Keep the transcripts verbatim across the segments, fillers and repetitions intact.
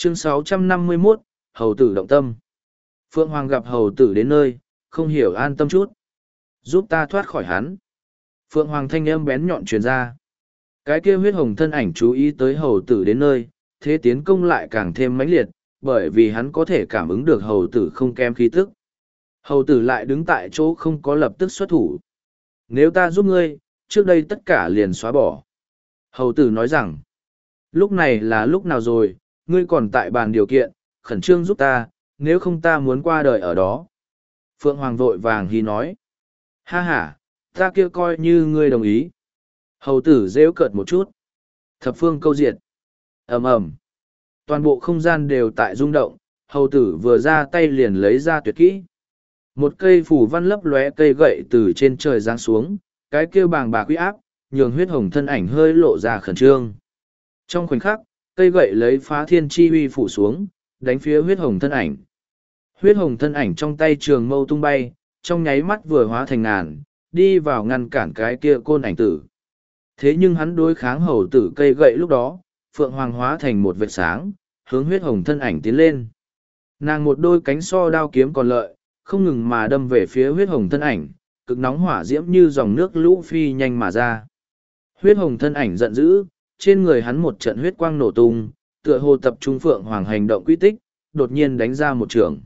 Chương sáu trăm năm mươi mốt, Hầu tử động tâm. Phượng Hoàng gặp hầu tử đến nơi, không hiểu an tâm chút. Giúp ta thoát khỏi hắn. Phượng Hoàng thanh âm bén nhọn truyền ra. Cái kia huyết hồng thân ảnh chú ý tới hầu tử đến nơi, thế tiến công lại càng thêm mãnh liệt, bởi vì hắn có thể cảm ứng được hầu tử không kém khí tức. Hầu tử lại đứng tại chỗ không có lập tức xuất thủ. Nếu ta giúp ngươi, trước đây tất cả liền xóa bỏ. Hầu tử nói rằng, lúc này là lúc nào rồi, ngươi còn tại bàn điều kiện, khẩn trương giúp ta, nếu không ta muốn qua đời ở đó. Phượng Hoàng vội vàng hí nói, ha ha, ta kia coi như ngươi đồng ý. Hầu tử rêu cợt một chút. Thập phương câu diệt. ầm ầm, toàn bộ không gian đều tại rung động, hầu tử vừa ra tay liền lấy ra tuyệt kỹ. Một cây phủ văn lấp lóe cây gậy từ trên trời giáng xuống, cái kêu bàng bạc uy áp, nhường huyết hồng thân ảnh hơi lộ ra khẩn trương. Trong khoảnh khắc, cây gậy lấy phá thiên chi uy phủ xuống, đánh phía huyết hồng thân ảnh. Huyết hồng thân ảnh trong tay trường mâu tung bay, trong nháy mắt vừa hóa thành ngàn, đi vào ngăn cản cái kia côn ảnh tử. Thế nhưng hắn đối kháng hầu tử cây gậy lúc đó, Phượng Hoàng hóa thành một vệt sáng, hướng huyết hồng thân ảnh tiến lên. Nàng một đôi cánh so đao kiếm còn lợi, không ngừng mà đâm về phía huyết hồng thân ảnh, cực nóng hỏa diễm như dòng nước lũ phi nhanh mà ra. Huyết hồng thân ảnh giận dữ, trên người hắn một trận huyết quang nổ tung, tựa hồ tập trung Phượng Hoàng hành động quy tích, đột nhiên đánh ra một trường.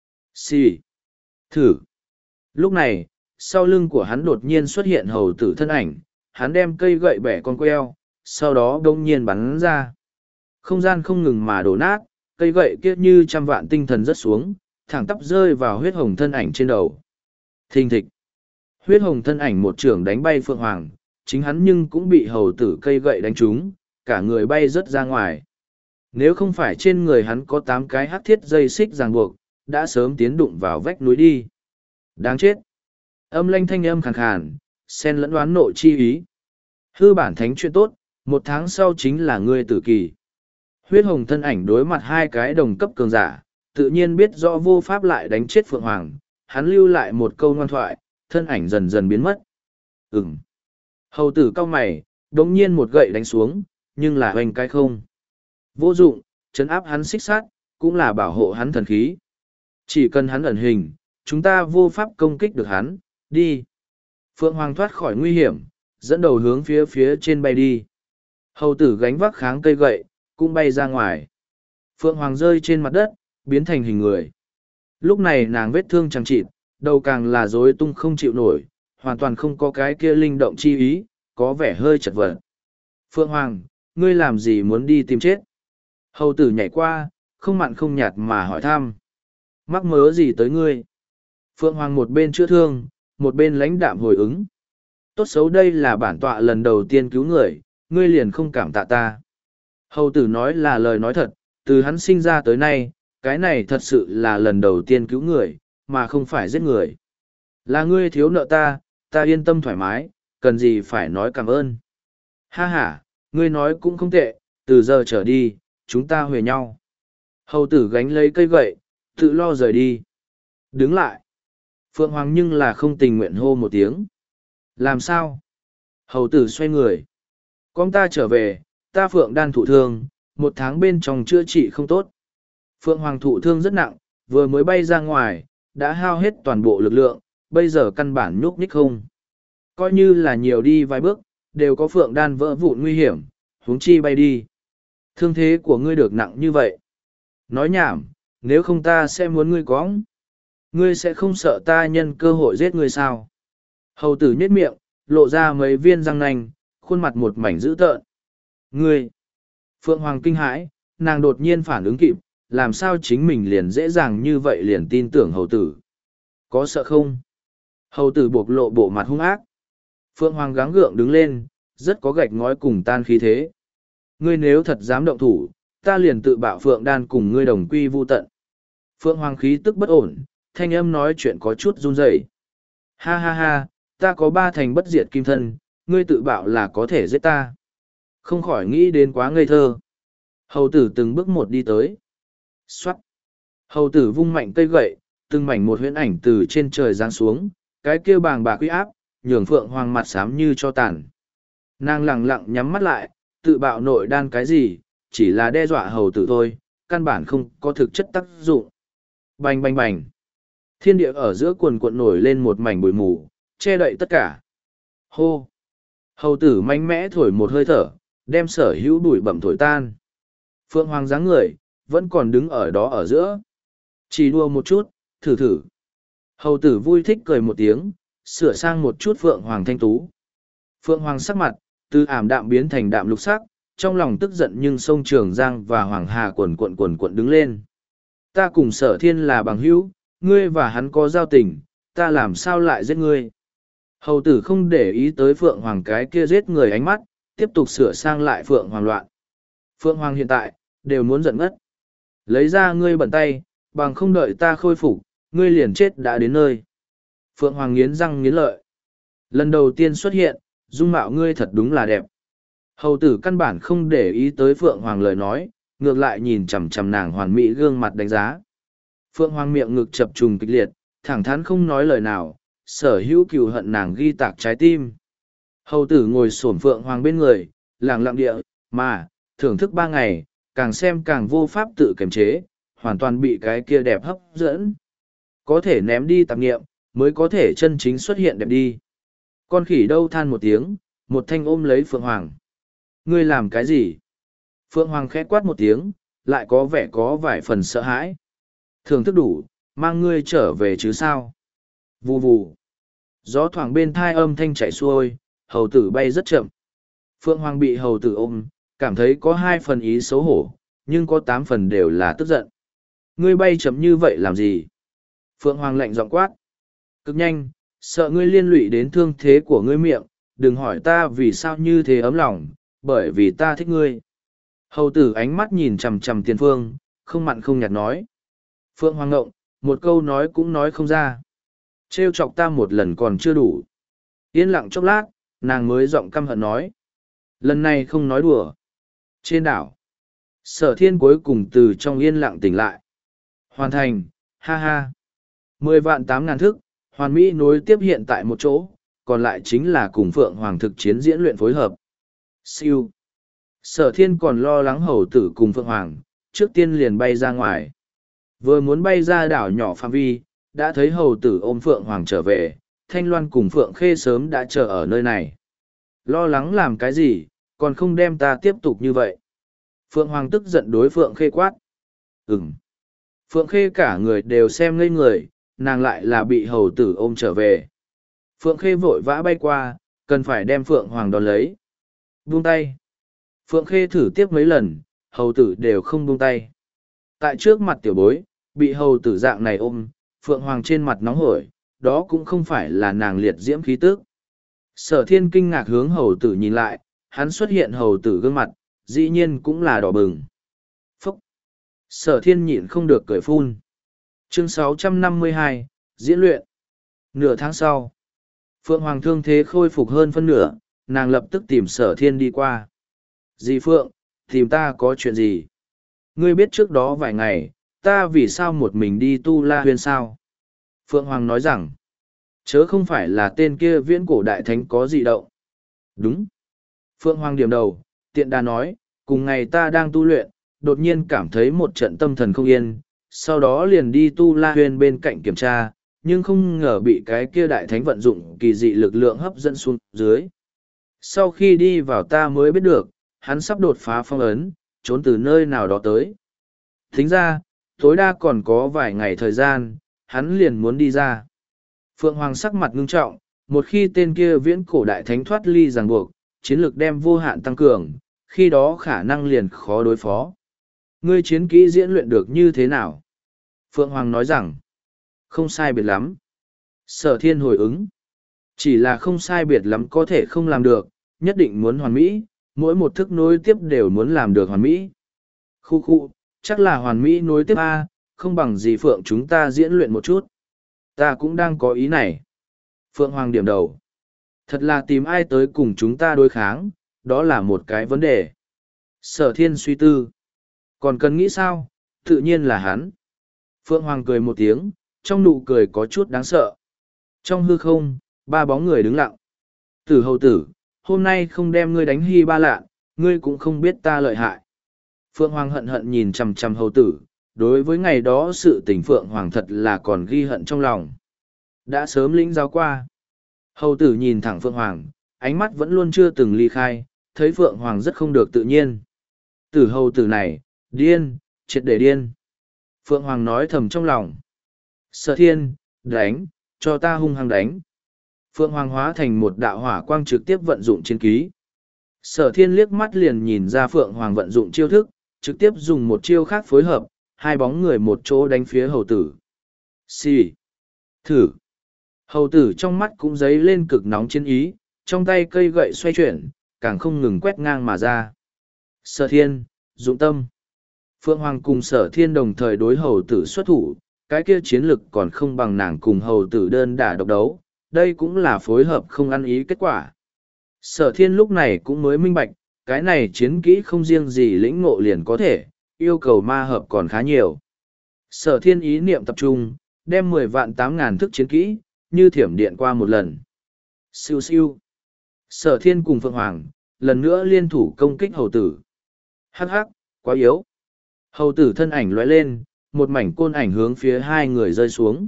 Xì. Thử. Lúc này, sau lưng của hắn đột nhiên xuất hiện hầu tử thân ảnh, hắn đem cây gậy bẻ con queo, sau đó đông nhiên bắn ra. Không gian không ngừng mà đổ nát, cây gậy kia như trăm vạn tinh thần rớt xuống, thẳng tắp rơi vào huyết hồng thân ảnh trên đầu. Thình thịch. Huyết hồng thân ảnh một trường đánh bay Phượng Hoàng, chính hắn nhưng cũng bị hầu tử cây gậy đánh trúng, cả người bay rớt ra ngoài. Nếu không phải trên người hắn có tám cái hắc thiết dây xích ràng buộc, đã sớm tiến đụng vào vách núi đi. Đáng chết. Âm lanh thanh âm khàn khàn, xen lẫn đoán nộ chi ý. Hư bản thánh chuyện tốt, một tháng sau chính là ngươi tử kỳ. Huyết hồng thân ảnh đối mặt hai cái đồng cấp cường giả, tự nhiên biết rõ vô pháp lại đánh chết Phượng Hoàng, hắn lưu lại một câu ngoan thoại, thân ảnh dần dần biến mất. Ừm. Hầu tử cao mày, đống nhiên một gậy đánh xuống, nhưng là hoành cái không. Vô dụng, trấn áp hắn xích sát, cũng là bảo hộ hắn thần khí. Chỉ cần hắn ẩn hình, chúng ta vô pháp công kích được hắn, đi. Phượng Hoàng thoát khỏi nguy hiểm, dẫn đầu hướng phía phía trên bay đi. Hầu tử gánh vác kháng cây gậy, cũng bay ra ngoài. Phượng Hoàng rơi trên mặt đất, biến thành hình người. Lúc này nàng vết thương chẳng chịt, đầu càng là rối tung không chịu nổi, hoàn toàn không có cái kia linh động chi ý, có vẻ hơi chật vật. Phượng Hoàng, ngươi làm gì muốn đi tìm chết? Hầu tử nhảy qua, không mặn không nhạt mà hỏi thăm. Mắc mớ gì tới ngươi? Phượng Hoàng một bên chữa thương, một bên lãnh đạm hồi ứng. Tốt xấu đây là bản tọa lần đầu tiên cứu người, ngươi liền không cảm tạ ta. Hầu tử nói là lời nói thật, từ hắn sinh ra tới nay, cái này thật sự là lần đầu tiên cứu người, mà không phải giết người. Là ngươi thiếu nợ ta, ta yên tâm thoải mái, cần gì phải nói cảm ơn. Ha ha, ngươi nói cũng không tệ, từ giờ trở đi, chúng ta huề nhau. Hầu tử gánh lấy cây gậy, tự lo rời đi. Đứng lại. Phượng Hoàng nhưng là không tình nguyện hô một tiếng. Làm sao? Hầu tử xoay người. Con ta trở về, ta Phượng đan thụ thương, một tháng bên trong chữa trị không tốt. Phượng Hoàng thụ thương rất nặng, vừa mới bay ra ngoài, đã hao hết toàn bộ lực lượng, bây giờ căn bản nhúc nhích không. Coi như là nhiều đi vài bước, đều có Phượng đan vỡ vụn nguy hiểm, huống chi bay đi. Thương thế của ngươi được nặng như vậy. Nói nhảm, nếu không ta sẽ muốn ngươi cóng. Ngươi sẽ không sợ ta nhân cơ hội giết ngươi sao? Hầu tử nhếch miệng, lộ ra mấy viên răng nanh, khuôn mặt một mảnh dữ tợn. Ngươi! Phượng Hoàng kinh hãi, nàng đột nhiên phản ứng kịp, làm sao chính mình liền dễ dàng như vậy liền tin tưởng hầu tử. Có sợ không? Hầu tử buộc lộ bộ mặt hung ác. Phượng Hoàng gắng gượng đứng lên, rất có gạch ngói cùng tan khí thế. Ngươi nếu thật dám động thủ, ta liền tự bạo Phượng đan cùng ngươi đồng quy vu tận. Phượng Hoàng khí tức bất ổn, thanh âm nói chuyện có chút run rẩy. Ha ha ha, ta có ba thành bất diệt kim thân, ngươi tự bạo là có thể giết ta. Không khỏi nghĩ đến quá ngây thơ. Hầu tử từng bước một đi tới. Xoát. Hầu tử vung mạnh cây gậy, từng mảnh một huyễn ảnh từ trên trời giáng xuống, cái kia bàng bạc uy áp, nhường Phượng Hoàng mặt xám như cho tàn. Nàng lặng lặng nhắm mắt lại, tự bạo nội đan cái gì, chỉ là đe dọa hầu tử thôi, căn bản không có thực chất tác dụng. Bành bành bành. Thiên địa ở giữa cuồn cuộn nổi lên một mảnh bụi mù, che đậy tất cả. Hô. Hầu tử mạnh mẽ thổi một hơi thở, đem sở hữu bụi bẩm thổi tan. Phượng Hoàng dáng người, vẫn còn đứng ở đó ở giữa. Chỉ đua một chút, thử thử. Hầu tử vui thích cười một tiếng, sửa sang một chút Phượng Hoàng thanh tú. Phượng Hoàng sắc mặt, từ ảm đạm biến thành đạm lục sắc, trong lòng tức giận nhưng sông Trường Giang và Hoàng Hà quần quận quần quận đứng lên. Ta cùng sở thiên là bằng hữu, ngươi và hắn có giao tình, ta làm sao lại giết ngươi. Hầu tử không để ý tới Phượng Hoàng cái kia giết người ánh mắt, tiếp tục sửa sang lại Phượng Hoàng loạn. Phượng Hoàng hiện tại, đều muốn giận ngất. Lấy ra ngươi bẩn tay, bằng không đợi ta khôi phục, ngươi liền chết đã đến nơi. Phượng Hoàng nghiến răng nghiến lợi. Lần đầu tiên xuất hiện, dung mạo ngươi thật đúng là đẹp. Hầu tử căn bản không để ý tới Phượng Hoàng lời nói, ngược lại nhìn chằm chằm nàng hoàn mỹ gương mặt đánh giá. Phượng Hoàng miệng ngực chập trùng kịch liệt, thẳng thắn không nói lời nào, sở hữu cừu hận nàng ghi tạc trái tim. Hầu tử ngồi xổm Phượng Hoàng bên người, lặng lặng địa, mà, thưởng thức ba ngày, càng xem càng vô pháp tự kiềm chế, hoàn toàn bị cái kia đẹp hấp dẫn. Có thể ném đi tạp nghiệm, mới có thể chân chính xuất hiện đẹp đi. Con khỉ đâu than một tiếng, một thanh ôm lấy Phượng Hoàng. Ngươi làm cái gì? Phượng Hoàng khẽ quát một tiếng, lại có vẻ có vài phần sợ hãi. Thưởng thức đủ, mang ngươi trở về chứ sao? Vù vù. Gió thoảng bên thai âm thanh chảy xuôi, hầu tử bay rất chậm. Phượng Hoàng bị hầu tử ôm, cảm thấy có hai phần ý xấu hổ, nhưng có tám phần đều là tức giận. Ngươi bay chậm như vậy làm gì? Phượng Hoàng lạnh giọng quát. Cực nhanh, sợ ngươi liên lụy đến thương thế của ngươi miệng, đừng hỏi ta vì sao như thế ấm lòng, bởi vì ta thích ngươi. Hầu tử ánh mắt nhìn chằm chằm tiền phương, không mặn không nhạt nói. Phượng Hoàng ngộng, một câu nói cũng nói không ra. Trêu chọc ta một lần còn chưa đủ. Yên lặng chốc lát, nàng mới giọng căm hận nói. Lần này không nói đùa. Trên đảo, sở thiên cuối cùng từ trong yên lặng tỉnh lại. Hoàn thành, ha ha. Mười vạn tám ngàn thức, hoàn mỹ nối tiếp hiện tại một chỗ, còn lại chính là cùng Phượng Hoàng thực chiến diễn luyện phối hợp. Siêu. Sở thiên còn lo lắng hầu tử cùng Phượng Hoàng, trước tiên liền bay ra ngoài. Vừa muốn bay ra đảo nhỏ phạm vi, đã thấy hầu tử ôm Phượng Hoàng trở về, Thanh Loan cùng Phượng Khê sớm đã chờ ở nơi này. Lo lắng làm cái gì, còn không đem ta tiếp tục như vậy. Phượng Hoàng tức giận đối Phượng Khê quát. Ừm. Phượng Khê cả người đều xem ngây người, nàng lại là bị hầu tử ôm trở về. Phượng Khê vội vã bay qua, cần phải đem Phượng Hoàng đón lấy. Buông tay. Phượng Khê thử tiếp mấy lần, hầu tử đều không buông tay. Tại trước mặt tiểu bối, bị hầu tử dạng này ôm, Phượng Hoàng trên mặt nóng hổi, đó cũng không phải là nàng liệt diễm khí tức. Sở thiên kinh ngạc hướng hầu tử nhìn lại, hắn xuất hiện hầu tử gương mặt, dĩ nhiên cũng là đỏ bừng. Phúc! Sở thiên nhịn không được cười phun. Chương sáu trăm năm mươi hai, diễn luyện. Nửa tháng sau, Phượng Hoàng thương thế khôi phục hơn phân nửa, nàng lập tức tìm sở thiên đi qua. Dì Phượng, tìm ta có chuyện gì? Ngươi biết trước đó vài ngày, ta vì sao một mình đi tu la huyên sao? Phượng Hoàng nói rằng, chớ không phải là tên kia viễn cổ đại thánh có gì động. Đúng. Phượng Hoàng điểm đầu, tiện đà nói, cùng ngày ta đang tu luyện, đột nhiên cảm thấy một trận tâm thần không yên, sau đó liền đi tu la huyên bên cạnh kiểm tra, nhưng không ngờ bị cái kia đại thánh vận dụng kỳ dị lực lượng hấp dẫn xuống dưới. Sau khi đi vào ta mới biết được, hắn sắp đột phá phong ấn, trốn từ nơi nào đó tới. Thính ra, tối đa còn có vài ngày thời gian, hắn liền muốn đi ra. Phượng Hoàng sắc mặt ngưng trọng, một khi tên kia viễn cổ đại thánh thoát ly ràng buộc, chiến lược đem vô hạn tăng cường, khi đó khả năng liền khó đối phó. Ngươi chiến kỹ diễn luyện được như thế nào? Phượng Hoàng nói rằng, không sai biệt lắm. Sở thiên hồi ứng, chỉ là không sai biệt lắm có thể không làm được, nhất định muốn hoàn mỹ, mỗi một thức nối tiếp đều muốn làm được hoàn mỹ. Khu khu, chắc là hoàn mỹ nối tiếp A, không bằng gì Phượng chúng ta diễn luyện một chút. Ta cũng đang có ý này. Phượng Hoàng điểm đầu. Thật là tìm ai tới cùng chúng ta đối kháng, đó là một cái vấn đề. Sở thiên suy tư. Còn cần nghĩ sao? Tự nhiên là hắn. Phượng Hoàng cười một tiếng, trong nụ cười có chút đáng sợ. Trong hư không, ba bóng người đứng lặng. Tử hầu tử, hôm nay không đem ngươi đánh hy ba lạ, ngươi cũng không biết ta lợi hại. Phượng Hoàng hận hận nhìn chằm chằm hầu tử, đối với ngày đó sự tình Phượng Hoàng thật là còn ghi hận trong lòng. Đã sớm lĩnh giáo qua. Hầu tử nhìn thẳng Phượng Hoàng, ánh mắt vẫn luôn chưa từng ly khai, thấy Phượng Hoàng rất không được tự nhiên. Tử hầu tử này, điên, triệt để điên. Phượng Hoàng nói thầm trong lòng. Sở Thiên, đánh, cho ta hung hăng đánh. Phượng Hoàng hóa thành một đạo hỏa quang trực tiếp vận dụng chiến ký. Sở Thiên liếc mắt liền nhìn ra Phượng Hoàng vận dụng chiêu thức, trực tiếp dùng một chiêu khác phối hợp, hai bóng người một chỗ đánh phía hầu tử. Xì. Thử. Hầu tử trong mắt cũng dấy lên cực nóng chiến ý, trong tay cây gậy xoay chuyển, càng không ngừng quét ngang mà ra. Sở Thiên, dụng tâm. Phượng Hoàng cùng Sở Thiên đồng thời đối hầu tử xuất thủ, cái kia chiến lực còn không bằng nàng cùng hầu tử đơn đả độc đấu, đây cũng là phối hợp không ăn ý kết quả. Sở Thiên lúc này cũng mới minh bạch, cái này chiến kỹ không riêng gì lĩnh ngộ liền có thể, yêu cầu ma hợp còn khá nhiều. Sở Thiên ý niệm tập trung, đem mười vạn tám ngàn thức chiến kỹ, như thiểm điện qua một lần. Siêu siêu. Sở Thiên cùng Phượng Hoàng, lần nữa liên thủ công kích hầu tử. Hắc hắc, quá yếu. Hầu tử thân ảnh lóe lên, một mảnh côn ảnh hướng phía hai người rơi xuống.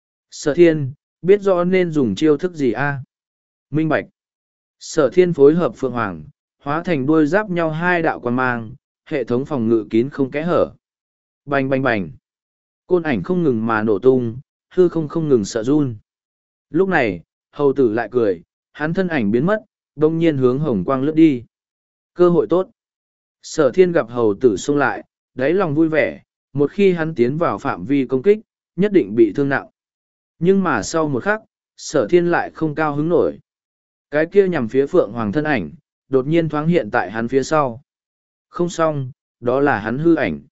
Sở Thiên, biết rõ nên dùng chiêu thức gì a? Minh bạch. Sở Thiên phối hợp Phượng Hoàng, hóa thành đuôi giáp nhau hai đạo quan mang, hệ thống phòng ngự kín không kẽ hở. Bành bành bành. Côn ảnh không ngừng mà nổ tung, hư không không ngừng sợ run. Lúc này, hầu tử lại cười, hắn thân ảnh biến mất, đông nhiên hướng hồng quang lướt đi. Cơ hội tốt. Sở Thiên gặp hầu tử xông lại, đáy lòng vui vẻ, một khi hắn tiến vào phạm vi công kích, nhất định bị thương nặng. Nhưng mà sau một khắc, Sở Thiên lại không cao hứng nổi. Cái kia nhằm phía Phượng Hoàng thân ảnh, đột nhiên thoáng hiện tại hắn phía sau. Không xong, đó là hắn hư ảnh.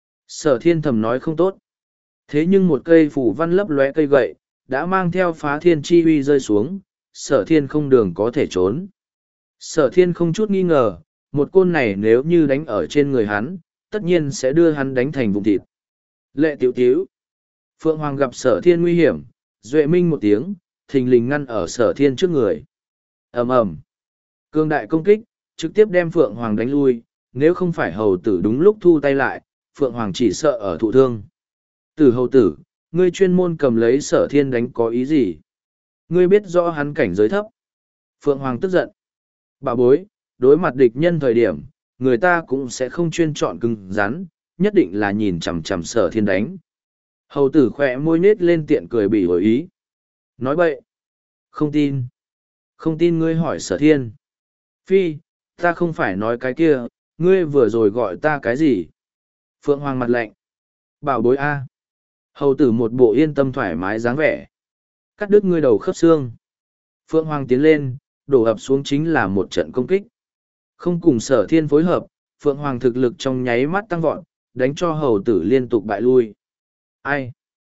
Sở Thiên thầm nói không tốt. Thế nhưng một cây phủ văn lấp lóe cây gậy, đã mang theo phá thiên chi uy rơi xuống, Sở Thiên không đường có thể trốn. Sở Thiên không chút nghi ngờ, một côn này nếu như đánh ở trên người hắn, tất nhiên sẽ đưa hắn đánh thành vụn thịt. Lệ tiểu tiểu. Phượng Hoàng gặp Sở Thiên nguy hiểm, duệ minh một tiếng, thình lình ngăn ở Sở Thiên trước người. Ầm ầm. Cương đại công kích, trực tiếp đem Phượng Hoàng đánh lui, nếu không phải hầu tử đúng lúc thu tay lại, Phượng Hoàng chỉ sợ ở thụ thương. Tử hầu tử, ngươi chuyên môn cầm lấy Sở Thiên đánh có ý gì? Ngươi biết rõ hắn cảnh giới thấp. Phượng Hoàng tức giận. Bà bối, đối mặt địch nhân thời điểm, người ta cũng sẽ không chuyên chọn cứng rắn, nhất định là nhìn chằm chằm Sở Thiên đánh. Hầu tử khỏe môi nết lên tiện cười bỉ hồi ý. Nói bậy. Không tin. Không tin ngươi hỏi Sở Thiên. Phi, ta không phải nói cái kia, ngươi vừa rồi gọi ta cái gì? Phượng Hoàng mặt lạnh. Bảo bối A. Hầu tử một bộ yên tâm thoải mái dáng vẻ. Cắt đứt ngươi đầu khớp xương. Phượng Hoàng tiến lên, đổ ập xuống chính là một trận công kích. Không cùng Sở Thiên phối hợp, Phượng Hoàng thực lực trong nháy mắt tăng vọt, đánh cho hầu tử liên tục bại lui. Ai?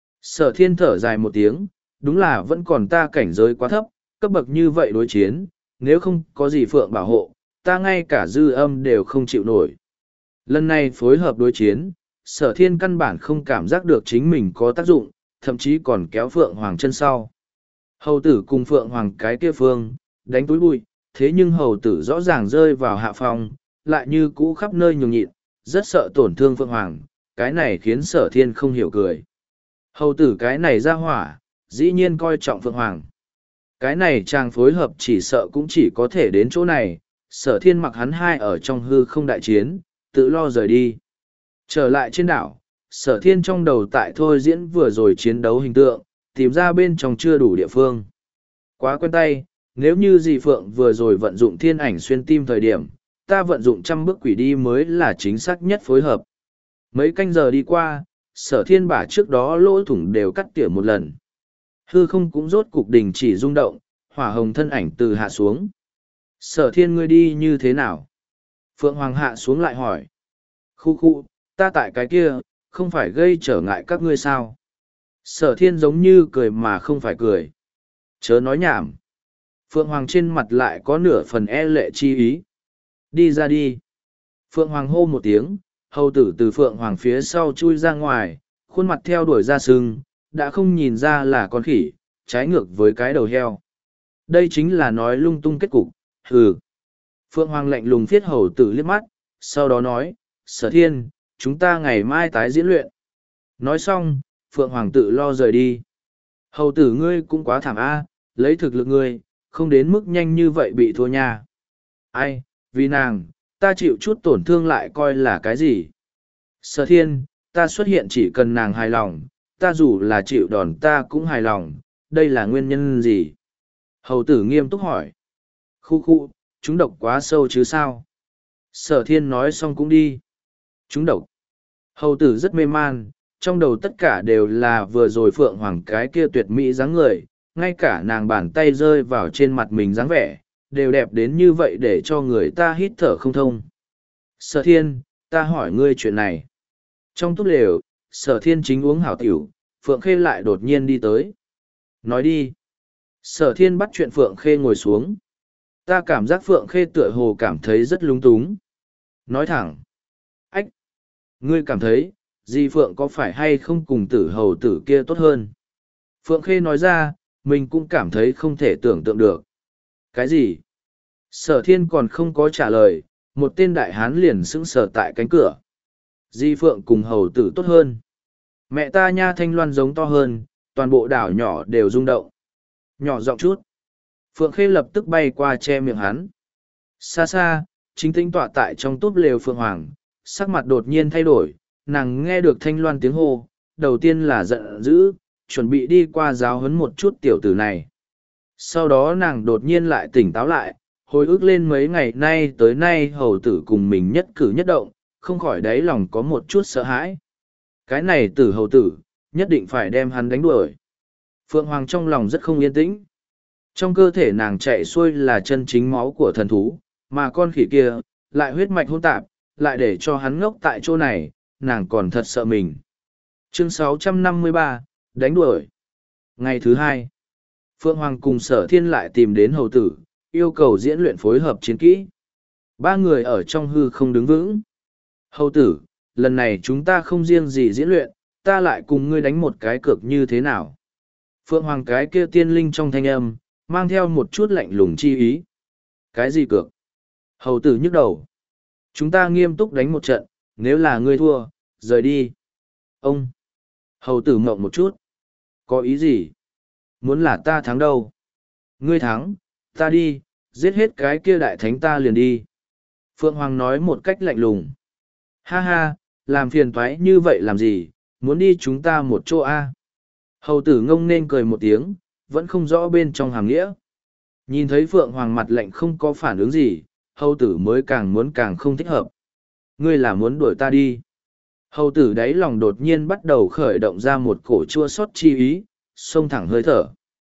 Sở Thiên thở dài một tiếng, đúng là vẫn còn ta cảnh giới quá thấp, cấp bậc như vậy đối chiến, nếu không có gì Phượng bảo hộ, ta ngay cả dư âm đều không chịu nổi. Lần này phối hợp đối chiến, Sở Thiên căn bản không cảm giác được chính mình có tác dụng, thậm chí còn kéo Phượng Hoàng chân sau. Hầu tử cùng Phượng Hoàng cái kia phương, đánh túi bụi, thế nhưng hầu tử rõ ràng rơi vào hạ phòng, lại như cũ khắp nơi nhường nhịn, rất sợ tổn thương Phượng Hoàng, cái này khiến Sở Thiên không hiểu cười. Hầu tử cái này ra hỏa, dĩ nhiên coi trọng Phượng Hoàng. Cái này chàng phối hợp chỉ sợ cũng chỉ có thể đến chỗ này, Sở Thiên mặc hắn hai ở trong hư không đại chiến, tự lo rời đi. Trở lại trên đảo, Sở Thiên trong đầu tại thôi diễn vừa rồi chiến đấu hình tượng, tìm ra bên trong chưa đủ địa phương. Quá quen tay, nếu như dì Phượng vừa rồi vận dụng thiên ảnh xuyên tim thời điểm, ta vận dụng trăm bước quỷ đi mới là chính xác nhất phối hợp. Mấy canh giờ đi qua, Sở Thiên bả trước đó lỗ thủng đều cắt tỉa một lần. Hư không cũng rốt cục đình chỉ rung động, hỏa hồng thân ảnh từ hạ xuống. Sở Thiên ngươi đi như thế nào? Phượng Hoàng hạ xuống lại hỏi. Khu khu, ta tại cái kia, không phải gây trở ngại các ngươi sao? Sở Thiên giống như cười mà không phải cười. Chớ nói nhảm. Phượng Hoàng trên mặt lại có nửa phần e lệ chi ý. Đi ra đi. Phượng Hoàng hô một tiếng, hầu tử từ Phượng Hoàng phía sau chui ra ngoài, khuôn mặt theo đuổi ra sưng, đã không nhìn ra là con khỉ, trái ngược với cái đầu heo. Đây chính là nói lung tung kết cục, hừ. Phượng Hoàng lạnh lùng phiết hầu tử liếc mắt, sau đó nói, Sở Thiên, chúng ta ngày mai tái diễn luyện. Nói xong, Phượng Hoàng tự lo rời đi. Hầu tử ngươi cũng quá thảm a, lấy thực lực ngươi, không đến mức nhanh như vậy bị thua nha. Ai, vì nàng, ta chịu chút tổn thương lại coi là cái gì? Sở Thiên, ta xuất hiện chỉ cần nàng hài lòng, ta dù là chịu đòn ta cũng hài lòng, đây là nguyên nhân gì? Hầu tử nghiêm túc hỏi. Khu khu, chúng độc quá sâu chứ sao? Sở Thiên nói xong cũng đi. Chúng độc. Hầu tử rất mê man, trong đầu tất cả đều là vừa rồi Phượng Hoàng cái kia tuyệt mỹ dáng người, ngay cả nàng bàn tay rơi vào trên mặt mình dáng vẻ, đều đẹp đến như vậy để cho người ta hít thở không thông. Sở Thiên, ta hỏi ngươi chuyện này. Trong túp lều, Sở Thiên chính uống hảo tiểu, Phượng Khê lại đột nhiên đi tới. Nói đi. Sở Thiên bắt chuyện Phượng Khê ngồi xuống. Ta cảm giác Phượng Khê tựa hồ cảm thấy rất lung túng. Nói thẳng. Ách. Ngươi cảm thấy, Di Phượng có phải hay không cùng tử hầu tử kia tốt hơn? Phượng Khê nói ra, mình cũng cảm thấy không thể tưởng tượng được. Cái gì? Sở Thiên còn không có trả lời, một tên đại hán liền sững sờ tại cánh cửa. Di Phượng cùng hầu tử tốt hơn. Mẹ ta nha thanh loan giống to hơn, toàn bộ đảo nhỏ đều rung động. Nhỏ giọng chút. Phượng Khê lập tức bay qua che miệng hắn. Xa xa, chính tĩnh tọa tại trong túp lều Phượng Hoàng, sắc mặt đột nhiên thay đổi, nàng nghe được thanh loan tiếng hô, đầu tiên là giận dữ, chuẩn bị đi qua giáo huấn một chút tiểu tử này. Sau đó nàng đột nhiên lại tỉnh táo lại, hồi ức lên mấy ngày nay tới nay hầu tử cùng mình nhất cử nhất động, không khỏi đáy lòng có một chút sợ hãi. Cái này tử hầu tử, nhất định phải đem hắn đánh đuổi. Phượng Hoàng trong lòng rất không yên tĩnh. Trong cơ thể nàng chạy xuôi là chân chính máu của thần thú, mà con khỉ kia, lại huyết mạch hỗn tạp, lại để cho hắn ngốc tại chỗ này, nàng còn thật sợ mình. Chương sáu trăm năm mươi ba, đánh đuổi. Ngày thứ hai, Phượng Hoàng cùng Sở Thiên lại tìm đến hầu tử, yêu cầu diễn luyện phối hợp chiến kỹ. Ba người ở trong hư không đứng vững. Hầu tử, lần này chúng ta không riêng gì diễn luyện, ta lại cùng ngươi đánh một cái cược như thế nào? Phượng Hoàng cái kia tiên linh trong thanh âm, mang theo một chút lạnh lùng chi ý. Cái gì cược? Hầu tử nhức đầu. Chúng ta nghiêm túc đánh một trận, nếu là ngươi thua, rời đi. Ông! Hầu tử mộng một chút. Có ý gì? Muốn là ta thắng đâu? Ngươi thắng, ta đi, giết hết cái kia đại thánh ta liền đi. Phượng Hoàng nói một cách lạnh lùng. Ha ha, làm phiền toái như vậy làm gì, muốn đi chúng ta một chỗ a? Hầu tử ngông nên cười một tiếng, vẫn không rõ bên trong hàm nghĩa. Nhìn thấy Phượng Hoàng mặt lạnh không có phản ứng gì, hầu tử mới càng muốn càng không thích hợp. Ngươi là muốn đuổi ta đi. Hầu tử đáy lòng đột nhiên bắt đầu khởi động ra một cổ chua xót chi ý, xông thẳng hơi thở.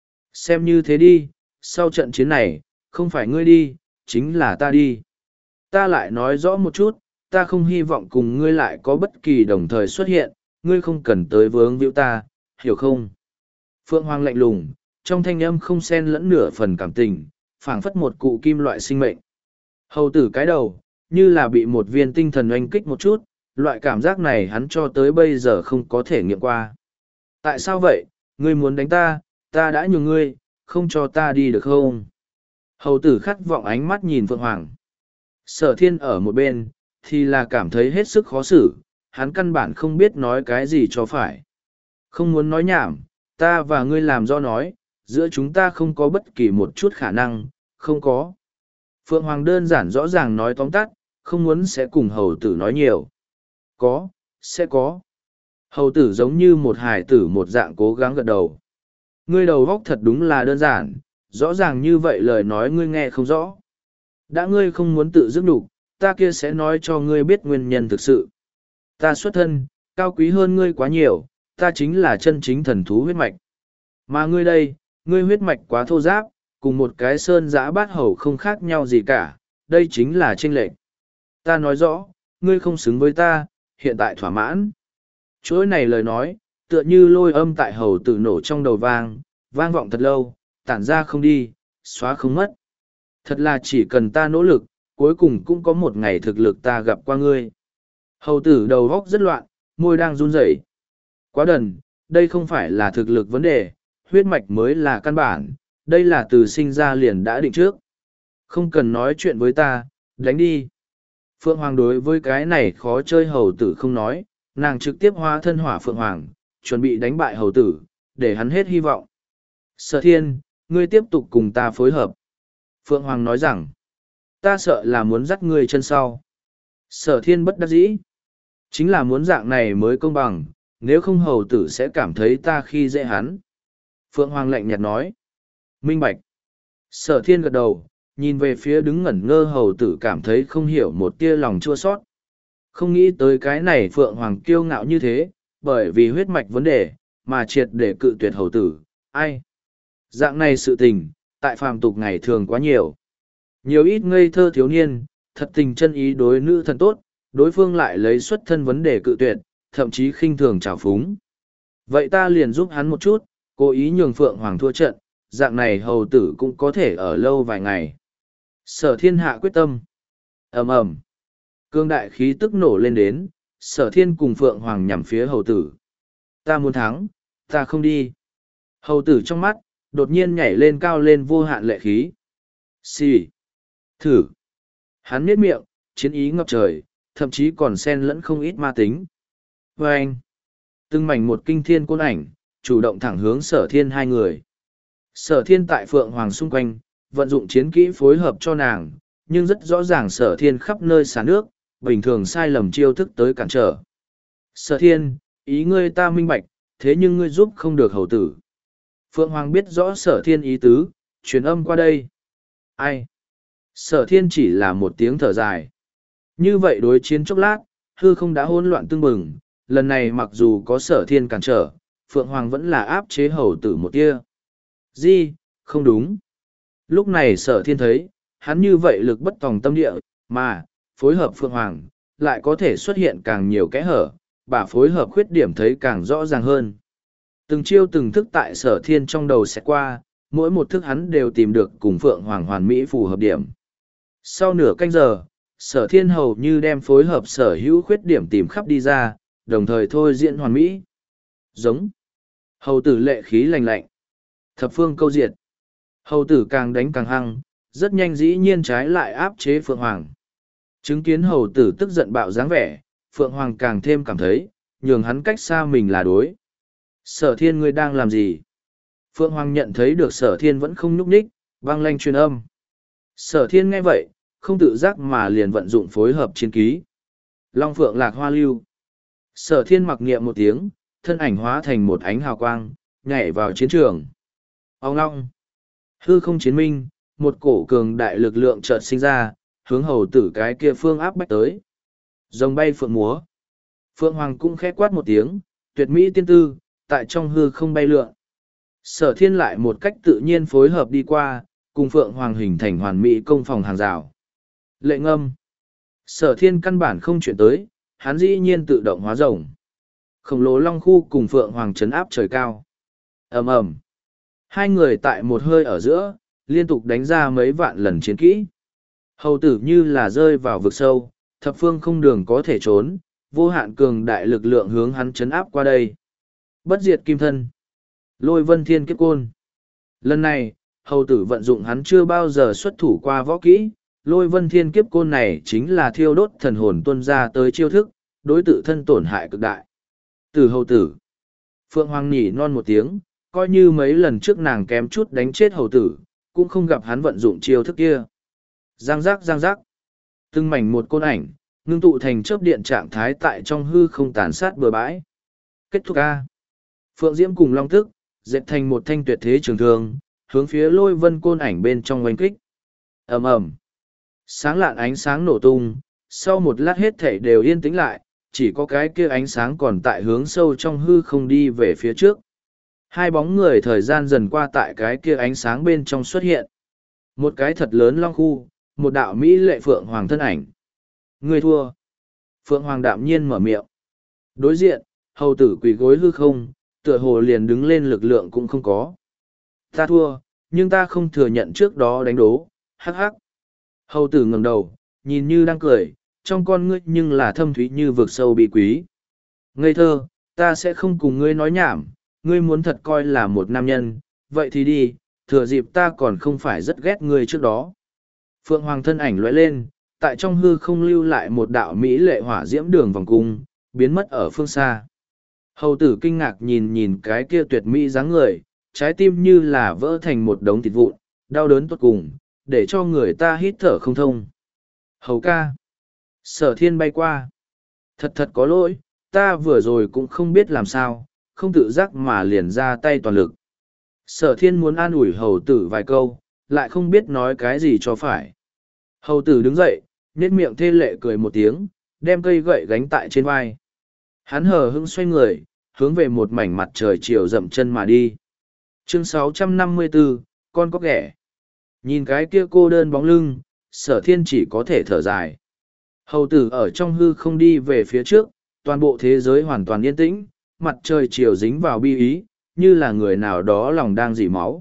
Xem như thế đi, sau trận chiến này, không phải ngươi đi, chính là ta đi. Ta lại nói rõ một chút, ta không hy vọng cùng ngươi lại có bất kỳ đồng thời xuất hiện, ngươi không cần tới vướng víu ta, hiểu không? Phượng Hoàng lạnh lùng, trong thanh âm không xen lẫn nửa phần cảm tình, phảng phất một cụ kim loại sinh mệnh. Hầu tử cái đầu, như là bị một viên tinh thần oanh kích một chút, loại cảm giác này hắn cho tới bây giờ không có thể nghiệm qua. Tại sao vậy, ngươi muốn đánh ta, ta đã nhường ngươi, không cho ta đi được không? Hầu tử khát vọng ánh mắt nhìn Phượng Hoàng. Sở Thiên ở một bên, thì là cảm thấy hết sức khó xử, hắn căn bản không biết nói cái gì cho phải. Không muốn nói nhảm, ta và ngươi làm do nói, giữa chúng ta không có bất kỳ một chút khả năng, không có. Phượng Hoàng đơn giản rõ ràng nói tóm tắt, không muốn sẽ cùng hầu tử nói nhiều. Có, sẽ có. Hầu tử giống như một hải tử một dạng cố gắng gật đầu. Ngươi đầu góc thật đúng là đơn giản, rõ ràng như vậy lời nói ngươi nghe không rõ. Đã ngươi không muốn tự dứt nhục, ta kia sẽ nói cho ngươi biết nguyên nhân thực sự. Ta xuất thân, cao quý hơn ngươi quá nhiều, ta chính là chân chính thần thú huyết mạch. Mà ngươi đây, ngươi huyết mạch quá thô giáp, cùng một cái sơn giã bát hầu không khác nhau gì cả, đây chính là chênh lệch. Ta nói rõ, ngươi không xứng với ta, hiện tại thỏa mãn. Chuỗi này lời nói, tựa như lôi âm tại hầu tử nổ trong đầu vang, vang vọng thật lâu, tản ra không đi, xóa không mất. Thật là chỉ cần ta nỗ lực, cuối cùng cũng có một ngày thực lực ta gặp qua ngươi. Hầu tử đầu góc rất loạn, môi đang run rẩy. Quá đần, đây không phải là thực lực vấn đề, huyết mạch mới là căn bản, đây là từ sinh ra liền đã định trước. Không cần nói chuyện với ta, đánh đi. Phượng Hoàng đối với cái này khó chơi hầu tử không nói, nàng trực tiếp hóa thân hỏa Phượng Hoàng, chuẩn bị đánh bại hầu tử, để hắn hết hy vọng. Sở thiên, ngươi tiếp tục cùng ta phối hợp. Phượng Hoàng nói rằng, ta sợ là muốn dắt ngươi chân sau. Sở thiên bất đắc dĩ. Chính là muốn dạng này mới công bằng, nếu không hầu tử sẽ cảm thấy ta khi dễ hắn. Phượng Hoàng lạnh nhạt nói. Minh bạch. Sở thiên gật đầu, nhìn về phía đứng ngẩn ngơ hầu tử cảm thấy không hiểu một tia lòng chua sót. Không nghĩ tới cái này Phượng Hoàng kiêu ngạo như thế, bởi vì huyết mạch vấn đề, mà triệt để cự tuyệt hầu tử. Ai? Dạng này sự tình, tại phàm tục ngày thường quá nhiều. Nhiều ít ngây thơ thiếu niên, thật tình chân ý đối nữ thần tốt, đối phương lại lấy xuất thân vấn đề cự tuyệt, thậm chí khinh thường trào phúng. Vậy ta liền giúp hắn một chút, cố ý nhường Phượng Hoàng thua trận, dạng này hầu tử cũng có thể ở lâu vài ngày. Sở thiên hạ quyết tâm. ầm ầm, cương đại khí tức nổ lên đến, sở thiên cùng Phượng Hoàng nhằm phía hầu tử. Ta muốn thắng, ta không đi. Hầu tử trong mắt, đột nhiên nhảy lên cao lên vô hạn lệ khí. Xì. Thử. Hắn miết miệng, chiến ý ngập trời, thậm chí còn xen lẫn không ít ma tính. Và anh. Từng mảnh một kinh thiên côn ảnh, chủ động thẳng hướng sở thiên hai người. Sở thiên tại Phượng Hoàng xung quanh, vận dụng chiến kỹ phối hợp cho nàng, nhưng rất rõ ràng sở thiên khắp nơi xả nước, bình thường sai lầm chiêu thức tới cản trở. Sở thiên, ý ngươi ta minh bạch, thế nhưng ngươi giúp không được hầu tử. Phượng Hoàng biết rõ sở thiên ý tứ, truyền âm qua đây. Ai? Sở thiên chỉ là một tiếng thở dài. Như vậy đối chiến chốc lát, hư không đã hỗn loạn tương bừng, lần này mặc dù có sở thiên cản trở, Phượng Hoàng vẫn là áp chế hầu tử một tia. Di, không đúng. Lúc này sở thiên thấy, hắn như vậy lực bất tòng tâm địa, mà, phối hợp Phượng Hoàng, lại có thể xuất hiện càng nhiều kẽ hở, bà phối hợp khuyết điểm thấy càng rõ ràng hơn. Từng chiêu từng thức tại sở thiên trong đầu sẽ qua, mỗi một thức hắn đều tìm được cùng Phượng Hoàng hoàn mỹ phù hợp điểm. Sau nửa canh giờ, sở thiên hầu như đem phối hợp sở hữu khuyết điểm tìm khắp đi ra, đồng thời thôi diễn hoàn mỹ. Giống. Hầu tử lệ khí lành lạnh. Thập phương câu diệt. Hầu tử càng đánh càng hăng, rất nhanh dĩ nhiên trái lại áp chế Phượng Hoàng. Chứng kiến hầu tử tức giận bạo dáng vẻ, Phượng Hoàng càng thêm cảm thấy, nhường hắn cách xa mình là đối. Sở thiên ngươi đang làm gì? Phượng Hoàng nhận thấy được sở thiên vẫn không nhúc nhích, vang lanh truyền âm. Sở thiên nghe vậy, không tự giác mà liền vận dụng phối hợp chiến ký. Long Phượng lạc hoa lưu. Sở thiên mặc niệm một tiếng, thân ảnh hóa thành một ánh hào quang, nhảy vào chiến trường. Ông long. Hư không chiến minh, một cổ cường đại lực lượng chợt sinh ra, hướng hầu tử cái kia phương áp bách tới. Rồng bay phượng múa. Phượng Hoàng cũng khẽ quát một tiếng, tuyệt mỹ tiên tư, tại trong hư không bay lượn. Sở thiên lại một cách tự nhiên phối hợp đi qua, cùng Phượng Hoàng hình thành hoàn mỹ công phòng hàng rào. Lệ ngâm. Sở thiên căn bản không chuyển tới, hắn dĩ nhiên tự động hóa rồng. Khổng lồ long khu cùng Phượng Hoàng chấn áp trời cao. ầm ầm. Hai người tại một hơi ở giữa, liên tục đánh ra mấy vạn lần chiến kỹ. Hầu tử như là rơi vào vực sâu, thập phương không đường có thể trốn, vô hạn cường đại lực lượng hướng hắn chấn áp qua đây. Bất diệt kim thân. Lôi vân thiên kiếp côn. Lần này, hầu tử vận dụng hắn chưa bao giờ xuất thủ qua võ kỹ, lôi vân thiên kiếp côn này chính là thiêu đốt thần hồn tuân ra tới chiêu thức, đối tự thân tổn hại cực đại. Từ hầu tử. Phượng Hoàng nhỉ non một tiếng, coi như mấy lần trước nàng kém chút đánh chết hầu tử, cũng không gặp hắn vận dụng chiêu thức kia. Giang giác giang giác. Từng mảnh một côn ảnh, ngưng tụ thành chớp điện trạng thái tại trong hư không tàn sát bừa bãi. Kết thúc A. Phượng Diễm cùng Long Tức, dệt thành một thanh tuyệt thế trường thương, hướng phía lôi vân côn ảnh bên trong oanh kích. ầm ầm, sáng lạn ánh sáng nổ tung, sau một lát hết thảy đều yên tĩnh lại, chỉ có cái kia ánh sáng còn tại hướng sâu trong hư không đi về phía trước. Hai bóng người thời gian dần qua tại cái kia ánh sáng bên trong xuất hiện. Một cái thật lớn long khu, một đạo Mỹ lệ Phượng Hoàng thân ảnh. Người thua. Phượng Hoàng đạm nhiên mở miệng. Đối diện, hầu tử quỳ gối hư không, tựa hồ liền đứng lên lực lượng cũng không có. Ta thua, nhưng ta không thừa nhận trước đó đánh đố, hắc hắc. Hầu tử ngẩng đầu, nhìn như đang cười, trong con ngươi nhưng là thâm thúy như vực sâu bị quý. Ngây thơ, ta sẽ không cùng ngươi nói nhảm, ngươi muốn thật coi là một nam nhân, vậy thì đi, thừa dịp ta còn không phải rất ghét ngươi trước đó. Phượng Hoàng thân ảnh lóe lên, tại trong hư không lưu lại một đạo mỹ lệ hỏa diễm đường vòng cung, biến mất ở phương xa. Hầu tử kinh ngạc nhìn nhìn cái kia tuyệt mỹ dáng người, trái tim như là vỡ thành một đống thịt vụn, đau đớn tột cùng, để cho người ta hít thở không thông. Hầu ca. Sở thiên bay qua. Thật thật có lỗi, ta vừa rồi cũng không biết làm sao, không tự giác mà liền ra tay toàn lực. Sở thiên muốn an ủi hầu tử vài câu, lại không biết nói cái gì cho phải. Hầu tử đứng dậy, nhếch miệng thê lệ cười một tiếng, đem cây gậy gánh tại trên vai. Hắn hờ hững xoay người, hướng về một mảnh mặt trời chiều dậm chân mà đi. Chương sáu trăm năm mươi bốn, con có ghẻ. Nhìn cái kia cô đơn bóng lưng, sở thiên chỉ có thể thở dài. Hầu tử ở trong hư không đi về phía trước, toàn bộ thế giới hoàn toàn yên tĩnh, mặt trời chiều dính vào bi ý, như là người nào đó lòng đang dỉ máu.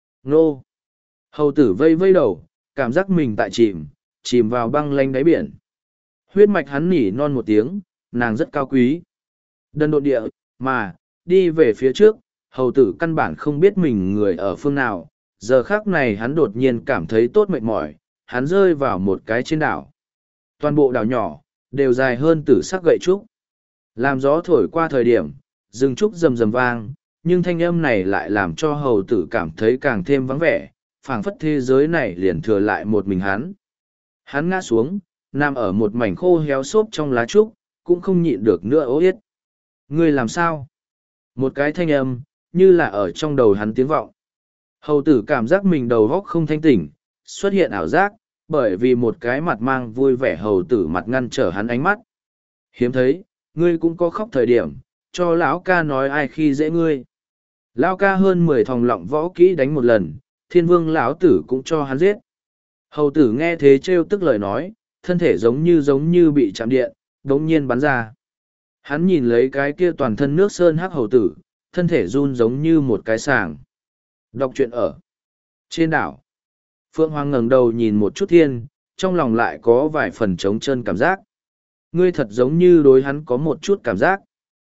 Nô! Hầu tử vây vây đầu, cảm giác mình tại chìm, chìm vào băng lanh đáy biển. Huyết mạch hắn nỉ non một tiếng, nàng rất cao quý. Đần độn địa, mà, đi về phía trước, hầu tử căn bản không biết mình người ở phương nào. Giờ khác này hắn đột nhiên cảm thấy tốt mệt mỏi, hắn rơi vào một cái trên đảo. Toàn bộ đảo nhỏ, đều dài hơn tử sắc gậy trúc. Làm gió thổi qua thời điểm, rừng trúc rầm rầm vang, nhưng thanh âm này lại làm cho hầu tử cảm thấy càng thêm vắng vẻ, phảng phất thế giới này liền thừa lại một mình hắn. Hắn ngã xuống, nằm ở một mảnh khô héo xốp trong lá trúc, cũng không nhịn được nữa ố yết. Ngươi làm sao? Một cái thanh âm, như là ở trong đầu hắn tiếng vọng. Hầu tử cảm giác mình đầu góc không thanh tỉnh, xuất hiện ảo giác, bởi vì một cái mặt mang vui vẻ hầu tử mặt ngăn trở hắn ánh mắt. Hiếm thấy, ngươi cũng có khóc thời điểm, cho lão ca nói ai khi dễ ngươi. Lão ca hơn mười thòng lọng võ kỹ đánh một lần, thiên vương lão tử cũng cho hắn giết. Hầu tử nghe thế trêu tức lời nói, thân thể giống như giống như bị chạm điện, đống nhiên bắn ra. Hắn nhìn lấy cái kia toàn thân nước sơn hắc hầu tử, thân thể run giống như một cái sàng. Đọc truyện ở trên đảo. Phượng Hoàng ngẩng đầu nhìn một chút thiên, trong lòng lại có vài phần trống chân cảm giác. Ngươi thật giống như đối hắn có một chút cảm giác.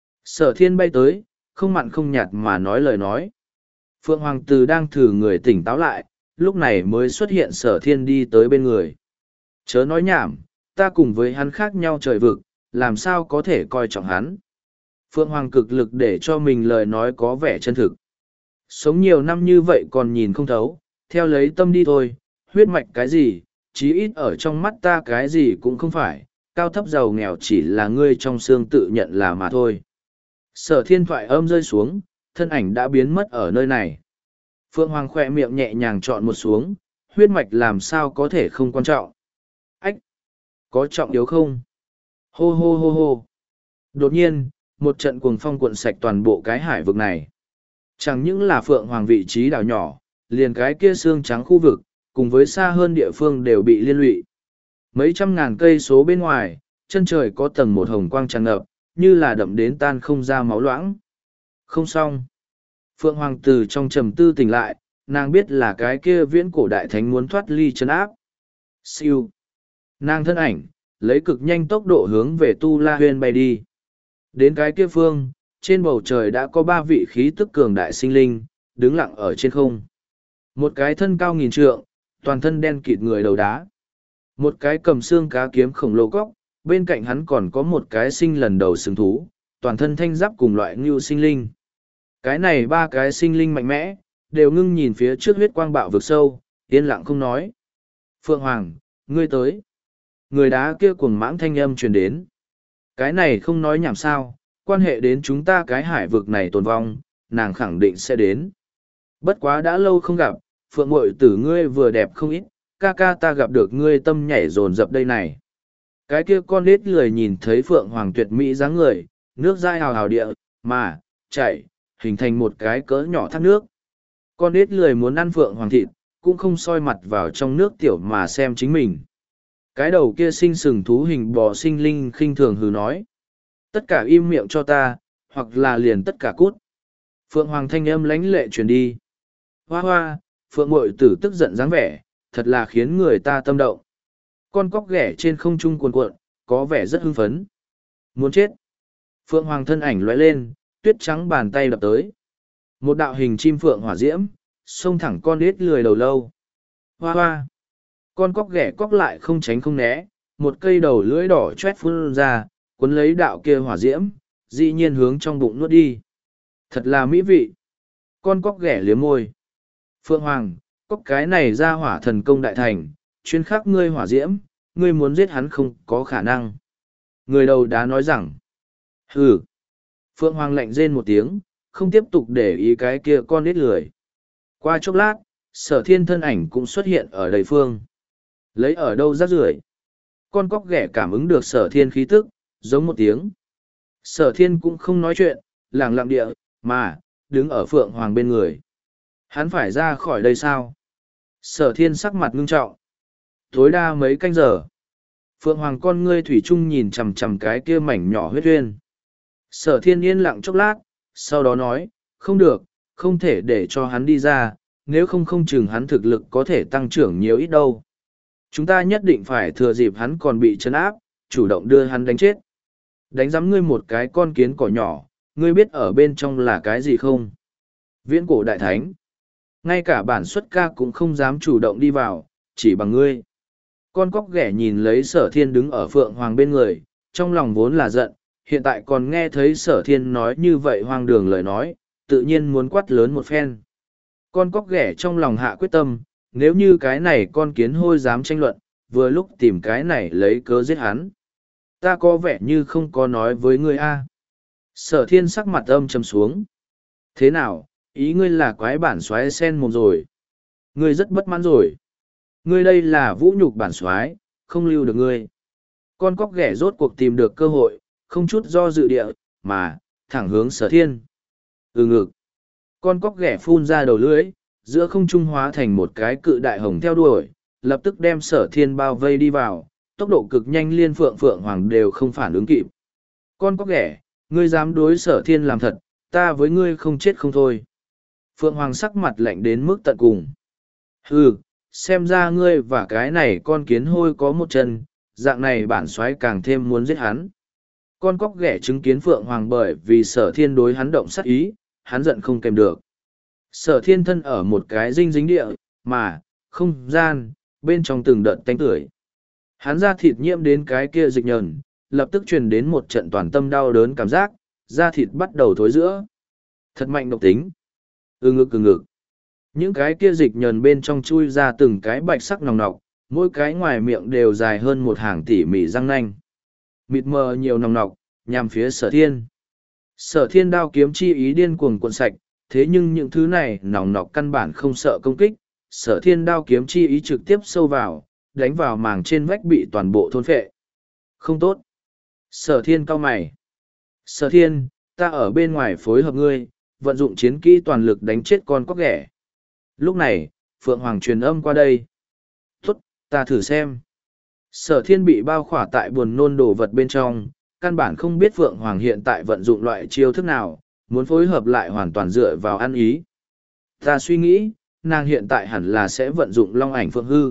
Sở thiên bay tới, không mặn không nhạt mà nói lời nói. Phượng Hoàng từ đang thử người tỉnh táo lại, lúc này mới xuất hiện sở thiên đi tới bên người. Chớ nói nhảm, ta cùng với hắn khác nhau trời vực, làm sao có thể coi trọng hắn. Phượng Hoàng cực lực để cho mình lời nói có vẻ chân thực. Sống nhiều năm như vậy còn nhìn không thấu, theo lấy tâm đi thôi, huyết mạch cái gì, chí ít ở trong mắt ta cái gì cũng không phải, cao thấp giàu nghèo chỉ là ngươi trong xương tự nhận là mà thôi. Sở thiên thoại âm rơi xuống, thân ảnh đã biến mất ở nơi này. Phượng Hoàng khỏe miệng nhẹ nhàng chọn một xuống, huyết mạch làm sao có thể không quan trọng. Ách! Có trọng yếu không? Hô hô hô hô! Đột nhiên, một trận cuồng phong cuộn sạch toàn bộ cái hải vực này. Chẳng những là Phượng Hoàng vị trí đảo nhỏ, liền cái kia xương trắng khu vực, cùng với xa hơn địa phương đều bị liên lụy. Mấy trăm ngàn cây số bên ngoài, chân trời có tầng một hồng quang tràn ngập, như là đậm đến tan không ra máu loãng. Không xong. Phượng Hoàng từ trong trầm tư tỉnh lại, nàng biết là cái kia viễn cổ đại thánh muốn thoát ly chân áp. Siêu. Nàng thân ảnh, lấy cực nhanh tốc độ hướng về Tu La Huyên bay đi. Đến cái kia phương, trên bầu trời đã có ba vị khí tức cường đại sinh linh, đứng lặng ở trên không. Một cái thân cao nghìn trượng, toàn thân đen kịt người đầu đá. Một cái cầm xương cá kiếm khổng lồ cóc, bên cạnh hắn còn có một cái sinh lần đầu sừng thú, toàn thân thanh giáp cùng loại ngưu sinh linh. Cái này ba cái sinh linh mạnh mẽ, đều ngưng nhìn phía trước huyết quang bạo vực sâu, yên lặng không nói. Phượng Hoàng, ngươi tới. Người đá kia cuồng mãng thanh âm truyền đến. Cái này không nói nhảm sao, quan hệ đến chúng ta cái hải vực này tồn vong, nàng khẳng định sẽ đến. Bất quá đã lâu không gặp, Phượng muội tử ngươi vừa đẹp không ít, ca ca ta gặp được ngươi tâm nhảy dồn dập đây này. Cái kia con nết lười nhìn thấy Phượng Hoàng tuyệt mỹ dáng người, nước dai hào hào địa, mà, chảy, hình thành một cái cỡ nhỏ thác nước. Con nết lười muốn ăn Phượng Hoàng thịt, cũng không soi mặt vào trong nước tiểu mà xem chính mình. Cái đầu kia sinh sừng thú hình bò sinh linh khinh thường hừ nói. Tất cả im miệng cho ta, hoặc là liền tất cả cút. Phượng Hoàng thanh âm lánh lệ truyền đi. Hoa hoa, Phượng muội tử tức giận dáng vẻ, thật là khiến người ta tâm động. Con cóc ghẻ trên không trung cuồn cuộn, có vẻ rất hưng phấn. Muốn chết. Phượng Hoàng thân ảnh lóe lên, tuyết trắng bàn tay đập tới. Một đạo hình chim phượng hỏa diễm, xông thẳng con đít lười đầu lâu. Hoa hoa. Con cóc ghẻ cóc lại không tránh không né, một cây đầu lưỡi đỏ chét phun ra, cuốn lấy đạo kia hỏa diễm, dĩ nhiên hướng trong bụng nuốt đi. Thật là mỹ vị. Con cóc ghẻ liếm môi. Phượng Hoàng, cóc cái này ra hỏa thần công đại thành, chuyên khắc ngươi hỏa diễm, ngươi muốn giết hắn không có khả năng. Người đầu đá nói rằng, hừ. Phượng Hoàng lạnh rên một tiếng, không tiếp tục để ý cái kia con nít lười. Qua chốc lát, sở thiên thân ảnh cũng xuất hiện ở đầy phương. Lấy ở đâu rác rưởi. Con cóc ghẻ cảm ứng được sở thiên khí tức, giống một tiếng. Sở thiên cũng không nói chuyện, lẳng lặng địa, mà, đứng ở Phượng Hoàng bên người. Hắn phải ra khỏi đây sao? Sở thiên sắc mặt ngưng trọng. Tối đa mấy canh giờ. Phượng Hoàng con ngươi thủy chung nhìn chằm chằm cái kia mảnh nhỏ huyết uyên. Sở thiên yên lặng chốc lát, sau đó nói, không được, không thể để cho hắn đi ra, nếu không không chừng hắn thực lực có thể tăng trưởng nhiều ít đâu. Chúng ta nhất định phải thừa dịp hắn còn bị trấn áp, chủ động đưa hắn đánh chết. Đánh giám ngươi một cái con kiến cỏ nhỏ, ngươi biết ở bên trong là cái gì không? Viễn cổ đại thánh. Ngay cả bản xuất ca cũng không dám chủ động đi vào, chỉ bằng ngươi. Con cóc ghẻ nhìn lấy sở thiên đứng ở Phượng Hoàng bên người, trong lòng vốn là giận, hiện tại còn nghe thấy sở thiên nói như vậy hoang đường lời nói, tự nhiên muốn quát lớn một phen. Con cóc ghẻ trong lòng hạ quyết tâm, nếu như cái này con kiến hôi dám tranh luận, vừa lúc tìm cái này lấy cớ giết hắn. Ta có vẻ như không có nói với ngươi a. Sở thiên sắc mặt âm trầm xuống. Thế nào, ý ngươi là quái bản xoáy sen mồm rồi. Ngươi rất bất mãn rồi. Ngươi đây là vũ nhục bản xoáy, không lưu được ngươi. Con cóc ghẻ rốt cuộc tìm được cơ hội, không chút do dự địa, mà, thẳng hướng sở thiên. Ừ ngực. Con cóc ghẻ phun ra đầu lưỡi, giữa không trung hóa thành một cái cự đại hồng theo đuổi, lập tức đem sở thiên bao vây đi vào, tốc độ cực nhanh liên phượng phượng hoàng đều không phản ứng kịp. Con cóc ghẻ, ngươi dám đối sở thiên làm thật, ta với ngươi không chết không thôi. Phượng hoàng sắc mặt lạnh đến mức tận cùng. Hừ, xem ra ngươi và cái này con kiến hôi có một chân, dạng này bản soái càng thêm muốn giết hắn. Con cóc ghẻ chứng kiến phượng hoàng bởi vì sở thiên đối hắn động sát ý, hắn giận không kèm được. Sở thiên thân ở một cái dinh dính địa, mà, không gian, bên trong từng đợt tanh tưởi. Hắn da thịt nhiễm đến cái kia dịch nhờn, lập tức truyền đến một trận toàn tâm đau đớn cảm giác, da thịt bắt đầu thối giữa. Thật mạnh độc tính. Ừ ngực ừ ngực. Những cái kia dịch nhờn bên trong chui ra từng cái bạch sắc nòng nọc, mỗi cái ngoài miệng đều dài hơn một hàng tỉ mỉ răng nanh. Mịt mờ nhiều nòng nọc, nhằm phía sở thiên. Sở thiên đao kiếm chi ý điên cuồng cuộn sạch, thế nhưng những thứ này nòng nọc căn bản không sợ công kích. Sở thiên đao kiếm chi ý trực tiếp sâu vào, đánh vào màng trên vách bị toàn bộ thôn phệ. Không tốt. Sở thiên cau mày. Sở thiên, ta ở bên ngoài phối hợp ngươi, vận dụng chiến kỹ toàn lực đánh chết con cóc ghẻ. Lúc này, Phượng Hoàng truyền âm qua đây. Tốt, ta thử xem. Sở thiên bị bao khỏa tại buồn nôn đồ vật bên trong, căn bản không biết Phượng Hoàng hiện tại vận dụng loại chiêu thức nào, muốn phối hợp lại hoàn toàn dựa vào ăn ý. Ta suy nghĩ, nàng hiện tại hẳn là sẽ vận dụng long ảnh phượng hư.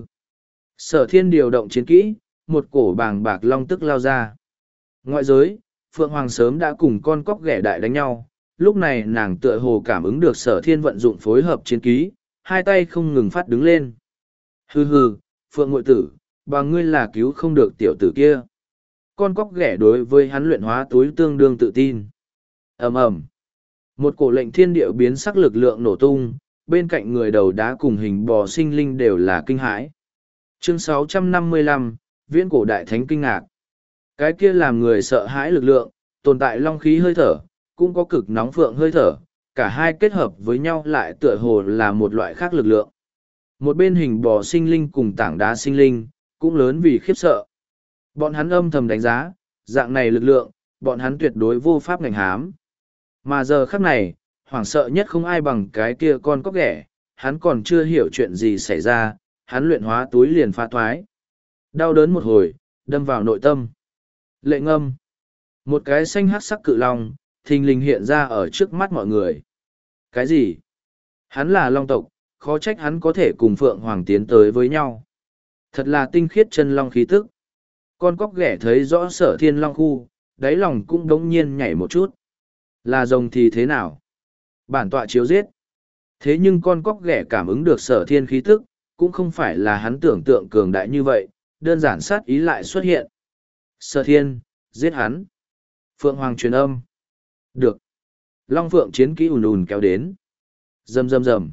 Sở thiên điều động chiến kỹ, một cổ bàng bạc long tức lao ra. Ngoại giới, Phượng Hoàng sớm đã cùng con cóc ghẻ đại đánh nhau, lúc này nàng tựa hồ cảm ứng được sở thiên vận dụng phối hợp chiến kỹ, hai tay không ngừng phát đứng lên. Hừ hừ, Phượng ngụy tử, bà ngươi là cứu không được tiểu tử kia. Con cóc ghẻ đối với hắn luyện hóa túi tương đương tự tin. Ầm ầm, một cổ lệnh thiên địa biến sắc lực lượng nổ tung, bên cạnh người đầu đá cùng hình bò sinh linh đều là kinh hãi. Chương sáu trăm năm mươi lăm, Viễn cổ đại thánh kinh ngạc. Cái kia làm người sợ hãi lực lượng, tồn tại long khí hơi thở, cũng có cực nóng phượng hơi thở, cả hai kết hợp với nhau lại tựa hồ là một loại khác lực lượng. Một bên hình bò sinh linh cùng tảng đá sinh linh, cũng lớn vì khiếp sợ. Bọn hắn âm thầm đánh giá, dạng này lực lượng, bọn hắn tuyệt đối vô pháp ngành hám. Mà giờ khắc này, hoảng sợ nhất không ai bằng cái kia con cóc ghẻ, hắn còn chưa hiểu chuyện gì xảy ra, hắn luyện hóa túi liền phá thoái. Đau đớn một hồi, đâm vào nội tâm. Lệ ngâm. Một cái xanh hắc sắc cự long, thình lình hiện ra ở trước mắt mọi người. Cái gì? Hắn là long tộc, khó trách hắn có thể cùng Phượng Hoàng tiến tới với nhau. Thật là tinh khiết chân long khí tức. Con cóc ghẻ thấy rõ sở thiên long khu, đáy lòng cũng đống nhiên nhảy một chút. Là rồng thì thế nào? Bản tọa chiếu giết. Thế nhưng con cóc ghẻ cảm ứng được sở thiên khí tức, cũng không phải là hắn tưởng tượng cường đại như vậy, đơn giản sát ý lại xuất hiện. Sở thiên, giết hắn. Phượng Hoàng truyền âm. Được. Long Phượng chiến kỹ ùn ùn kéo đến. Rầm rầm rầm.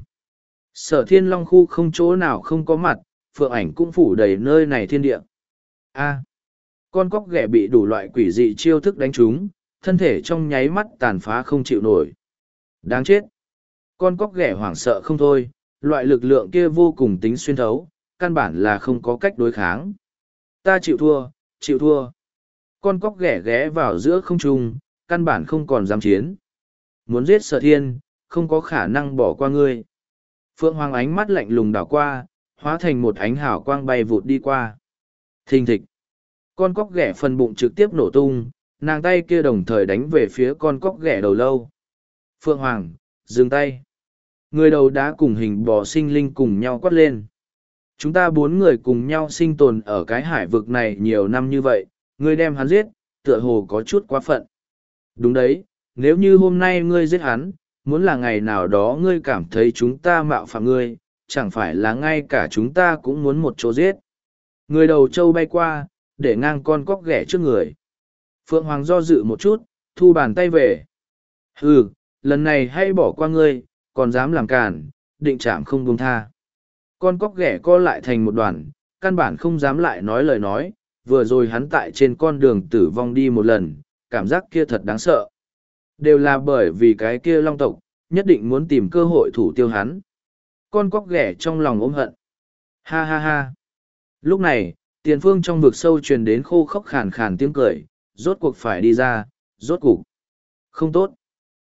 Sở thiên Long khu không chỗ nào không có mặt, Phượng ảnh cũng phủ đầy nơi này thiên địa. A. Con cóc ghẻ bị đủ loại quỷ dị chiêu thức đánh trúng, thân thể trong nháy mắt tàn phá không chịu nổi. Đáng chết. Con cóc ghẻ hoảng sợ không thôi, loại lực lượng kia vô cùng tính xuyên thấu, căn bản là không có cách đối kháng. Ta chịu thua, chịu thua. Con cóc ghẻ ghé vào giữa không trung, căn bản không còn dám chiến. Muốn giết Sở thiên, không có khả năng bỏ qua ngươi. Phượng Hoàng ánh mắt lạnh lùng đảo qua, hóa thành một ánh hào quang bay vụt đi qua. Thình thịch. Con cóc ghẻ phần bụng trực tiếp nổ tung, nàng tay kia đồng thời đánh về phía con cóc ghẻ đầu lâu. Phượng Hoàng, dừng tay. Người đầu đá cùng hình bò sinh linh cùng nhau quát lên. Chúng ta bốn người cùng nhau sinh tồn ở cái hải vực này nhiều năm như vậy, ngươi đem hắn giết, tựa hồ có chút quá phận. Đúng đấy, nếu như hôm nay ngươi giết hắn, muốn là ngày nào đó ngươi cảm thấy chúng ta mạo phạm ngươi, chẳng phải là ngay cả chúng ta cũng muốn một chỗ giết. Người đầu trâu bay qua, để ngang con cóc ghẻ trước người. Phượng Hoàng do dự một chút, thu bàn tay về. Hừ, lần này hãy bỏ qua ngươi, còn dám làm cản, định chạm không buông tha. Con cóc ghẻ co lại thành một đoàn, căn bản không dám lại nói lời nói, vừa rồi hắn tại trên con đường tử vong đi một lần, cảm giác kia thật đáng sợ. Đều là bởi vì cái kia long tộc, nhất định muốn tìm cơ hội thủ tiêu hắn. Con cóc ghẻ trong lòng ôm hận. Ha ha ha. Lúc này, tiền phương trong vực sâu truyền đến khô khốc khàn khàn tiếng cười, rốt cuộc phải đi ra, rốt cuộc. Không tốt.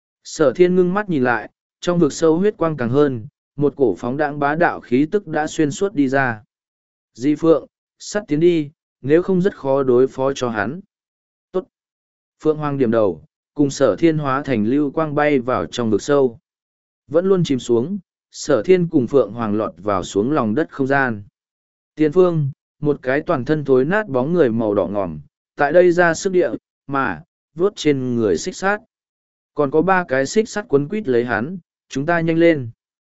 Sở thiên ngưng mắt nhìn lại, trong vực sâu huyết quang càng hơn, một cổ phóng đãng bá đạo khí tức đã xuyên suốt đi ra. Di Phượng, sắt tiến đi, nếu không rất khó đối phó cho hắn. Tốt. Phượng Hoàng điểm đầu, cùng sở thiên hóa thành lưu quang bay vào trong vực sâu. Vẫn luôn chìm xuống, sở thiên cùng Phượng Hoàng lọt vào xuống lòng đất không gian. Tiền phương, một cái toàn thân thối nát bóng người màu đỏ ngòm, tại đây ra sức địa, mà, vuốt trên người xích sát. Còn có ba cái xích sắt quấn quít lấy hắn, chúng ta nhanh lên.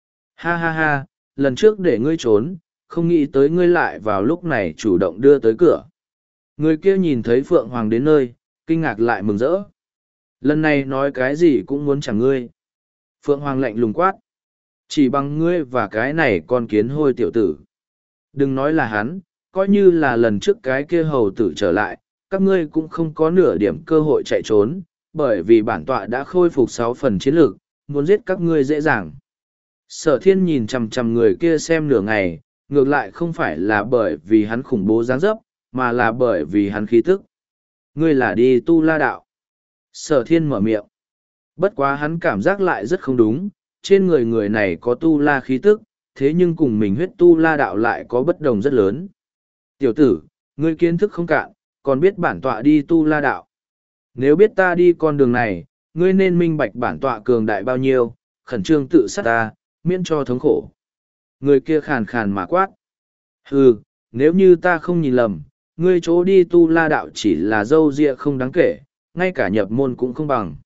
Ha ha ha, lần trước để ngươi trốn, không nghĩ tới ngươi lại vào lúc này chủ động đưa tới cửa. Người kia nhìn thấy Phượng Hoàng đến nơi, kinh ngạc lại mừng rỡ. Lần này nói cái gì cũng muốn chẳng ngươi. Phượng Hoàng lạnh lùng quát. Chỉ bằng ngươi và cái này con kiến hôi tiểu tử. Đừng nói là hắn, coi như là lần trước cái kia hầu tử trở lại, các ngươi cũng không có nửa điểm cơ hội chạy trốn, bởi vì bản tọa đã khôi phục sáu phần chiến lược, muốn giết các ngươi dễ dàng. Sở thiên nhìn chằm chằm người kia xem nửa ngày, ngược lại không phải là bởi vì hắn khủng bố dáng dấp, mà là bởi vì hắn khí tức. Ngươi là đi tu la đạo. Sở thiên mở miệng. Bất quá hắn cảm giác lại rất không đúng, trên người người này có tu la khí tức, thế nhưng cùng mình huyết tu la đạo lại có bất đồng rất lớn. Tiểu tử, ngươi kiến thức không cạn, còn biết bản tọa đi tu la đạo. Nếu biết ta đi con đường này, ngươi nên minh bạch bản tọa cường đại bao nhiêu, khẩn trương tự sát ta, miễn cho thống khổ. Người kia khàn khàn mà quát. Hừ, nếu như ta không nhìn lầm, ngươi chỗ đi tu la đạo chỉ là dâu ria không đáng kể, ngay cả nhập môn cũng không bằng.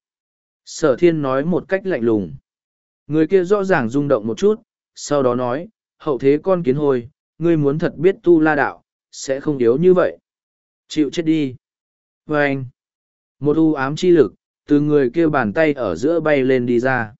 Sở thiên nói một cách lạnh lùng. Người kia rõ ràng rung động một chút, sau đó nói, hậu thế con kiến hôi, ngươi muốn thật biết tu la đạo, sẽ không yếu như vậy. Chịu chết đi. Và anh, một u ám chi lực, từ người kia bàn tay ở giữa bay lên đi ra.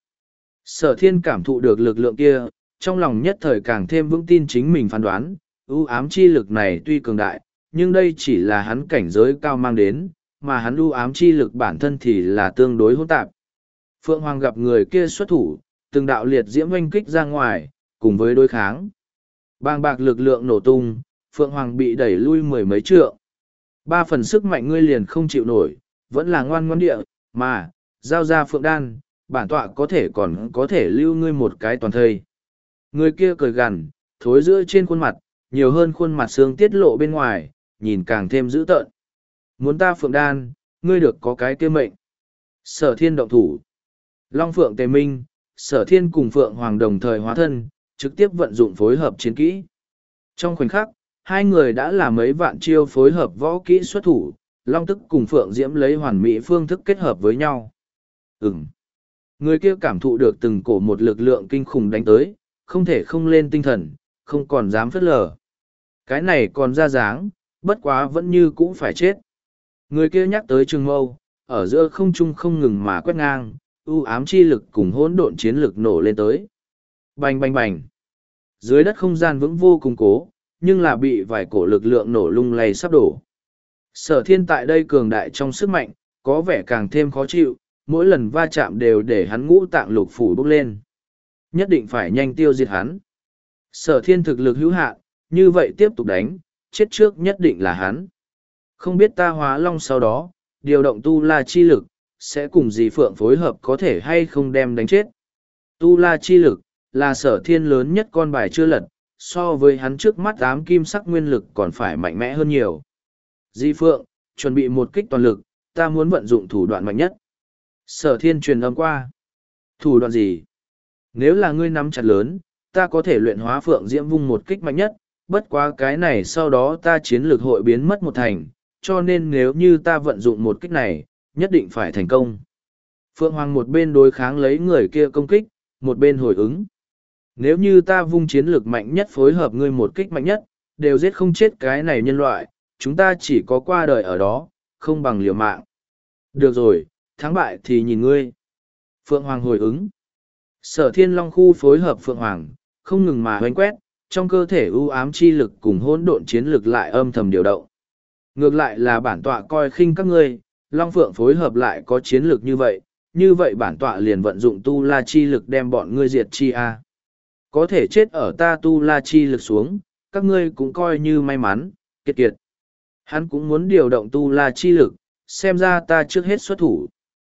Sở thiên cảm thụ được lực lượng kia, trong lòng nhất thời càng thêm vững tin chính mình phán đoán, u ám chi lực này tuy cường đại, nhưng đây chỉ là hắn cảnh giới cao mang đến, mà hắn u ám chi lực bản thân thì là tương đối hỗn tạp. Phượng Hoàng gặp người kia xuất thủ, từng đạo liệt diễm oanh kích ra ngoài, cùng với đối kháng. Bàng bạc lực lượng nổ tung, Phượng Hoàng bị đẩy lui mười mấy trượng. Ba phần sức mạnh ngươi liền không chịu nổi, vẫn là ngoan ngoãn địa, mà, giao ra Phượng Đan, bản tọa có thể còn có thể lưu ngươi một cái toàn thây. Người kia cười gằn, thối giữa trên khuôn mặt, nhiều hơn khuôn mặt xương tiết lộ bên ngoài, nhìn càng thêm dữ tợn. Muốn ta Phượng Đan, ngươi được có cái kia mệnh. Sở thiên động thủ. Long Phượng Tề Minh, Sở thiên cùng Phượng Hoàng đồng thời hóa thân, trực tiếp vận dụng phối hợp chiến kỹ. Trong khoảnh khắc, hai người đã là mấy vạn chiêu phối hợp võ kỹ xuất thủ, Long Tức cùng Phượng Diễm lấy hoàn mỹ phương thức kết hợp với nhau. Ừm. Người kia cảm thụ được từng cổ một lực lượng kinh khủng đánh tới, không thể không lên tinh thần, không còn dám phớt lờ. Cái này còn ra dáng, bất quá vẫn như cũng phải chết. Người kia nhắc tới trường mâu, ở giữa không trung không ngừng mà quét ngang, u ám chi lực cùng hỗn độn chiến lực nổ lên tới. Bành bành bành. Dưới đất không gian vững vô cùng cố, nhưng là bị vài cổ lực lượng nổ lung lay sắp đổ. Sở thiên tại đây cường đại trong sức mạnh, có vẻ càng thêm khó chịu, mỗi lần va chạm đều để hắn ngũ tạng lục phủ bốc lên. Nhất định phải nhanh tiêu diệt hắn. Sở thiên thực lực hữu hạn, như vậy tiếp tục đánh, chết trước nhất định là hắn. Không biết ta hóa long sau đó, điều động tu la chi lực, sẽ cùng dì Phượng phối hợp có thể hay không đem đánh chết. Tu la chi lực, là sở thiên lớn nhất con bài chưa lật, so với hắn trước mắt ám kim sắc nguyên lực còn phải mạnh mẽ hơn nhiều. Di Phượng, chuẩn bị một kích toàn lực, ta muốn vận dụng thủ đoạn mạnh nhất. Sở thiên truyền âm qua. Thủ đoạn gì? Nếu là ngươi nắm chặt lớn, ta có thể luyện hóa Phượng Diễm vung một kích mạnh nhất, bất quá cái này sau đó ta chiến lược hội biến mất một thành, cho nên nếu như ta vận dụng một kích này, nhất định phải thành công. Phượng Hoàng một bên đối kháng lấy người kia công kích, một bên hồi ứng. Nếu như ta vung chiến lược mạnh nhất phối hợp ngươi một kích mạnh nhất, đều giết không chết cái này nhân loại, chúng ta chỉ có qua đời ở đó, không bằng liều mạng. Được rồi, thắng bại thì nhìn ngươi. Phượng Hoàng hồi ứng. Sở Thiên Long khu phối hợp Phượng Hoàng, không ngừng mà hoành quét, trong cơ thể ưu ám chi lực cùng hỗn độn chiến lực lại âm thầm điều động. Ngược lại là bản tọa coi khinh các ngươi, Long Phượng phối hợp lại có chiến lược như vậy, như vậy bản tọa liền vận dụng tu la chi lực đem bọn ngươi diệt chi a. Có thể chết ở ta tu la chi lực xuống, các ngươi cũng coi như may mắn, kiệt kiệt. Hắn cũng muốn điều động tu la chi lực, xem ra ta trước hết xuất thủ.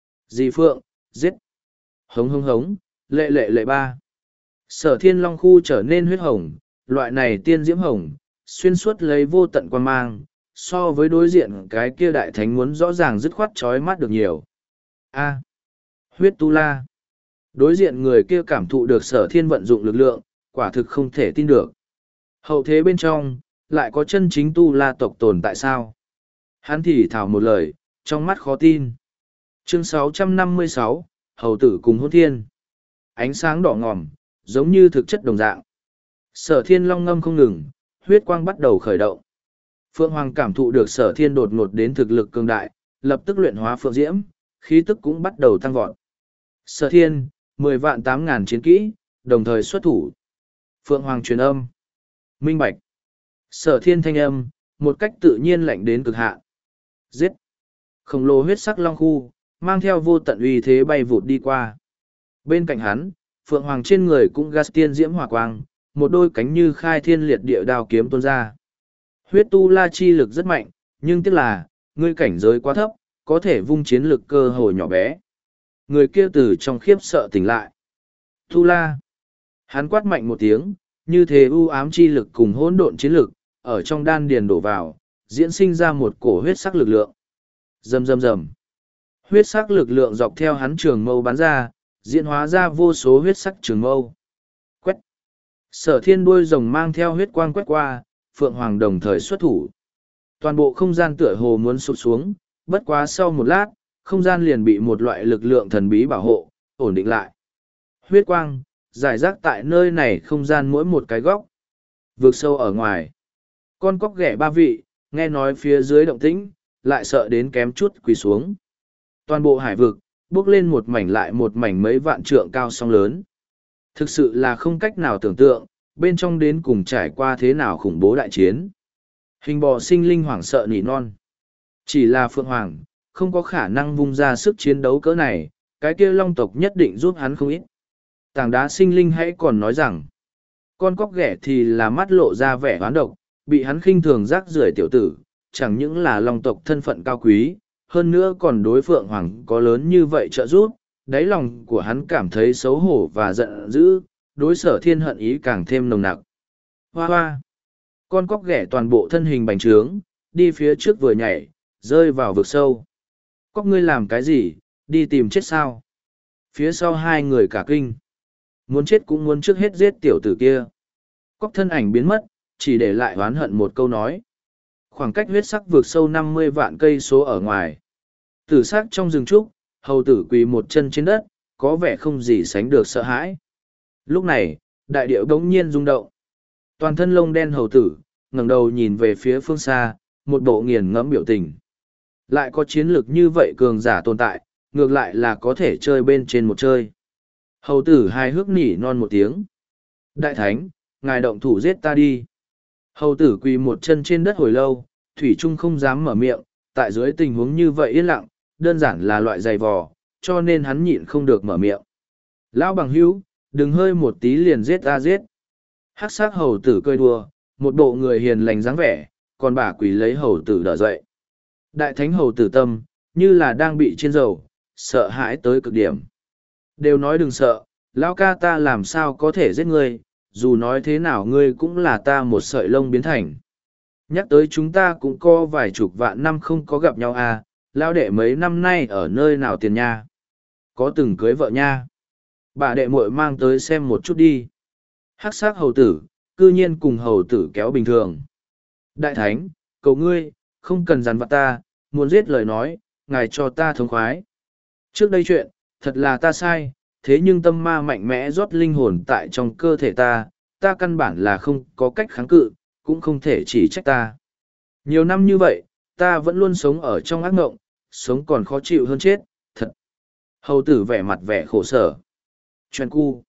Dì Phượng, giết. Hống hống hống, lệ lệ lệ ba. Sở Thiên Long khu trở nên huyết hồng, loại này tiên diễm hồng, xuyên suốt lấy vô tận quan mang, so với đối diện cái kia đại thánh muốn rõ ràng dứt khoát chói mắt được nhiều. A. Huyết tu la. Đối diện người kia cảm thụ được sở thiên vận dụng lực lượng, quả thực không thể tin được. Hậu thế bên trong, lại có chân chính tu la tộc tồn tại sao? Hắn thì thảo một lời, trong mắt khó tin. Chương sáu trăm năm mươi sáu, Hầu tử cùng hôn thiên. Ánh sáng đỏ ngòm, giống như thực chất đồng dạng. Sở thiên long ngâm không ngừng, huyết quang bắt đầu khởi động. Phượng Hoàng cảm thụ được sở thiên đột ngột đến thực lực cường đại, lập tức luyện hóa phượng diễm, khí tức cũng bắt đầu tăng vọt. Sở thiên, mười vạn tám ngàn chiến kỹ, đồng thời xuất thủ. Phượng Hoàng truyền âm. Minh bạch. Sở thiên thanh âm, một cách tự nhiên lạnh đến cực hạn. Giết. Khổng lồ huyết sắc long khu, mang theo vô tận uy thế bay vụt đi qua. Bên cạnh hắn, Phượng Hoàng trên người cũng gas tiên diễm hỏa quang, một đôi cánh như khai thiên liệt địa đao kiếm tuôn ra. Huyết tu la chi lực rất mạnh, nhưng tiếc là, ngươi cảnh giới quá thấp, có thể vung chiến lực cơ hồ nhỏ bé. Người kia từ trong khiếp sợ tỉnh lại. Tu la. Hắn quát mạnh một tiếng, như thế u ám chi lực cùng hỗn độn chiến lực, ở trong đan điền đổ vào, diễn sinh ra một cổ huyết sắc lực lượng. Rầm rầm rầm. Huyết sắc lực lượng dọc theo hắn trường mâu bắn ra, diễn hóa ra vô số huyết sắc trường mâu. Quét. Sở thiên đuôi rồng mang theo huyết quang quét qua, Phượng Hoàng đồng thời xuất thủ. Toàn bộ không gian tựa hồ muốn sụp xuống, bất quá sau một lát, không gian liền bị một loại lực lượng thần bí bảo hộ, ổn định lại. Huyết quang, giải rác tại nơi này không gian mỗi một cái góc. Vượt sâu ở ngoài. Con cóc ghẻ ba vị, nghe nói phía dưới động tĩnh, lại sợ đến kém chút quỳ xuống. Toàn bộ hải vực, bước lên một mảnh lại một mảnh mấy vạn trượng cao song lớn. Thực sự là không cách nào tưởng tượng, bên trong đến cùng trải qua thế nào khủng bố đại chiến. Hình bò sinh linh hoảng sợ nỉ non. Chỉ là Phượng Hoàng, không có khả năng vung ra sức chiến đấu cỡ này, cái kia long tộc nhất định giúp hắn không ít. Tảng đá sinh linh hãy còn nói rằng, con cóc ghẻ thì là mắt lộ ra vẻ oán độc, bị hắn khinh thường rác rưởi tiểu tử, chẳng những là long tộc thân phận cao quý, hơn nữa còn đối Phượng Hoàng có lớn như vậy trợ giúp, đáy lòng của hắn cảm thấy xấu hổ và giận dữ, đối sở thiên hận ý càng thêm nồng nặc. Hoa hoa! Con cóc ghẻ toàn bộ thân hình bành trướng, đi phía trước vừa nhảy, rơi vào vực sâu. Cóc ngươi làm cái gì, đi tìm chết sao? Phía sau hai người cả kinh. Muốn chết cũng muốn trước hết giết tiểu tử kia. Cóc thân ảnh biến mất, chỉ để lại oán hận một câu nói. Khoảng cách huyết sắc vượt sâu năm mươi vạn cây số ở ngoài. Tử sắc trong rừng trúc, hầu tử quỳ một chân trên đất, có vẻ không gì sánh được sợ hãi. Lúc này, đại điệu đống nhiên rung động. Toàn thân lông đen hầu tử, ngẩng đầu nhìn về phía phương xa, một bộ nghiền ngẫm biểu tình. Lại có chiến lược như vậy cường giả tồn tại, ngược lại là có thể chơi bên trên một chơi. Hầu tử hài hước nỉ non một tiếng. Đại thánh, ngài động thủ giết ta đi. Hầu tử quỳ một chân trên đất hồi lâu, Thủy Trung không dám mở miệng, tại dưới tình huống như vậy yên lặng, đơn giản là loại dày vò, cho nên hắn nhịn không được mở miệng. Lão bằng hữu, đừng hơi một tí liền giết ta giết. Hắc sắc hầu tử cười đùa, một bộ người hiền lành dáng vẻ, còn bà quỳ lấy hầu tử đỡ dậy. Đại thánh hầu tử tâm, như là đang bị chiên dầu, sợ hãi tới cực điểm. Đều nói đừng sợ, lão ca ta làm sao có thể giết ngươi, dù nói thế nào ngươi cũng là ta một sợi lông biến thành. Nhắc tới chúng ta cũng có vài chục vạn năm không có gặp nhau à, lão đệ mấy năm nay ở nơi nào tiền nha. Có từng cưới vợ nha. Bà đệ muội mang tới xem một chút đi. Hắc sắc hầu tử, cư nhiên cùng hầu tử kéo bình thường. Đại thánh, cầu ngươi, không cần dằn vặt ta, muốn giết lời nói, ngài cho ta thống khoái. Trước đây chuyện, thật là ta sai, thế nhưng tâm ma mạnh mẽ rót linh hồn tại trong cơ thể ta, ta căn bản là không có cách kháng cự, cũng không thể chỉ trách ta. Nhiều năm như vậy, ta vẫn luôn sống ở trong ác ngộng, sống còn khó chịu hơn chết, thật. Hầu tử vẻ mặt vẻ khổ sở. Chuyện cu.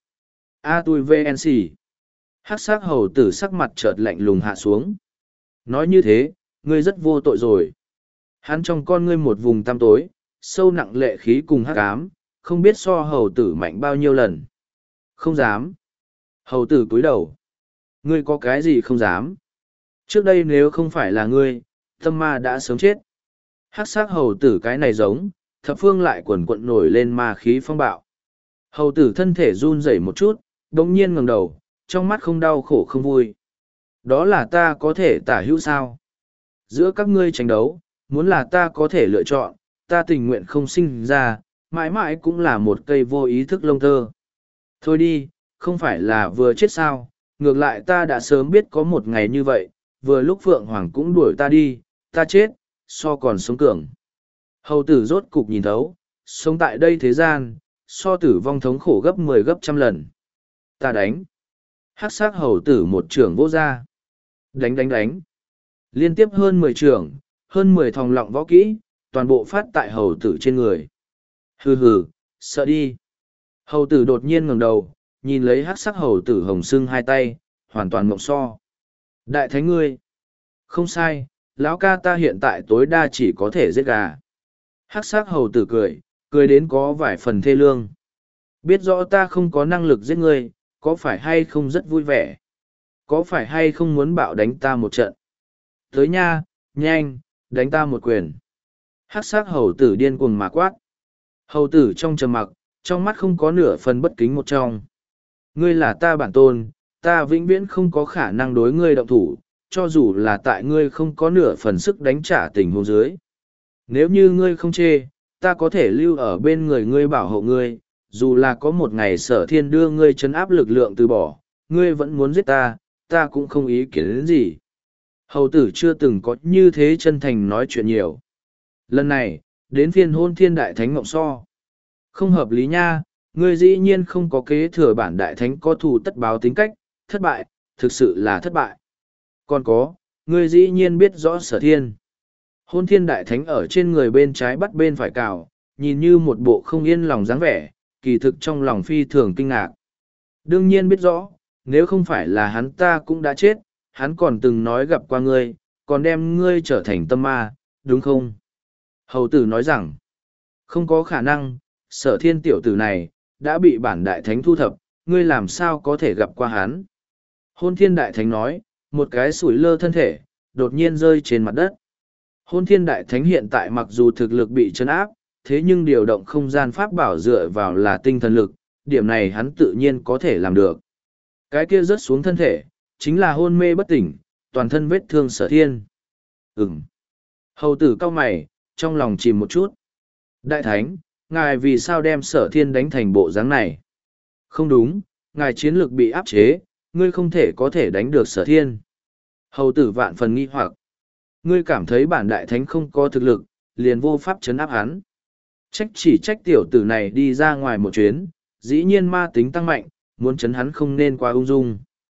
A tui vê en xê. Hắc sắc hầu tử sắc mặt chợt lạnh lùng hạ xuống. Nói như thế, ngươi rất vô tội rồi. Hắn trong con ngươi một vùng tăm tối, sâu nặng lệ khí cùng hắc ám, không biết so hầu tử mạnh bao nhiêu lần. Không dám. Hầu tử cúi đầu. Ngươi có cái gì không dám? Trước đây nếu không phải là ngươi, tâm ma đã sớm chết. Hắc sắc hầu tử cái này giống, thập phương lại quần quận nổi lên ma khí phong bạo. Hầu tử thân thể run rẩy một chút, đống nhiên ngẩng đầu, trong mắt không đau khổ không vui. Đó là ta có thể tả hữu sao? Giữa các ngươi tranh đấu, muốn là ta có thể lựa chọn, ta tình nguyện không sinh ra, mãi mãi cũng là một cây vô ý thức lông tơ. Thôi đi, không phải là vừa chết sao, ngược lại ta đã sớm biết có một ngày như vậy, vừa lúc Phượng Hoàng cũng đuổi ta đi, ta chết, so còn sống cường. Hầu tử rốt cục nhìn thấu, sống tại đây thế gian, so tử vong thống khổ gấp mười gấp trăm lần. Ta đánh. Hắc sắc hầu tử một trưởng vô ra. Đánh đánh đánh. Liên tiếp hơn mười trưởng, hơn mười thòng lọng võ kỹ, toàn bộ phát tại hầu tử trên người. Hừ hừ, sợ đi. Hầu tử đột nhiên ngẩng đầu, nhìn lấy hắc sắc hầu tử hồng sưng hai tay, hoàn toàn mộng so. Đại thánh ngươi. Không sai, lão ca ta hiện tại tối đa chỉ có thể giết gà. Hắc sắc hầu tử cười, cười đến có vài phần thê lương. Biết rõ ta không có năng lực giết ngươi, có phải hay không rất vui vẻ? Có phải hay không muốn bạo đánh ta một trận? Tới nha, nhanh, đánh ta một quyền. Hắc sắc hầu tử điên cuồng mà quát. Hầu tử trong trầm mặc, trong mắt không có nửa phần bất kính một trong. Ngươi là ta bản tôn, ta vĩnh viễn không có khả năng đối ngươi động thủ, cho dù là tại ngươi không có nửa phần sức đánh trả tình huống dưới. Nếu như ngươi không chê, ta có thể lưu ở bên người ngươi bảo hộ ngươi, dù là có một ngày sở thiên đưa ngươi chấn áp lực lượng từ bỏ, ngươi vẫn muốn giết ta, ta cũng không ý kiến đến gì. Hầu tử chưa từng có như thế chân thành nói chuyện nhiều. Lần này, đến phiên hôn thiên đại thánh mộng so. Không hợp lý nha, ngươi dĩ nhiên không có kế thừa bản đại thánh có thù tất báo tính cách, thất bại, thực sự là thất bại. Còn có, ngươi dĩ nhiên biết rõ sở thiên. Hôn thiên đại thánh ở trên người bên trái bắt bên phải cào, nhìn như một bộ không yên lòng dáng vẻ, kỳ thực trong lòng phi thường kinh ngạc. Đương nhiên biết rõ, nếu không phải là hắn ta cũng đã chết, hắn còn từng nói gặp qua ngươi, còn đem ngươi trở thành tâm ma, đúng không? Hầu tử nói rằng, không có khả năng, sở thiên tiểu tử này, đã bị bản đại thánh thu thập, ngươi làm sao có thể gặp qua hắn? Hôn thiên đại thánh nói, một cái sủi lơ thân thể, đột nhiên rơi trên mặt đất. Hôn thiên đại thánh hiện tại mặc dù thực lực bị chấn áp, thế nhưng điều động không gian pháp bảo dựa vào là tinh thần lực, điểm này hắn tự nhiên có thể làm được. Cái kia rớt xuống thân thể, chính là hôn mê bất tỉnh, toàn thân vết thương sở thiên. Ừm. Hầu tử cao mày, trong lòng chìm một chút. Đại thánh, ngài vì sao đem sở thiên đánh thành bộ dáng này? Không đúng, ngài chiến lược bị áp chế, ngươi không thể có thể đánh được sở thiên. Hầu tử vạn phần nghi hoặc. Ngươi cảm thấy bản đại thánh không có thực lực, liền vô pháp chấn áp hắn. Trách chỉ trách tiểu tử này đi ra ngoài một chuyến, dĩ nhiên ma tính tăng mạnh, muốn chấn hắn không nên quá ung dung.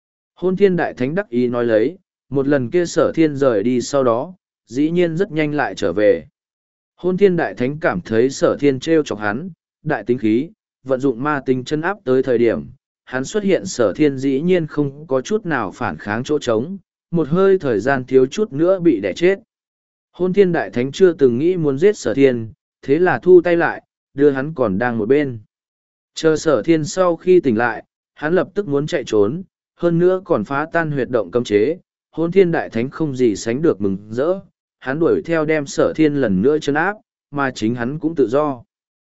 Hôn thiên đại thánh đắc ý nói lấy, một lần kia sở thiên rời đi sau đó, dĩ nhiên rất nhanh lại trở về. Hôn thiên đại thánh cảm thấy sở thiên trêu chọc hắn, đại tính khí, vận dụng ma tính chân áp tới thời điểm, hắn xuất hiện sở thiên dĩ nhiên không có chút nào phản kháng chỗ trống, một hơi thời gian thiếu chút nữa bị đẻ chết. Hôn thiên đại thánh chưa từng nghĩ muốn giết sở thiên, thế là thu tay lại, đưa hắn còn đang một bên. Chờ sở thiên sau khi tỉnh lại, hắn lập tức muốn chạy trốn, hơn nữa còn phá tan huyệt động cấm chế, hôn thiên đại thánh không gì sánh được mừng rỡ, hắn đuổi theo đem sở thiên lần nữa trấn áp, mà chính hắn cũng tự do.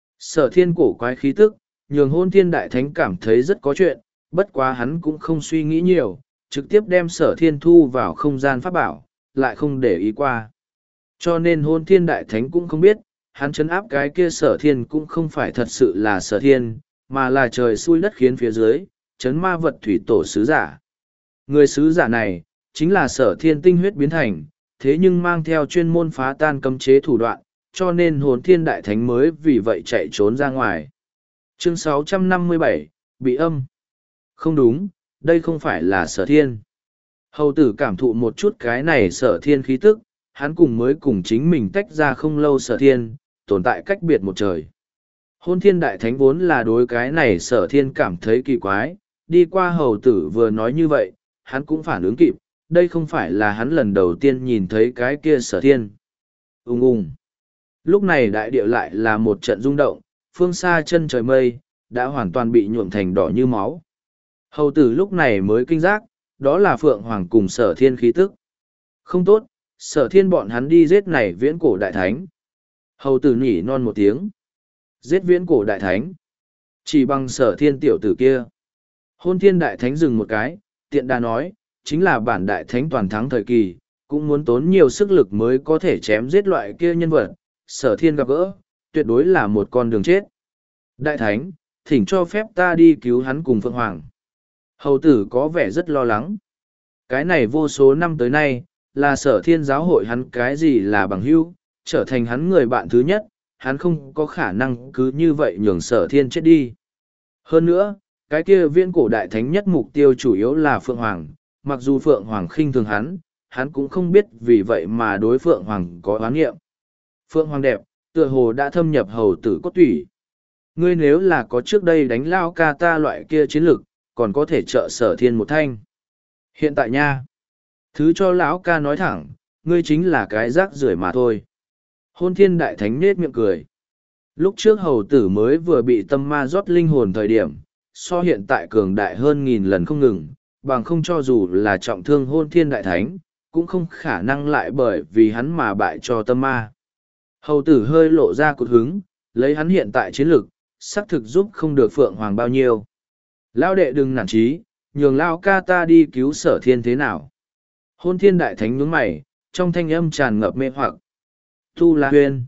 Sở thiên cổ quái khí tức, nhường hôn thiên đại thánh cảm thấy rất có chuyện, bất quá hắn cũng không suy nghĩ nhiều, trực tiếp đem sở thiên thu vào không gian pháp bảo, lại không để ý qua. Cho nên hôn thiên đại thánh cũng không biết, hắn trấn áp cái kia sở thiên cũng không phải thật sự là sở thiên, mà là trời xui đất khiến phía dưới, chấn ma vật thủy tổ sứ giả. Người sứ giả này, chính là sở thiên tinh huyết biến thành, thế nhưng mang theo chuyên môn phá tan cấm chế thủ đoạn, cho nên hồn thiên đại thánh mới vì vậy chạy trốn ra ngoài. Chương sáu trăm năm mươi bảy, bị âm. Không đúng, đây không phải là sở thiên. Hầu tử cảm thụ một chút cái này sở thiên khí tức, hắn cùng mới cùng chính mình tách ra không lâu sở thiên, tồn tại cách biệt một trời. Hôn thiên đại thánh vốn là đối cái này sở thiên cảm thấy kỳ quái, đi qua hầu tử vừa nói như vậy, hắn cũng phản ứng kịp, đây không phải là hắn lần đầu tiên nhìn thấy cái kia sở thiên. Ung ung. Lúc này đại địa lại là một trận rung động, phương xa chân trời mây, đã hoàn toàn bị nhuộm thành đỏ như máu. Hầu tử lúc này mới kinh giác, đó là Phượng Hoàng cùng sở thiên khí tức. Không tốt, sở thiên bọn hắn đi giết này viễn cổ đại thánh. Hầu tử nhỉ non một tiếng. Giết viễn cổ đại thánh. Chỉ bằng sở thiên tiểu tử kia. Hôn thiên đại thánh dừng một cái, tiện đà nói, chính là bản đại thánh toàn thắng thời kỳ, cũng muốn tốn nhiều sức lực mới có thể chém giết loại kia nhân vật. Sở thiên gặp gỡ, tuyệt đối là một con đường chết. Đại thánh, thỉnh cho phép ta đi cứu hắn cùng Phượng Hoàng. Hầu tử có vẻ rất lo lắng. Cái này vô số năm tới nay, là sở thiên giáo hội hắn cái gì là bằng hữu, trở thành hắn người bạn thứ nhất, hắn không có khả năng cứ như vậy nhường sở thiên chết đi. Hơn nữa, cái kia viễn cổ đại thánh nhất mục tiêu chủ yếu là Phượng Hoàng, mặc dù Phượng Hoàng khinh thường hắn, hắn cũng không biết vì vậy mà đối Phượng Hoàng có oán nghiệm. Phượng Hoàng đẹp, tựa hồ đã thâm nhập hầu tử cốt tủy. Ngươi nếu là có trước đây đánh lao ca ta loại kia chiến lực, còn có thể trợ sở thiên một thanh. Hiện tại nha, thứ cho lão ca nói thẳng, ngươi chính là cái rác rưởi mà thôi. Hôn thiên đại thánh nết miệng cười. Lúc trước hầu tử mới vừa bị tâm ma rót linh hồn thời điểm, so hiện tại cường đại hơn nghìn lần không ngừng, bằng không cho dù là trọng thương hôn thiên đại thánh, cũng không khả năng lại bởi vì hắn mà bại cho tâm ma. Hầu tử hơi lộ ra cột hứng, lấy hắn hiện tại chiến lực, xác thực giúp không được Phượng Hoàng bao nhiêu. Lao đệ đừng nản chí, nhường Lao ca ta đi cứu sở thiên thế nào. Hôn thiên đại thánh nhướng mày, trong thanh âm tràn ngập mê hoặc. Tu La Huyên.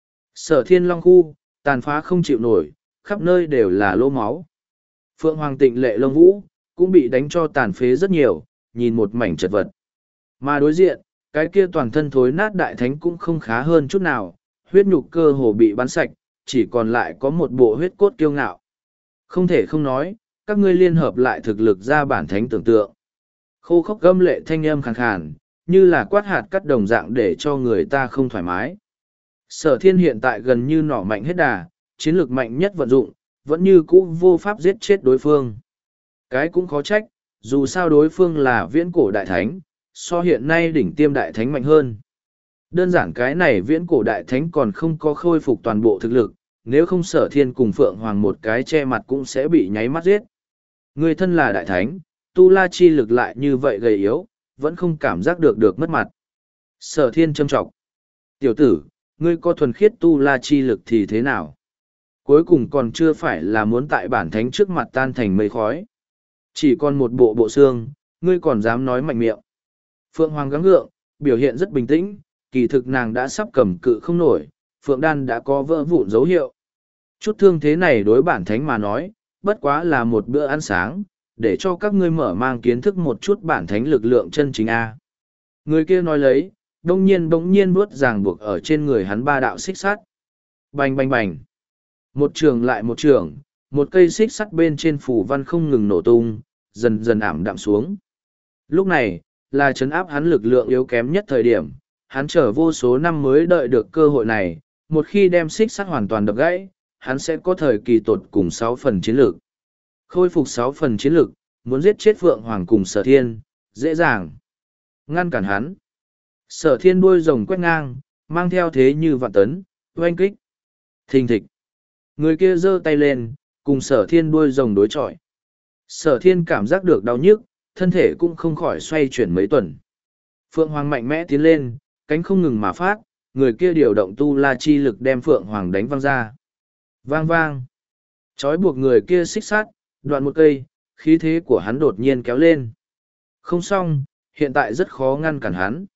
Sở thiên long khu, tàn phá không chịu nổi, khắp nơi đều là lỗ máu. Phượng Hoàng tịnh lệ lông vũ, cũng bị đánh cho tàn phế rất nhiều, nhìn một mảnh chật vật. Mà đối diện, cái kia toàn thân thối nát đại thánh cũng không khá hơn chút nào, huyết nhục cơ hồ bị bắn sạch, chỉ còn lại có một bộ huyết cốt kiêu ngạo. Không thể không nói, các ngươi liên hợp lại thực lực ra bản thánh tưởng tượng. Khô khốc gâm lệ thanh âm khàn khàn, như là quát hạt cắt đồng dạng để cho người ta không thoải mái. Sở thiên hiện tại gần như nỏ mạnh hết đà, chiến lược mạnh nhất vận dụng, vẫn như cũ vô pháp giết chết đối phương. Cái cũng khó trách, dù sao đối phương là viễn cổ đại thánh, so hiện nay đỉnh tiêm đại thánh mạnh hơn. Đơn giản cái này viễn cổ đại thánh còn không có khôi phục toàn bộ thực lực, nếu không sở thiên cùng Phượng Hoàng một cái che mặt cũng sẽ bị nháy mắt giết. Người thân là đại thánh, tu la chi lực lại như vậy gầy yếu, vẫn không cảm giác được được mất mặt. Sở thiên châm trọng. Tiểu tử, ngươi có thuần khiết tu la chi lực thì thế nào? Cuối cùng còn chưa phải là muốn tại bản thánh trước mặt tan thành mây khói. Chỉ còn một bộ bộ xương, ngươi còn dám nói mạnh miệng. Phượng Hoàng gắng gượng, biểu hiện rất bình tĩnh, kỳ thực nàng đã sắp cầm cự không nổi, Phượng Đan đã có vỡ vụn dấu hiệu. Chút thương thế này đối bản thánh mà nói, bất quá là một bữa ăn sáng, để cho các ngươi mở mang kiến thức một chút bản thánh lực lượng chân chính A. Người kia nói lấy, đông nhiên bỗng nhiên bước ràng buộc ở trên người hắn ba đạo xích sắt. Bành bành bành. Một trường lại một trường, một cây xích sắt bên trên phủ văn không ngừng nổ tung, dần dần ảm đạm xuống. Lúc này, là trấn áp hắn lực lượng yếu kém nhất thời điểm, hắn chờ vô số năm mới đợi được cơ hội này, một khi đem xích sắt hoàn toàn đập gãy, hắn sẽ có thời kỳ tột cùng sáu phần chiến lược. Khôi phục sáu phần chiến lược, muốn giết chết Phượng Hoàng cùng Sở Thiên, dễ dàng. Ngăn cản hắn. Sở Thiên đuôi rồng quét ngang, mang theo thế như vạn tấn, oanh kích. Thình thịch. Người kia giơ tay lên, cùng Sở Thiên đuôi rồng đối chọi. Sở Thiên cảm giác được đau nhức, thân thể cũng không khỏi xoay chuyển mấy tuần. Phượng Hoàng mạnh mẽ tiến lên, cánh không ngừng mà phát, người kia điều động tu la chi lực đem Phượng Hoàng đánh văng ra. Vang vang. Chói buộc người kia xích sát, đoạn một cây, khí thế của hắn đột nhiên kéo lên. Không xong, hiện tại rất khó ngăn cản hắn.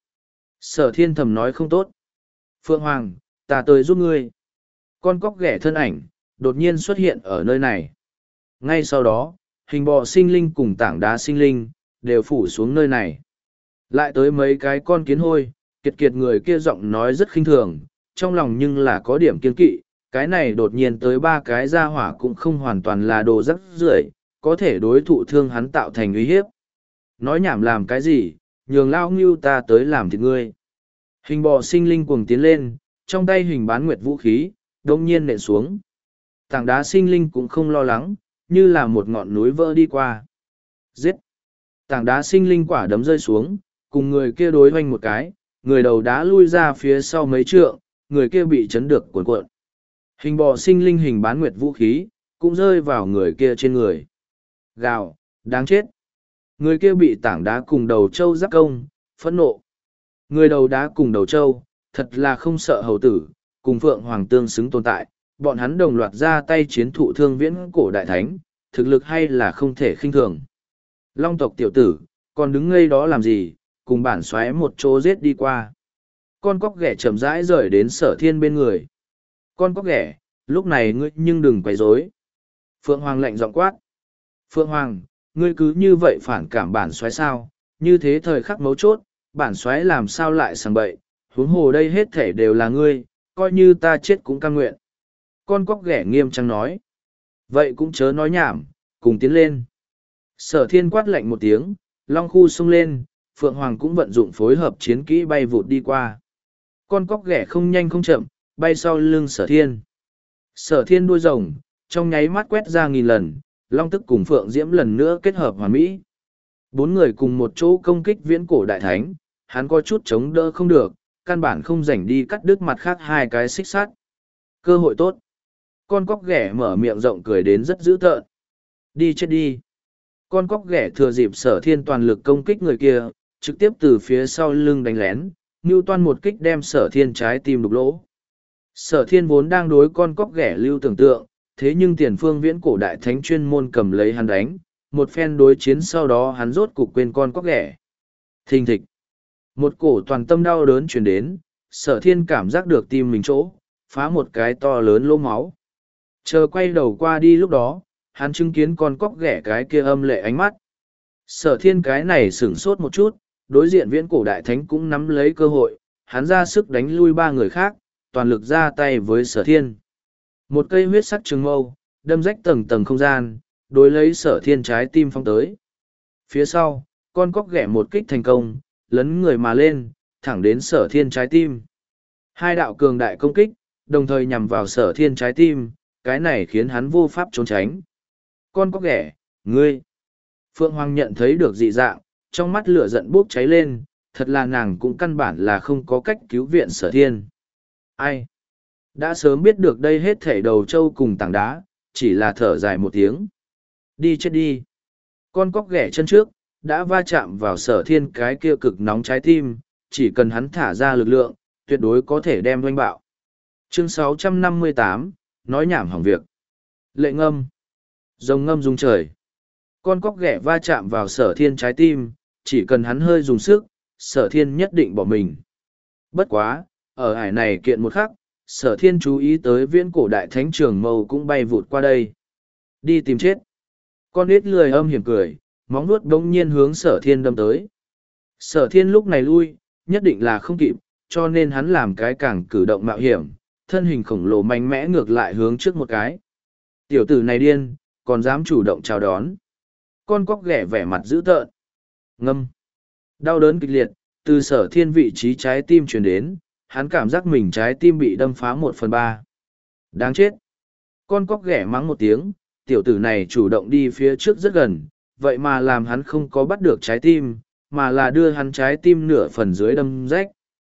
Sở Thiên thầm nói không tốt. Phượng Hoàng, ta tới giúp ngươi. Con cóc ghẻ thân ảnh, đột nhiên xuất hiện ở nơi này. Ngay sau đó, hình bò sinh linh cùng tảng đá sinh linh, đều phủ xuống nơi này. Lại tới mấy cái con kiến hôi, kiệt kiệt người kia giọng nói rất khinh thường, trong lòng nhưng là có điểm kiên kỵ, cái này đột nhiên tới ba cái gia hỏa cũng không hoàn toàn là đồ rắc rưởi, có thể đối thụ thương hắn tạo thành uy hiếp. Nói nhảm làm cái gì, nhường lao ngưu ta tới làm thịt ngươi. Hình bò sinh linh cuồng tiến lên, trong tay hình bán nguyệt vũ khí, đông nhiên nện xuống. Tảng đá sinh linh cũng không lo lắng, như là một ngọn núi vỡ đi qua. Giết! Tảng đá sinh linh quả đấm rơi xuống, cùng người kia đối hoanh một cái, người đầu đá lui ra phía sau mấy trượng, người kia bị chấn được cuộn cuộn. Hình bò sinh linh hình bán nguyệt vũ khí, cũng rơi vào người kia trên người. Gào, đáng chết! Người kia bị tảng đá cùng đầu trâu giáp công, phẫn nộ. Người đầu đá cùng đầu trâu, thật là không sợ hầu tử, cùng Phượng Hoàng tương xứng tồn tại, bọn hắn đồng loạt ra tay chiến thụ thương viễn cổ đại thánh, thực lực hay là không thể khinh thường. Long tộc tiểu tử, còn đứng ngây đó làm gì, cùng bản xoáy một chỗ giết đi qua. Con cóc ghẻ chậm rãi rời đến Sở Thiên bên người. Con cóc ghẻ, lúc này ngươi nhưng đừng quấy rối. Phượng Hoàng lạnh giọng quát. Phượng Hoàng, ngươi cứ như vậy phản cảm bản xoáy sao, như thế thời khắc mấu chốt, bản xoáy làm sao lại sằng bậy, huống hồ đây hết thể đều là ngươi, coi như ta chết cũng cam nguyện. Con cóc ghẻ nghiêm trang nói. Vậy cũng chớ nói nhảm, cùng tiến lên. Sở Thiên quát lạnh một tiếng, long khu xông lên, Phượng Hoàng cũng vận dụng phối hợp chiến kỹ bay vụt đi qua. Con cóc ghẻ không nhanh không chậm, bay sau lưng Sở Thiên. Sở Thiên đuôi rồng, trong nháy mắt quét ra nghìn lần, long tức cùng Phượng Diễm lần nữa kết hợp hoàn mỹ. Bốn người cùng một chỗ công kích viễn cổ đại thánh, hắn có chút chống đỡ không được, căn bản không rảnh đi cắt đứt mặt khác hai cái xích sắt. Cơ hội tốt. Con cóc ghẻ mở miệng rộng cười đến rất dữ tợn. Đi chết đi. Con cóc ghẻ thừa dịp Sở Thiên toàn lực công kích người kia, trực tiếp từ phía sau lưng đánh lén, Ngưu toan một kích đem Sở Thiên trái tim đục lỗ. Sở Thiên vốn đang đối con cóc ghẻ lưu tưởng tượng, thế nhưng tiền phương viễn cổ đại thánh chuyên môn cầm lấy hắn đánh, một phen đối chiến sau đó hắn rốt cục quên con cóc ghẻ. Thình thịch. Một cổ toàn tâm đau đớn truyền đến, Sở Thiên cảm giác được tim mình chỗ, phá một cái to lớn lỗ máu. Chờ quay đầu qua đi lúc đó, hắn chứng kiến con cóc ghẻ cái kia âm lệ ánh mắt. Sở Thiên cái này sửng sốt một chút, đối diện viễn cổ đại thánh cũng nắm lấy cơ hội, hắn ra sức đánh lui ba người khác, toàn lực ra tay với Sở Thiên. Một cây huyết sắc trường mâu, đâm rách tầng tầng không gian, đối lấy Sở Thiên trái tim phong tới. Phía sau, con cóc ghẻ một kích thành công, lấn người mà lên, thẳng đến Sở Thiên trái tim. Hai đạo cường đại công kích, đồng thời nhằm vào Sở Thiên trái tim, cái này khiến hắn vô pháp trốn tránh. Con cóc ghẻ, ngươi! Phượng Hoàng nhận thấy được dị dạng, trong mắt lửa giận bốc cháy lên, thật là nàng cũng căn bản là không có cách cứu viện Sở Thiên. Ai? Đã sớm biết được đây hết thảy đầu trâu cùng tảng đá, chỉ là thở dài một tiếng. Đi chết đi. Con cóc ghẻ chân trước, đã va chạm vào Sở Thiên cái kia cực nóng trái tim, chỉ cần hắn thả ra lực lượng, tuyệt đối có thể đem doanh bạo. Chương sáu trăm năm mươi tám, nói nhảm hỏng việc. Lệ ngâm. Rồng ngâm rung trời. Con cóc ghẻ va chạm vào Sở Thiên trái tim, chỉ cần hắn hơi dùng sức, Sở Thiên nhất định bỏ mình. Bất quá, ở hải này kiện một khắc, Sở Thiên chú ý tới viễn cổ đại thánh trường mâu cũng bay vụt qua đây. Đi tìm chết. Con ít lười âm hiểm cười, móng nuốt đông nhiên hướng Sở Thiên đâm tới. Sở Thiên lúc này lui, nhất định là không kịp, cho nên hắn làm cái càng cử động mạo hiểm, thân hình khổng lồ mạnh mẽ ngược lại hướng trước một cái. Tiểu tử này điên, còn dám chủ động chào đón. Con cóc ghẻ vẻ mặt dữ tợn. Ngâm. Đau đớn kịch liệt, từ sở thiên vị trí trái tim truyền đến, hắn cảm giác mình trái tim bị đâm phá một phần ba. Đáng chết! Con cóc ghẻ mắng một tiếng, tiểu tử này chủ động đi phía trước rất gần, vậy mà làm hắn không có bắt được trái tim, mà là đưa hắn trái tim nửa phần dưới đâm rách.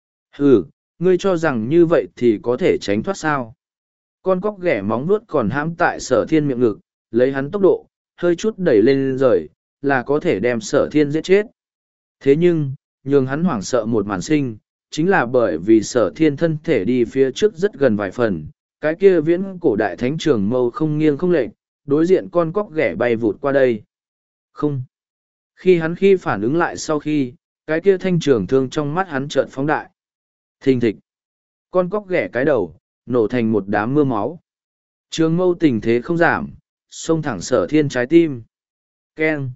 Ừ, ngươi cho rằng như vậy thì có thể tránh thoát sao? Con cóc ghẻ móng nuốt còn hãm tại sở thiên miệng ngực, lấy hắn tốc độ, hơi chút đẩy lên rời, là có thể đem sở thiên giết chết. Thế nhưng, nhường hắn hoảng sợ một màn sinh, chính là bởi vì sở thiên thân thể đi phía trước rất gần vài phần, cái kia viễn cổ đại thánh trường mâu không nghiêng không lệch, đối diện con cóc ghẻ bay vụt qua đây. Không. Khi hắn khi phản ứng lại sau khi, cái kia thanh trường thương trong mắt hắn chợt phóng đại. Thình thịch. Con cóc ghẻ cái đầu, nổ thành một đám mưa máu. Trường mâu tình thế không giảm, xông thẳng sở thiên trái tim. Keng.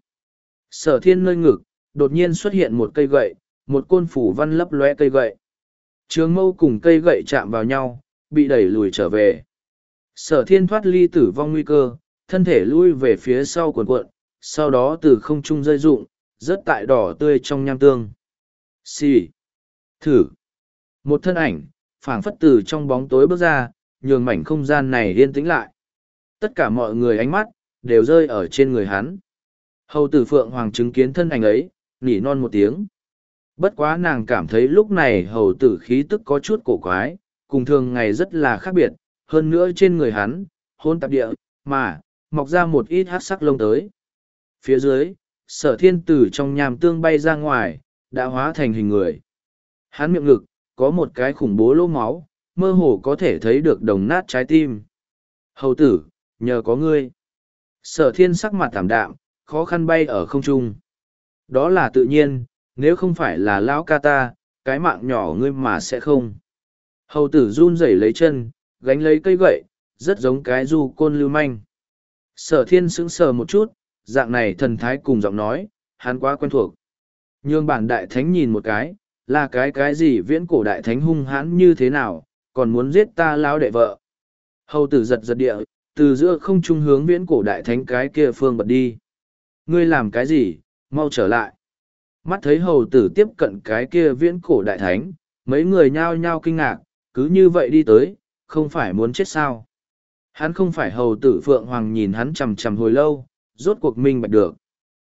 Sở thiên nơi ngực, đột nhiên xuất hiện một cây gậy, một côn phủ văn lấp lóe cây gậy. Trường mâu cùng cây gậy chạm vào nhau, bị đẩy lùi trở về. Sở thiên thoát ly tử vong nguy cơ, thân thể lui về phía sau cuộn cuộn, sau đó từ không trung rơi rụng, rớt tại đỏ tươi trong nham tương. Xì. Thử. Một thân ảnh, phảng phất từ trong bóng tối bước ra, nhường mảnh không gian này yên tĩnh lại. Tất cả mọi người ánh mắt, đều rơi ở trên người hắn. Hầu tử Phượng Hoàng chứng kiến thân ảnh ấy, nỉ non một tiếng. Bất quá nàng cảm thấy lúc này hầu tử khí tức có chút cổ quái, cùng thường ngày rất là khác biệt, hơn nữa trên người hắn, hôn tạp địa, mà, mọc ra một ít hát sắc lông tới. Phía dưới, sở thiên tử trong nhàm tương bay ra ngoài, đã hóa thành hình người. Hắn miệng ngực, có một cái khủng bố lỗ máu, mơ hồ có thể thấy được đồng nát trái tim. Hầu tử, nhờ có ngươi. Sở thiên sắc mặt tảm đạm, khó khăn bay ở không trung. Đó là tự nhiên, nếu không phải là lão ca ta, cái mạng nhỏ ngươi mà sẽ không. Hầu tử run rẩy lấy chân, gánh lấy cây gậy, rất giống cái du côn lưu manh. Sở thiên sững sờ một chút, dạng này thần thái cùng giọng nói, hắn quá quen thuộc. Nhường bản đại thánh nhìn một cái, là cái cái gì viễn cổ đại thánh hung hãn như thế nào, còn muốn giết ta lão đệ vợ. Hầu tử giật giật địa, từ giữa không trung hướng viễn cổ đại thánh cái kia phương bật đi. Ngươi làm cái gì, mau trở lại. Mắt thấy hầu tử tiếp cận cái kia viễn cổ đại thánh, mấy người nhao nhao kinh ngạc, cứ như vậy đi tới, không phải muốn chết sao. Hắn không phải hầu tử Phượng Hoàng nhìn hắn chằm chằm hồi lâu, rốt cuộc minh bạch được.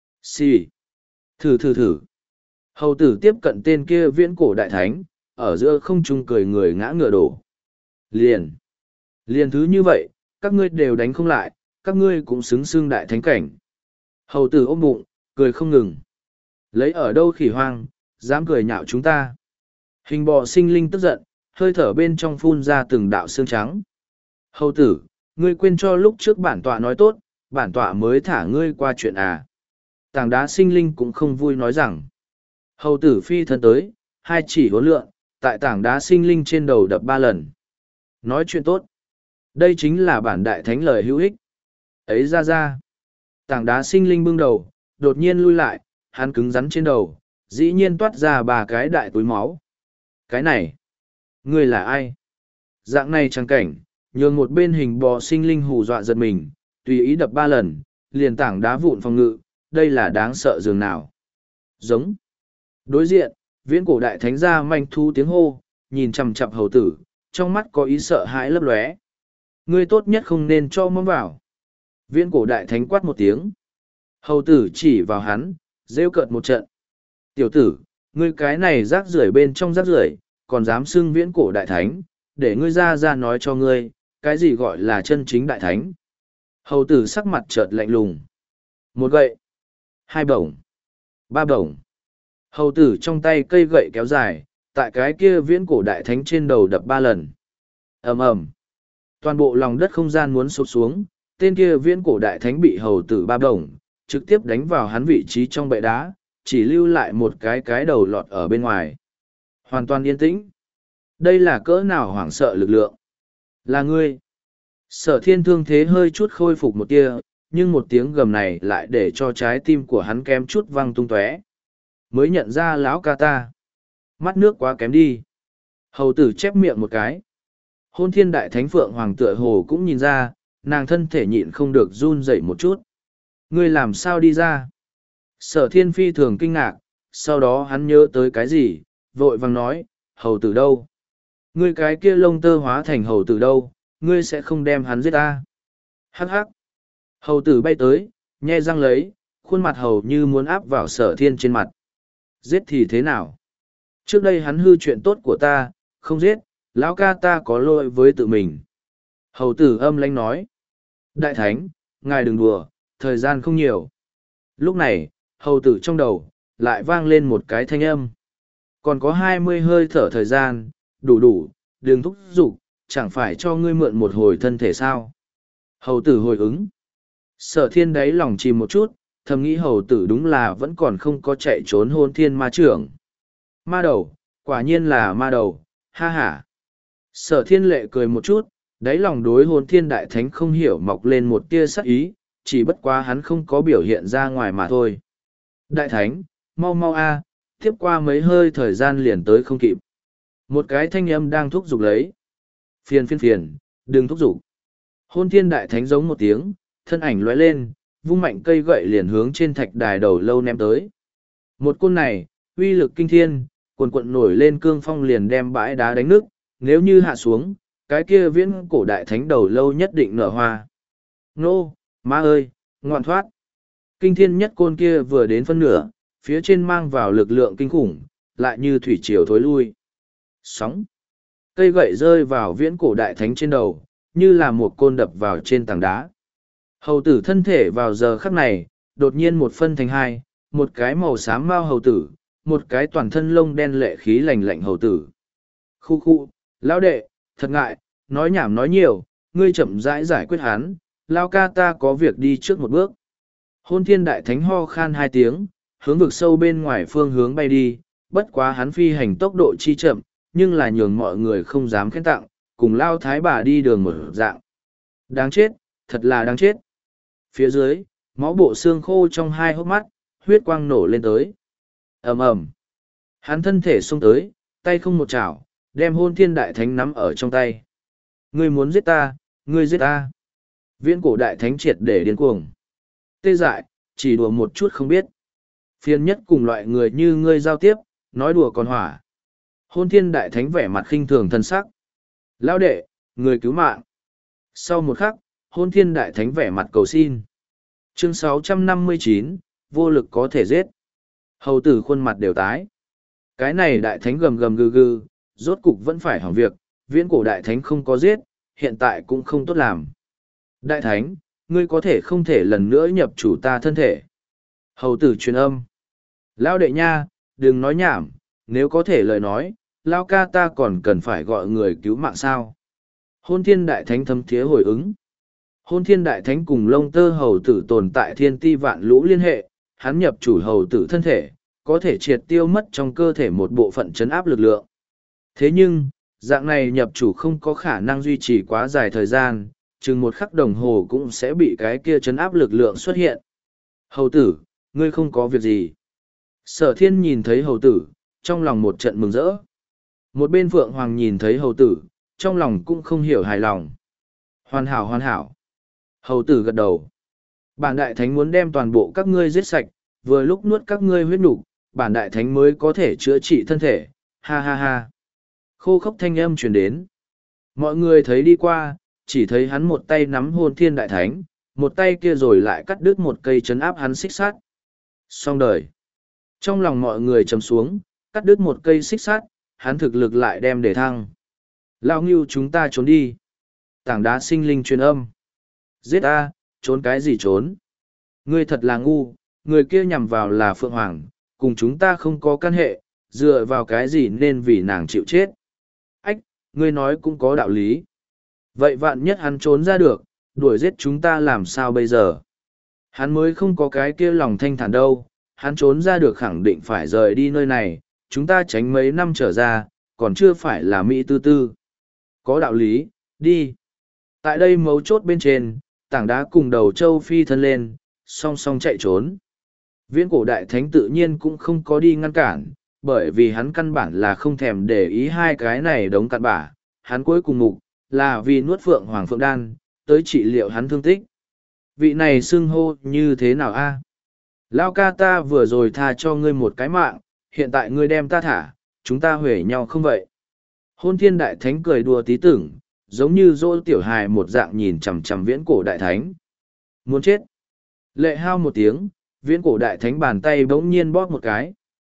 Xì. Thử thử thử. Hầu tử tiếp cận tên kia viễn cổ đại thánh, ở giữa không trung cười người ngã ngựa đổ. Liền. Liền thứ như vậy, các ngươi đều đánh không lại, các ngươi cũng xứng xưng đại thánh cảnh. Hầu tử ôm bụng, cười không ngừng. Lấy ở đâu khỉ hoang, dám cười nhạo chúng ta. Hình bò sinh linh tức giận, hơi thở bên trong phun ra từng đạo xương trắng. Hầu tử, ngươi quên cho lúc trước bản tọa nói tốt, bản tọa mới thả ngươi qua chuyện à. Tảng đá sinh linh cũng không vui nói rằng. Hầu tử phi thân tới, hai chỉ hối lượng, tại tảng đá sinh linh trên đầu đập ba lần. Nói chuyện tốt. Đây chính là bản đại thánh lời hữu ích. Ấy ra ra. Tảng đá sinh linh bưng đầu, đột nhiên lui lại, hắn cứng rắn trên đầu, dĩ nhiên toát ra ba cái đại túi máu. Cái này, ngươi là ai? Dạng này trang cảnh, nhường một bên hình bò sinh linh hù dọa giật mình, tùy ý đập ba lần, liền tảng đá vụn phòng ngự, đây là đáng sợ dường nào. Giống. Đối diện, viễn cổ đại thánh ra manh thu tiếng hô, nhìn chằm chằm hầu tử, trong mắt có ý sợ hãi lấp lóe. Ngươi tốt nhất không nên cho mâm vào. Viễn cổ đại thánh quát một tiếng. Hầu tử chỉ vào hắn, rêu cợt một trận. Tiểu tử, ngươi cái này rác rưởi bên trong rác rưởi, còn dám xưng viễn cổ đại thánh, để ngươi ra ra nói cho ngươi, cái gì gọi là chân chính đại thánh. Hầu tử sắc mặt chợt lạnh lùng. Một gậy, hai bổng, ba bổng. Hầu tử trong tay cây gậy kéo dài, tại cái kia viễn cổ đại thánh trên đầu đập ba lần. Ầm ầm. Toàn bộ lòng đất không gian muốn sụp xuống, tên kia viễn cổ đại thánh bị hầu tử ba bổng, trực tiếp đánh vào hắn vị trí trong bệ đá, chỉ lưu lại một cái cái đầu lọt ở bên ngoài. Hoàn toàn yên tĩnh. Đây là cỡ nào hoảng sợ lực lượng? Là ngươi. Sở thiên thương thế hơi chút khôi phục một tia, nhưng một tiếng gầm này lại để cho trái tim của hắn kém chút văng tung tóe. Mới nhận ra lão ca ta. Mắt nước quá kém đi. Hầu tử chép miệng một cái. Hôn thiên đại thánh phượng hoàng tựa hồ cũng nhìn ra, nàng thân thể nhịn không được run rẩy một chút. Ngươi làm sao đi ra? Sở thiên phi thường kinh ngạc, sau đó hắn nhớ tới cái gì, vội vàng nói, hầu tử đâu? Ngươi cái kia lông tơ hóa thành hầu tử đâu, ngươi sẽ không đem hắn giết ta. Hắc hắc. Hầu tử bay tới, nhe răng lấy, khuôn mặt hầu như muốn áp vào sở thiên trên mặt. Giết thì thế nào? Trước đây hắn hư chuyện tốt của ta, không giết, lão ca ta có lỗi với tự mình. Hầu tử âm lãnh nói. Đại thánh, ngài đừng đùa, thời gian không nhiều. Lúc này, hầu tử trong đầu, lại vang lên một cái thanh âm. Còn có hai mươi hơi thở thời gian, đủ đủ, đừng thúc giục, chẳng phải cho ngươi mượn một hồi thân thể sao. Hầu tử hồi ứng. Sở thiên đáy lòng chìm một chút, thầm nghĩ hầu tử đúng là vẫn còn không có chạy trốn hôn thiên ma trưởng. Ma đầu, quả nhiên là ma đầu, ha ha. Sở thiên lệ cười một chút, đáy lòng đối hôn thiên đại thánh không hiểu mọc lên một tia sắc ý, chỉ bất quá hắn không có biểu hiện ra ngoài mà thôi. Đại thánh, mau mau a, tiếp qua mấy hơi thời gian liền tới không kịp. Một cái thanh âm đang thúc giục lấy. Phiền phiền phiền, đừng thúc giục. Hôn thiên đại thánh giống một tiếng, thân ảnh lóe lên, vung mạnh cây gậy liền hướng trên thạch đài đầu lâu ném tới. Một côn này, uy lực kinh thiên, cuồn cuộn nổi lên cương phong liền đem bãi đá đánh nước, nếu như hạ xuống, cái kia viễn cổ đại thánh đầu lâu nhất định nở hoa. Nô, má ơi, ngoan thoát. Kinh thiên nhất côn kia vừa đến phân nửa, phía trên mang vào lực lượng kinh khủng, lại như thủy triều thối lui. Sóng. Cây gậy rơi vào viễn cổ đại thánh trên đầu, như là một côn đập vào trên tảng đá. Hầu tử thân thể vào giờ khắc này, đột nhiên một phân thành hai, một cái màu xám mao hầu tử, một cái toàn thân lông đen lệ khí lạnh lạnh hầu tử. Khu khu, lão đệ, thật ngại, nói nhảm nói nhiều, ngươi chậm rãi giải quyết hắn, lao ca ta có việc đi trước một bước. Hôn thiên đại thánh ho khan hai tiếng, hướng vực sâu bên ngoài phương hướng bay đi, bất quá hắn phi hành tốc độ chi chậm, nhưng là nhường mọi người không dám khen tặng, cùng lao thái bà đi đường mở dạng. Đáng chết, thật là đáng chết. Phía dưới, máu bộ xương khô trong hai hốc mắt, huyết quang nổ lên tới. ầm ầm, hắn thân thể xông tới, tay không một chảo, đem hôn thiên đại thánh nắm ở trong tay. Ngươi muốn giết ta, ngươi giết ta. Viễn cổ đại thánh triệt để điên cuồng. Tê dại, chỉ đùa một chút không biết. Phiền nhất cùng loại người như ngươi giao tiếp, nói đùa còn hỏa. Hôn thiên đại thánh vẻ mặt khinh thường thân sắc. Lão đệ, người cứu mạng. Sau một khắc, hôn thiên đại thánh vẻ mặt cầu xin. Chương sáu trăm năm mươi chín, vô lực có thể giết. Hầu tử khuôn mặt đều tái. Cái này đại thánh gầm gầm gừ gừ, rốt cục vẫn phải hỏng việc, viễn cổ đại thánh không có giết, hiện tại cũng không tốt làm. Đại thánh, ngươi có thể không thể lần nữa nhập chủ ta thân thể. Hầu tử truyền âm. Lão đệ nha, đừng nói nhảm, nếu có thể lời nói, Lao ca ta còn cần phải gọi người cứu mạng sao. Hôn thiên đại thánh thấm thía hồi ứng. Hôn thiên đại thánh cùng lông tơ hầu tử tồn tại thiên ti vạn lũ liên hệ, hắn nhập chủ hầu tử thân thể, có thể triệt tiêu mất trong cơ thể một bộ phận chấn áp lực lượng. Thế nhưng, dạng này nhập chủ không có khả năng duy trì quá dài thời gian, chừng một khắc đồng hồ cũng sẽ bị cái kia chấn áp lực lượng xuất hiện. Hầu tử, ngươi không có việc gì. Sở thiên nhìn thấy hầu tử, trong lòng một trận mừng rỡ. Một bên Phượng Hoàng nhìn thấy hầu tử, trong lòng cũng không hiểu hài lòng. Hoàn hảo hoàn hảo. Hầu tử gật đầu. Bản đại thánh muốn đem toàn bộ các ngươi giết sạch, vừa lúc nuốt các ngươi huyết nục, bản đại thánh mới có thể chữa trị thân thể. Ha ha ha. Khô khốc thanh âm truyền đến. Mọi người thấy đi qua, chỉ thấy hắn một tay nắm hồn thiên đại thánh, một tay kia rồi lại cắt đứt một cây chấn áp hắn xích sát. Xong đời. Trong lòng mọi người trầm xuống, cắt đứt một cây xích sát, hắn thực lực lại đem để thăng. Lao Ngưu chúng ta trốn đi. Tảng đá sinh linh truyền âm. Giết ta, trốn cái gì trốn? Ngươi thật là ngu, người kia nhằm vào là Phượng Hoàng, cùng chúng ta không có căn hệ, dựa vào cái gì nên vì nàng chịu chết. Ách, ngươi nói cũng có đạo lý. Vậy vạn nhất hắn trốn ra được, đuổi giết chúng ta làm sao bây giờ? Hắn mới không có cái kia lòng thanh thản đâu, hắn trốn ra được khẳng định phải rời đi nơi này, chúng ta tránh mấy năm trở ra, còn chưa phải là Mỹ tư tư. Có đạo lý, đi. Tại đây mấu chốt bên trên, tảng đá cùng đầu châu phi thân lên, song song chạy trốn. Viễn cổ đại thánh tự nhiên cũng không có đi ngăn cản, bởi vì hắn căn bản là không thèm để ý hai cái này đống cặn bã, hắn cuối cùng mục, là vì nuốt phượng hoàng phượng đan, tới trị liệu hắn thương tích. Vị này xưng hô như thế nào a? Lao ca ta vừa rồi tha cho ngươi một cái mạng, Hiện tại ngươi đem ta thả, chúng ta huề nhau không vậy? Hôn thiên đại thánh cười đùa tí tưởng, giống như dỗ tiểu hài một dạng nhìn chằm chằm viễn cổ đại thánh. Muốn chết. Lệ hao một tiếng, viễn cổ đại thánh bàn tay bỗng nhiên bóp một cái.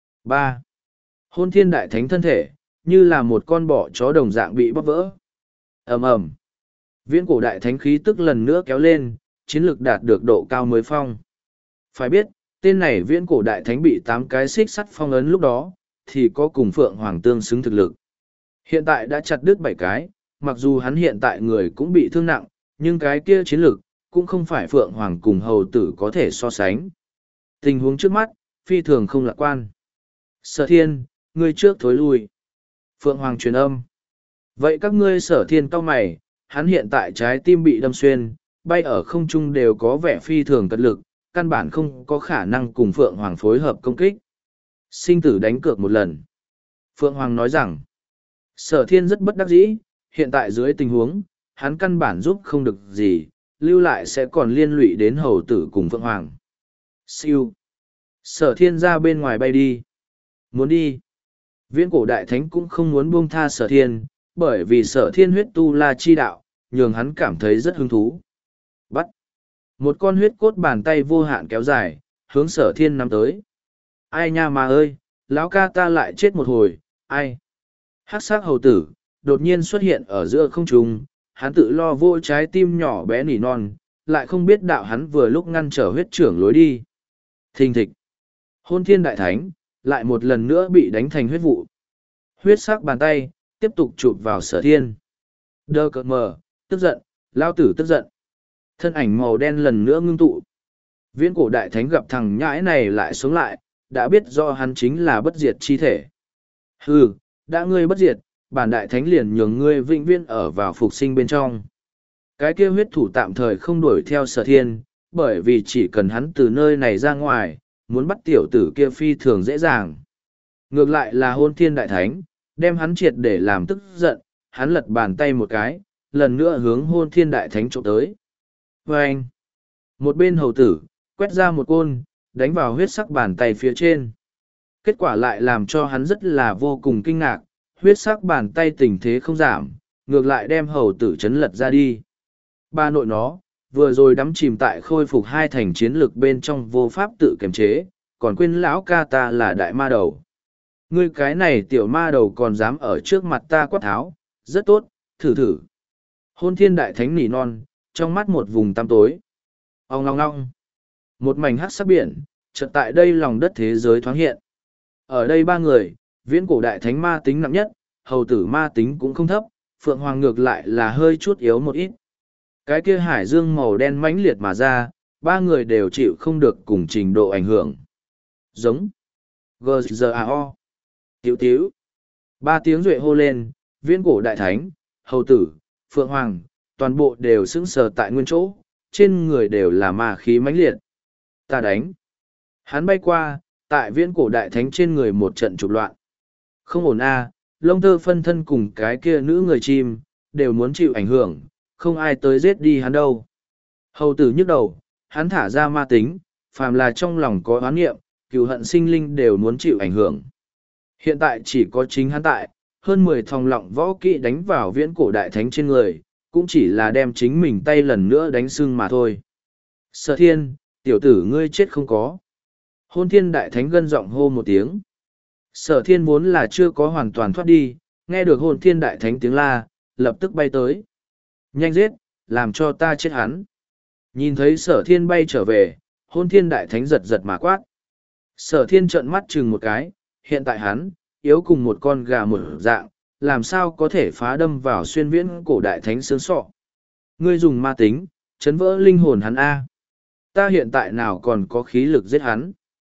Ba. Hôn thiên đại thánh thân thể, như là một con bọ chó đồng dạng bị bóp vỡ. ầm ầm. Viễn cổ đại thánh khí tức lần nữa kéo lên, chiến lực đạt được độ cao mới phong. Phải biết, tên này viễn cổ đại thánh bị tám cái xích sắt phong ấn lúc đó, thì có cùng Phượng Hoàng tương xứng thực lực. Hiện tại đã chặt đứt bảy cái, mặc dù hắn hiện tại người cũng bị thương nặng, nhưng cái kia chiến lực, cũng không phải Phượng Hoàng cùng hầu tử có thể so sánh. Tình huống trước mắt, phi thường không lạc quan. Sở thiên, ngươi trước thối lui. Phượng Hoàng truyền âm. Vậy các ngươi sở thiên cao mày, hắn hiện tại trái tim bị đâm xuyên, bay ở không trung đều có vẻ phi thường cật lực, căn bản không có khả năng cùng Phượng Hoàng phối hợp công kích. Sinh tử đánh cược một lần. Phượng Hoàng nói rằng, sở thiên rất bất đắc dĩ, hiện tại dưới tình huống, hắn căn bản giúp không được gì, lưu lại sẽ còn liên lụy đến hầu tử cùng Phượng Hoàng. Siêu. Sở thiên ra bên ngoài bay đi. Muốn đi. Viễn cổ đại thánh cũng không muốn buông tha sở thiên, bởi vì sở thiên huyết tu la chi đạo, nhường hắn cảm thấy rất hứng thú. Bắt. Một con huyết cốt bàn tay vô hạn kéo dài, hướng sở thiên nắm tới. Ai nha mà ơi, lão ca ta lại chết một hồi, ai? Hắc sắc hầu tử, đột nhiên xuất hiện ở giữa không trung, hắn tự lo vô trái tim nhỏ bé nỉ non, lại không biết đạo hắn vừa lúc ngăn trở huyết trưởng lối đi. Thình thịch. Hôn thiên đại thánh, lại một lần nữa bị đánh thành huyết vụ. Huyết sắc bàn tay, tiếp tục chụp vào sở thiên. Đơ cợt mờ, tức giận, lao tử tức giận. Thân ảnh màu đen lần nữa ngưng tụ. Viễn cổ đại thánh gặp thằng nhãi này lại sống lại, đã biết do hắn chính là bất diệt chi thể. Hừ, đã ngươi bất diệt, bản đại thánh liền nhường ngươi vĩnh viễn ở vào phục sinh bên trong. Cái kia huyết thủ tạm thời không đuổi theo sở thiên, bởi vì chỉ cần hắn từ nơi này ra ngoài, muốn bắt tiểu tử kia phi thường dễ dàng. Ngược lại là hôn thiên đại thánh, đem hắn triệt để làm tức giận, hắn lật bàn tay một cái, lần nữa hướng hôn thiên đại thánh trộm tới. Và anh, một bên hầu tử, quét ra một côn, đánh vào huyết sắc bàn tay phía trên. Kết quả lại làm cho hắn rất là vô cùng kinh ngạc, huyết sắc bàn tay tình thế không giảm, ngược lại đem hầu tử chấn lật ra đi. Ba nội nó, vừa rồi đắm chìm tại khôi phục hai thành chiến lực bên trong vô pháp tự kiềm chế, còn quên lão ca ta là đại ma đầu. Ngươi cái này tiểu ma đầu còn dám ở trước mặt ta quát tháo, rất tốt, thử thử. Hôn thiên đại thánh nỉ non, trong mắt một vùng tăm tối. Ông ngong ngong. Một mảnh hắc sắc biển, chợt tại đây lòng đất thế giới thoáng hiện. Ở đây ba người, viễn cổ đại thánh ma tính nặng nhất, hầu tử ma tính cũng không thấp, Phượng Hoàng ngược lại là hơi chút yếu một ít. Cái kia hải dương màu đen mãnh liệt mà ra, ba người đều chịu không được cùng trình độ ảnh hưởng. Giống. G G A O. Tiểu tiếu. Ba tiếng duệ hô lên, viễn cổ đại thánh, hầu tử, Phượng Hoàng, toàn bộ đều sững sờ tại nguyên chỗ, trên người đều là ma khí mãnh liệt. Ta đánh. Hắn bay qua, tại viễn cổ đại thánh trên người một trận trục loạn. Không ổn a, à, lông tơ phân thân cùng cái kia nữ người chim, đều muốn chịu ảnh hưởng, không ai tới giết đi hắn đâu. Hầu tử nhức đầu, hắn thả ra ma tính, phàm là trong lòng có oán nghiệm, cựu hận sinh linh đều muốn chịu ảnh hưởng. Hiện tại chỉ có chính hắn tại, hơn mười thòng lọng võ kỹ đánh vào viễn cổ đại thánh trên người, cũng chỉ là đem chính mình tay lần nữa đánh sưng mà thôi. Sở thiên, tiểu tử ngươi chết không có. Hôn thiên đại thánh gân giọng hô một tiếng. Sở thiên vốn là chưa có hoàn toàn thoát đi, nghe được hôn thiên đại thánh tiếng la, lập tức bay tới. Nhanh giết, làm cho ta chết hắn. Nhìn thấy sở thiên bay trở về, hôn thiên đại thánh giật giật mà quát. Sở thiên trợn mắt chừng một cái, hiện tại hắn, yếu cùng một con gà một dạng, làm sao có thể phá đâm vào xuyên viễn cổ đại thánh sướng sọ. Ngươi dùng ma tính, chấn vỡ linh hồn hắn A. Ta hiện tại nào còn có khí lực giết hắn.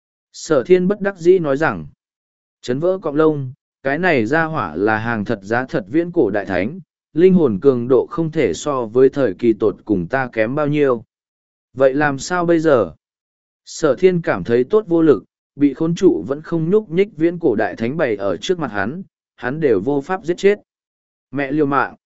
Sở thiên bất đắc dĩ nói rằng, chấn vỡ cọng lông, cái này ra hỏa là hàng thật giá thật viễn cổ đại thánh, linh hồn cường độ không thể so với thời kỳ tột cùng ta kém bao nhiêu. Vậy làm sao bây giờ? Sở thiên cảm thấy tốt vô lực, bị khốn trụ vẫn không nhúc nhích viễn cổ đại thánh bày ở trước mặt hắn, hắn đều vô pháp giết chết. Mẹ liều mạng.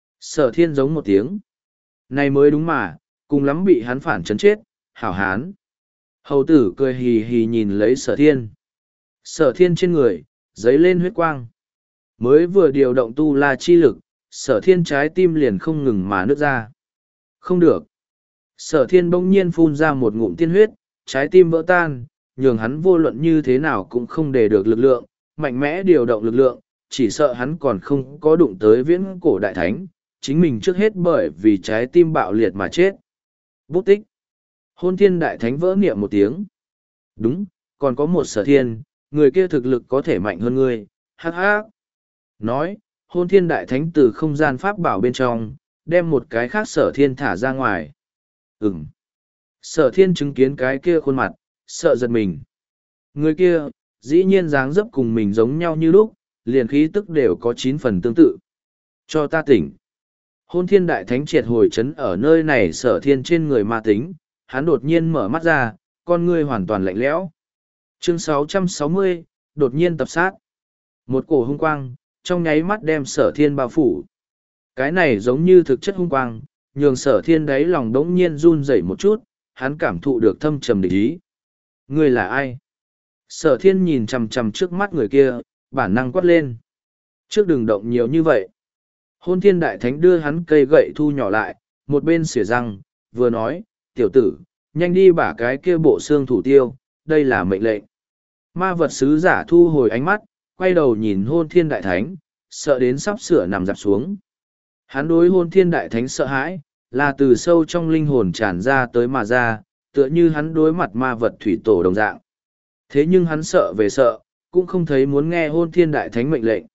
Sở thiên giống một tiếng. Này mới đúng mà, cùng lắm bị hắn phản chấn chết, hảo hán. Hầu tử cười hì hì nhìn lấy sở thiên. Sở thiên trên người, dấy lên huyết quang. Mới vừa điều động tu la chi lực, sở thiên trái tim liền không ngừng mà nứt ra. Không được. Sở thiên bỗng nhiên phun ra một ngụm tiên huyết, trái tim vỡ tan, nhường hắn vô luận như thế nào cũng không để được lực lượng, mạnh mẽ điều động lực lượng, chỉ sợ hắn còn không có đụng tới viễn cổ đại thánh, chính mình trước hết bởi vì trái tim bạo liệt mà chết. Bút tích. Hôn thiên đại thánh vỡ niệm một tiếng. Đúng, còn có một sở thiên, người kia thực lực có thể mạnh hơn ngươi, hắc hắc. Nói, hôn thiên đại thánh từ không gian pháp bảo bên trong, đem một cái khác sở thiên thả ra ngoài. Ừm. Sở thiên chứng kiến cái kia khuôn mặt, sợ giật mình. Người kia, dĩ nhiên dáng dấp cùng mình giống nhau như lúc, liền khí tức đều có chín phần tương tự. Cho ta tỉnh. Hôn thiên đại thánh triệt hồi chấn ở nơi này sở thiên trên người ma tính, hắn đột nhiên mở mắt ra, con ngươi hoàn toàn lạnh lẽo. Chương sáu trăm sáu mươi, đột nhiên tập sát. Một cổ hung quang, trong nháy mắt đem sở thiên bao phủ. Cái này giống như thực chất hung quang, nhường sở thiên đáy lòng đống nhiên run rẩy một chút, hắn cảm thụ được thâm trầm địch ý. Ngươi là ai? Sở thiên nhìn chằm chằm trước mắt người kia, bản năng quát lên. Trước đừng động nhiều như vậy. Hôn thiên đại thánh đưa hắn cây gậy thu nhỏ lại, một bên xỉa răng, vừa nói, tiểu tử, nhanh đi bả cái kia bộ xương thủ tiêu, đây là mệnh lệnh. Ma vật sứ giả thu hồi ánh mắt, quay đầu nhìn hôn thiên đại thánh, sợ đến sắp sửa nằm dạp xuống. Hắn đối hôn thiên đại thánh sợ hãi, là từ sâu trong linh hồn tràn ra tới mà ra, tựa như hắn đối mặt ma vật thủy tổ đồng dạng. Thế nhưng hắn sợ về sợ, cũng không thấy muốn nghe hôn thiên đại thánh mệnh lệnh.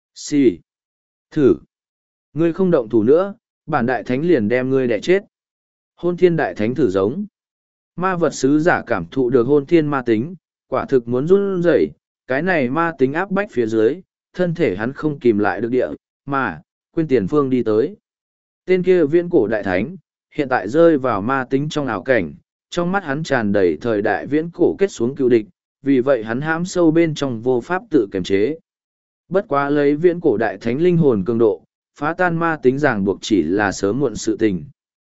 Xì. Thử. Ngươi không động thủ nữa, bản đại thánh liền đem ngươi đẻ chết. Hôn thiên đại thánh thử giống. Ma vật sứ giả cảm thụ được hôn thiên ma tính, quả thực muốn run rẩy, cái này ma tính áp bách phía dưới, thân thể hắn không kìm lại được địa, mà, quên tiền phương đi tới. Tên kia viễn cổ đại thánh, hiện tại rơi vào ma tính trong ảo cảnh, trong mắt hắn tràn đầy thời đại viễn cổ kết xuống cựu địch, vì vậy hắn hãm sâu bên trong vô pháp tự kiềm chế. Bất quá lấy viễn cổ đại thánh linh hồn cường độ, phá tan ma tính ràng buộc chỉ là sớm muộn sự tình.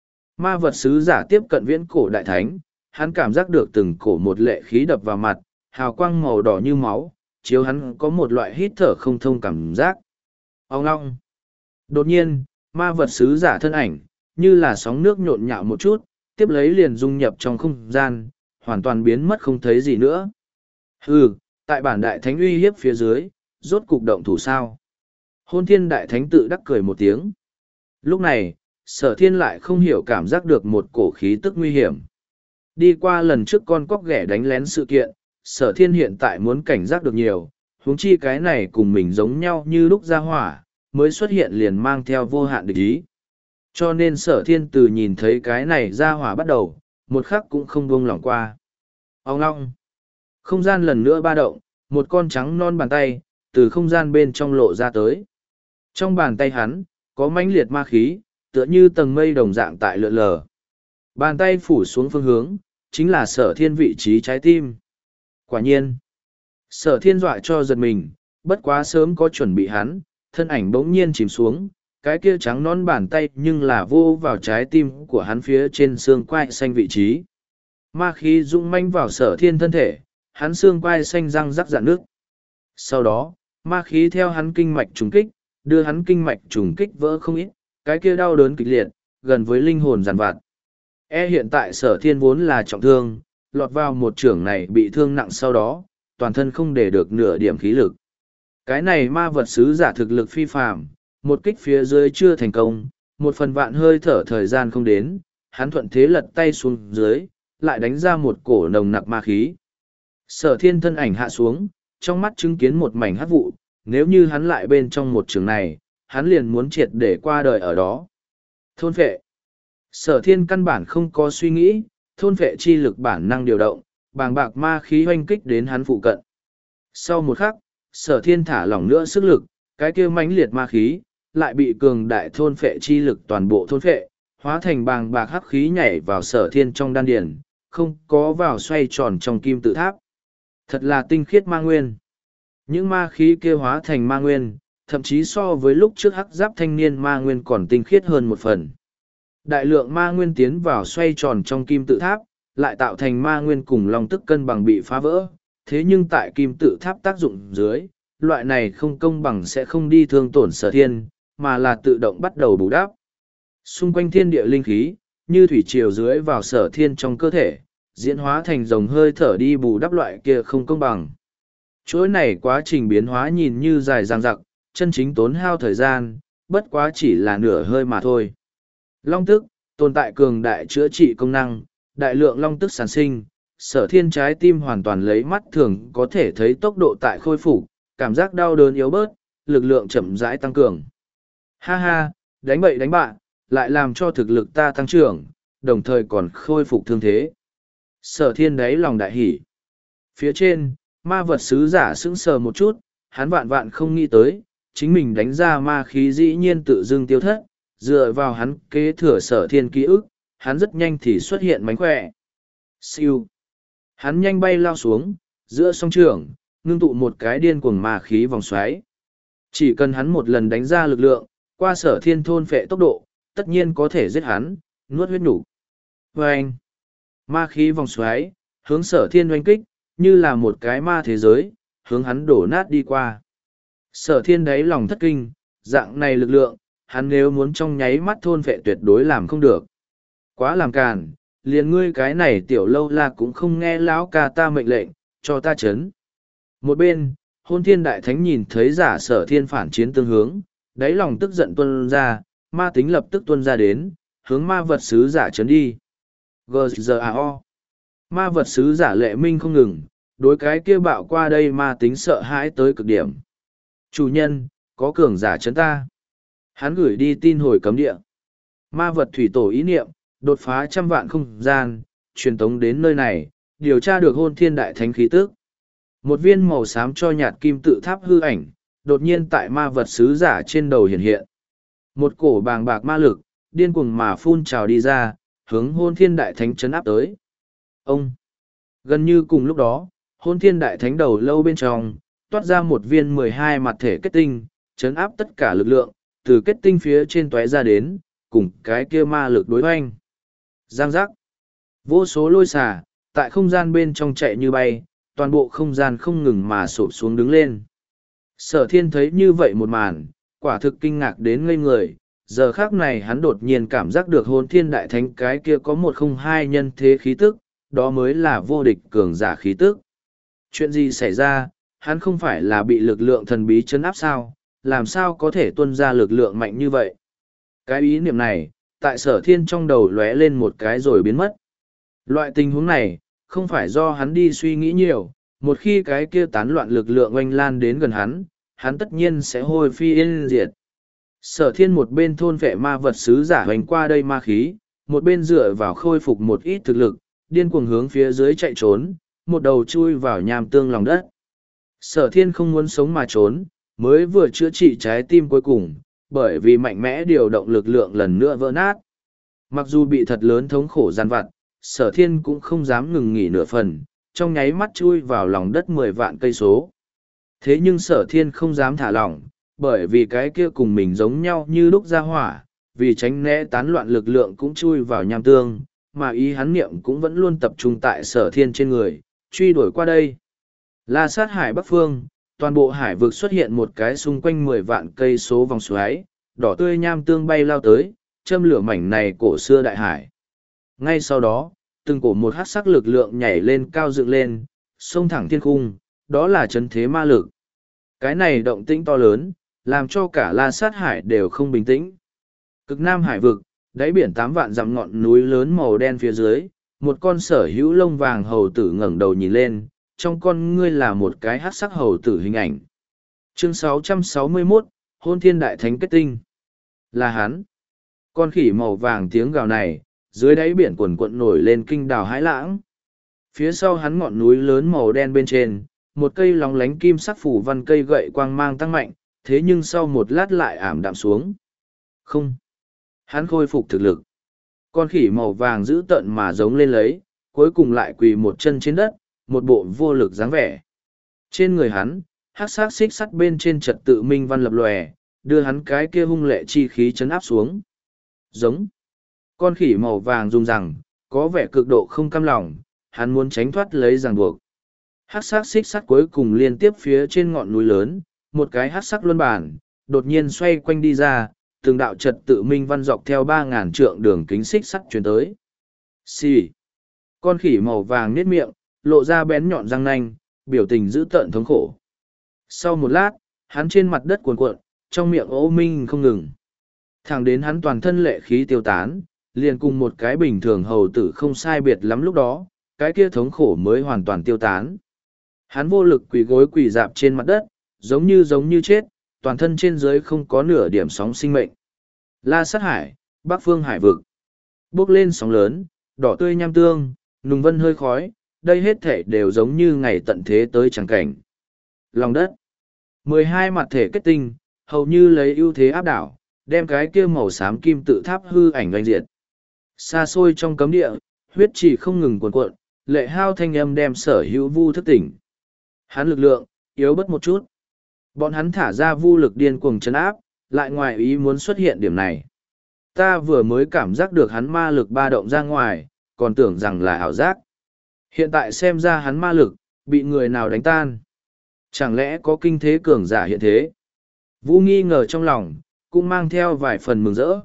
Ma vật sứ giả tiếp cận viễn cổ đại thánh, hắn cảm giác được từng cổ một lệ khí đập vào mặt, hào quang màu đỏ như máu, chiếu hắn có một loại hít thở không thông cảm giác. Ông long. Đột nhiên, ma vật sứ giả thân ảnh, như là sóng nước nhộn nhạo một chút, tiếp lấy liền dung nhập trong không gian, hoàn toàn biến mất không thấy gì nữa. Hừ, tại bản đại thánh uy hiếp phía dưới, rốt cục động thủ sao. Hôn thiên đại thánh tự đắc cười một tiếng. Lúc này, sở thiên lại không hiểu cảm giác được một cổ khí tức nguy hiểm. Đi qua lần trước con cóc ghẻ đánh lén sự kiện, sở thiên hiện tại muốn cảnh giác được nhiều, huống chi cái này cùng mình giống nhau như lúc ra hỏa, mới xuất hiện liền mang theo vô hạn địch ý. Cho nên sở thiên từ nhìn thấy cái này ra hỏa bắt đầu, một khắc cũng không buông lỏng qua. Ông long. Không gian lần nữa ba động, một con trắng non bàn tay, từ không gian bên trong lộ ra tới. Trong bàn tay hắn, có mãnh liệt ma khí, tựa như tầng mây đồng dạng tại lượn lờ. Bàn tay phủ xuống phương hướng, chính là sở thiên vị trí trái tim. Quả nhiên, sở thiên dọa cho giật mình, bất quá sớm có chuẩn bị hắn, thân ảnh bỗng nhiên chìm xuống, cái kia trắng non bàn tay nhưng là vô vào trái tim của hắn phía trên xương quai xanh vị trí. Ma khí rung manh vào sở thiên thân thể, hắn xương quai xanh răng rắc rạn nước. Sau đó, ma khí theo hắn kinh mạch trùng kích, đưa hắn kinh mạch trùng kích vỡ không ít, cái kia đau đớn kịch liệt, gần với linh hồn giàn vặt. E hiện tại sở thiên vốn là trọng thương, lọt vào một trưởng này bị thương nặng sau đó, toàn thân không để được nửa điểm khí lực. Cái này ma vật sứ giả thực lực phi phàm, một kích phía dưới chưa thành công, một phần vạn hơi thở thời gian không đến, hắn thuận thế lật tay xuống dưới, lại đánh ra một cổ nồng nặc ma khí. Sở thiên thân ảnh hạ xuống, trong mắt chứng kiến một mảnh hắc vụ, nếu như hắn lại bên trong một trường này, hắn liền muốn triệt để qua đời ở đó. Thôn phệ. Sở thiên căn bản không có suy nghĩ, thôn phệ chi lực bản năng điều động, bàng bạc ma khí hoanh kích đến hắn phụ cận. Sau một khắc, sở thiên thả lỏng nữa sức lực, cái kia mãnh liệt ma khí, lại bị cường đại thôn phệ chi lực toàn bộ thôn phệ, hóa thành bàng bạc hắc khí nhảy vào sở thiên trong đan điển, không có vào xoay tròn trong kim tự tháp. Thật là tinh khiết ma nguyên. Những ma khí kia hóa thành ma nguyên, thậm chí so với lúc trước hắc giáp thanh niên ma nguyên còn tinh khiết hơn một phần. Đại lượng ma nguyên tiến vào xoay tròn trong kim tự tháp, lại tạo thành ma nguyên cùng long tức cân bằng bị phá vỡ, thế nhưng tại kim tự tháp tác dụng dưới, loại này không công bằng sẽ không đi thương tổn sở thiên, mà là tự động bắt đầu bù đắp. Xung quanh thiên địa linh khí, như thủy triều dưới vào sở thiên trong cơ thể, diễn hóa thành dòng hơi thở đi bù đắp loại kia không công bằng. Chuỗi này quá trình biến hóa nhìn như dài dằng dặc, chân chính tốn hao thời gian, bất quá chỉ là nửa hơi mà thôi. Long tức, tồn tại cường đại chữa trị công năng, đại lượng long tức sản sinh, sở thiên trái tim hoàn toàn lấy mắt thường có thể thấy tốc độ tại khôi phục, cảm giác đau đớn yếu bớt, lực lượng chậm rãi tăng cường. Ha ha, đánh bậy đánh bạn, lại làm cho thực lực ta tăng trưởng, đồng thời còn khôi phục thương thế. Sở thiên đáy lòng đại hỉ. Phía trên, ma vật sứ giả sững sờ một chút, hắn vạn vạn không nghĩ tới, chính mình đánh ra ma khí dĩ nhiên tự dưng tiêu thất, dựa vào hắn kế thừa sở thiên ký ức, hắn rất nhanh thì xuất hiện mánh khỏe. Siêu. Hắn nhanh bay lao xuống, giữa song trường, ngưng tụ một cái điên cuồng ma khí vòng xoáy. Chỉ cần hắn một lần đánh ra lực lượng, qua sở thiên thôn phệ tốc độ, tất nhiên có thể giết hắn, nuốt huyết nhục. Vâng! Ma khí vòng xoáy, hướng sở thiên oanh kích, như là một cái ma thế giới, hướng hắn đổ nát đi qua. Sở thiên đáy lòng thất kinh, dạng này lực lượng, hắn nếu muốn trong nháy mắt thôn phệ tuyệt đối làm không được. Quá làm càn, liền ngươi cái này tiểu lâu la cũng không nghe lão ca ta mệnh lệnh, cho ta chấn. Một bên, hôn thiên đại thánh nhìn thấy giả sở thiên phản chiến tương hướng, đáy lòng tức giận tuân ra, ma tính lập tức tuân ra đến, hướng ma vật sứ giả chấn đi. giê giê a o. Ma vật sứ giả lệ minh không ngừng, đối cái kia bạo qua đây ma tính sợ hãi tới cực điểm. Chủ nhân, có cường giả chấn ta. Hắn gửi đi tin hồi cấm địa. Ma vật thủy tổ ý niệm, đột phá trăm vạn không gian, truyền tống đến nơi này, điều tra được hôn thiên đại thánh khí tức. Một viên màu xám cho nhạt kim tự tháp hư ảnh, đột nhiên tại ma vật sứ giả trên đầu hiện hiện. Một cổ bàng bạc ma lực, điên cuồng mà phun trào đi ra, hướng hôn thiên đại thánh chấn áp tới. Ông! Gần như cùng lúc đó, hôn thiên đại thánh đầu lâu bên trong, toát ra một viên mười hai mặt thể kết tinh, chấn áp tất cả lực lượng, từ kết tinh phía trên tóe ra đến, cùng cái kia ma lực đối hoanh. Giang giác! Vô số lôi xả, tại không gian bên trong chạy như bay, toàn bộ không gian không ngừng mà sụp xuống đứng lên. Sở thiên thấy như vậy một màn, quả thực kinh ngạc đến ngây người, giờ khác này hắn đột nhiên cảm giác được hôn thiên đại thánh cái kia có một không hai nhân thế khí tức, đó mới là vô địch cường giả khí tức. Chuyện gì xảy ra, hắn không phải là bị lực lượng thần bí chấn áp sao, làm sao có thể tuân ra lực lượng mạnh như vậy. Cái ý niệm này, tại sở thiên trong đầu lóe lên một cái rồi biến mất. Loại tình huống này, không phải do hắn đi suy nghĩ nhiều, một khi cái kia tán loạn lực lượng oanh lan đến gần hắn, hắn tất nhiên sẽ hôi phi yên diệt. Sở thiên một bên thôn vệ ma vật sứ giả hoành qua đây ma khí, một bên dựa vào khôi phục một ít thực lực, điên cuồng hướng phía dưới chạy trốn, một đầu chui vào nham tương lòng đất. Sở thiên không muốn sống mà trốn, mới vừa chữa trị trái tim cuối cùng, bởi vì mạnh mẽ điều động lực lượng lần nữa vỡ nát. Mặc dù bị thật lớn thống khổ gian vặt, sở thiên cũng không dám ngừng nghỉ nửa phần, trong nháy mắt chui vào lòng đất mười vạn cây số. Thế nhưng sở thiên không dám thả lỏng, bởi vì cái kia cùng mình giống nhau như lúc ra hỏa, vì tránh né tán loạn lực lượng cũng chui vào nham tương, mà ý hắn niệm cũng vẫn luôn tập trung tại sở thiên trên người, truy đuổi qua đây. La sát hải bắc phương, toàn bộ hải vực xuất hiện một cái xung quanh mười vạn cây số vòng xoáy, đỏ tươi nham tương bay lao tới, châm lửa mảnh này cổ xưa đại hải. Ngay sau đó, từng cổ một hát sắc lực lượng nhảy lên cao dựng lên, xông thẳng thiên cung, đó là chấn thế ma lực. Cái này động tĩnh to lớn, làm cho cả La Sát Hải đều không bình tĩnh. Cực Nam Hải vực, đáy biển tám vạn dặm ngọn núi lớn màu đen phía dưới, một con sở hữu lông vàng hầu tử ngẩng đầu nhìn lên, trong con ngươi là một cái hát sắc hầu tử hình ảnh. Chương sáu trăm sáu mươi mốt, Hôn Thiên Đại Thánh kết tinh. Là hắn. Con khỉ màu vàng tiếng gào này, dưới đáy biển quần quận nổi lên kinh đào hãi lãng. Phía sau hắn ngọn núi lớn màu đen bên trên, một cây lóng lánh kim sắc phủ văn cây gậy quang mang tăng mạnh, thế nhưng sau một lát lại ảm đạm xuống. Không. Hắn khôi phục thực lực. Con khỉ màu vàng giữ tợn mà giống lên lấy, cuối cùng lại quỳ một chân trên đất, một bộ vô lực dáng vẻ. Trên người hắn, hắc sắc xích sắt bên trên trật tự minh văn lập lòe, đưa hắn cái kia hung lệ chi khí chấn áp xuống. Giống. Con khỉ màu vàng rung rằng, có vẻ cực độ không cam lòng, hắn muốn tránh thoát lấy ràng buộc. Hắc sắc xích sắt cuối cùng liên tiếp phía trên ngọn núi lớn, một cái hắc sắc luân bản, đột nhiên xoay quanh đi ra, từng đạo trật tự minh văn dọc theo ba ngàn trượng đường kính xích sắt chuyển tới. Xì. Con khỉ màu vàng nết miệng, lộ ra bén nhọn răng nanh, biểu tình dữ tợn thống khổ. Sau một lát, hắn trên mặt đất cuồn cuộn, trong miệng ô minh không ngừng. Thẳng đến hắn toàn thân lệ khí tiêu tán, liền cùng một cái bình thường hầu tử không sai biệt lắm lúc đó, cái kia thống khổ mới hoàn toàn tiêu tán. Hắn vô lực quỳ gối quỳ dạp trên mặt đất, giống như giống như chết, toàn thân trên dưới không có nửa điểm sóng sinh mệnh. La sát hải, bắc phương hải vực. Bốc lên sóng lớn, đỏ tươi nham tương, nùng vân hơi khói, đây hết thể đều giống như ngày tận thế tới chẳng cảnh. Lòng đất. mười hai mặt thể kết tinh, hầu như lấy ưu thế áp đảo, đem cái kia màu xám kim tự tháp hư ảnh doanh diệt. Xa xôi trong cấm địa, huyết chỉ không ngừng cuồn cuộn, lệ hao thanh âm đem sở hữu vu thức tỉnh. Hắn lực lượng, yếu bớt một chút. Bọn hắn thả ra vu lực điên cuồng chấn áp, lại ngoài ý muốn xuất hiện điểm này. Ta vừa mới cảm giác được hắn ma lực ba động ra ngoài, còn tưởng rằng là ảo giác. Hiện tại xem ra hắn ma lực, bị người nào đánh tan. Chẳng lẽ có kinh thế cường giả hiện thế? Vũ nghi ngờ trong lòng, cũng mang theo vài phần mừng rỡ.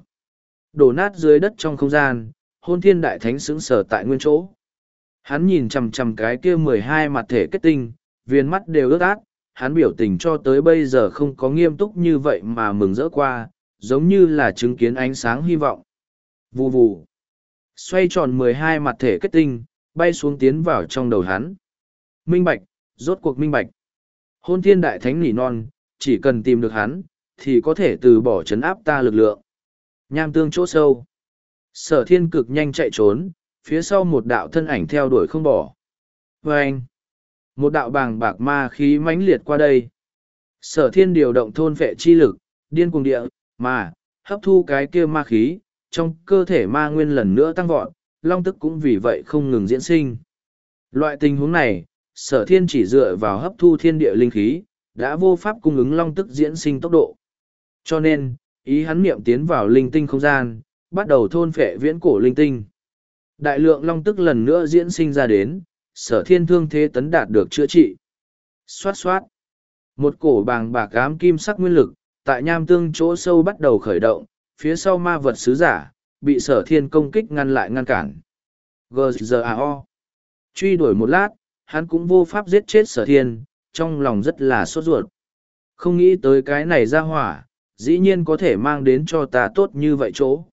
Đổ nát dưới đất trong không gian, hôn thiên đại thánh sững sờ tại nguyên chỗ. Hắn nhìn chằm chằm cái kia mười hai mặt thể kết tinh, viên mắt đều ướt át, hắn biểu tình cho tới bây giờ không có nghiêm túc như vậy mà mừng rỡ qua, giống như là chứng kiến ánh sáng hy vọng. Vù vù. Xoay tròn mười hai mặt thể kết tinh, bay xuống tiến vào trong đầu hắn. Minh bạch, rốt cuộc minh bạch. Hôn thiên đại thánh nỉ non, chỉ cần tìm được hắn, thì có thể từ bỏ chấn áp ta lực lượng. Nham tương chỗ sâu. Sở thiên cực nhanh chạy trốn, phía sau một đạo thân ảnh theo đuổi không bỏ. Và anh, một đạo bàng bạc ma khí mãnh liệt qua đây. Sở thiên điều động thôn vệ chi lực, điên cuồng địa, mà, hấp thu cái kia ma khí, trong cơ thể ma nguyên lần nữa tăng vọt, long tức cũng vì vậy không ngừng diễn sinh. Loại tình huống này, sở thiên chỉ dựa vào hấp thu thiên địa linh khí, đã vô pháp cung ứng long tức diễn sinh tốc độ. Cho nên, ý hắn niệm tiến vào linh tinh không gian, bắt đầu thôn phệ viễn cổ linh tinh. Đại lượng long tức lần nữa diễn sinh ra đến, sở thiên thương thế tấn đạt được chữa trị. Xoát xoát. Một cổ bàng bạc ám kim sắc nguyên lực, tại nham tương chỗ sâu bắt đầu khởi động, phía sau ma vật sứ giả, bị sở thiên công kích ngăn lại ngăn cản. giê giê a o. Truy đuổi một lát, hắn cũng vô pháp giết chết sở thiên, trong lòng rất là sốt ruột. Không nghĩ tới cái này ra hỏa, dĩ nhiên có thể mang đến cho ta tốt như vậy chỗ.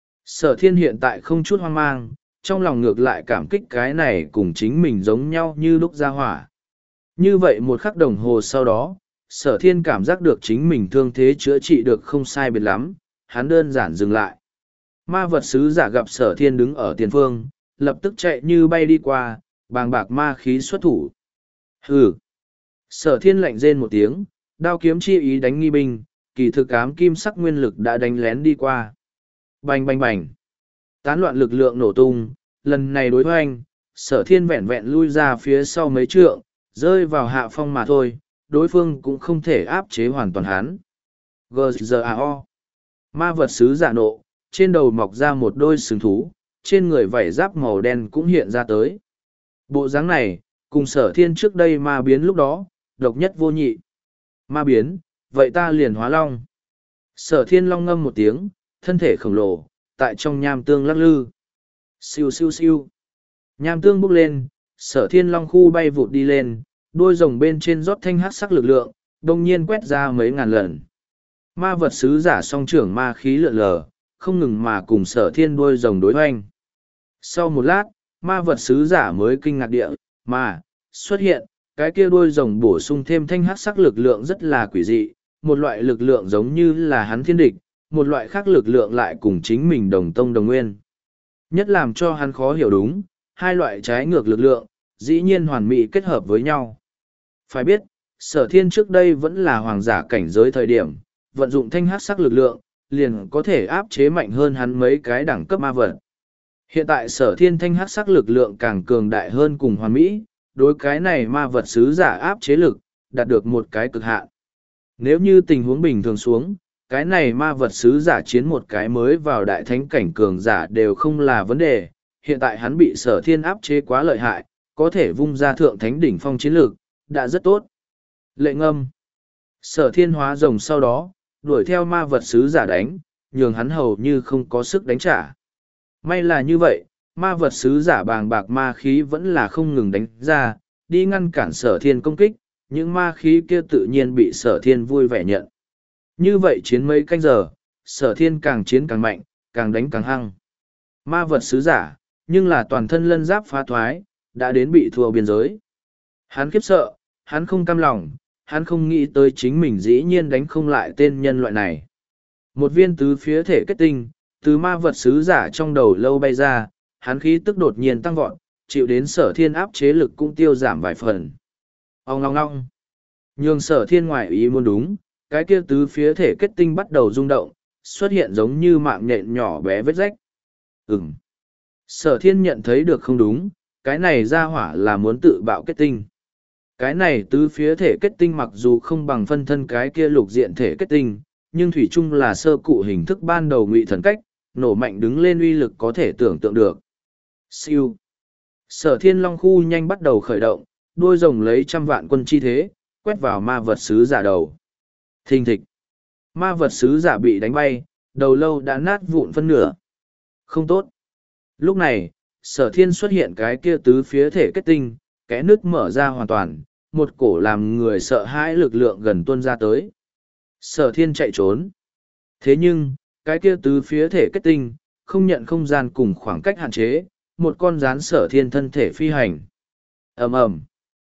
Sở thiên hiện tại không chút hoang mang, trong lòng ngược lại cảm kích cái này cùng chính mình giống nhau như lúc ra hỏa. Như vậy một khắc đồng hồ sau đó, sở thiên cảm giác được chính mình thương thế chữa trị được không sai biệt lắm, hắn đơn giản dừng lại. Ma vật sứ giả gặp sở thiên đứng ở tiền phương, lập tức chạy như bay đi qua, bàng bạc ma khí xuất thủ. Hừ! Sở thiên lạnh rên một tiếng, đao kiếm chi ý đánh nghi binh, kỳ thực ám kim sắc nguyên lực đã đánh lén đi qua. Bành bành bành! Tán loạn lực lượng nổ tung, lần này đối hoành, sở thiên vẹn vẹn lui ra phía sau mấy trượng, rơi vào hạ phong mà thôi, đối phương cũng không thể áp chế hoàn toàn hắn. giê giê a o. Ma vật sứ giả nộ, trên đầu mọc ra một đôi sừng thú, trên người vảy giáp màu đen cũng hiện ra tới. Bộ dáng này, cùng sở thiên trước đây ma biến lúc đó, độc nhất vô nhị. Ma biến, vậy ta liền hóa long. Sở thiên long ngâm một tiếng, thân thể khổng lồ, tại trong nham tương lắc lư. Siêu siêu siêu. Nham tương bốc lên, sở thiên long khu bay vụt đi lên, đôi rồng bên trên rót thanh hắc sắc lực lượng, đồng nhiên quét ra mấy ngàn lần. Ma vật sứ giả song trưởng ma khí lượn lờ, không ngừng mà cùng sở thiên đôi rồng đối hoành. Sau một lát, ma vật sứ giả mới kinh ngạc địa, mà, xuất hiện, cái kia đôi rồng bổ sung thêm thanh hắc sắc lực lượng rất là quỷ dị, một loại lực lượng giống như là hắn thiên địch, một loại khác lực lượng lại cùng chính mình đồng tông đồng nguyên. Nhất làm cho hắn khó hiểu đúng, hai loại trái ngược lực lượng, dĩ nhiên hoàn mỹ kết hợp với nhau. Phải biết, sở thiên trước đây vẫn là hoàng giả cảnh giới thời điểm, vận dụng thanh hắc sắc lực lượng, liền có thể áp chế mạnh hơn hắn mấy cái đẳng cấp ma vật. Hiện tại sở thiên thanh hắc sắc lực lượng càng cường đại hơn cùng hoàn mỹ, đối cái này ma vật sứ giả áp chế lực, đạt được một cái cực hạn. Nếu như tình huống bình thường xuống, cái này ma vật sứ giả chiến một cái mới vào đại thánh cảnh cường giả đều không là vấn đề, hiện tại hắn bị sở thiên áp chế quá lợi hại, có thể vung ra thượng thánh đỉnh phong chiến lược, đã rất tốt. Lệ ngâm. Sở thiên hóa rồng sau đó, đuổi theo ma vật sứ giả đánh, nhường hắn hầu như không có sức đánh trả. May là như vậy, ma vật sứ giả bàng bạc ma khí vẫn là không ngừng đánh ra, đi ngăn cản sở thiên công kích, những ma khí kia tự nhiên bị sở thiên vui vẻ nhận. Như vậy chiến mấy canh giờ, sở thiên càng chiến càng mạnh, càng đánh càng hăng. Ma vật sứ giả, nhưng là toàn thân lân giáp phá thoái, đã đến bị thua biên giới. Hắn khiếp sợ, hắn không cam lòng, hắn không nghĩ tới chính mình dĩ nhiên đánh không lại tên nhân loại này. Một viên tứ phía thể kết tinh, từ ma vật sứ giả trong đầu lâu bay ra, hắn khí tức đột nhiên tăng vọt, chịu đến sở thiên áp chế lực cũng tiêu giảm vài phần. Ông ngong ngong. Nhường sở thiên ngoại ý muốn đúng, cái kia tứ phía thể kết tinh bắt đầu rung động, xuất hiện giống như mạng nhện nhỏ bé vết rách. Ừm. Sở thiên nhận thấy được không đúng, cái này ra hỏa là muốn tự bạo kết tinh. Cái này tứ phía thể kết tinh mặc dù không bằng phân thân cái kia lục diện thể kết tinh, nhưng thủy chung là sơ cụ hình thức ban đầu ngụy thần cách, nổ mạnh đứng lên uy lực có thể tưởng tượng được. Siêu. Sở thiên long khu nhanh bắt đầu khởi động, đuôi rồng lấy trăm vạn quân chi thế, quét vào ma vật sứ giả đầu. Thình thịch. Ma vật sứ giả bị đánh bay, đầu lâu đã nát vụn phân nửa. Không tốt. Lúc này, sở thiên xuất hiện cái kia tứ phía thể kết tinh, kẽ nước mở ra hoàn toàn, một cổ làm người sợ hãi lực lượng gần tuôn ra tới. Sở thiên chạy trốn. Thế nhưng, cái kia tứ phía thể kết tinh, không nhận không gian cùng khoảng cách hạn chế, một con rán sở thiên thân thể phi hành. ầm ầm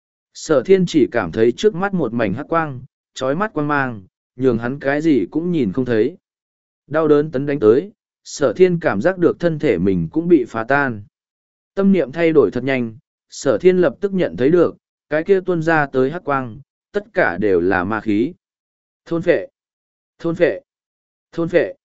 Sở thiên chỉ cảm thấy trước mắt một mảnh hắc quang, trói mắt quang mang, nhường hắn cái gì cũng nhìn không thấy. Đau đớn tấn đánh tới, sở thiên cảm giác được thân thể mình cũng bị phá tan. Tâm niệm thay đổi thật nhanh, sở thiên lập tức nhận thấy được, cái kia tuôn ra tới hắc quang, tất cả đều là ma khí. Thôn phệ, thôn phệ, thôn phệ.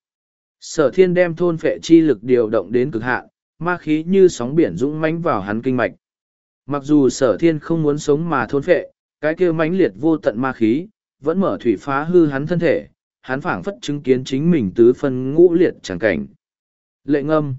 Sở thiên đem thôn phệ chi lực điều động đến cực hạn, ma khí như sóng biển dũng mãnh vào hắn kinh mạch. Mặc dù sở thiên không muốn sống mà thôn phệ, cái kia mãnh liệt vô tận ma khí, vẫn mở thủy phá hư hắn thân thể, hắn phảng phất chứng kiến chính mình tứ phân ngũ liệt chẳng cảnh. Lệ ngâm.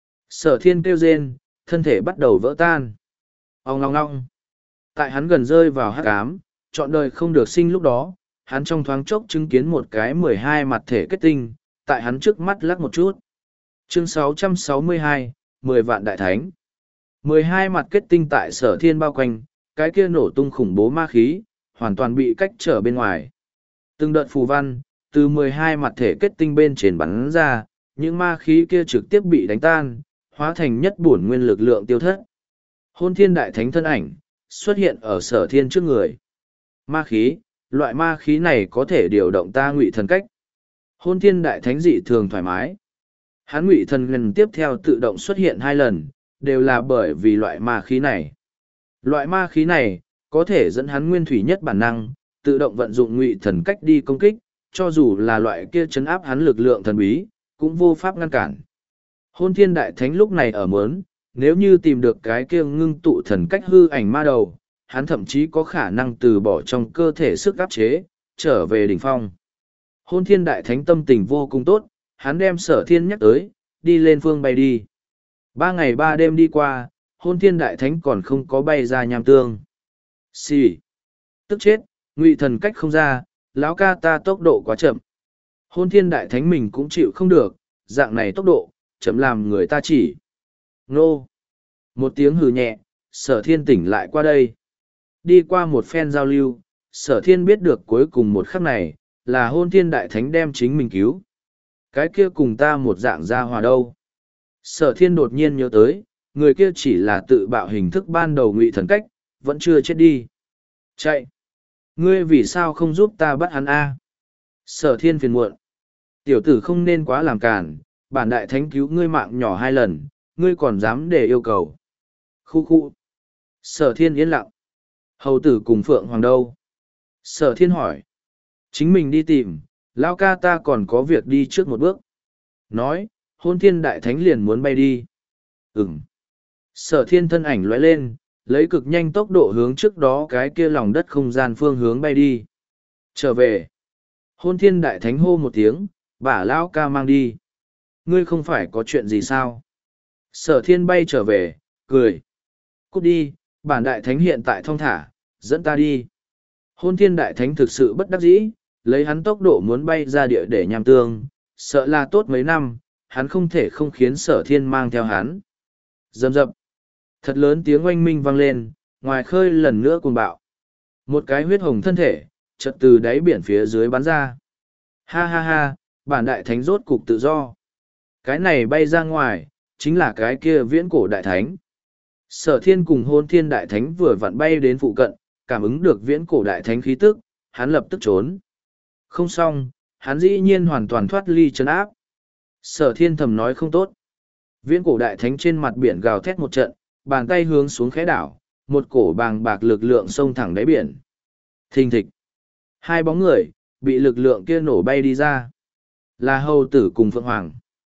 Sở thiên kêu rên, thân thể bắt đầu vỡ tan. Ông ngong ngong. Tại hắn gần rơi vào hắc ám, trọn đời không được sinh lúc đó, hắn trong thoáng chốc chứng kiến một cái mười hai mặt thể kết tinh, tại hắn trước mắt lắc một chút. Chương sáu trăm sáu mươi hai, mười vạn đại thánh. mười hai mặt kết tinh tại sở thiên bao quanh, cái kia nổ tung khủng bố ma khí, hoàn toàn bị cách trở bên ngoài. Từng đợt phù văn, từ mười hai mặt thể kết tinh bên trên bắn ra, những ma khí kia trực tiếp bị đánh tan, hóa thành nhất bổn nguyên lực lượng tiêu thất. Hôn thiên đại thánh thân ảnh, xuất hiện ở sở thiên trước người. Ma khí, loại ma khí này có thể điều động ta ngụy thần cách. Hôn thiên đại thánh dị thường thoải mái. Hắn ngụy thần lần tiếp theo tự động xuất hiện hai lần, đều là bởi vì loại ma khí này. Loại ma khí này, có thể dẫn hắn nguyên thủy nhất bản năng, tự động vận dụng ngụy thần cách đi công kích, cho dù là loại kia chấn áp hắn lực lượng thần bí, cũng vô pháp ngăn cản. Hôn thiên đại thánh lúc này ở mớn, nếu như tìm được cái kia ngưng tụ thần cách hư ảnh ma đầu, hắn thậm chí có khả năng từ bỏ trong cơ thể sức áp chế, trở về đỉnh phong. Hôn thiên đại thánh tâm tình vô cùng tốt, hắn đem sở thiên nhắc tới, đi lên phương bay đi. Ba ngày ba đêm đi qua, hôn thiên đại thánh còn không có bay ra nham tương. Xì. Tức chết, ngụy thần cách không ra, lão ca ta tốc độ quá chậm. Hôn thiên đại thánh mình cũng chịu không được, dạng này tốc độ, chậm làm người ta chỉ. Nô. Một tiếng hừ nhẹ, sở thiên tỉnh lại qua đây. Đi qua một phen giao lưu, sở thiên biết được cuối cùng một khắc này, là hôn thiên đại thánh đem chính mình cứu. Cái kia cùng ta một dạng ra hòa đâu. Sở thiên đột nhiên nhớ tới, người kia chỉ là tự bạo hình thức ban đầu ngụy thần cách, vẫn chưa chết đi. Chạy! Ngươi vì sao không giúp ta bắt hắn a? Sở thiên phiền muộn. Tiểu tử không nên quá làm cản, bản đại thánh cứu ngươi mạng nhỏ hai lần, ngươi còn dám để yêu cầu. Khu khu. Sở thiên yên lặng. Hầu tử cùng Phượng Hoàng đâu? Sở thiên hỏi. Chính mình đi tìm, lão ca ta còn có việc đi trước một bước. Nói, hôn thiên đại thánh liền muốn bay đi. Ừm. Sở thiên thân ảnh lóe lên, lấy cực nhanh tốc độ hướng trước đó cái kia lòng đất không gian phương hướng bay đi. Trở về. Hôn thiên đại thánh hô một tiếng, bả lão ca mang đi. Ngươi không phải có chuyện gì sao? Sở thiên bay trở về, cười. Cút đi, Bản đại thánh hiện tại thong thả, dẫn ta đi. Hôn thiên đại thánh thực sự bất đắc dĩ, lấy hắn tốc độ muốn bay ra địa để nham tương, sợ là tốt mấy năm, hắn không thể không khiến sở thiên mang theo hắn. Dầm dập. Thật lớn tiếng oanh minh vang lên, ngoài khơi lần nữa cuồng bạo. Một cái huyết hồng thân thể, chợt từ đáy biển phía dưới bắn ra. Ha ha ha, bản đại thánh rốt cục tự do. Cái này bay ra ngoài, chính là cái kia viễn cổ đại thánh. Sở thiên cùng hôn thiên đại thánh vừa vặn bay đến phụ cận, cảm ứng được viễn cổ đại thánh khí tức, hắn lập tức trốn. Không xong, hắn dĩ nhiên hoàn toàn thoát ly trấn áp. Sở thiên thầm nói không tốt. Viễn cổ đại thánh trên mặt biển gào thét một trận, bàn tay hướng xuống khẽ đảo, một cổ bàng bạc lực lượng xông thẳng đáy biển. Thình thịch. Hai bóng người, bị lực lượng kia nổ bay đi ra. Là hầu tử cùng Phượng Hoàng.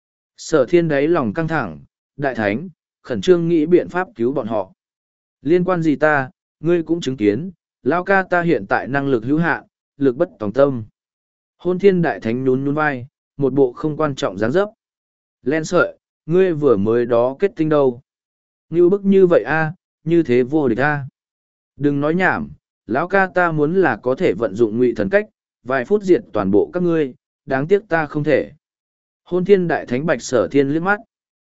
Sở thiên đáy lòng căng thẳng, đại thánh, khẩn trương nghĩ biện pháp cứu bọn họ. Liên quan gì ta, ngươi cũng chứng kiến, lao ca ta hiện tại năng lực hữu hạn, lực bất tòng tâm. Hôn thiên đại thánh nhún nhún vai, một bộ không quan trọng dáng dấp. Len sợi, ngươi vừa mới đó kết tinh đâu. Như bức như vậy a, như thế vô địch a. Đừng nói nhảm, lão ca ta muốn là có thể vận dụng ngụy thần cách, vài phút diệt toàn bộ các ngươi, đáng tiếc ta không thể. Hôn thiên đại thánh bạch sở thiên liếc mắt.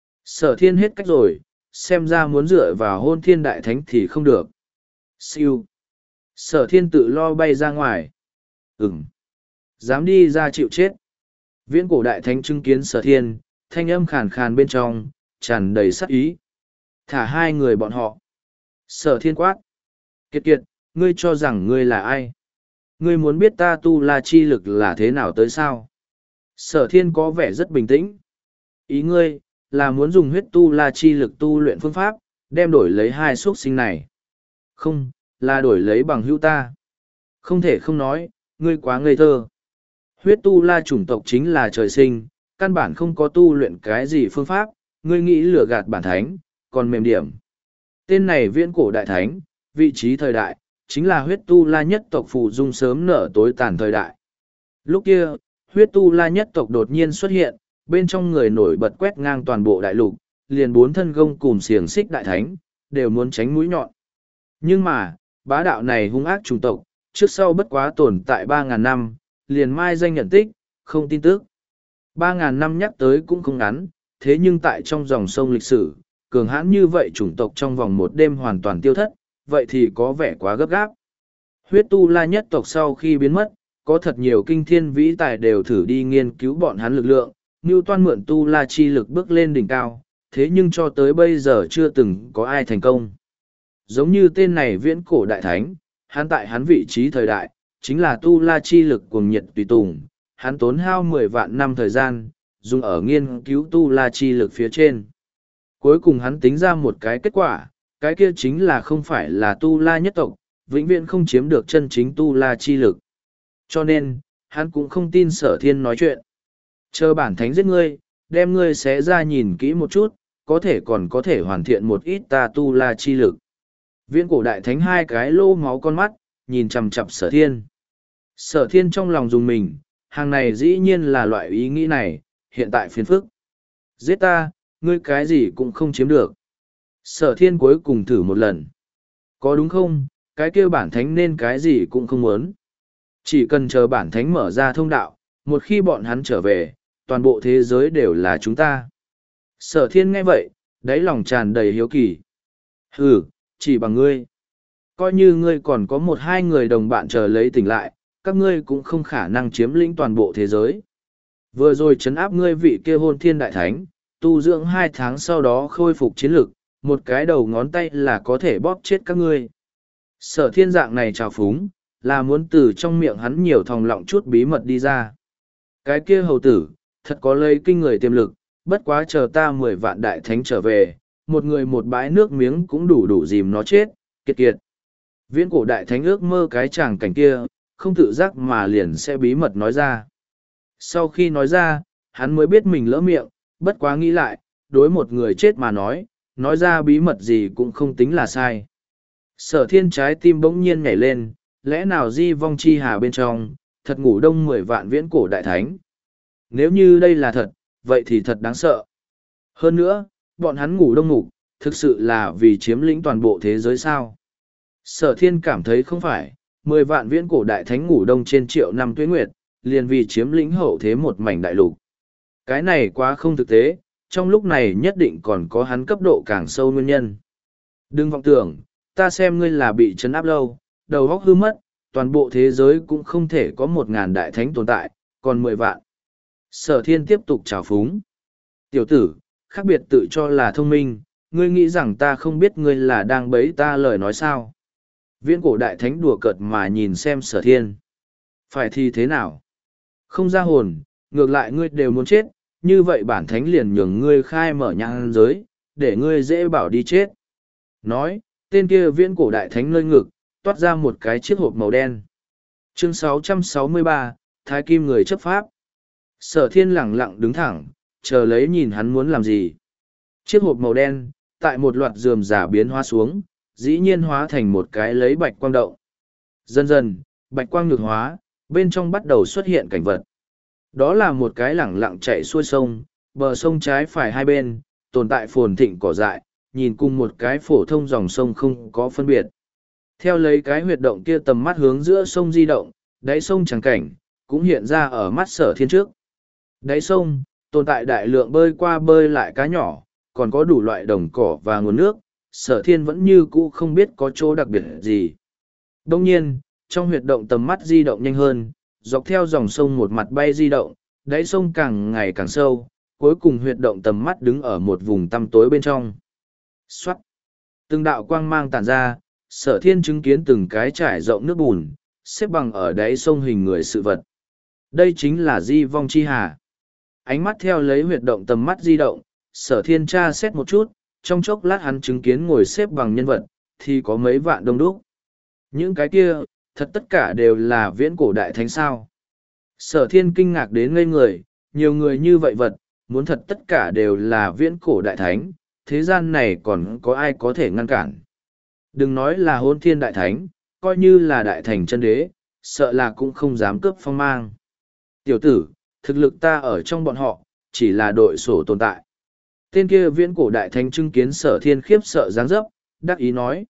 Sở thiên hết cách rồi, xem ra muốn dựa vào hôn thiên đại thánh thì không được. Siêu. Sở thiên tự lo bay ra ngoài. Ừm. Dám đi ra chịu chết. Viễn cổ đại thánh chứng kiến sở thiên, thanh âm khàn khàn bên trong, tràn đầy sát ý. Thả hai người bọn họ. Sở thiên quát. Kiệt kiệt, ngươi cho rằng ngươi là ai? Ngươi muốn biết ta tu la chi lực là thế nào tới sao? Sở thiên có vẻ rất bình tĩnh. Ý ngươi, là muốn dùng huyết tu la chi lực tu luyện phương pháp, đem đổi lấy hai xuất sinh này. Không, là đổi lấy bằng hữu ta. Không thể không nói, ngươi quá ngây thơ. Huyết tu la chủng tộc chính là trời sinh, căn bản không có tu luyện cái gì phương pháp, ngươi nghĩ lừa gạt bản thánh, còn mềm điểm. Tên này viễn cổ đại thánh, vị trí thời đại, chính là huyết tu la nhất tộc phụ dung sớm nở tối tàn thời đại. Lúc kia, huyết tu la nhất tộc đột nhiên xuất hiện, bên trong người nổi bật quét ngang toàn bộ đại lục, liền bốn thân gông cùng xiềng xích đại thánh, đều muốn tránh mũi nhọn. Nhưng mà, bá đạo này hung ác chủng tộc, trước sau bất quá tồn tại ba ngàn năm, liền mai danh nhận tích, không tin tức. ba ngàn năm nhắc tới cũng không ngắn, thế nhưng tại trong dòng sông lịch sử, cường hãn như vậy chủng tộc trong vòng một đêm hoàn toàn tiêu thất, vậy thì có vẻ quá gấp gáp. Huyết tu la nhất tộc sau khi biến mất, có thật nhiều kinh thiên vĩ tài đều thử đi nghiên cứu bọn hắn lực lượng, như toan mượn tu la chi lực bước lên đỉnh cao, thế nhưng cho tới bây giờ chưa từng có ai thành công. Giống như tên này viễn cổ đại thánh, hắn tại hắn vị trí thời đại, chính là tu la chi lực cuồng nhiệt tùy tùng, hắn tốn hao mười vạn năm thời gian, dùng ở nghiên cứu tu la chi lực phía trên. Cuối cùng hắn tính ra một cái kết quả, cái kia chính là không phải là tu la nhất tộc, vĩnh viễn không chiếm được chân chính tu la chi lực. Cho nên, hắn cũng không tin sở thiên nói chuyện. Chờ bản thánh giết ngươi, đem ngươi xé ra nhìn kỹ một chút, có thể còn có thể hoàn thiện một ít ta tu la chi lực. Viễn cổ đại thánh hai cái lô máu con mắt, nhìn chằm chằm sở thiên. Sở thiên trong lòng dùng mình, hàng này dĩ nhiên là loại ý nghĩ này, hiện tại phiền phức. Giết ta, ngươi cái gì cũng không chiếm được. Sở thiên cuối cùng thử một lần. Có đúng không, cái kêu bản thánh nên cái gì cũng không muốn. Chỉ cần chờ bản thánh mở ra thông đạo, một khi bọn hắn trở về, toàn bộ thế giới đều là chúng ta. Sở thiên nghe vậy, đáy lòng tràn đầy hiếu kỳ. Hừ, chỉ bằng ngươi. Coi như ngươi còn có một hai người đồng bạn chờ lấy tỉnh lại, các ngươi cũng không khả năng chiếm lĩnh toàn bộ thế giới. Vừa rồi trấn áp ngươi vị kia hôn thiên đại thánh, tu dưỡng hai tháng sau đó khôi phục chiến lực, một cái đầu ngón tay là có thể bóp chết các ngươi. Sở thiên dạng này trào phúng, là muốn từ trong miệng hắn nhiều thòng lọng chút bí mật đi ra. Cái kia hầu tử, thật có lấy kinh người tiềm lực, bất quá chờ ta mười vạn đại thánh trở về, một người một bãi nước miếng cũng đủ đủ dìm nó chết, kiệt kiệt. Viễn cổ đại thánh ước mơ cái chàng cảnh kia, không tự giác mà liền sẽ bí mật nói ra. Sau khi nói ra, hắn mới biết mình lỡ miệng, bất quá nghĩ lại, đối một người chết mà nói, nói ra bí mật gì cũng không tính là sai. Sở thiên trái tim bỗng nhiên nhảy lên, lẽ nào di vong chi hà bên trong, thật ngủ đông mười vạn viễn cổ đại thánh. Nếu như đây là thật, vậy thì thật đáng sợ. Hơn nữa, bọn hắn ngủ đông ngủ, thực sự là vì chiếm lĩnh toàn bộ thế giới sao? Sở thiên cảm thấy không phải, mười vạn viễn cổ đại thánh ngủ đông trên triệu năm tuế nguyệt, liền vì chiếm lĩnh hậu thế một mảnh đại lục. Cái này quá không thực tế, trong lúc này nhất định còn có hắn cấp độ càng sâu nguyên nhân. Đừng vọng tưởng, ta xem ngươi là bị trấn áp lâu, đầu óc hư mất, toàn bộ thế giới cũng không thể có một ngàn đại thánh tồn tại, còn mười vạn. Sở thiên tiếp tục trào phúng. Tiểu tử, khác biệt tự cho là thông minh, ngươi nghĩ rằng ta không biết ngươi là đang bấy ta lời nói sao. Viễn cổ đại thánh đùa cợt mà nhìn xem sở thiên. Phải thì thế nào? Không ra hồn, ngược lại ngươi đều muốn chết, như vậy bản thánh liền nhường ngươi khai mở nhãn giới, để ngươi dễ bảo đi chết. Nói, tên kia viễn cổ đại thánh nơi ngực, toát ra một cái chiếc hộp màu đen. Chương sáu trăm sáu mươi ba, Thái Kim người chấp pháp. Sở thiên lẳng lặng đứng thẳng, chờ lấy nhìn hắn muốn làm gì. Chiếc hộp màu đen, tại một loạt rườm rà biến hóa xuống, dĩ nhiên hóa thành một cái lấy bạch quang động. Dần dần, bạch quang nhược hóa, bên trong bắt đầu xuất hiện cảnh vật. Đó là một cái lẳng lặng chạy xuôi sông, bờ sông trái phải hai bên, tồn tại phồn thịnh cỏ dại, nhìn cùng một cái phổ thông dòng sông không có phân biệt. Theo lấy cái huyệt động kia tầm mắt hướng giữa sông di động, đáy sông trắng cảnh, cũng hiện ra ở mắt sở thiên trước. Đáy sông, tồn tại đại lượng bơi qua bơi lại cá nhỏ, còn có đủ loại đồng cỏ và nguồn nước, sở thiên vẫn như cũ không biết có chỗ đặc biệt gì. Đông nhiên, trong huyệt động tầm mắt di động nhanh hơn, dọc theo dòng sông một mặt bay di động, đáy sông càng ngày càng sâu, cuối cùng huyệt động tầm mắt đứng ở một vùng tăm tối bên trong. Xoát! Từng đạo quang mang tản ra, sở thiên chứng kiến từng cái trải rộng nước bùn, xếp bằng ở đáy sông hình người sự vật. Đây chính là di vong chi hà. Ánh mắt theo lấy huyệt động tầm mắt di động, sở thiên tra xét một chút, trong chốc lát hắn chứng kiến ngồi xếp bằng nhân vật, thì có mấy vạn đông đúc. Những cái kia, thật tất cả đều là viễn cổ đại thánh sao. Sở thiên kinh ngạc đến ngây người, nhiều người như vậy vật, muốn thật tất cả đều là viễn cổ đại thánh, thế gian này còn có ai có thể ngăn cản. Đừng nói là hôn thiên đại thánh, coi như là đại thành chân đế, sợ là cũng không dám cướp phong mang. Tiểu tử, thực lực ta ở trong bọn họ, chỉ là đội sổ tồn tại. Tên kia viễn cổ đại thánh chứng kiến sở thiên khiếp sợ dáng dấp, đắc ý nói.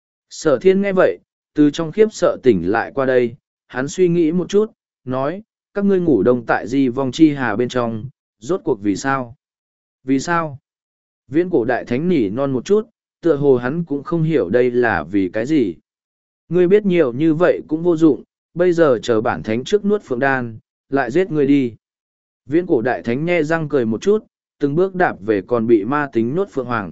Sở thiên nghe vậy, từ trong khiếp sợ tỉnh lại qua đây, hắn suy nghĩ một chút, nói, các ngươi ngủ đông tại di vong chi hà bên trong, rốt cuộc vì sao? Vì sao? Viễn cổ đại thánh nỉ non một chút, tựa hồ hắn cũng không hiểu đây là vì cái gì. Ngươi biết nhiều như vậy cũng vô dụng, bây giờ chờ bản thánh trước nuốt phượng đan, lại giết ngươi đi. Viễn cổ đại thánh nhe răng cười một chút, từng bước đạp về còn bị ma tính nuốt phượng hoàng.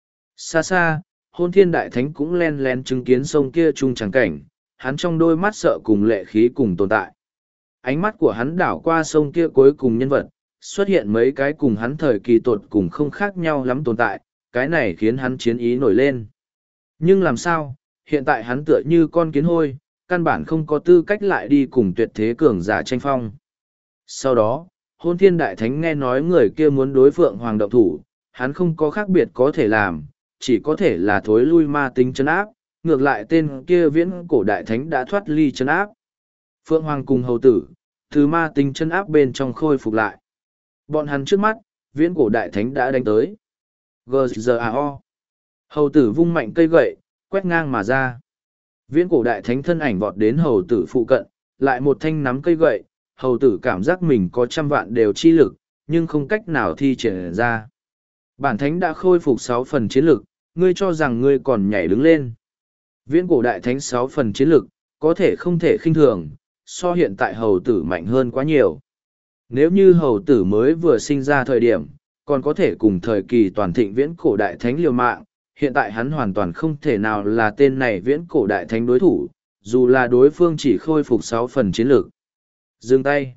Xa xa, hôn thiên đại thánh cũng len lén chứng kiến sông kia chung trắng cảnh, hắn trong đôi mắt sợ cùng lệ khí cùng tồn tại. Ánh mắt của hắn đảo qua sông kia cuối cùng nhân vật, xuất hiện mấy cái cùng hắn thời kỳ tột cùng không khác nhau lắm tồn tại, cái này khiến hắn chiến ý nổi lên. Nhưng làm sao, hiện tại hắn tựa như con kiến hôi, căn bản không có tư cách lại đi cùng tuyệt thế cường giả tranh phong. Sau đó, hôn thiên đại thánh nghe nói người kia muốn đối phượng hoàng động thủ, hắn không có khác biệt có thể làm, chỉ có thể là thối lui ma tính chân áp, ngược lại tên kia viễn cổ đại thánh đã thoát ly chân áp. Phượng hoàng cùng hầu tử, từ ma tính chân áp bên trong khôi phục lại. Bọn hắn trước mắt, viễn cổ đại thánh đã đánh tới. giê giê a o. Hầu tử vung mạnh cây gậy, quét ngang mà ra. Viễn cổ đại thánh thân ảnh vọt đến hầu tử phụ cận, lại một thanh nắm cây gậy, hầu tử cảm giác mình có trăm vạn đều chi lực, nhưng không cách nào thi triển ra. Bản thánh đã khôi phục sáu phần chiến lực, ngươi cho rằng ngươi còn nhảy đứng lên. Viễn cổ đại thánh sáu phần chiến lực, có thể không thể khinh thường, so hiện tại hầu tử mạnh hơn quá nhiều. Nếu như hầu tử mới vừa sinh ra thời điểm, còn có thể cùng thời kỳ toàn thịnh viễn cổ đại thánh liều mạng, hiện tại hắn hoàn toàn không thể nào là tên này viễn cổ đại thánh đối thủ, dù là đối phương chỉ khôi phục sáu phần chiến lược. Dừng tay.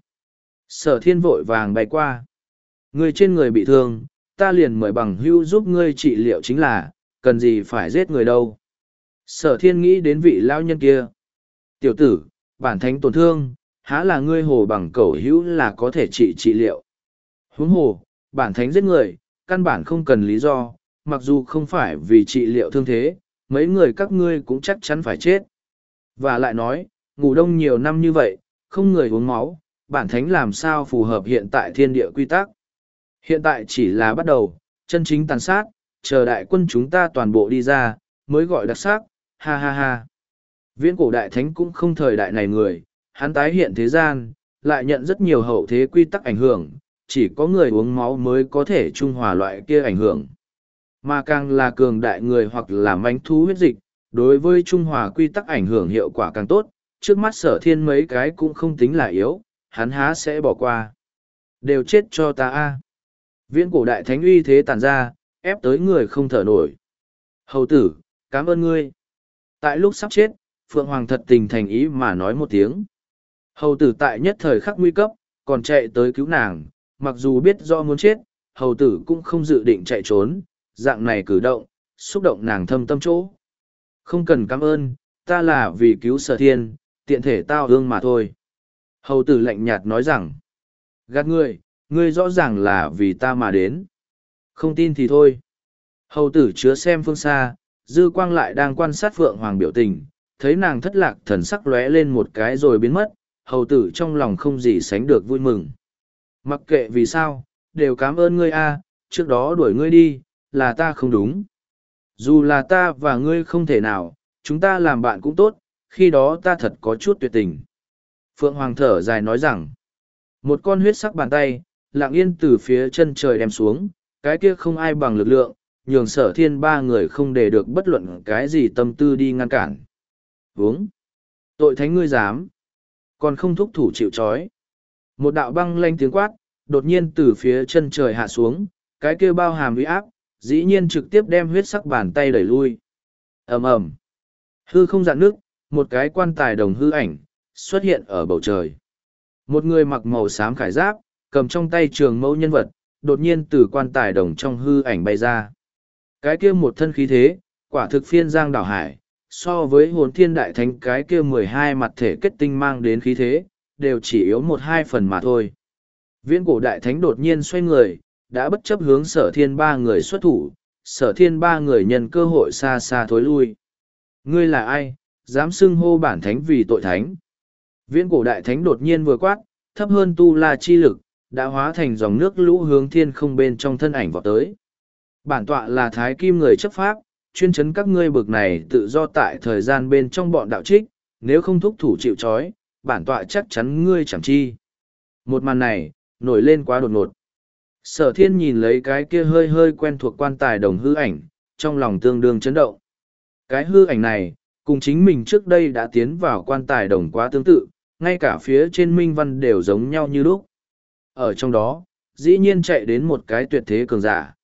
Sở thiên vội vàng bay qua. Người trên người bị thương, ta liền mời bằng hữu giúp ngươi trị liệu chính là, cần gì phải giết người đâu. Sở thiên nghĩ đến vị lao nhân kia. Tiểu tử, bản thánh tổn thương, há là ngươi hồ bằng cẩu hữu là có thể trị trị liệu. Huống hồ, bản thánh giết người, căn bản không cần lý do, mặc dù không phải vì trị liệu thương thế, mấy người các ngươi cũng chắc chắn phải chết. Và lại nói, ngủ đông nhiều năm như vậy, không người uống máu, bản thánh làm sao phù hợp hiện tại thiên địa quy tắc. Hiện tại chỉ là bắt đầu, chân chính tàn sát, chờ đại quân chúng ta toàn bộ đi ra, mới gọi đặc sắc, ha ha ha. Viễn cổ đại thánh cũng không thời đại này người, hắn tái hiện thế gian, lại nhận rất nhiều hậu thế quy tắc ảnh hưởng, chỉ có người uống máu mới có thể trung hòa loại kia ảnh hưởng. Mà càng là cường đại người hoặc là mánh thú huyết dịch, đối với trung hòa quy tắc ảnh hưởng hiệu quả càng tốt, trước mắt sở thiên mấy cái cũng không tính là yếu, hắn há sẽ bỏ qua. Đều chết cho ta a. Viễn cổ đại thánh uy thế tàn ra, ép tới người không thở nổi. Hầu tử, cảm ơn ngươi. Tại lúc sắp chết, Phượng Hoàng thật tình thành ý mà nói một tiếng. Hầu tử tại nhất thời khắc nguy cấp, còn chạy tới cứu nàng, mặc dù biết do muốn chết, hầu tử cũng không dự định chạy trốn, dạng này cử động, xúc động nàng thâm tâm chỗ. Không cần cảm ơn, ta là vì cứu sở thiên, tiện thể tao ương mà thôi. Hầu tử lạnh nhạt nói rằng, gạt ngươi, ngươi rõ ràng là vì ta mà đến. Không tin thì thôi. Hầu tử chứa xem phương xa, dư quang lại đang quan sát Phượng Hoàng biểu tình, thấy nàng thất lạc thần sắc lóe lên một cái rồi biến mất, hầu tử trong lòng không gì sánh được vui mừng. Mặc kệ vì sao, đều cảm ơn ngươi a, trước đó đuổi ngươi đi, là ta không đúng. Dù là ta và ngươi không thể nào, chúng ta làm bạn cũng tốt, khi đó ta thật có chút tuyệt tình. Phượng Hoàng thở dài nói rằng, một con huyết sắc bàn tay, lặng yên từ phía chân trời đem xuống, cái kia không ai bằng lực lượng, nhường sở thiên ba người không để được bất luận cái gì tâm tư đi ngăn cản. Vướng! Tội thánh ngươi dám! Còn không thúc thủ chịu trói. Một đạo băng lanh tiếng quát, đột nhiên từ phía chân trời hạ xuống, cái kia bao hàm uy áp, dĩ nhiên trực tiếp đem huyết sắc bàn tay đẩy lui. Ầm ầm, hư không dạn nước, một cái quan tài đồng hư ảnh xuất hiện ở bầu trời. Một người mặc màu xám khải giáp, cầm trong tay trường mâu nhân vật, đột nhiên từ quan tài đồng trong hư ảnh bay ra. Cái kia một thân khí thế, quả thực phiên giang đảo hải, so với hồn thiên đại thánh cái kia mười hai mặt thể kết tinh mang đến khí thế, đều chỉ yếu một hai phần mà thôi. Viễn cổ đại thánh đột nhiên xoay người, đã bất chấp hướng sở thiên ba người xuất thủ, sở thiên ba người nhân cơ hội xa xa thối lui. Ngươi là ai, dám xưng hô bản thánh vì tội thánh? Viễn cổ đại thánh đột nhiên vừa quát, thấp hơn tu la chi lực, đã hóa thành dòng nước lũ hướng thiên không bên trong thân ảnh vọt tới. Bản tọa là thái kim người chấp pháp, chuyên chấn các ngươi bực này tự do tại thời gian bên trong bọn đạo trích, nếu không thúc thủ chịu trói, bản tọa chắc chắn ngươi chẳng chi. Một màn này, nổi lên quá đột ngột. Sở thiên nhìn lấy cái kia hơi hơi quen thuộc quan tài đồng hư ảnh, trong lòng tương đương chấn động. Cái hư ảnh này, cùng chính mình trước đây đã tiến vào quan tài đồng quá tương tự, ngay cả phía trên minh văn đều giống nhau như lúc. Ở trong đó, dĩ nhiên chạy đến một cái tuyệt thế cường giả.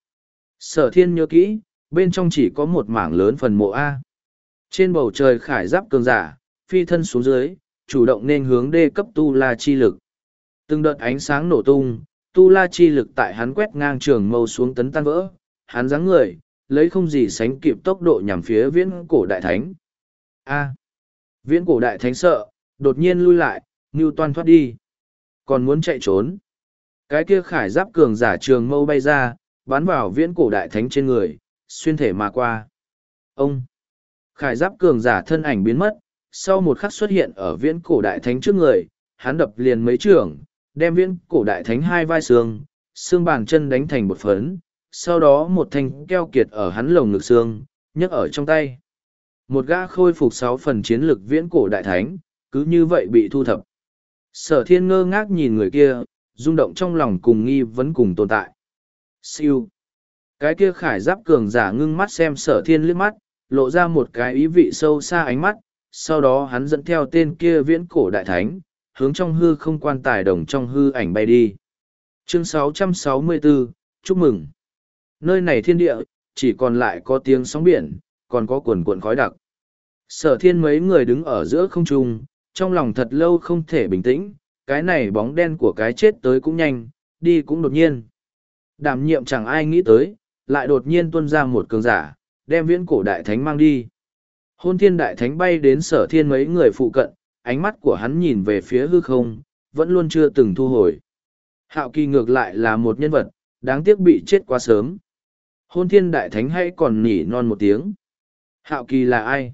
Sở thiên nhớ kỹ, bên trong chỉ có một mảng lớn phần mộ A. Trên bầu trời khải giáp cường giả, phi thân xuống dưới, chủ động nên hướng đê cấp tu la chi lực. Từng đợt ánh sáng nổ tung, tu la chi lực tại hắn quét ngang trường mâu xuống tấn tan vỡ, hắn giáng người, lấy không gì sánh kịp tốc độ nhằm phía viễn cổ đại thánh. A. Viễn cổ đại thánh sợ, đột nhiên lui lại, Ngưu Toan thoát đi. Còn muốn chạy trốn. Cái kia khải giáp cường giả trường mâu bay ra, bắn vào viễn cổ đại thánh trên người, xuyên thể mà qua. Ông! Khải giáp cường giả thân ảnh biến mất, sau một khắc xuất hiện ở viễn cổ đại thánh trước người, hắn đập liền mấy trường, đem viễn cổ đại thánh hai vai xương, xương bàn chân đánh thành một phấn, sau đó một thanh keo kiệt ở hắn lồng ngực xương, nhấc ở trong tay. Một gã khôi phục sáu phần chiến lực viễn cổ đại thánh, cứ như vậy bị thu thập. Sở thiên ngơ ngác nhìn người kia, rung động trong lòng cùng nghi vấn cùng tồn tại. Siêu. Cái kia khải giáp cường giả ngưng mắt xem sở thiên liếc mắt, lộ ra một cái ý vị sâu xa ánh mắt, sau đó hắn dẫn theo tên kia viễn cổ đại thánh, hướng trong hư không quan tài đồng trong hư ảnh bay đi. Chương sáu trăm sáu mươi bốn, chúc mừng. Nơi này thiên địa, chỉ còn lại có tiếng sóng biển, còn có cuồn cuộn khói đặc. Sở thiên mấy người đứng ở giữa không trung, trong lòng thật lâu không thể bình tĩnh, cái này bóng đen của cái chết tới cũng nhanh, đi cũng đột nhiên. Đảm nhiệm chẳng ai nghĩ tới, lại đột nhiên tuôn ra một cường giả, đem viễn cổ đại thánh mang đi. Hôn thiên đại thánh bay đến sở thiên mấy người phụ cận, ánh mắt của hắn nhìn về phía hư không, vẫn luôn chưa từng thu hồi. Hạo Kỳ ngược lại là một nhân vật, đáng tiếc bị chết quá sớm. Hôn thiên đại thánh hãy còn nỉ non một tiếng. Hạo Kỳ là ai?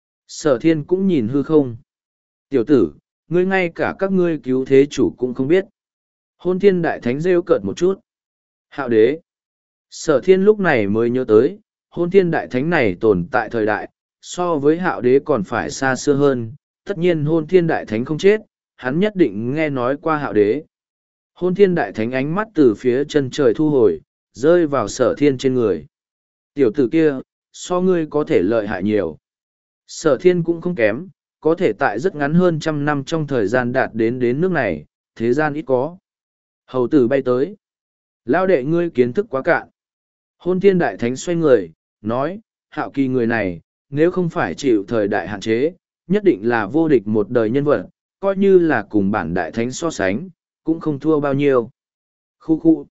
Sở thiên cũng nhìn hư không. Tiểu tử, ngươi ngay cả các ngươi cứu thế chủ cũng không biết. Hôn thiên đại thánh rêu cợt một chút. Hạo đế. Sở thiên lúc này mới nhớ tới, hôn thiên đại thánh này tồn tại thời đại, so với hạo đế còn phải xa xưa hơn, tất nhiên hôn thiên đại thánh không chết, hắn nhất định nghe nói qua hạo đế. Hôn thiên đại thánh ánh mắt từ phía chân trời thu hồi, rơi vào sở thiên trên người. Tiểu tử kia, so ngươi có thể lợi hại nhiều. Sở thiên cũng không kém, có thể tại rất ngắn hơn trăm năm trong thời gian đạt đến đến nước này, thế gian ít có. Hầu tử bay tới. Lao đệ ngươi kiến thức quá cạn. Hôn thiên đại thánh xoay người, nói, hạo kỳ người này, nếu không phải chịu thời đại hạn chế, nhất định là vô địch một đời nhân vật, coi như là cùng bản đại thánh so sánh, cũng không thua bao nhiêu. Khu khu.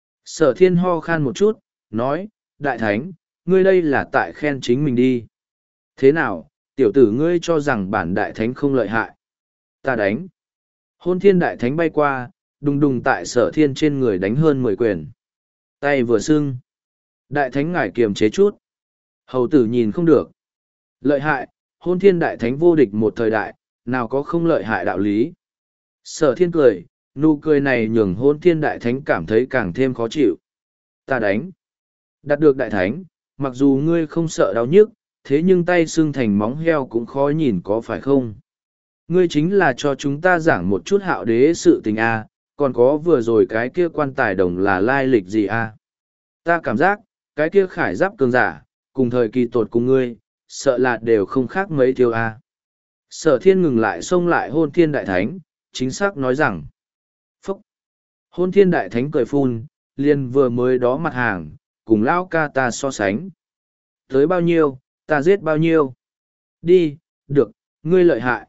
Sở thiên ho khan một chút, nói, đại thánh, ngươi đây là tại khen chính mình đi. Thế nào, tiểu tử ngươi cho rằng bản đại thánh không lợi hại. Ta đánh. Hôn thiên đại thánh bay qua, đùng đùng tại sở thiên trên người đánh hơn mười quyền. Tay vừa sưng. Đại thánh ngài kiềm chế chút. Hầu tử nhìn không được. Lợi hại, hôn thiên đại thánh vô địch một thời đại, nào có không lợi hại đạo lý. Sở thiên cười, nụ cười này nhường hôn thiên đại thánh cảm thấy càng thêm khó chịu. Ta đánh. Đạt được đại thánh, mặc dù ngươi không sợ đau nhức, thế nhưng tay xương thành móng heo cũng khó nhìn có phải không? Ngươi chính là cho chúng ta giảng một chút hạo đế sự tình a, còn có vừa rồi cái kia quan tài đồng là lai lịch gì a? Ta cảm giác, cái kia khải giáp cường giả, cùng thời kỳ tột cùng ngươi, sợ là đều không khác mấy thiếu a. Sở thiên ngừng lại xông lại hôn thiên đại thánh, chính xác nói rằng. Phúc! Hôn thiên đại thánh cười phun, liền vừa mới đó mặt hàng, cùng lão ca ta so sánh. Tới bao nhiêu, ta giết bao nhiêu. Đi, được, ngươi lợi hại.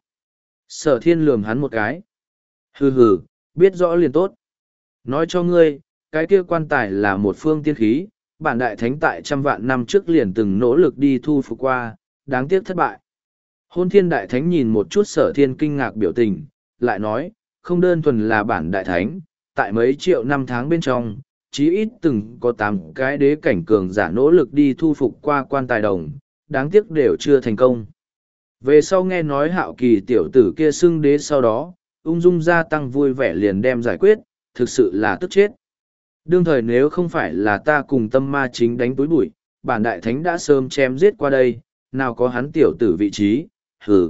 Sở thiên lườm hắn một cái. Hừ hừ, biết rõ liền tốt. Nói cho ngươi, cái kia quan tài là một phương tiên khí, bản đại thánh tại trăm vạn năm trước liền từng nỗ lực đi thu phục qua, đáng tiếc thất bại. Hôn thiên đại thánh nhìn một chút sở thiên kinh ngạc biểu tình, lại nói, không đơn thuần là bản đại thánh, tại mấy triệu năm tháng bên trong, chí ít từng có tám cái đế cảnh cường giả nỗ lực đi thu phục qua quan tài đồng, đáng tiếc đều chưa thành công. Về sau nghe nói hạo kỳ tiểu tử kia xưng đế sau đó, ung dung gia tăng vui vẻ liền đem giải quyết, thực sự là tức chết. Đương thời nếu không phải là ta cùng tâm ma chính đánh túi bụi, bản đại thánh đã sớm chém giết qua đây, nào có hắn tiểu tử vị trí, hừ.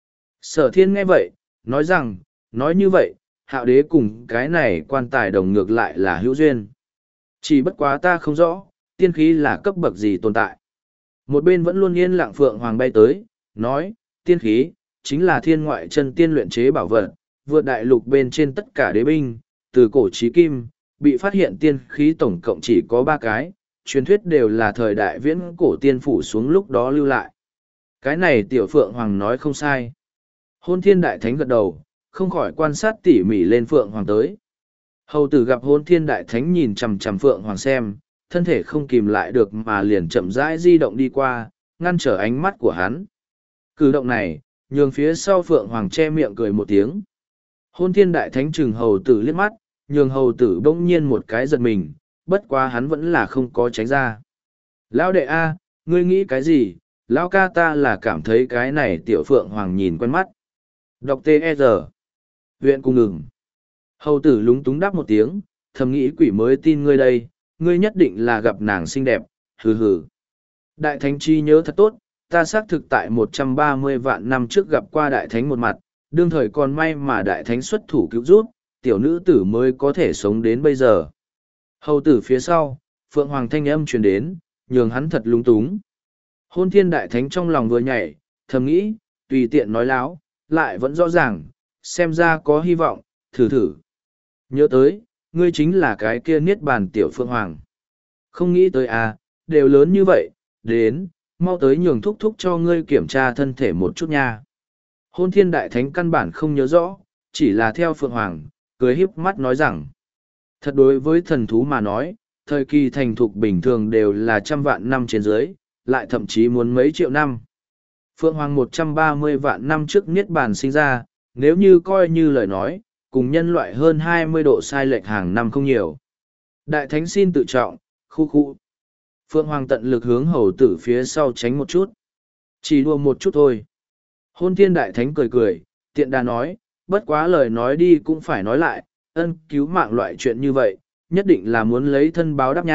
Sở thiên nghe vậy, nói rằng, nói như vậy, hạo đế cùng cái này quan tài đồng ngược lại là hữu duyên. Chỉ bất quá ta không rõ, tiên khí là cấp bậc gì tồn tại. Một bên vẫn luôn yên lặng Phượng Hoàng bay tới, nói, tiên khí, chính là thiên ngoại chân tiên luyện chế bảo vật, vượt đại lục bên trên tất cả đế binh, từ cổ chí kim, bị phát hiện tiên khí tổng cộng chỉ có ba cái, truyền thuyết đều là thời đại viễn cổ tiên phủ xuống lúc đó lưu lại. Cái này tiểu Phượng Hoàng nói không sai. Hôn thiên đại thánh gật đầu, không khỏi quan sát tỉ mỉ lên Phượng Hoàng tới. Hầu tử gặp hôn thiên đại thánh nhìn chằm chằm Phượng Hoàng xem, thân thể không kìm lại được mà liền chậm rãi di động đi qua, ngăn trở ánh mắt của hắn. Cử động này, nhường phía sau Phượng Hoàng che miệng cười một tiếng. Hôn thiên đại thánh trừng hầu tử liếc mắt, nhường hầu tử bỗng nhiên một cái giật mình, bất quá hắn vẫn là không có tránh ra. Lão đệ A, ngươi nghĩ cái gì? Lão ca ta là cảm thấy cái này tiểu Phượng Hoàng nhìn quen mắt. Đọc tê e rờ. Huyện cung ngừng. Hầu tử lúng túng đáp một tiếng, thầm nghĩ quỷ mới tin ngươi đây, ngươi nhất định là gặp nàng xinh đẹp, hừ hừ. Đại thánh chi nhớ thật tốt, ta xác thực tại một trăm ba mươi vạn năm trước gặp qua đại thánh một mặt, đương thời còn may mà đại thánh xuất thủ cứu giúp, tiểu nữ tử mới có thể sống đến bây giờ. Hầu tử phía sau, Phượng Hoàng thanh âm truyền đến, nhường hắn thật lúng túng. Hôn thiên đại thánh trong lòng vừa nhảy, thầm nghĩ, tùy tiện nói láo, lại vẫn rõ ràng, xem ra có hy vọng, thử thử. Nhớ tới, ngươi chính là cái kia niết bàn tiểu Phượng Hoàng. Không nghĩ tới à, đều lớn như vậy, đến, mau tới nhường thúc thúc cho ngươi kiểm tra thân thể một chút nha. Hôn thiên đại thánh căn bản không nhớ rõ, chỉ là theo Phượng Hoàng, cười híp mắt nói rằng, thật đối với thần thú mà nói, thời kỳ thành thục bình thường đều là trăm vạn năm trên dưới, lại thậm chí muốn mấy triệu năm. Phượng Hoàng một trăm ba mươi vạn năm trước niết bàn sinh ra, nếu như coi như lời nói, cùng nhân loại hơn hai mươi độ sai lệch hàng năm không nhiều. Đại thánh xin tự trọng, khu khu. Phượng Hoàng tận lực hướng hầu tử phía sau tránh một chút. Chỉ đùa một chút thôi. Hôn thiên đại thánh cười cười, tiện đà nói, bất quá lời nói đi cũng phải nói lại, ân cứu mạng loại chuyện như vậy, nhất định là muốn lấy thân báo đáp nha,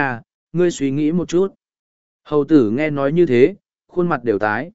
ngươi suy nghĩ một chút. Hầu tử nghe nói như thế, khuôn mặt đều tái.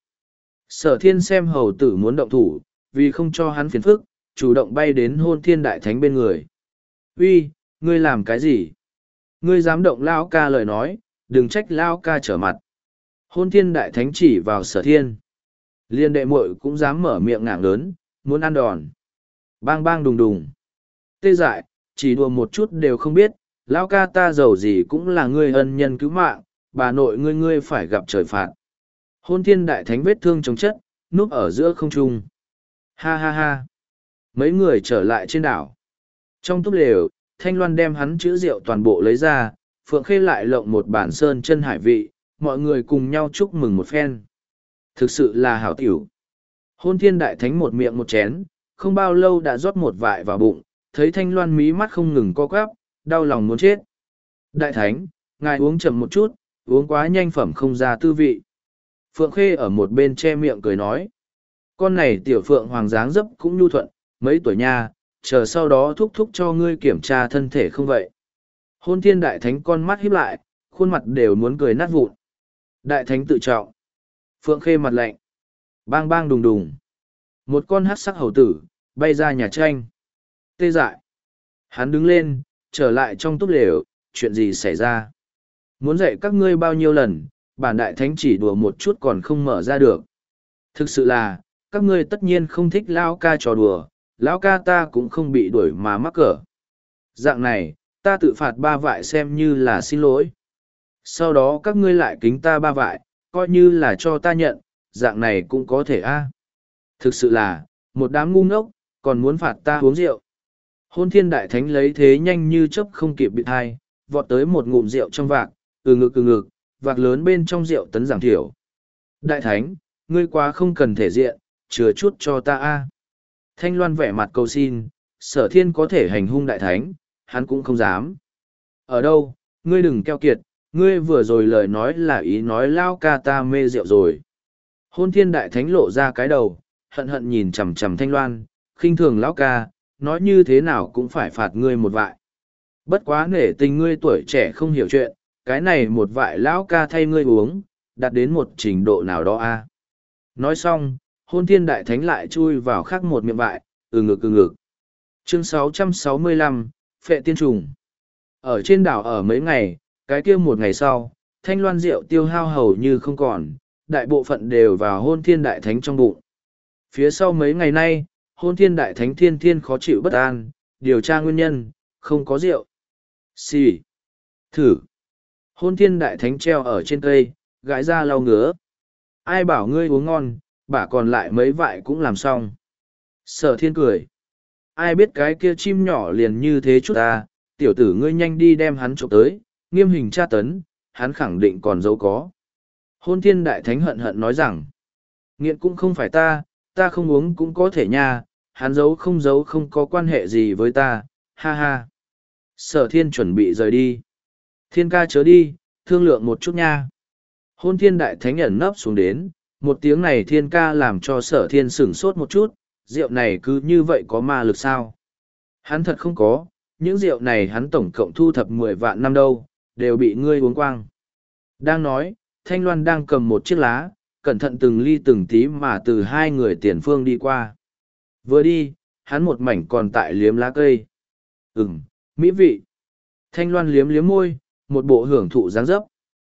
Sở thiên xem hầu tử muốn động thủ, vì không cho hắn phiền phức, chủ động bay đến hôn thiên đại thánh bên người. Uy, ngươi làm cái gì? Ngươi dám động lao ca lời nói, đừng trách lao ca trở mặt. Hôn thiên đại thánh chỉ vào sở thiên. Liên đệ muội cũng dám mở miệng ngạng lớn, muốn ăn đòn. Bang bang đùng đùng. Tê dại, chỉ đùa một chút đều không biết, lao ca ta giàu gì cũng là ngươi ân nhân cứu mạng, bà nội ngươi ngươi phải gặp trời phạt. Hôn thiên đại thánh vết thương chống chất, núp ở giữa không trung. Ha ha ha. Mấy người trở lại trên đảo. Trong túp lều, Thanh Loan đem hắn chữ rượu toàn bộ lấy ra, Phượng Khê lại lộng một bản sơn chân hải vị, mọi người cùng nhau chúc mừng một phen. Thực sự là hảo tiểu. Hôn thiên đại thánh một miệng một chén, không bao lâu đã rót một vại vào bụng, thấy Thanh Loan mí mắt không ngừng co quắp, đau lòng muốn chết. Đại thánh, ngài uống chậm một chút, uống quá nhanh phẩm không ra tư vị. Phượng Khê ở một bên che miệng cười nói. Con này tiểu Phượng hoàng dáng dấp cũng nhu thuận, mấy tuổi nha, chờ sau đó thúc thúc cho ngươi kiểm tra thân thể không vậy. Hôn thiên đại thánh con mắt híp lại, khuôn mặt đều muốn cười nát vụn. Đại thánh tự trọng. Phượng Khê mặt lạnh. Bang bang đùng đùng. Một con hắc sắc hầu tử, bay ra nhà tranh. Tê dại. Hắn đứng lên, trở lại trong túp lều, chuyện gì xảy ra? Muốn dạy các ngươi bao nhiêu lần, bản đại thánh chỉ đùa một chút còn không mở ra được. Thực sự là, các ngươi tất nhiên không thích lão ca trò đùa, lão ca ta cũng không bị đuổi mà mắc cỡ. Dạng này, ta tự phạt ba vại xem như là xin lỗi. Sau đó các ngươi lại kính ta ba vại, coi như là cho ta nhận, dạng này cũng có thể a. Thực sự là, một đám ngu ngốc, còn muốn phạt ta uống rượu. Hôn thiên đại thánh lấy thế nhanh như chớp không kịp bị thai, vọt tới một ngụm rượu trong vạc, ừ ngực ừ ngực, vạc lớn bên trong rượu tấn giảm thiểu. Đại thánh, ngươi quá không cần thể diện, chừa chút cho ta a. Thanh Loan vẻ mặt cầu xin, sở thiên có thể hành hung đại thánh, hắn cũng không dám. Ở đâu, ngươi đừng keo kiệt, ngươi vừa rồi lời nói là ý nói lao ca ta mê rượu rồi. Hôn thiên đại thánh lộ ra cái đầu, hận hận nhìn chằm chằm Thanh Loan, khinh thường lão ca, nói như thế nào cũng phải phạt ngươi một vại. Bất quá nể tình ngươi tuổi trẻ không hiểu chuyện, cái này một vại lão ca thay ngươi uống, đạt đến một trình độ nào đó a. Nói xong, hôn thiên đại thánh lại chui vào khắc một miệng vại, ừ ngực ừ ngực. Chương sáu trăm sáu mươi lăm, Phệ Tiên Trùng. Ở trên đảo ở mấy ngày, cái kia một ngày sau, Thanh Loan rượu tiêu hao hầu như không còn, đại bộ phận đều vào hôn thiên đại thánh trong bụng. Phía sau mấy ngày nay, hôn thiên đại thánh thiên thiên khó chịu bất an, điều tra nguyên nhân, không có rượu. Xì. Thử. Hôn thiên đại thánh treo ở trên cây, gãi ra lau ngứa. Ai bảo ngươi uống ngon, bả còn lại mấy vại cũng làm xong. Sở thiên cười. Ai biết cái kia chim nhỏ liền như thế chút ta, tiểu tử ngươi nhanh đi đem hắn trộm tới, nghiêm hình tra tấn, hắn khẳng định còn giấu có. Hôn thiên đại thánh hận hận nói rằng, nghiện cũng không phải ta, ta không uống cũng có thể nha, hắn giấu không giấu không có quan hệ gì với ta, ha ha. Sở thiên chuẩn bị rời đi. Thiên ca chớ đi, thương lượng một chút nha. Hôn thiên đại thánh ẩn nấp xuống đến, một tiếng này thiên ca làm cho sở thiên sửng sốt một chút, rượu này cứ như vậy có ma lực sao? Hắn thật không có, những rượu này hắn tổng cộng thu thập mười vạn năm đâu, đều bị ngươi uống quang. Đang nói, Thanh Loan đang cầm một chiếc lá, cẩn thận từng ly từng tí mà từ hai người tiền phương đi qua. Vừa đi, hắn một mảnh còn tại liếm lá cây. Ừm, mỹ vị. Thanh Loan liếm liếm môi, một bộ hưởng thụ dáng dấp.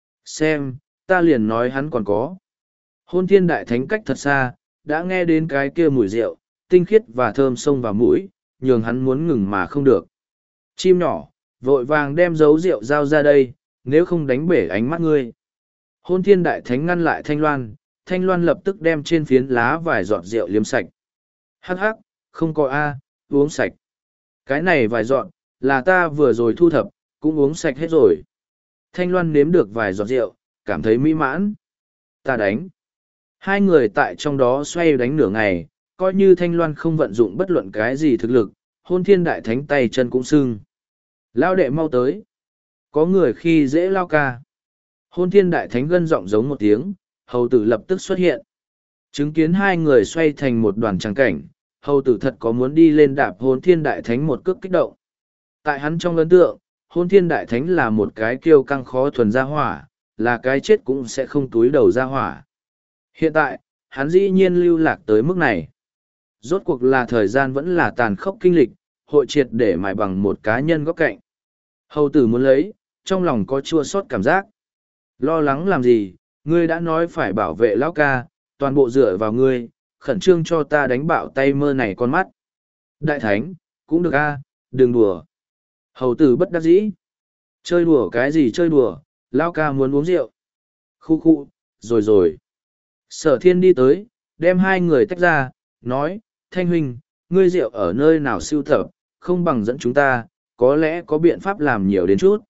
Xem, ta liền nói hắn còn có. Hôn thiên đại thánh cách thật xa, đã nghe đến cái kia mùi rượu, tinh khiết và thơm xông vào mũi, nhường hắn muốn ngừng mà không được. Chim nhỏ, vội vàng đem dấu rượu giao ra đây, nếu không đánh bể ánh mắt ngươi. Hôn thiên đại thánh ngăn lại Thanh Loan, Thanh Loan lập tức đem trên phiến lá vài giọt rượu liếm sạch. Hắc hắc, không có A, uống sạch. Cái này vài giọt, là ta vừa rồi thu thập, cũng uống sạch hết rồi. Thanh Loan nếm được vài giọt rượu, cảm thấy mỹ mãn. Ta đánh. Hai người tại trong đó xoay đánh nửa ngày, coi như Thanh Loan không vận dụng bất luận cái gì thực lực, hôn thiên đại thánh tay chân cũng sưng. Lao đệ mau tới. Có người khi dễ lao ca. Hôn thiên đại thánh gân giọng giống một tiếng, hầu tử lập tức xuất hiện. Chứng kiến hai người xoay thành một đoàn trắng cảnh, hầu tử thật có muốn đi lên đạp hôn thiên đại thánh một cước kích động. Tại hắn trong ấn tượng, Hôn thiên đại thánh là một cái kiêu căng khó thuần ra hỏa, là cái chết cũng sẽ không túi đầu ra hỏa. Hiện tại, hắn dĩ nhiên lưu lạc tới mức này. Rốt cuộc là thời gian vẫn là tàn khốc kinh lịch, hội triệt để mài bằng một cá nhân góc cạnh. Hầu tử muốn lấy, trong lòng có chua xót cảm giác. Lo lắng làm gì, ngươi đã nói phải bảo vệ lão ca, toàn bộ dựa vào ngươi, khẩn trương cho ta đánh bạo tay mơ này con mắt. Đại thánh, cũng được a, đừng đùa. Hầu tử bất đắc dĩ. Chơi đùa cái gì chơi đùa, lão ca muốn uống rượu. Khu khu, rồi rồi. Sở thiên đi tới, đem hai người tách ra, nói, Thanh huynh, ngươi rượu ở nơi nào siêu tập, không bằng dẫn chúng ta, có lẽ có biện pháp làm nhiều đến chút.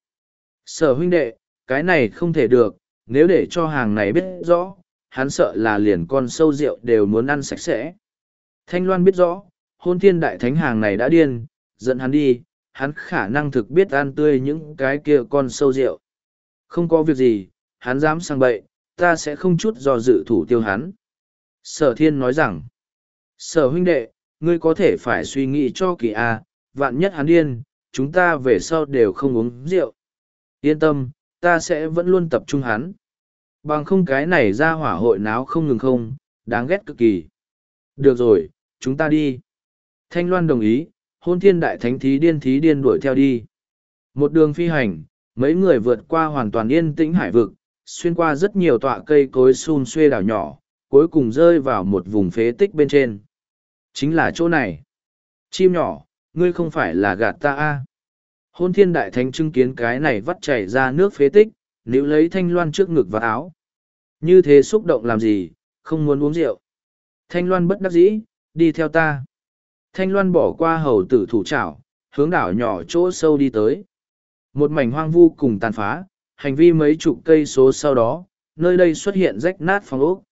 Sở huynh đệ, cái này không thể được, nếu để cho hàng này biết rõ, hắn sợ là liền con sâu rượu đều muốn ăn sạch sẽ. Thanh Loan biết rõ, hôn thiên đại thánh hàng này đã điên, dẫn hắn đi, hắn khả năng thực biết ăn tươi những cái kia con sâu rượu. Không có việc gì, hắn dám sang bậy, ta sẽ không chút do dự thủ tiêu hắn. Sở thiên nói rằng, sở huynh đệ, ngươi có thể phải suy nghĩ cho kỳ a, vạn nhất hắn điên, chúng ta về sau đều không uống rượu. Yên tâm, ta sẽ vẫn luôn tập trung hắn. Bằng không cái này ra hỏa hội náo không ngừng không, đáng ghét cực kỳ. Được rồi, chúng ta đi. Thanh Loan đồng ý, hôn thiên đại thánh thí điên thí điên đuổi theo đi. Một đường phi hành, mấy người vượt qua hoàn toàn yên tĩnh hải vực, xuyên qua rất nhiều tọa cây cối xun xuê đảo nhỏ, cuối cùng rơi vào một vùng phế tích bên trên. Chính là chỗ này. Chim nhỏ, ngươi không phải là gạt ta a? Hôn thiên đại thánh chứng kiến cái này vắt chảy ra nước phế tích, níu lấy Thanh Loan trước ngực và áo. Như thế xúc động làm gì, không muốn uống rượu. Thanh Loan bất đắc dĩ, đi theo ta. Thanh Loan bỏ qua hầu tử thủ trảo, hướng đảo nhỏ chỗ sâu đi tới. Một mảnh hoang vu cùng tàn phá, hành vi mấy chục cây số sau đó, nơi đây xuất hiện rách nát phong ốc.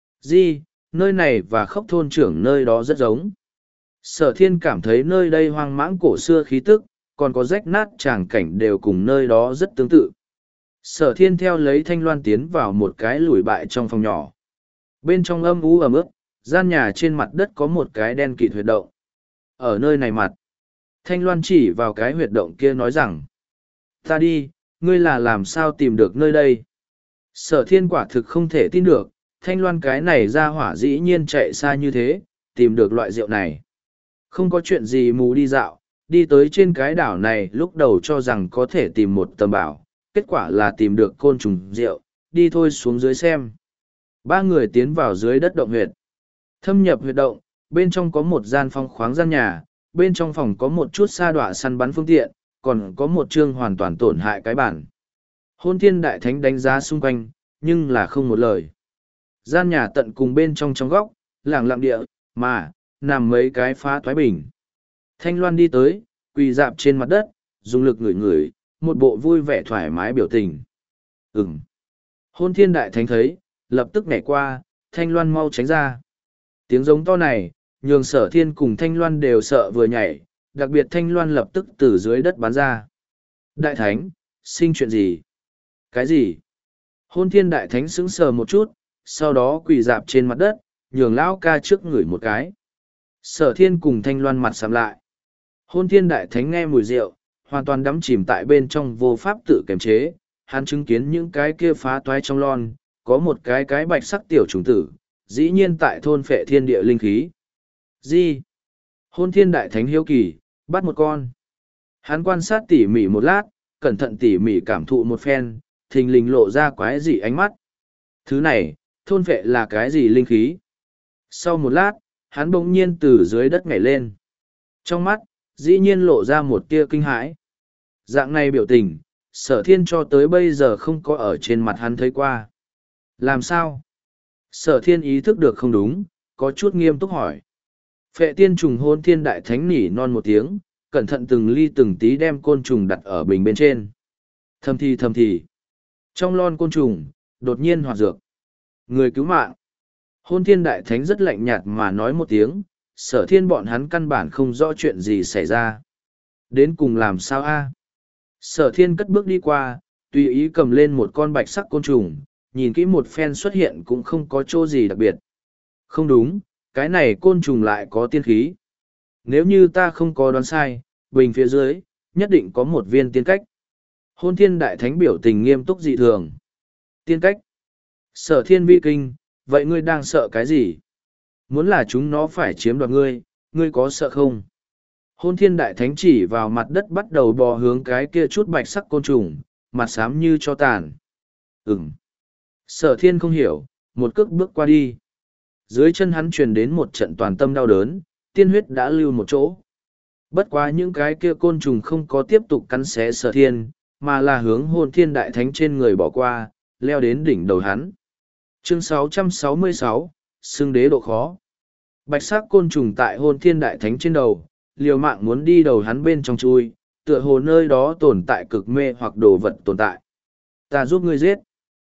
Di, nơi này và khốc thôn trưởng nơi đó rất giống. Sở thiên cảm thấy nơi đây hoang mãng cổ xưa khí tức, còn có rách nát tràng cảnh đều cùng nơi đó rất tương tự. Sở thiên theo lấy Thanh Loan tiến vào một cái lùi bại trong phòng nhỏ. Bên trong âm u ẩm ướt, gian nhà trên mặt đất có một cái đen kịt huyệt động. Ở nơi này mặt, Thanh Loan chỉ vào cái huyệt động kia nói rằng, ta đi, ngươi là làm sao tìm được nơi đây. Sở thiên quả thực không thể tin được, Thanh Loan cái này ra hỏa dĩ nhiên chạy xa như thế, tìm được loại rượu này. Không có chuyện gì mù đi dạo, đi tới trên cái đảo này lúc đầu cho rằng có thể tìm một tầm bảo, kết quả là tìm được côn trùng rượu, đi thôi xuống dưới xem. Ba người tiến vào dưới đất động huyệt. Thâm nhập huyệt động, bên trong có một gian phong khoáng gian nhà, bên trong phòng có một chút sa đọa săn bắn phương tiện, còn có một chương hoàn toàn tổn hại cái bản. Hôn thiên đại thánh đánh giá xung quanh, nhưng là không một lời. Gian nhà tận cùng bên trong trong góc, lẳng lặng địa, mà, nằm mấy cái phá toái bình. Thanh Loan đi tới, quỳ dạp trên mặt đất, dùng lực ngửi ngửi, một bộ vui vẻ thoải mái biểu tình. Ừm. Hôn thiên đại thánh thấy, lập tức nhảy qua, Thanh Loan mau tránh ra. Tiếng giống to này, nhường sở thiên cùng Thanh Loan đều sợ vừa nhảy, đặc biệt Thanh Loan lập tức từ dưới đất bắn ra. Đại thánh, sinh chuyện gì? Cái gì? Hôn thiên đại thánh sững sờ một chút, sau đó quỳ dạp trên mặt đất, nhường lão ca trước người một cái. Sở thiên cùng Thanh Loan mặt sạm lại. Hôn thiên đại thánh nghe mùi rượu, hoàn toàn đắm chìm tại bên trong vô pháp tự kiềm chế. Hắn chứng kiến những cái kia phá toái trong lon, có một cái cái bạch sắc tiểu trùng tử, dĩ nhiên tại thôn phệ thiên địa linh khí. Gì? Hôn thiên đại thánh hiếu kỳ, bắt một con. Hắn quan sát tỉ mỉ một lát, cẩn thận tỉ mỉ cảm thụ một phen, thình lình lộ ra quái dị ánh mắt. Thứ này, thôn phệ là cái gì linh khí? Sau một lát, hắn bỗng nhiên từ dưới đất nhảy lên. Trong mắt, dĩ nhiên lộ ra một tia kinh hãi. Dạng này biểu tình, sở thiên cho tới bây giờ không có ở trên mặt hắn thấy qua. Làm sao? Sở thiên ý thức được không đúng, có chút nghiêm túc hỏi. Phệ tiên trùng hôn thiên đại thánh nỉ non một tiếng, cẩn thận từng ly từng tí đem côn trùng đặt ở bình bên trên. Thầm thì thầm thì. Trong lon côn trùng, đột nhiên hoạt dược. Người cứu mạng. Hôn thiên đại thánh rất lạnh nhạt mà nói một tiếng, sở thiên bọn hắn căn bản không rõ chuyện gì xảy ra. Đến cùng làm sao a? Sở thiên cất bước đi qua, tùy ý cầm lên một con bạch sắc côn trùng, nhìn kỹ một phen xuất hiện cũng không có chỗ gì đặc biệt. Không đúng, cái này côn trùng lại có tiên khí. Nếu như ta không có đoán sai, bình phía dưới, nhất định có một viên tiên cách. Hôn thiên đại thánh biểu tình nghiêm túc dị thường. Tiên cách. Sở thiên vi kinh, vậy ngươi đang sợ cái gì? Muốn là chúng nó phải chiếm đoạt ngươi, ngươi có sợ không? Hôn thiên đại thánh chỉ vào mặt đất bắt đầu bò hướng cái kia chút bạch sắc côn trùng, mặt xám như cho tàn. Ừm. Sở thiên không hiểu, một cước bước qua đi. Dưới chân hắn truyền đến một trận toàn tâm đau đớn, tiên huyết đã lưu một chỗ. Bất quá những cái kia côn trùng không có tiếp tục cắn xé sở thiên, mà là hướng hôn thiên đại thánh trên người bỏ qua, leo đến đỉnh đầu hắn. Chương sáu trăm sáu mươi sáu, xưng đế độ khó. Bạch sắc côn trùng tại hôn thiên đại thánh trên đầu, liều mạng muốn đi đầu hắn bên trong chui, tựa hồ nơi đó tồn tại cực mê hoặc đồ vật tồn tại. Ta giúp ngươi giết.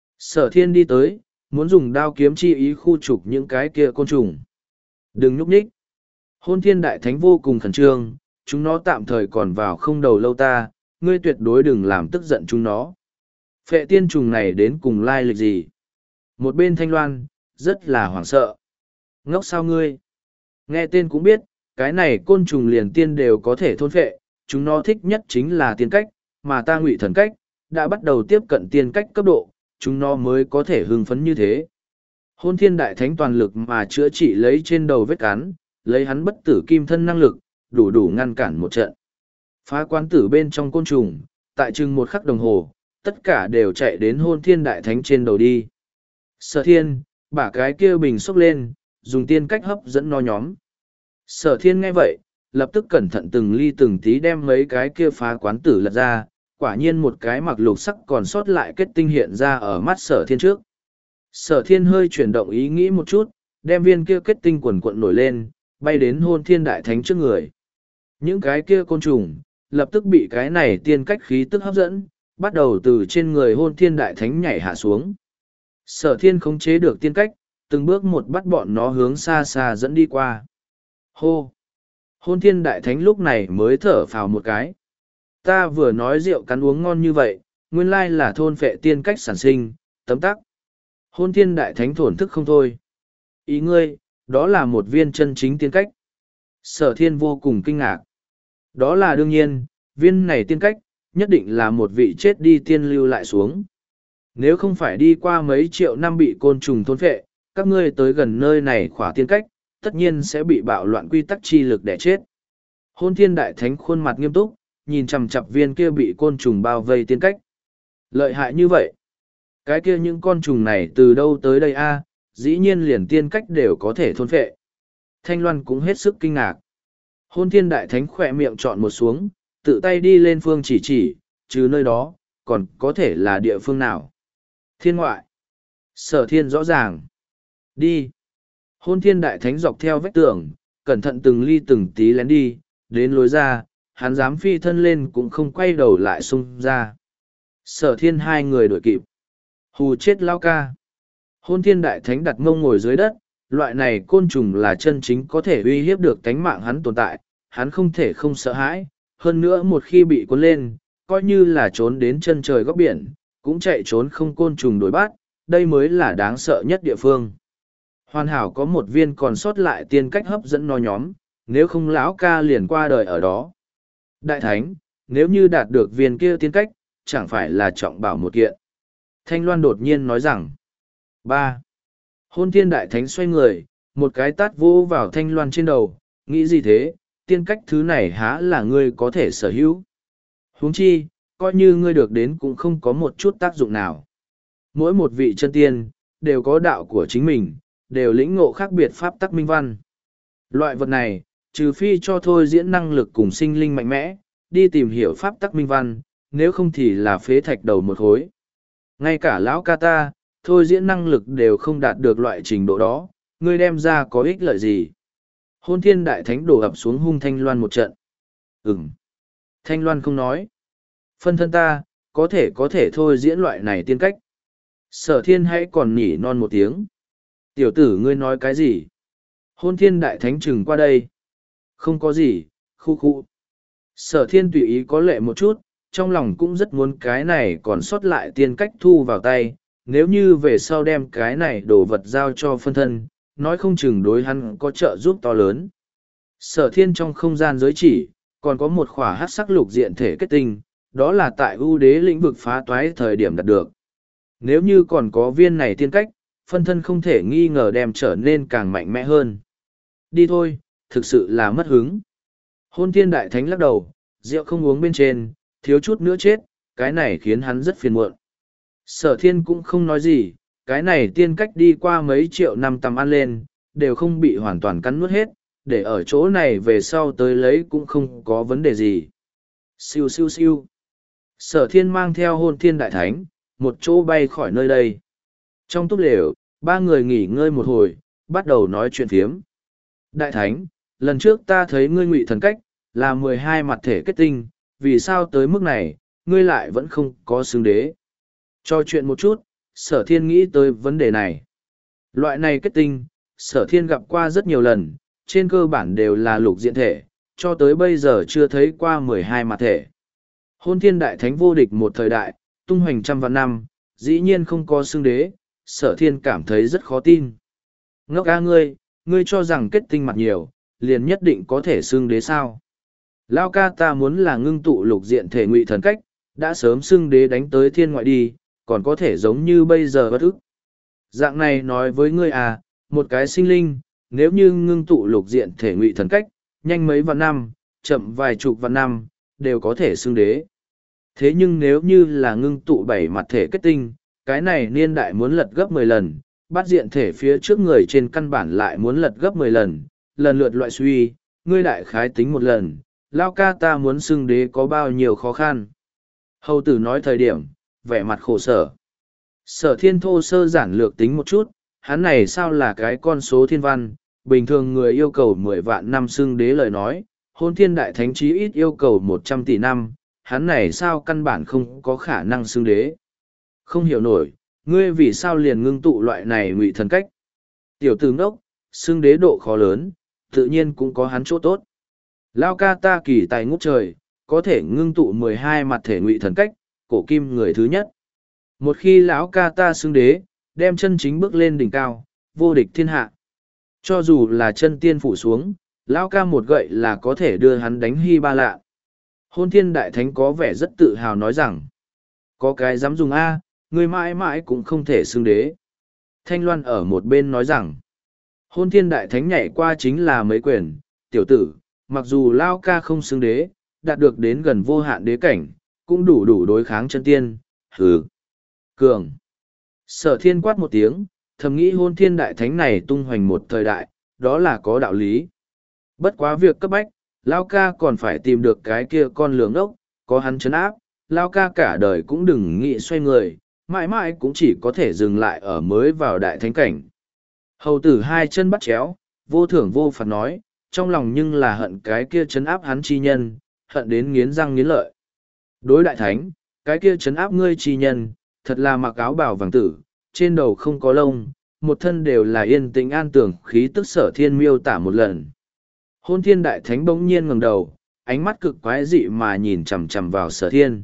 Sở thiên đi tới, muốn dùng đao kiếm chi ý khu trục những cái kia côn trùng. Đừng nhúc nhích. Hôn thiên đại thánh vô cùng khẩn trương, chúng nó tạm thời còn vào không đầu lâu ta, ngươi tuyệt đối đừng làm tức giận chúng nó. Phệ tiên trùng này đến cùng lai lịch gì? Một bên Thanh Loan, rất là hoảng sợ. Ngốc sao ngươi? Nghe tên cũng biết, cái này côn trùng liền tiên đều có thể thôn phệ, chúng nó thích nhất chính là tiên cách, mà ta ngụy thần cách, đã bắt đầu tiếp cận tiên cách cấp độ, chúng nó mới có thể hưng phấn như thế. Hôn thiên đại thánh toàn lực mà chữa trị lấy trên đầu vết cắn, lấy hắn bất tử kim thân năng lực, đủ đủ ngăn cản một trận. Phá quán tử bên trong côn trùng, tại chừng một khắc đồng hồ, tất cả đều chạy đến hôn thiên đại thánh trên đầu đi. Sở thiên, bả cái kia bình xốc lên, dùng tiên cách hấp dẫn nó nhóm. Sở thiên nghe vậy, lập tức cẩn thận từng ly từng tí đem mấy cái kia phá quán tử lật ra, quả nhiên một cái mặc lục sắc còn sót lại kết tinh hiện ra ở mắt sở thiên trước. Sở thiên hơi chuyển động ý nghĩ một chút, đem viên kia kết tinh quần quận nổi lên, bay đến hôn thiên đại thánh trước người. Những cái kia côn trùng, lập tức bị cái này tiên cách khí tức hấp dẫn, bắt đầu từ trên người hôn thiên đại thánh nhảy hạ xuống. Sở thiên khống chế được tiên cách, từng bước một bắt bọn nó hướng xa xa dẫn đi qua. Hô! Hôn thiên đại thánh lúc này mới thở phào một cái. Ta vừa nói rượu cắn uống ngon như vậy, nguyên lai là thôn phệ tiên cách sản sinh, tấm tắc. Hôn thiên đại thánh thổn thức không thôi. Ý ngươi, đó là một viên chân chính tiên cách. Sở thiên vô cùng kinh ngạc. Đó là đương nhiên, viên này tiên cách, nhất định là một vị chết đi tiên lưu lại xuống. Nếu không phải đi qua mấy triệu năm bị côn trùng thôn phệ, các ngươi tới gần nơi này khỏa tiên cách, tất nhiên sẽ bị bạo loạn quy tắc chi lực để chết. Hôn thiên đại thánh khuôn mặt nghiêm túc, nhìn chằm chặp viên kia bị côn trùng bao vây tiên cách. Lợi hại như vậy. Cái kia những con trùng này từ đâu tới đây a? Dĩ nhiên liền tiên cách đều có thể thôn phệ. Thanh Loan cũng hết sức kinh ngạc. Hôn thiên đại thánh khỏe miệng chọn một xuống, tự tay đi lên phương chỉ chỉ, trừ nơi đó, còn có thể là địa phương nào. Thiên ngoại. Sở thiên rõ ràng. Đi. Hôn thiên đại thánh dọc theo vách tường, cẩn thận từng ly từng tí lén đi, đến lối ra, hắn dám phi thân lên cũng không quay đầu lại xung ra. Sở thiên hai người đuổi kịp. Hù chết lao ca. Hôn thiên đại thánh đặt mông ngồi dưới đất, loại này côn trùng là chân chính có thể uy hiếp được tánh mạng hắn tồn tại, hắn không thể không sợ hãi, hơn nữa một khi bị cuốn lên, coi như là trốn đến chân trời góc biển, cũng chạy trốn không côn trùng đối bắt, đây mới là đáng sợ nhất địa phương. Hoàn hảo có một viên còn sót lại tiên cách hấp dẫn nó nhóm, nếu không lão ca liền qua đời ở đó. Đại thánh, nếu như đạt được viên kia tiên cách, chẳng phải là trọng bảo một kiện. Thanh Loan đột nhiên nói rằng, ba. Hôn thiên đại thánh xoay người, một cái tát vô vào Thanh Loan trên đầu, nghĩ gì thế, tiên cách thứ này há là ngươi có thể sở hữu. Huống chi, coi như ngươi được đến cũng không có một chút tác dụng nào. Mỗi một vị chân tiên, đều có đạo của chính mình, đều lĩnh ngộ khác biệt pháp tắc minh văn. Loại vật này, trừ phi cho thôi diễn năng lực cùng sinh linh mạnh mẽ, đi tìm hiểu pháp tắc minh văn, nếu không thì là phế thạch đầu một khối. Ngay cả lão ca ta, thôi diễn năng lực đều không đạt được loại trình độ đó, ngươi đem ra có ích lợi gì. Hôn thiên đại thánh đổ ập xuống hung Thanh Loan một trận. Ừm. Thanh Loan không nói. Phân thân ta, có thể có thể thôi diễn loại này tiên cách. Sở thiên hãy còn nhỉ non một tiếng. Tiểu tử ngươi nói cái gì? Hôn thiên đại thánh trừng qua đây. Không có gì, khu khu. Sở thiên tùy ý có lệ một chút, trong lòng cũng rất muốn cái này còn sót lại tiên cách thu vào tay. Nếu như về sau đem cái này đồ vật giao cho phân thân, nói không chừng đối hắn có trợ giúp to lớn. Sở thiên trong không gian giới chỉ, còn có một khỏa hát sắc lục diện thể kết tinh, Đó là tại ưu đế lĩnh vực phá toái thời điểm đạt được. Nếu như còn có viên này tiên cách, phân thân không thể nghi ngờ đem trở nên càng mạnh mẽ hơn. Đi thôi, thực sự là mất hứng. Hôn thiên đại thánh lắc đầu, rượu không uống bên trên, thiếu chút nữa chết, cái này khiến hắn rất phiền muộn. Sở thiên cũng không nói gì, cái này tiên cách đi qua mấy triệu năm tầm ăn lên, đều không bị hoàn toàn cắn nuốt hết, để ở chỗ này về sau tới lấy cũng không có vấn đề gì. Siêu siêu siêu. Sở thiên mang theo hôn thiên đại thánh, một chỗ bay khỏi nơi đây. Trong túp lều, ba người nghỉ ngơi một hồi, bắt đầu nói chuyện phiếm. Đại thánh, lần trước ta thấy ngươi ngụy thần cách, là mười hai mặt thể kết tinh, vì sao tới mức này, ngươi lại vẫn không có xứng đế. Cho chuyện một chút, sở thiên nghĩ tới vấn đề này. Loại này kết tinh, sở thiên gặp qua rất nhiều lần, trên cơ bản đều là lục diện thể, cho tới bây giờ chưa thấy qua mười hai mặt thể. Hôn thiên đại thánh vô địch một thời đại, tung hoành trăm vạn năm, dĩ nhiên không có xưng đế, sở thiên cảm thấy rất khó tin. Ngốc a ngươi, ngươi cho rằng kết tinh mặt nhiều, liền nhất định có thể xưng đế sao. Lao ca ta muốn là ngưng tụ lục diện thể ngụy thần cách, đã sớm xưng đế đánh tới thiên ngoại đi, còn có thể giống như bây giờ bất ức. Dạng này nói với ngươi à, một cái sinh linh, nếu như ngưng tụ lục diện thể ngụy thần cách, nhanh mấy vạn năm, chậm vài chục vạn năm, đều có thể xưng đế. Thế nhưng nếu như là ngưng tụ bảy mặt thể kết tinh, cái này niên đại muốn lật gấp mười lần, bắt diện thể phía trước người trên căn bản lại muốn lật gấp mười lần, lần lượt loại suy, ngươi đại khái tính một lần, lao ca ta muốn xưng đế có bao nhiêu khó khăn. Hầu tử nói thời điểm, vẻ mặt khổ sở. Sở thiên thô sơ giản lược tính một chút, hắn này sao là cái con số thiên văn, bình thường người yêu cầu mười vạn năm xưng đế lời nói, hôn thiên đại thánh chí ít yêu cầu một trăm tỷ năm, hắn này sao căn bản không có khả năng xưng đế. Không hiểu nổi, ngươi vì sao liền ngưng tụ loại này ngụy thần cách. Tiểu tử ngốc, xưng đế độ khó lớn, tự nhiên cũng có hắn chỗ tốt. Lao ca ta kỳ tài ngút trời, có thể ngưng tụ mười hai mặt thể ngụy thần cách, cổ kim người thứ nhất. Một khi lão ca ta xưng đế, đem chân chính bước lên đỉnh cao, vô địch thiên hạ. Cho dù là chân tiên phủ xuống, lão ca một gậy là có thể đưa hắn đánh hy ba lạ. Hôn thiên đại thánh có vẻ rất tự hào nói rằng, có cái dám dùng A, người mãi mãi cũng không thể xưng đế. Thanh Loan ở một bên nói rằng, hôn thiên đại thánh nhảy qua chính là mấy quyền, tiểu tử, mặc dù lao ca không xưng đế, đạt được đến gần vô hạn đế cảnh, cũng đủ đủ đối kháng chân tiên, hừ, cường. Sở thiên quát một tiếng, thầm nghĩ hôn thiên đại thánh này tung hoành một thời đại, đó là có đạo lý. Bất quá việc cấp bách, lao ca còn phải tìm được cái kia con lường ốc, có hắn chấn áp, lao ca cả đời cũng đừng nghĩ xoay người, mãi mãi cũng chỉ có thể dừng lại ở mới vào đại thánh cảnh. Hầu tử hai chân bắt chéo, vô thưởng vô phạt nói, trong lòng nhưng là hận cái kia chấn áp hắn chi nhân, hận đến nghiến răng nghiến lợi. Đối đại thánh, cái kia chấn áp ngươi chi nhân, thật là mặc áo bào vàng tử, trên đầu không có lông, một thân đều là yên tĩnh an tưởng khí tức sở thiên miêu tả một lần. Hôn thiên đại thánh bỗng nhiên ngẩng đầu, ánh mắt cực quái dị mà nhìn chằm chằm vào sở thiên.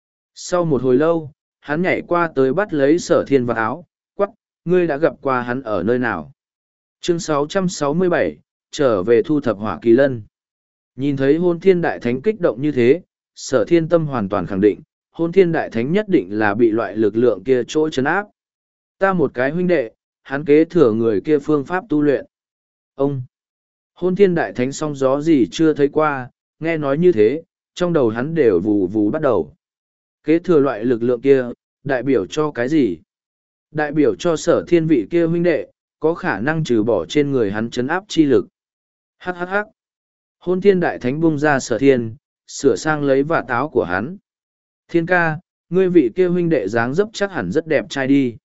Sau một hồi lâu, hắn nhảy qua tới bắt lấy sở thiên vào áo, quắc, ngươi đã gặp qua hắn ở nơi nào. Chương sáu trăm sáu mươi bảy, trở về thu thập hỏa kỳ lân. Nhìn thấy hôn thiên đại thánh kích động như thế, sở thiên tâm hoàn toàn khẳng định, hôn thiên đại thánh nhất định là bị loại lực lượng kia chỗ chấn áp. Ta một cái huynh đệ, hắn kế thừa người kia phương pháp tu luyện. Ông, hôn thiên đại thánh song gió gì chưa thấy qua, nghe nói như thế, trong đầu hắn đều vù vù bắt đầu. Kế thừa loại lực lượng kia, đại biểu cho cái gì? Đại biểu cho sở thiên vị kia huynh đệ, có khả năng trừ bỏ trên người hắn chấn áp chi lực. Hắc hắc hắc. Hôn thiên đại thánh bung ra sở thiên, sửa sang lấy vả táo của hắn. Thiên ca, ngươi vị kia huynh đệ dáng dấp chắc hẳn rất đẹp trai đi.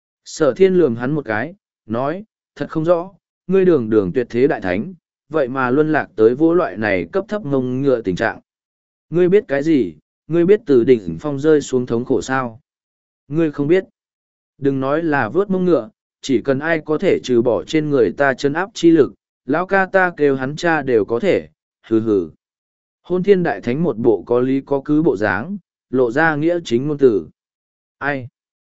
Sở thiên lườm hắn một cái, nói, thật không rõ, ngươi đường đường tuyệt thế đại thánh, vậy mà luân lạc tới vô loại này cấp thấp ngông ngựa tình trạng. Ngươi biết cái gì, ngươi biết từ đỉnh phong rơi xuống thống khổ sao? Ngươi không biết. Đừng nói là vớt mông ngựa, chỉ cần ai có thể trừ bỏ trên người ta chân áp chi lực, lão ca ta kêu hắn cha đều có thể, hừ hừ. Hôn thiên đại thánh một bộ có lý có cứ bộ dáng, lộ ra nghĩa chính ngôn tử. Ai?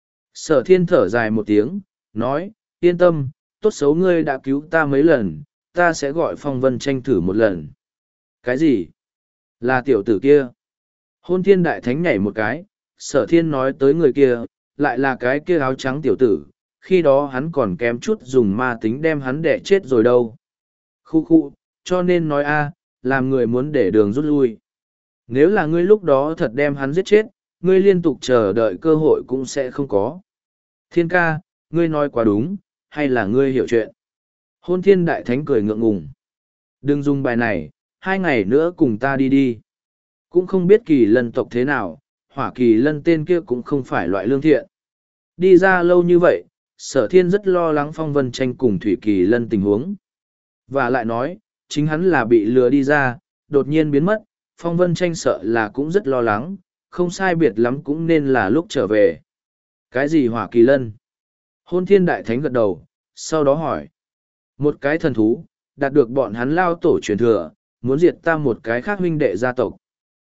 Sở thiên thở dài một tiếng, nói, yên tâm, tốt xấu ngươi đã cứu ta mấy lần, ta sẽ gọi phong vân tranh thử một lần. Cái gì? Là tiểu tử kia. Hôn thiên đại thánh nhảy một cái, sở thiên nói tới người kia, lại là cái kia áo trắng tiểu tử, khi đó hắn còn kém chút dùng ma tính đem hắn đẻ chết rồi đâu. Khu khu, cho nên nói a, làm người muốn để đường rút lui. Nếu là ngươi lúc đó thật đem hắn giết chết, ngươi liên tục chờ đợi cơ hội cũng sẽ không có. Thiên ca, ngươi nói quá đúng, hay là ngươi hiểu chuyện? Hôn thiên đại thánh cười ngượng ngùng. Đừng dùng bài này, hai ngày nữa cùng ta đi đi. Cũng không biết kỳ lân tộc thế nào, hỏa kỳ lân tên kia cũng không phải loại lương thiện. Đi ra lâu như vậy, sở thiên rất lo lắng phong vân tranh cùng thủy kỳ lân tình huống. Và lại nói, chính hắn là bị lừa đi ra, đột nhiên biến mất, phong vân tranh sợ là cũng rất lo lắng, không sai biệt lắm cũng nên là lúc trở về. Cái gì hỏa kỳ lân? Hôn thiên đại thánh gật đầu, sau đó hỏi. Một cái thần thú, đạt được bọn hắn lao tổ truyền thừa, muốn diệt ta một cái khác huynh đệ gia tộc.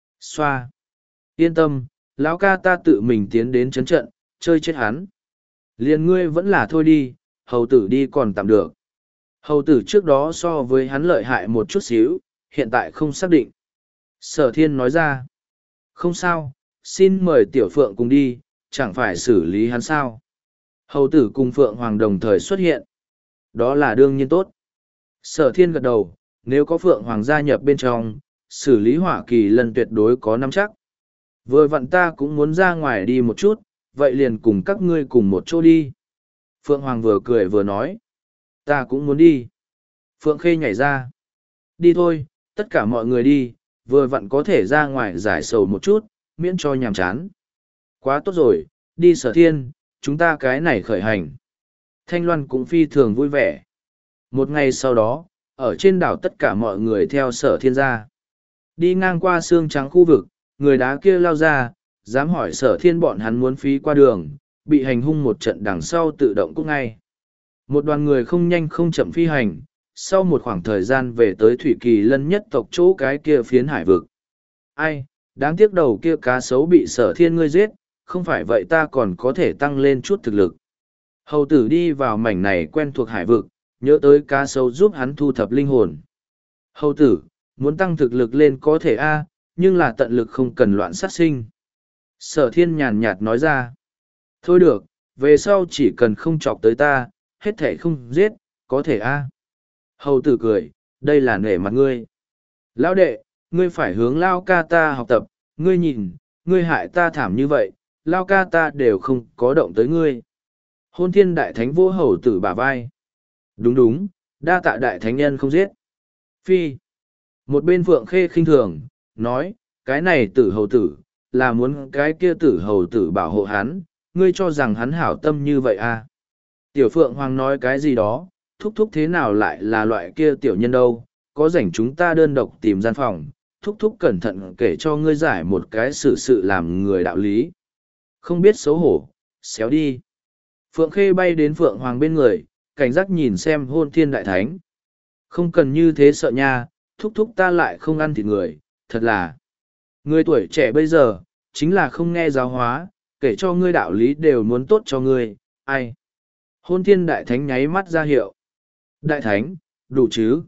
Xoa. Yên tâm, lão ca ta tự mình tiến đến chấn trận, chơi chết hắn. Liền ngươi vẫn là thôi đi, hầu tử đi còn tạm được. Hầu tử trước đó so với hắn lợi hại một chút xíu, hiện tại không xác định. Sở thiên nói ra. Không sao, xin mời tiểu phượng cùng đi, chẳng phải xử lý hắn sao. Hầu tử cùng phượng hoàng đồng thời xuất hiện. Đó là đương nhiên tốt. Sở thiên gật đầu, nếu có phượng hoàng gia nhập bên trong, xử lý hỏa kỳ lân tuyệt đối có nắm chắc. Vừa vặn ta cũng muốn ra ngoài đi một chút, vậy liền cùng các ngươi cùng một chỗ đi. Phượng hoàng vừa cười vừa nói. Ta cũng muốn đi. Phượng khê nhảy ra. Đi thôi, tất cả mọi người đi, vừa vặn có thể ra ngoài giải sầu một chút, miễn cho nhàm chán. Quá tốt rồi, đi sở thiên, chúng ta cái này khởi hành. Thanh Loan cũng phi thường vui vẻ. Một ngày sau đó, ở trên đảo tất cả mọi người theo sở thiên ra. Đi ngang qua xương trắng khu vực, người đá kia lao ra, dám hỏi sở thiên bọn hắn muốn phí qua đường, bị hành hung một trận đằng sau tự động cút ngay. Một đoàn người không nhanh không chậm phi hành, sau một khoảng thời gian về tới Thủy Kỳ Lân nhất tộc chỗ cái kia phiến hải vực. Ai, đáng tiếc đầu kia cá sấu bị sở thiên ngươi giết, không phải vậy ta còn có thể tăng lên chút thực lực. Hầu tử đi vào mảnh này quen thuộc hải vực, nhớ tới cá sấu giúp hắn thu thập linh hồn. Hầu tử, muốn tăng thực lực lên có thể a, nhưng là tận lực không cần loạn sát sinh. Sở thiên nhàn nhạt nói ra. Thôi được, về sau chỉ cần không chọc tới ta, hết thể không giết, có thể a. Hầu tử cười, đây là nể mặt ngươi. Lão đệ, ngươi phải hướng lao ca ta học tập, ngươi nhìn, ngươi hại ta thảm như vậy, lao ca ta đều không có động tới ngươi. Hôn thiên đại thánh vô hầu tử bả vai. Đúng đúng, đa tạ đại thánh nhân không giết. Phi. Một bên phượng khê khinh thường, nói, cái này tử hầu tử, là muốn cái kia tử hầu tử bảo hộ hắn, ngươi cho rằng hắn hảo tâm như vậy à. Tiểu phượng hoàng nói cái gì đó, thúc thúc thế nào lại là loại kia tiểu nhân đâu, có rảnh chúng ta đơn độc tìm gian phòng, thúc thúc cẩn thận kể cho ngươi giải một cái sự sự làm người đạo lý. Không biết xấu hổ, xéo đi. Phượng khê bay đến phượng hoàng bên người, cảnh giác nhìn xem hôn thiên đại thánh. Không cần như thế sợ nha, thúc thúc ta lại không ăn thịt người, thật là. Người tuổi trẻ bây giờ, chính là không nghe giáo hóa, kể cho ngươi đạo lý đều muốn tốt cho ngươi, ai. Hôn thiên đại thánh nháy mắt ra hiệu. Đại thánh, đủ chứ.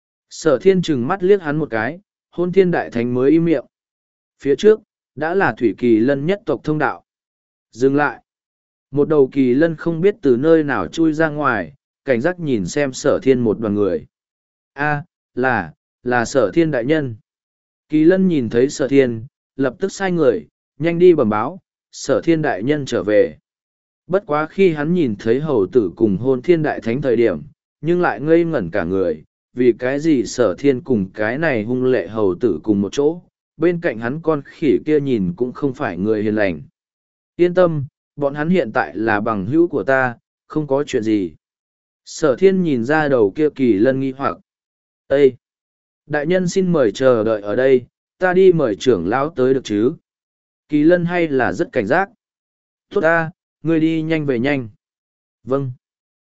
Sở thiên trừng mắt liếc hắn một cái, hôn thiên đại thánh mới im miệng. Phía trước, đã là thủy kỳ lân nhất tộc thông đạo. Dừng lại. Một đầu kỳ lân không biết từ nơi nào chui ra ngoài, cảnh giác nhìn xem sở thiên một đoàn người. A, là, là sở thiên đại nhân. Kỳ lân nhìn thấy sở thiên, lập tức sai người, nhanh đi bẩm báo, sở thiên đại nhân trở về. Bất quá khi hắn nhìn thấy hầu tử cùng hôn thiên đại thánh thời điểm, nhưng lại ngây ngẩn cả người, vì cái gì sở thiên cùng cái này hung lệ hầu tử cùng một chỗ, bên cạnh hắn con khỉ kia nhìn cũng không phải người hiền lành. Yên tâm, bọn hắn hiện tại là bằng hữu của ta, không có chuyện gì. Sở thiên nhìn ra đầu kia kỳ lân nghi hoặc. Ê! Đại nhân xin mời chờ đợi ở đây, ta đi mời trưởng lão tới được chứ? Kỳ lân hay là rất cảnh giác? Tốt ta, ngươi đi nhanh về nhanh. Vâng.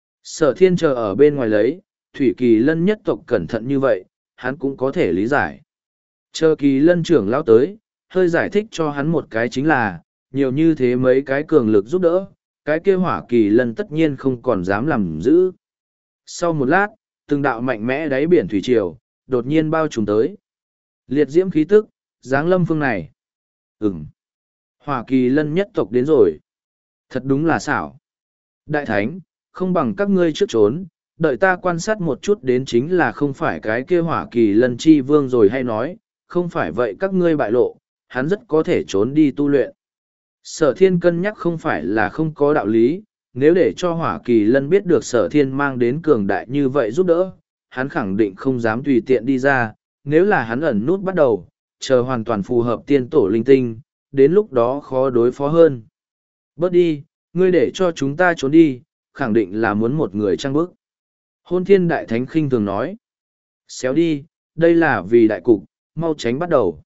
Sở thiên chờ ở bên ngoài lấy, thủy kỳ lân nhất tộc cẩn thận như vậy, hắn cũng có thể lý giải. Chờ kỳ lân trưởng lão tới, hơi giải thích cho hắn một cái chính là, nhiều như thế mấy cái cường lực giúp đỡ, cái kia hỏa kỳ lân tất nhiên không còn dám làm giữ. Sau một lát, từng đạo mạnh mẽ đáy biển thủy triều, đột nhiên bao trùm tới. Liệt diễm khí tức, giáng lâm phương này. Ừm. Hỏa Kỳ Lân nhất tộc đến rồi. Thật đúng là xảo. Đại Thánh, không bằng các ngươi trước trốn, đợi ta quan sát một chút đến chính là không phải cái kia Hỏa Kỳ Lân chi vương rồi hay nói, không phải vậy các ngươi bại lộ, hắn rất có thể trốn đi tu luyện. Sở thiên cân nhắc không phải là không có đạo lý, nếu để cho Hỏa Kỳ Lân biết được sở thiên mang đến cường đại như vậy giúp đỡ, hắn khẳng định không dám tùy tiện đi ra, nếu là hắn ẩn nút bắt đầu, chờ hoàn toàn phù hợp tiên tổ linh tinh, đến lúc đó khó đối phó hơn. Bớt đi, ngươi để cho chúng ta trốn đi, khẳng định là muốn một người trăng bước. Hôn Thiên Đại Thánh khinh thường nói. Xéo đi, đây là vì đại cục, mau tránh bắt đầu.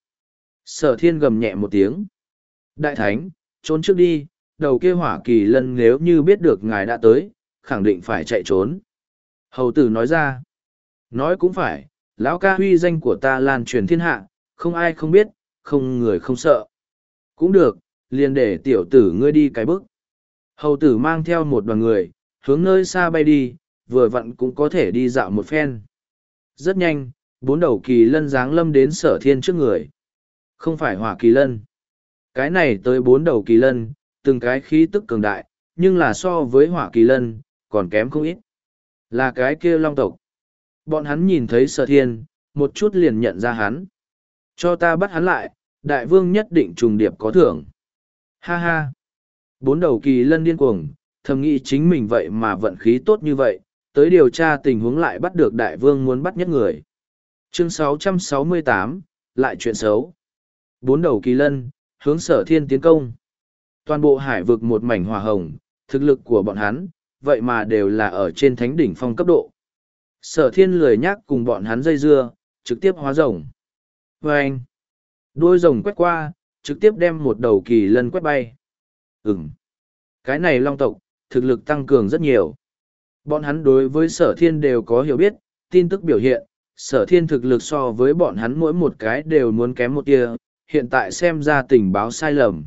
Sở thiên gầm nhẹ một tiếng. Đại Thánh, trốn trước đi, đầu kia Hỏa Kỳ Lân nếu như biết được ngài đã tới, khẳng định phải chạy trốn. Hầu tử nói ra. Nói cũng phải, lão ca huy danh của ta lan truyền thiên hạ, không ai không biết, không người không sợ. Cũng được, liền để tiểu tử ngươi đi cái bước. Hầu tử mang theo một đoàn người, hướng nơi xa bay đi, vừa vặn cũng có thể đi dạo một phen. Rất nhanh, bốn đầu kỳ lân giáng lâm đến sở thiên trước người. Không phải Hỏa Kỳ Lân. Cái này tới bốn đầu kỳ lân, từng cái khí tức cường đại, nhưng là so với Hỏa Kỳ Lân, còn kém không ít. Là cái kia long tộc. Bọn hắn nhìn thấy sở thiên, một chút liền nhận ra hắn. Cho ta bắt hắn lại, đại vương nhất định trùng điệp có thưởng. Ha ha. Bốn đầu kỳ lân điên cuồng, thầm nghĩ chính mình vậy mà vận khí tốt như vậy, tới điều tra tình huống lại bắt được đại vương muốn bắt nhất người. Chương sáu trăm sáu mươi tám, lại chuyện xấu. Bốn đầu kỳ lân, hướng sở thiên tiến công. Toàn bộ hải vực một mảnh hỏa hồng, thực lực của bọn hắn, vậy mà đều là ở trên thánh đỉnh phong cấp độ. Sở thiên lười nhác cùng bọn hắn dây dưa, trực tiếp hóa rồng. Và anh, đôi rồng quét qua, trực tiếp đem một đầu kỳ lân quét bay. Ừm, cái này long tộc, thực lực tăng cường rất nhiều. Bọn hắn đối với sở thiên đều có hiểu biết, tin tức biểu hiện, sở thiên thực lực so với bọn hắn mỗi một cái đều muốn kém một tia, hiện tại xem ra tình báo sai lầm.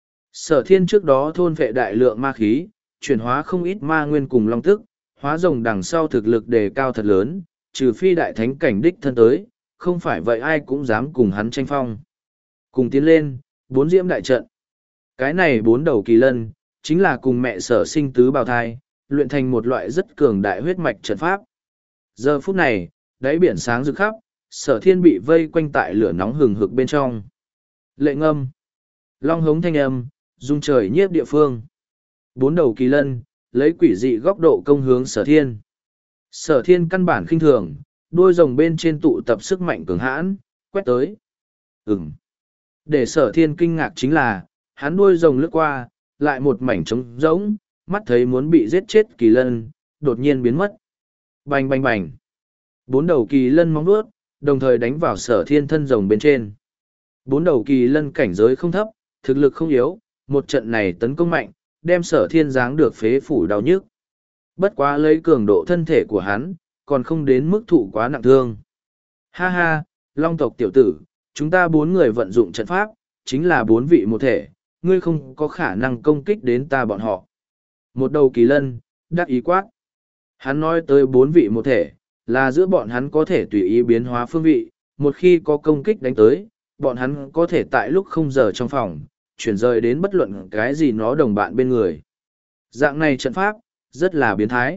Sở thiên trước đó thôn vệ đại lượng ma khí, chuyển hóa không ít ma nguyên cùng long tức, hóa rồng đằng sau thực lực đề cao thật lớn, trừ phi đại thánh cảnh đích thân tới, không phải vậy ai cũng dám cùng hắn tranh phong. Cùng tiến lên, bốn diễm đại trận. Cái này bốn đầu kỳ lân, chính là cùng mẹ sở sinh tứ bào thai, luyện thành một loại rất cường đại huyết mạch trận pháp. Giờ phút này, đáy biển sáng rực khắp, sở thiên bị vây quanh tại lửa nóng hừng hực bên trong. Lệ ngâm, long hống thanh âm, rung trời nhiếp địa phương. Bốn đầu kỳ lân, lấy quỷ dị góc độ công hướng sở thiên. Sở thiên căn bản khinh thường, đôi rồng bên trên tụ tập sức mạnh cường hãn, quét tới. Ừm. Để sở thiên kinh ngạc chính là, hắn đuôi rồng lướt qua, lại một mảnh trống rỗng, mắt thấy muốn bị giết chết kỳ lân, đột nhiên biến mất. Bành bành bành. Bốn đầu kỳ lân móng vuốt, đồng thời đánh vào sở thiên thân rồng bên trên. Bốn đầu kỳ lân cảnh giới không thấp, thực lực không yếu, một trận này tấn công mạnh, đem sở thiên giáng được phế phủ đau nhức. Bất quá lấy cường độ thân thể của hắn, còn không đến mức thụ quá nặng thương. Ha ha, long tộc tiểu tử, chúng ta bốn người vận dụng trận pháp, chính là bốn vị một thể, ngươi không có khả năng công kích đến ta bọn họ. Một đầu kỳ lân, đắc ý quát. Hắn nói tới bốn vị một thể, là giữa bọn hắn có thể tùy ý biến hóa phương vị, một khi có công kích đánh tới, bọn hắn có thể tại lúc không giờ trong phòng, chuyển rời đến bất luận cái gì nó đồng bạn bên người. Dạng này trận pháp, rất là biến thái.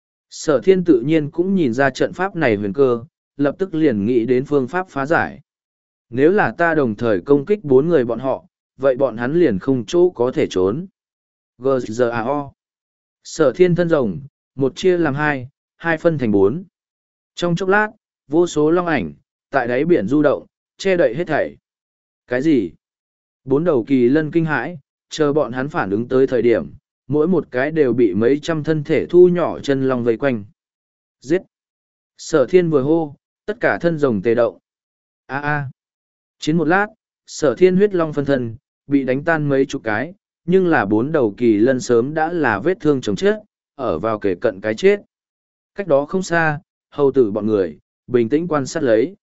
Sở thiên tự nhiên cũng nhìn ra trận pháp này huyền cơ, lập tức liền nghĩ đến phương pháp phá giải. Nếu là ta đồng thời công kích bốn người bọn họ, vậy bọn hắn liền không chỗ có thể trốn. giê giê a o. Sở thiên thân rồng, một chia làm hai, hai phân thành bốn. Trong chốc lát, vô số long ảnh, tại đáy biển du động, che đậy hết thảy. Cái gì? Bốn đầu kỳ lân kinh hãi, chờ bọn hắn phản ứng tới thời điểm, mỗi một cái đều bị mấy trăm thân thể thu nhỏ chân long vây quanh. Giết! Sở thiên vừa hô, tất cả thân rồng tê động. A a! Chiến một lát, sở thiên huyết long phân thân, bị đánh tan mấy chục cái, nhưng là bốn đầu kỳ lân sớm đã là vết thương chồng chết, ở vào kề cận cái chết. Cách đó không xa, hầu tử bọn người, bình tĩnh quan sát lấy.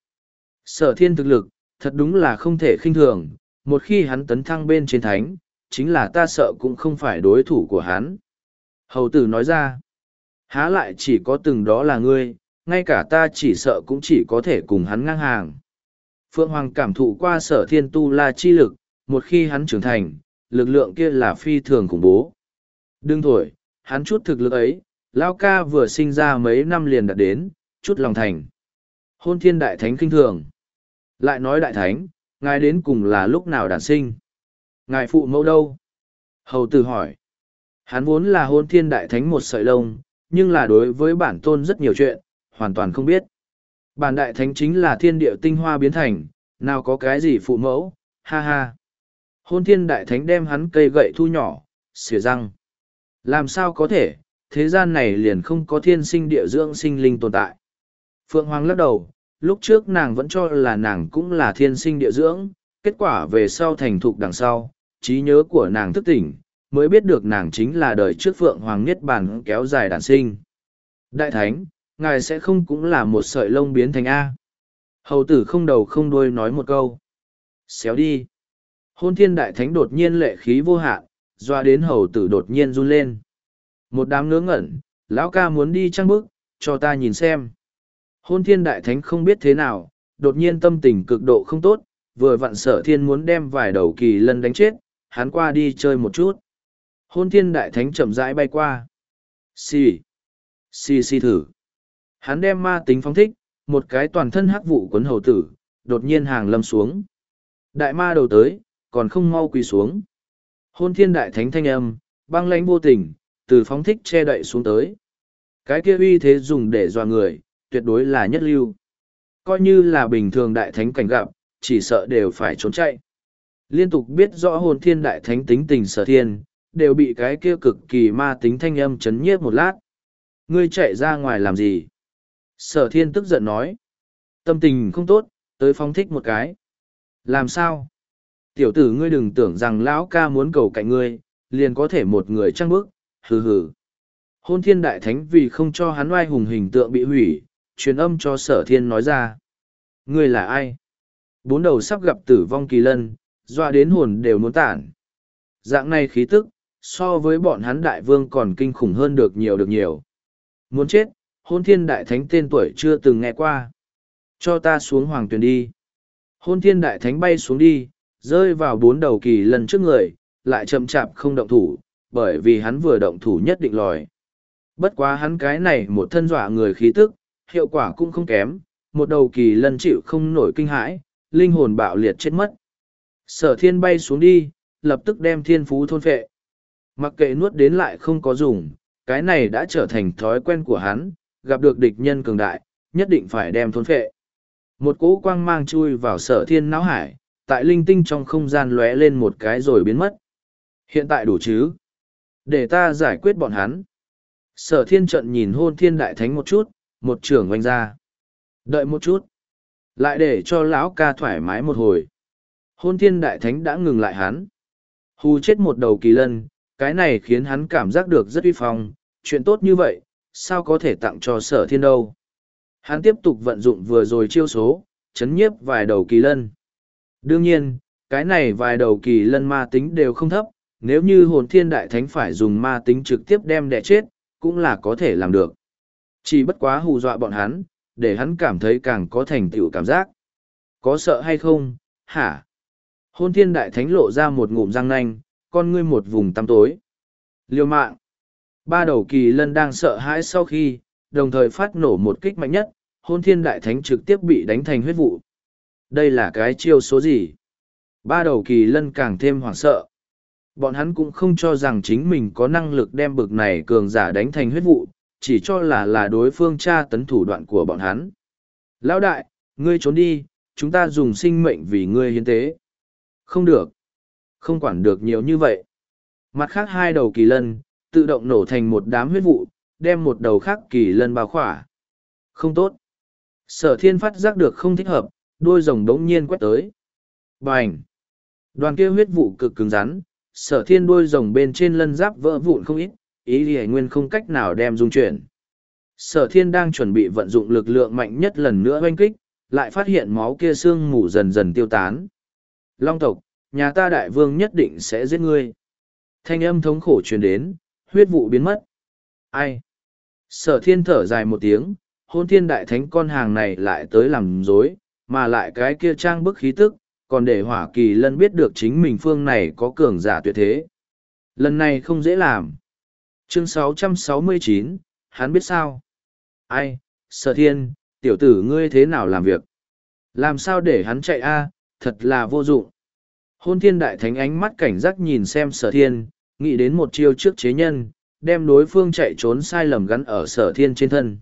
Sở thiên thực lực, thật đúng là không thể khinh thường, một khi hắn tấn thăng bên trên thánh, chính là ta sợ cũng không phải đối thủ của hắn. Hầu tử nói ra, há lại chỉ có từng đó là ngươi, ngay cả ta chỉ sợ cũng chỉ có thể cùng hắn ngang hàng. Phượng Hoàng cảm thụ qua sở thiên tu la chi lực, một khi hắn trưởng thành, lực lượng kia là phi thường khủng bố. Đừng thổi, hắn chút thực lực ấy, Lao ca vừa sinh ra mấy năm liền đạt đến, chút lòng thành. Hôn thiên đại thánh kinh thường. Lại nói đại thánh, ngài đến cùng là lúc nào đản sinh? Ngài phụ mẫu đâu? Hầu tử hỏi. Hắn vốn là hôn thiên đại thánh một sợi lông, nhưng là đối với bản tôn rất nhiều chuyện, hoàn toàn không biết. Bản đại thánh chính là thiên địa tinh hoa biến thành, nào có cái gì phụ mẫu, ha ha. Hôn thiên đại thánh đem hắn cây gậy thu nhỏ, xỉa răng. Làm sao có thể, thế gian này liền không có thiên sinh địa dưỡng sinh linh tồn tại. Phượng Hoàng lắc đầu, lúc trước nàng vẫn cho là nàng cũng là thiên sinh địa dưỡng, kết quả về sau thành thục đằng sau, trí nhớ của nàng thức tỉnh, mới biết được nàng chính là đời trước Phượng Hoàng Niết Bàn kéo dài đàn sinh. Đại Thánh, ngài sẽ không cũng là một sợi lông biến thành A. Hầu tử không đầu không đuôi nói một câu. Xéo đi. Hôn thiên đại thánh đột nhiên lệ khí vô hạn, doa đến hầu tử đột nhiên run lên. Một đám ngớ ngẩn, lão ca muốn đi trăng bức, cho ta nhìn xem. Hôn thiên đại thánh không biết thế nào, đột nhiên tâm tình cực độ không tốt, vừa vặn sở thiên muốn đem vài đầu kỳ lân đánh chết, hắn qua đi chơi một chút. Hôn thiên đại thánh chậm rãi bay qua. Xì. Xì xì thử. Hắn đem ma tính phóng thích, một cái toàn thân hắc vụ quấn hầu tử, đột nhiên hàng lâm xuống. Đại ma đầu tới, còn không mau quỳ xuống. Hôn thiên đại thánh thanh âm, băng lãnh vô tình, từ phóng thích che đậy xuống tới. Cái kia uy thế dùng để dọa người, tuyệt đối là nhất lưu. Coi như là bình thường đại thánh cảnh gặp, chỉ sợ đều phải trốn chạy. Liên tục biết rõ hồn thiên đại thánh tính tình sở thiên, đều bị cái kia cực kỳ ma tính thanh âm chấn nhiếp một lát. Ngươi chạy ra ngoài làm gì? Sở thiên tức giận nói. Tâm tình không tốt, tới phóng thích một cái. Làm sao? Tiểu tử ngươi đừng tưởng rằng lão ca muốn cầu cạnh ngươi, liền có thể một người trăng bức, hừ hừ. Hôn thiên đại thánh vì không cho hắn oai hùng hình tượng bị hủy, truyền âm cho sở thiên nói ra. Ngươi là ai? Bốn đầu sắp gặp tử vong kỳ lân, doa đến hồn đều muốn tản. Dạng này khí tức, so với bọn hắn đại vương còn kinh khủng hơn được nhiều được nhiều. Muốn chết, hôn thiên đại thánh tên tuổi chưa từng nghe qua. Cho ta xuống hoàng tuyền đi. Hôn thiên đại thánh bay xuống đi, rơi vào bốn đầu kỳ lân trước người, lại chậm chạp không động thủ, bởi vì hắn vừa động thủ nhất định lòi. Bất quá hắn cái này một thân dọa người khí tức, hiệu quả cũng không kém, một đầu kỳ lân chịu không nổi kinh hãi, linh hồn bạo liệt chết mất. Sở thiên bay xuống đi, lập tức đem thiên phú thôn phệ. Mặc kệ nuốt đến lại không có dùng, cái này đã trở thành thói quen của hắn, gặp được địch nhân cường đại, nhất định phải đem thôn phệ. Một cỗ quang mang chui vào sở thiên não hải, tại linh tinh trong không gian lóe lên một cái rồi biến mất. Hiện tại đủ chứ? Để ta giải quyết bọn hắn. Sở thiên trận nhìn hôn thiên đại thánh một chút, một trưởng oanh ra. Đợi một chút. Lại để cho lão ca thoải mái một hồi. Hôn thiên đại thánh đã ngừng lại hắn. Hù chết một đầu kỳ lân, cái này khiến hắn cảm giác được rất uy phong. Chuyện tốt như vậy, sao có thể tặng cho sở thiên đâu. Hắn tiếp tục vận dụng vừa rồi chiêu số, chấn nhiếp vài đầu kỳ lân. Đương nhiên, cái này vài đầu kỳ lân ma tính đều không thấp, nếu như hồn thiên đại thánh phải dùng ma tính trực tiếp đem đẻ chết, cũng là có thể làm được. Chỉ bất quá hù dọa bọn hắn, để hắn cảm thấy càng có thành tựu cảm giác. Có sợ hay không, hả? Hôn thiên đại thánh lộ ra một ngụm răng nanh, con ngươi một vùng tăm tối. Liêu mạng. Ba đầu kỳ lân đang sợ hãi sau khi, đồng thời phát nổ một kích mạnh nhất, hôn thiên đại thánh trực tiếp bị đánh thành huyết vụ. Đây là cái chiêu số gì? Ba đầu kỳ lân càng thêm hoảng sợ. Bọn hắn cũng không cho rằng chính mình có năng lực đem bực này cường giả đánh thành huyết vụ, chỉ cho là là đối phương tra tấn thủ đoạn của bọn hắn. Lão đại, ngươi trốn đi, chúng ta dùng sinh mệnh vì ngươi hiến tế. Không được. Không quản được nhiều như vậy. Mặt khác hai đầu kỳ lân, tự động nổ thành một đám huyết vụ, đem một đầu khác kỳ lân bao khỏa. Không tốt. Sở thiên phát giác được không thích hợp, đuôi rồng đống nhiên quét tới. Bành! Đoàn kia huyết vụ cực cứng rắn, sở thiên đuôi rồng bên trên lân giáp vỡ vụn không ít, ý thì nguyên không cách nào đem dung chuyển. Sở thiên đang chuẩn bị vận dụng lực lượng mạnh nhất lần nữa oanh kích, lại phát hiện máu kia xương mù dần dần tiêu tán. Long tộc, nhà ta đại vương nhất định sẽ giết ngươi. Thanh âm thống khổ truyền đến, huyết vụ biến mất. Ai? Sở thiên thở dài một tiếng, hôn thiên đại thánh con hàng này lại tới làm dối, mà lại cái kia trang bức khí tức, còn để Hỏa Kỳ Lân biết được chính mình phương này có cường giả tuyệt thế. Lần này không dễ làm. Chương sáu trăm sáu mươi chín, hắn biết sao? Ai, Sở Thiên, tiểu tử ngươi thế nào làm việc? Làm sao để hắn chạy a? Thật là vô dụng. Hôn Thiên Đại Thánh ánh mắt cảnh giác nhìn xem Sở Thiên, nghĩ đến một chiêu trước chế nhân, đem đối phương chạy trốn sai lầm gắn ở Sở Thiên trên thân.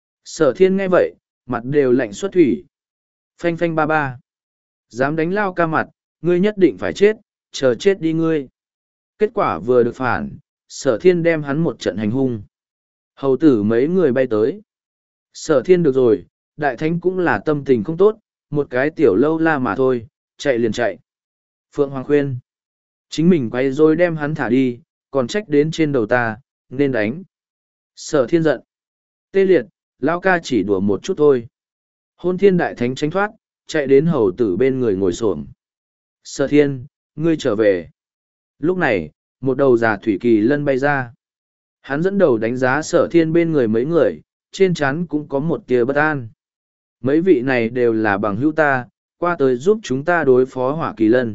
Sở Thiên nghe vậy, mặt đều lạnh xuất thủy. Phanh phanh ba ba. Dám đánh Lao Ca mặt, ngươi nhất định phải chết, chờ chết đi ngươi. Kết quả vừa được phản, Sở Thiên đem hắn một trận hành hung. Hầu tử mấy người bay tới. Sở Thiên được rồi, Đại Thánh cũng là tâm tình không tốt, một cái tiểu lâu la mà thôi, chạy liền chạy. Phượng Hoàng khuyên. Chính mình quay rồi đem hắn thả đi, còn trách đến trên đầu ta, nên đánh. Sở Thiên giận. Tê liệt, Lao Ca chỉ đùa một chút thôi. Hôn Thiên Đại Thánh tránh thoát, chạy đến hầu tử bên người ngồi xổm. Sở Thiên, ngươi trở về. Lúc này, một đầu già thủy kỳ lân bay ra. Hắn dẫn đầu đánh giá Sở Thiên bên người mấy người, trên trán cũng có một tia bất an. Mấy vị này đều là bằng hữu ta, qua tới giúp chúng ta đối phó Hỏa Kỳ Lân.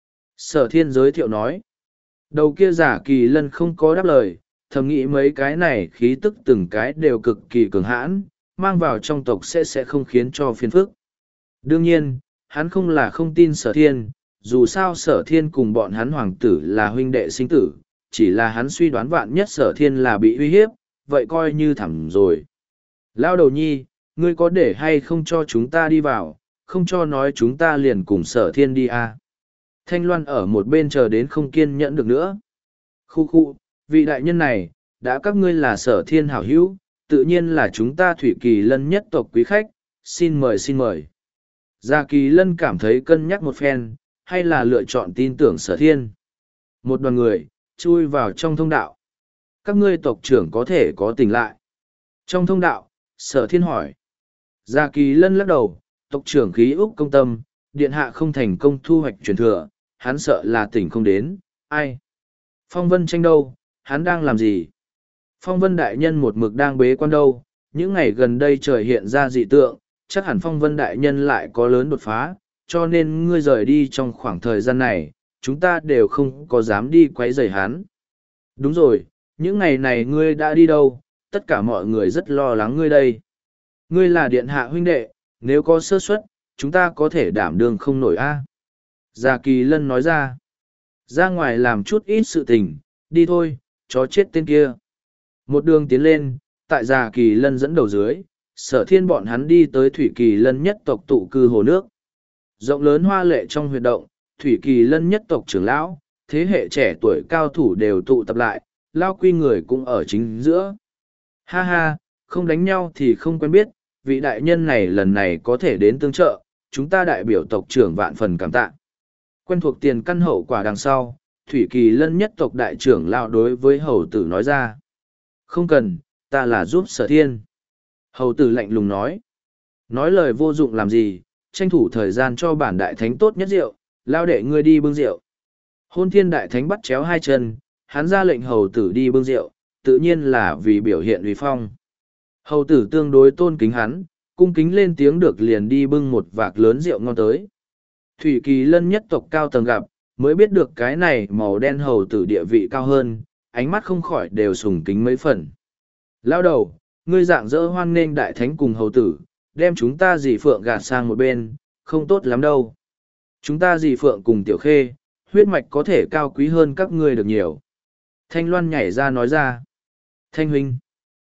Sở Thiên giới thiệu nói. Đầu kia giả kỳ lân không có đáp lời, thầm nghĩ mấy cái này khí tức từng cái đều cực kỳ cường hãn, mang vào trong tộc sẽ sẽ không khiến cho phiền phức. Đương nhiên, hắn không là không tin Sở Thiên, dù sao Sở Thiên cùng bọn hắn hoàng tử là huynh đệ sinh tử, chỉ là hắn suy đoán vạn nhất Sở Thiên là bị uy hiếp, vậy coi như thẳm rồi. Lao đầu nhi, ngươi có để hay không cho chúng ta đi vào, không cho nói chúng ta liền cùng Sở Thiên đi à. Thanh Loan ở một bên chờ đến không kiên nhẫn được nữa. Khu khu, vị đại nhân này, đã các ngươi là Sở Thiên hảo hữu, tự nhiên là chúng ta Thủy Kỳ Lân nhất tộc quý khách, xin mời xin mời. Gia Kỳ Lân cảm thấy cân nhắc một phen, hay là lựa chọn tin tưởng Sở Thiên. Một đoàn người, chui vào trong thông đạo. Các ngươi tộc trưởng có thể có tỉnh lại. Trong thông đạo, Sở Thiên hỏi. Gia Kỳ Lân lắc đầu, tộc trưởng khí Úc công tâm, điện hạ không thành công thu hoạch truyền thừa, hắn sợ là tỉnh không đến, ai? Phong Vân tranh đâu, hắn đang làm gì? Phong Vân đại nhân một mực đang bế quan đâu, những ngày gần đây trời hiện ra dị tượng, chắc hẳn Phong Vân đại nhân lại có lớn đột phá, cho nên ngươi rời đi trong khoảng thời gian này, chúng ta đều không có dám đi quấy rầy hắn. Đúng rồi, những ngày này ngươi đã đi đâu, tất cả mọi người rất lo lắng ngươi đây. Ngươi là điện hạ huynh đệ, nếu có sơ suất, chúng ta có thể đảm đương không nổi a. Gia Kỳ Lân nói ra. Ra ngoài làm chút ít sự tình, đi thôi, chó chết tên kia. Một đường tiến lên, tại Gia Kỳ Lân dẫn đầu dưới, Sở Thiên bọn hắn đi tới Thủy Kỳ Lân nhất tộc tụ cư hồ nước. Rộng lớn hoa lệ trong huyệt động, Thủy Kỳ Lân nhất tộc trưởng lão, thế hệ trẻ tuổi cao thủ đều tụ tập lại, Lao Quy người cũng ở chính giữa. Ha ha, không đánh nhau thì không quen biết, vị đại nhân này lần này có thể đến tương trợ, chúng ta đại biểu tộc trưởng vạn phần cảm tạ. Quen thuộc tiền căn hậu quả đằng sau, Thủy Kỳ Lân nhất tộc đại trưởng lão đối với hầu tử nói ra. Không cần, ta là giúp Sở Thiên. Hầu tử lạnh lùng nói. Nói lời vô dụng làm gì, tranh thủ thời gian cho bản đại thánh tốt nhất rượu, lao đệ ngươi đi bưng rượu. Hôn Thiên đại thánh bắt chéo hai chân, hắn ra lệnh hầu tử đi bưng rượu, tự nhiên là vì biểu hiện uy phong. Hầu tử tương đối tôn kính hắn, cung kính lên tiếng được liền đi bưng một vạc lớn rượu ngon tới. Thủy Kỳ Lân nhất tộc cao tầng gặp, mới biết được cái này màu đen hầu tử địa vị cao hơn, ánh mắt không khỏi đều sùng kính mấy phần. Lao đầu, ngươi dạng dỡ hoan nghênh đại thánh cùng hầu tử, đem chúng ta dì phượng gạt sang một bên, không tốt lắm đâu. Chúng ta dì phượng cùng tiểu khê, huyết mạch có thể cao quý hơn các ngươi được nhiều. Thanh Loan nhảy ra nói ra. Thanh huynh.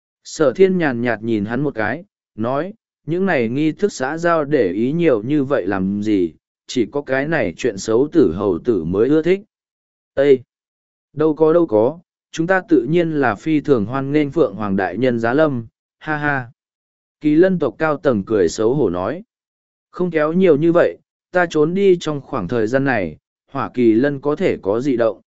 Sở Thiên nhàn nhạt nhìn hắn một cái, nói, những này nghi thức xã giao để ý nhiều như vậy làm gì, chỉ có cái này chuyện xấu tử hầu tử mới ưa thích. Ê! Đâu có đâu có, chúng ta tự nhiên là phi thường hoan nghênh Phượng Hoàng Đại Nhân giá lâm, ha ha. Kỳ Lân tộc cao tầng cười xấu hổ nói. Không kéo nhiều như vậy, ta trốn đi trong khoảng thời gian này, Hỏa Kỳ Lân có thể có dị động.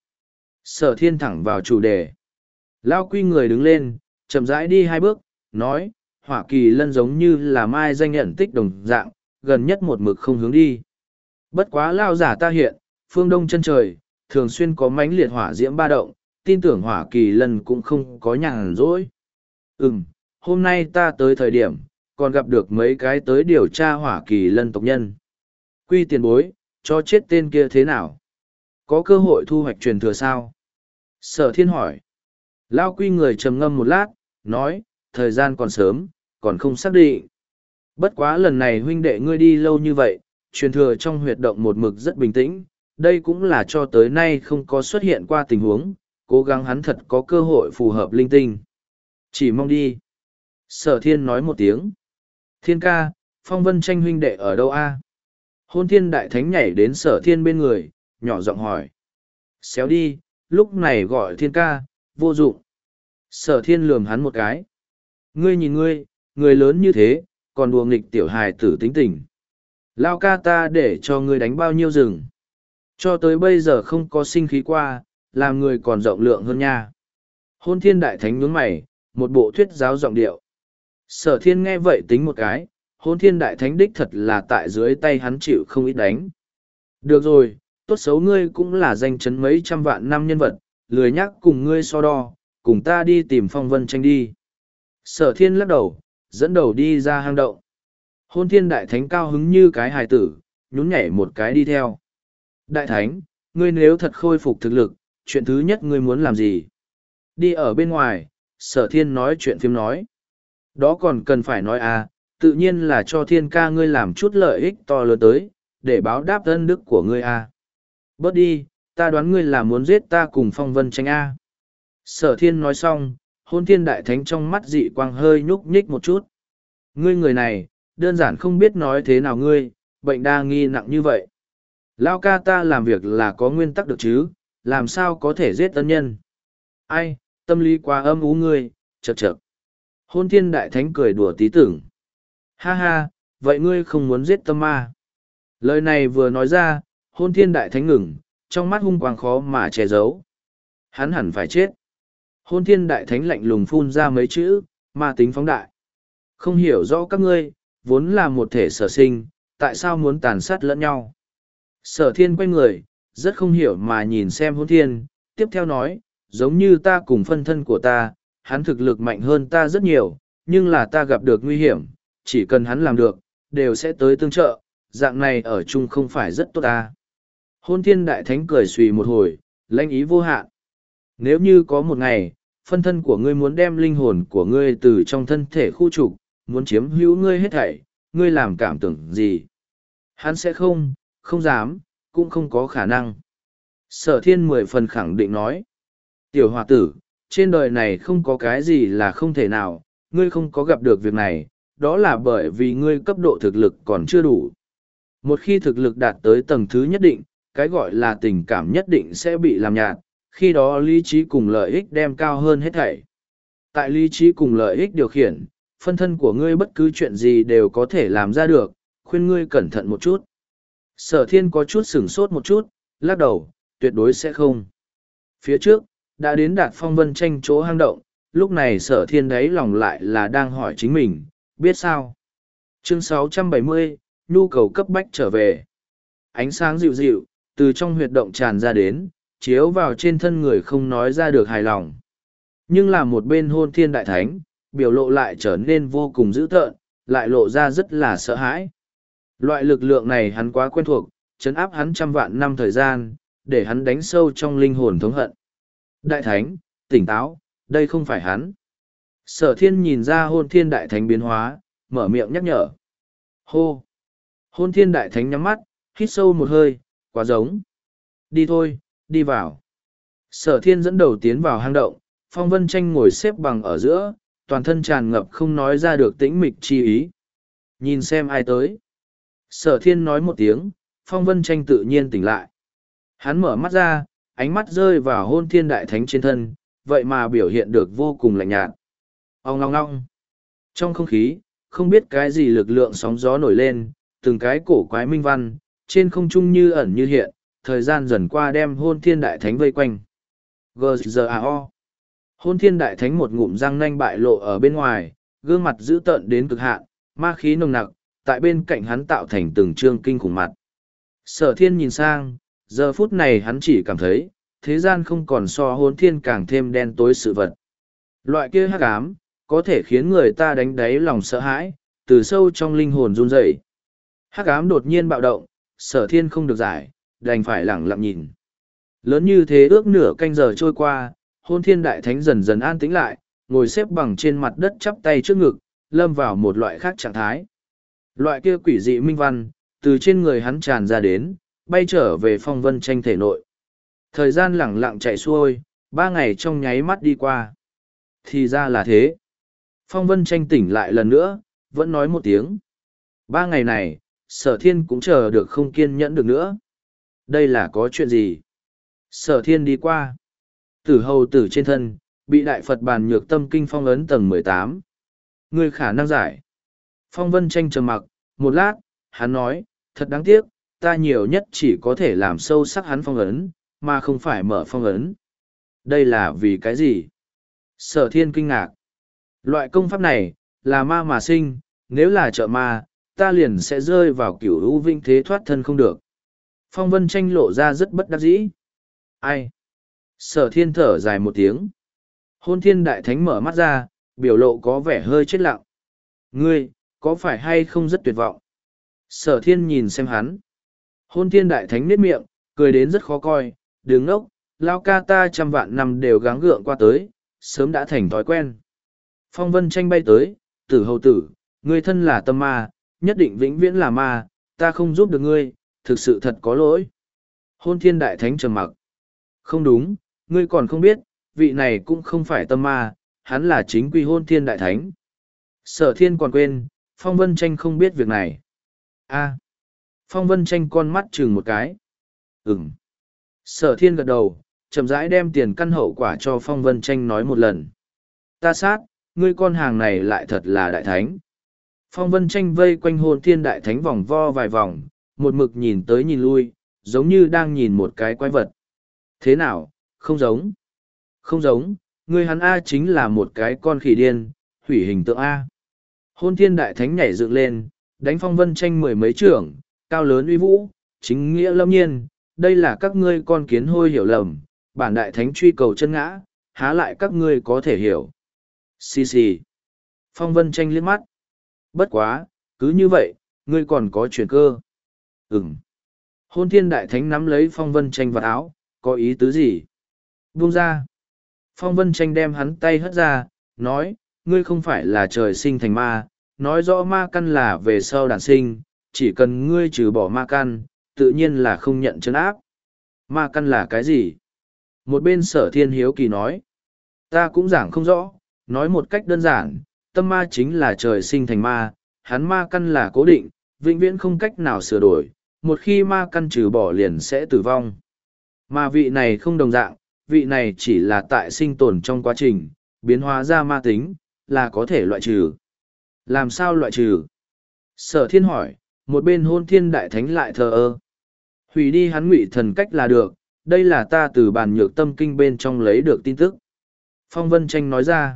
Sở Thiên thẳng vào chủ đề. Lao Quy người đứng lên, chậm rãi đi hai bước, nói, Hỏa Kỳ Lân giống như là mai danh nhận tích đồng dạng, gần nhất một mực không hướng đi. Bất quá lao giả ta hiện, phương đông chân trời, thường xuyên có mãnh liệt hỏa diễm ba động, tin tưởng Hỏa Kỳ Lân cũng không có nhàn rỗi. Ừm, hôm nay ta tới thời điểm, còn gặp được mấy cái tới điều tra Hỏa Kỳ Lân tộc nhân. Quy tiền bối, cho chết tên kia thế nào? Có cơ hội thu hoạch truyền thừa sao? Sở thiên hỏi. Lao quy người trầm ngâm một lát, nói, thời gian còn sớm, còn không xác định. Bất quá lần này huynh đệ ngươi đi lâu như vậy, truyền thừa trong huyệt động một mực rất bình tĩnh, đây cũng là cho tới nay không có xuất hiện qua tình huống, cố gắng hắn thật có cơ hội phù hợp linh tinh. Chỉ mong đi. Sở thiên nói một tiếng. Thiên ca, Phong Vân Tranh huynh đệ ở đâu a? Hôn thiên đại thánh nhảy đến sở thiên bên người, nhỏ giọng hỏi. Xéo đi, lúc này gọi thiên ca, vô dụng. Sở thiên lườm hắn một cái. Ngươi nhìn ngươi, người lớn như thế, còn đùa nghịch tiểu hài tử tính tình. Lao ca ta để cho ngươi đánh bao nhiêu rừng. Cho tới bây giờ không có sinh khí qua, làm người còn rộng lượng hơn nha. Hôn thiên đại thánh nhướng mày, một bộ thuyết giáo giọng điệu. Sở thiên nghe vậy tính một cái, hôn thiên đại thánh đích thật là tại dưới tay hắn chịu không ít đánh. Được rồi, tốt xấu ngươi cũng là danh chấn mấy trăm vạn năm nhân vật, lười nhắc cùng ngươi so đo, cùng ta đi tìm Phong Vân Tranh đi. Sở thiên lắc đầu, dẫn đầu đi ra hang động. Hôn thiên đại thánh cao hứng như cái hài tử, nhún nhảy một cái đi theo. Đại thánh, ngươi nếu thật khôi phục thực lực, chuyện thứ nhất ngươi muốn làm gì? Đi ở bên ngoài, sở thiên nói chuyện phim nói. Đó còn cần phải nói à, tự nhiên là cho thiên ca ngươi làm chút lợi ích to lớn tới, để báo đáp ân đức của ngươi à. Bớt đi, ta đoán ngươi là muốn giết ta cùng Phong Vân Tranh a. Sở thiên nói xong, hôn thiên đại thánh trong mắt dị quang hơi nhúc nhích một chút. Ngươi người này, đơn giản không biết nói thế nào ngươi, bệnh đa nghi nặng như vậy. Lao ca ta làm việc là có nguyên tắc được chứ, làm sao có thể giết ân nhân. Ai, tâm lý quá âm ú ngươi, chật chật. Hôn thiên đại thánh cười đùa tí tưởng. Ha ha, vậy ngươi không muốn giết tâm ma. Lời này vừa nói ra, hôn thiên đại thánh ngừng, trong mắt hung quang khó mà che giấu. Hắn hẳn phải chết. Hôn thiên đại thánh lạnh lùng phun ra mấy chữ, ma tính phóng đại. Không hiểu rõ các ngươi, vốn là một thể sở sinh, tại sao muốn tàn sát lẫn nhau. Sở thiên quay người, rất không hiểu mà nhìn xem hôn thiên, tiếp theo nói, giống như ta cùng phân thân của ta, hắn thực lực mạnh hơn ta rất nhiều, nhưng là ta gặp được nguy hiểm, chỉ cần hắn làm được, đều sẽ tới tương trợ, dạng này ở chung không phải rất tốt ta. Hôn thiên đại thánh cười xùy một hồi, lãnh ý vô hạn. Nếu như có một ngày, phân thân của ngươi muốn đem linh hồn của ngươi từ trong thân thể khu trục, muốn chiếm hữu ngươi hết thảy, ngươi làm cảm tưởng gì? Hắn sẽ không, không dám, cũng không có khả năng. Sở thiên mười phần khẳng định nói. Tiểu hòa tử, trên đời này không có cái gì là không thể nào, ngươi không có gặp được việc này, đó là bởi vì ngươi cấp độ thực lực còn chưa đủ. Một khi thực lực đạt tới tầng thứ nhất định, cái gọi là tình cảm nhất định sẽ bị làm nhạt, khi đó lý trí cùng lợi ích đem cao hơn hết thảy. Tại lý trí cùng lợi ích điều khiển, phân thân của ngươi bất cứ chuyện gì đều có thể làm ra được, khuyên ngươi cẩn thận một chút. Sở thiên có chút sửng sốt một chút, lắc đầu, tuyệt đối sẽ không. Phía trước, đã đến đạt Phong Vân Tranh chỗ hang động, lúc này sở thiên đấy lòng lại là đang hỏi chính mình, biết sao? Chương sáu trăm bảy mươi, nhu cầu cấp bách trở về. Ánh sáng dịu dịu, từ trong huyệt động tràn ra đến, chiếu vào trên thân người không nói ra được hài lòng. Nhưng là một bên hôn thiên đại thánh, biểu lộ lại trở nên vô cùng dữ tợn, lại lộ ra rất là sợ hãi. Loại lực lượng này hắn quá quen thuộc, trấn áp hắn trăm vạn năm thời gian, để hắn đánh sâu trong linh hồn thống hận. Đại thánh, tỉnh táo, đây không phải hắn. Sở thiên nhìn ra hôn thiên đại thánh biến hóa, mở miệng nhắc nhở. Hô! Hôn thiên đại thánh nhắm mắt, hít sâu một hơi, quá giống. Đi thôi, đi vào. Sở thiên dẫn đầu tiến vào hang động, Phong Vân Tranh ngồi xếp bằng ở giữa, toàn thân tràn ngập không nói ra được tĩnh mịch chi ý. Nhìn xem ai tới. Sở thiên nói một tiếng, Phong Vân Tranh tự nhiên tỉnh lại. Hắn mở mắt ra, ánh mắt rơi vào hôn thiên đại thánh trên thân, vậy mà biểu hiện được vô cùng lạnh nhạt. Ông ngong ngong. Trong không khí, không biết cái gì lực lượng sóng gió nổi lên, từng cái cổ quái minh văn, trên không trung như ẩn như hiện, thời gian dần qua đem hôn thiên đại thánh vây quanh. giê giê a o. Hôn thiên đại thánh một ngụm răng nanh bại lộ ở bên ngoài, gương mặt dữ tợn đến cực hạn, ma khí nồng nặc, tại bên cạnh hắn tạo thành từng trương kinh khủng mặt. Sở thiên nhìn sang, giờ phút này hắn chỉ cảm thấy, thế gian không còn so hôn thiên càng thêm đen tối sự vật. Loại kia hắc ám, có thể khiến người ta đánh đáy lòng sợ hãi, từ sâu trong linh hồn run rẩy. Hắc ám đột nhiên bạo động, Sở thiên không được giải, đành phải lẳng lặng nhìn. Lớn như thế ước nửa canh giờ trôi qua, hôn thiên đại thánh dần dần an tĩnh lại, ngồi xếp bằng trên mặt đất chắp tay trước ngực, lâm vào một loại khác trạng thái. Loại kia quỷ dị minh văn, từ trên người hắn tràn ra đến, bay trở về Phong Vân Tranh thể nội. Thời gian lẳng lặng chạy xuôi, ba ngày trong nháy mắt đi qua. Thì ra là thế. Phong Vân Tranh tỉnh lại lần nữa, vẫn nói một tiếng. Ba ngày này, Sở Thiên cũng chờ được không kiên nhẫn được nữa. Đây là có chuyện gì? Sở Thiên đi qua. Tử hầu tử trên thân, bị Đại Phật Bàn Nhược Tâm Kinh phong ấn tầng mười tám. Người khả năng giải. Phong Vân Tranh trầm mặc, một lát, hắn nói, thật đáng tiếc, ta nhiều nhất chỉ có thể làm sâu sắc hắn phong ấn, mà không phải mở phong ấn. Đây là vì cái gì? Sở Thiên kinh ngạc. Loại công pháp này, là ma mà sinh, nếu là trợ ma, ta liền sẽ rơi vào kiểu hữu vinh thế thoát thân không được. Phong Vân Tranh lộ ra rất bất đắc dĩ. Ai? Sở Thiên thở dài một tiếng. Hôn Thiên Đại Thánh mở mắt ra, biểu lộ có vẻ hơi chết lặng. Ngươi, có phải hay không rất tuyệt vọng? Sở Thiên nhìn xem hắn. Hôn Thiên Đại Thánh nết miệng, cười đến rất khó coi, đứng ốc, lao ca ta trăm vạn năm đều gắng gượng qua tới, sớm đã thành thói quen. Phong Vân Tranh bay tới, tử hầu tử, ngươi thân là tâm ma, nhất định vĩnh viễn là ma, ta không giúp được ngươi, thực sự thật có lỗi. Hôn Thiên Đại Thánh trầm mặc. Không đúng, ngươi còn không biết, vị này cũng không phải tâm ma, hắn là chính quy Hôn Thiên Đại Thánh. Sở Thiên còn quên, Phong Vân Tranh không biết việc này. A. Phong Vân Tranh con mắt chừng một cái. Ừm. Sở Thiên gật đầu, chậm rãi đem tiền căn hậu quả cho Phong Vân Tranh nói một lần. Ta sát, ngươi con hàng này lại thật là đại thánh. Phong Vân Tranh vây quanh Hôn Thiên Đại Thánh vòng vo vài vòng, một mực nhìn tới nhìn lui, giống như đang nhìn một cái quái vật. Thế nào, không giống? Không giống, ngươi hắn A chính là một cái con khỉ điên, hủy hình tượng A. Hôn Thiên Đại Thánh nhảy dựng lên, đánh Phong Vân Tranh mười mấy trưởng, cao lớn uy vũ, chính nghĩa lâm nhiên, đây là các ngươi con kiến hôi hiểu lầm, bản Đại Thánh truy cầu chân ngã, há lại các ngươi có thể hiểu. Xì xì. Phong Vân Tranh liếc mắt. Bất quá, cứ như vậy, ngươi còn có chuyển cơ. Ừm. Hôn Thiên Đại Thánh nắm lấy Phong Vân Tranh vào áo, có ý tứ gì? Buông ra. Phong Vân Tranh đem hắn tay hất ra, nói, ngươi không phải là trời sinh thành ma, nói rõ ma căn là về sau đàn sinh, chỉ cần ngươi trừ bỏ ma căn, tự nhiên là không nhận chân áp. Ma căn là cái gì? Một bên Sở Thiên hiếu kỳ nói, ta cũng giảng không rõ, nói một cách đơn giản, tâm ma chính là trời sinh thành ma, hắn ma căn là cố định, vĩnh viễn không cách nào sửa đổi, một khi ma căn trừ bỏ liền sẽ tử vong. Mà vị này không đồng dạng, vị này chỉ là tại sinh tồn trong quá trình, biến hóa ra ma tính, là có thể loại trừ. Làm sao loại trừ? Sở Thiên hỏi, một bên Hôn Thiên Đại Thánh lại thờ ơ. Hủy đi hắn ngụy thần cách là được, đây là ta từ bàn nhược tâm kinh bên trong lấy được tin tức. Phong Vân Tranh nói ra.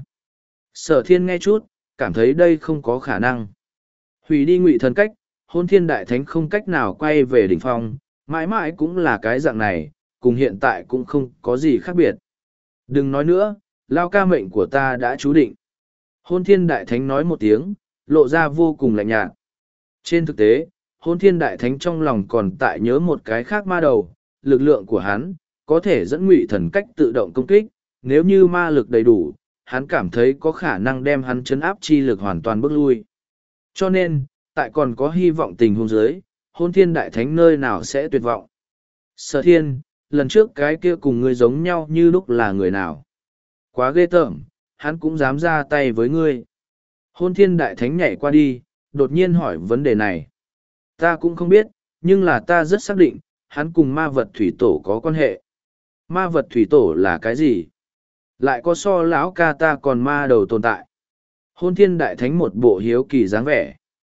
Sở Thiên nghe chút, cảm thấy đây không có khả năng. Hủy đi ngụy thần cách, Hôn Thiên Đại Thánh không cách nào quay về đỉnh phong, mãi mãi cũng là cái dạng này, cùng hiện tại cũng không có gì khác biệt. Đừng nói nữa, lao ca mệnh của ta đã chú định. Hôn Thiên Đại Thánh nói một tiếng, lộ ra vô cùng lạnh nhạt. Trên thực tế, Hôn Thiên Đại Thánh trong lòng còn tại nhớ một cái khác ma đầu, lực lượng của hắn, có thể dẫn ngụy thần cách tự động công kích, nếu như ma lực đầy đủ, hắn cảm thấy có khả năng đem hắn chấn áp chi lực hoàn toàn bước lui. Cho nên, tại còn có hy vọng tình huống dưới, Hôn Thiên Đại Thánh nơi nào sẽ tuyệt vọng. Sở Thiên, lần trước cái kia cùng ngươi giống nhau như lúc là người nào? Quá ghê tởm, hắn cũng dám ra tay với ngươi. Hôn Thiên Đại Thánh nhảy qua đi, đột nhiên hỏi vấn đề này. Ta cũng không biết, nhưng là ta rất xác định, hắn cùng ma vật thủy tổ có quan hệ. Ma vật thủy tổ là cái gì? Lại có so lão ca ta còn ma đầu tồn tại. Hôn Thiên Đại Thánh một bộ hiếu kỳ dáng vẻ.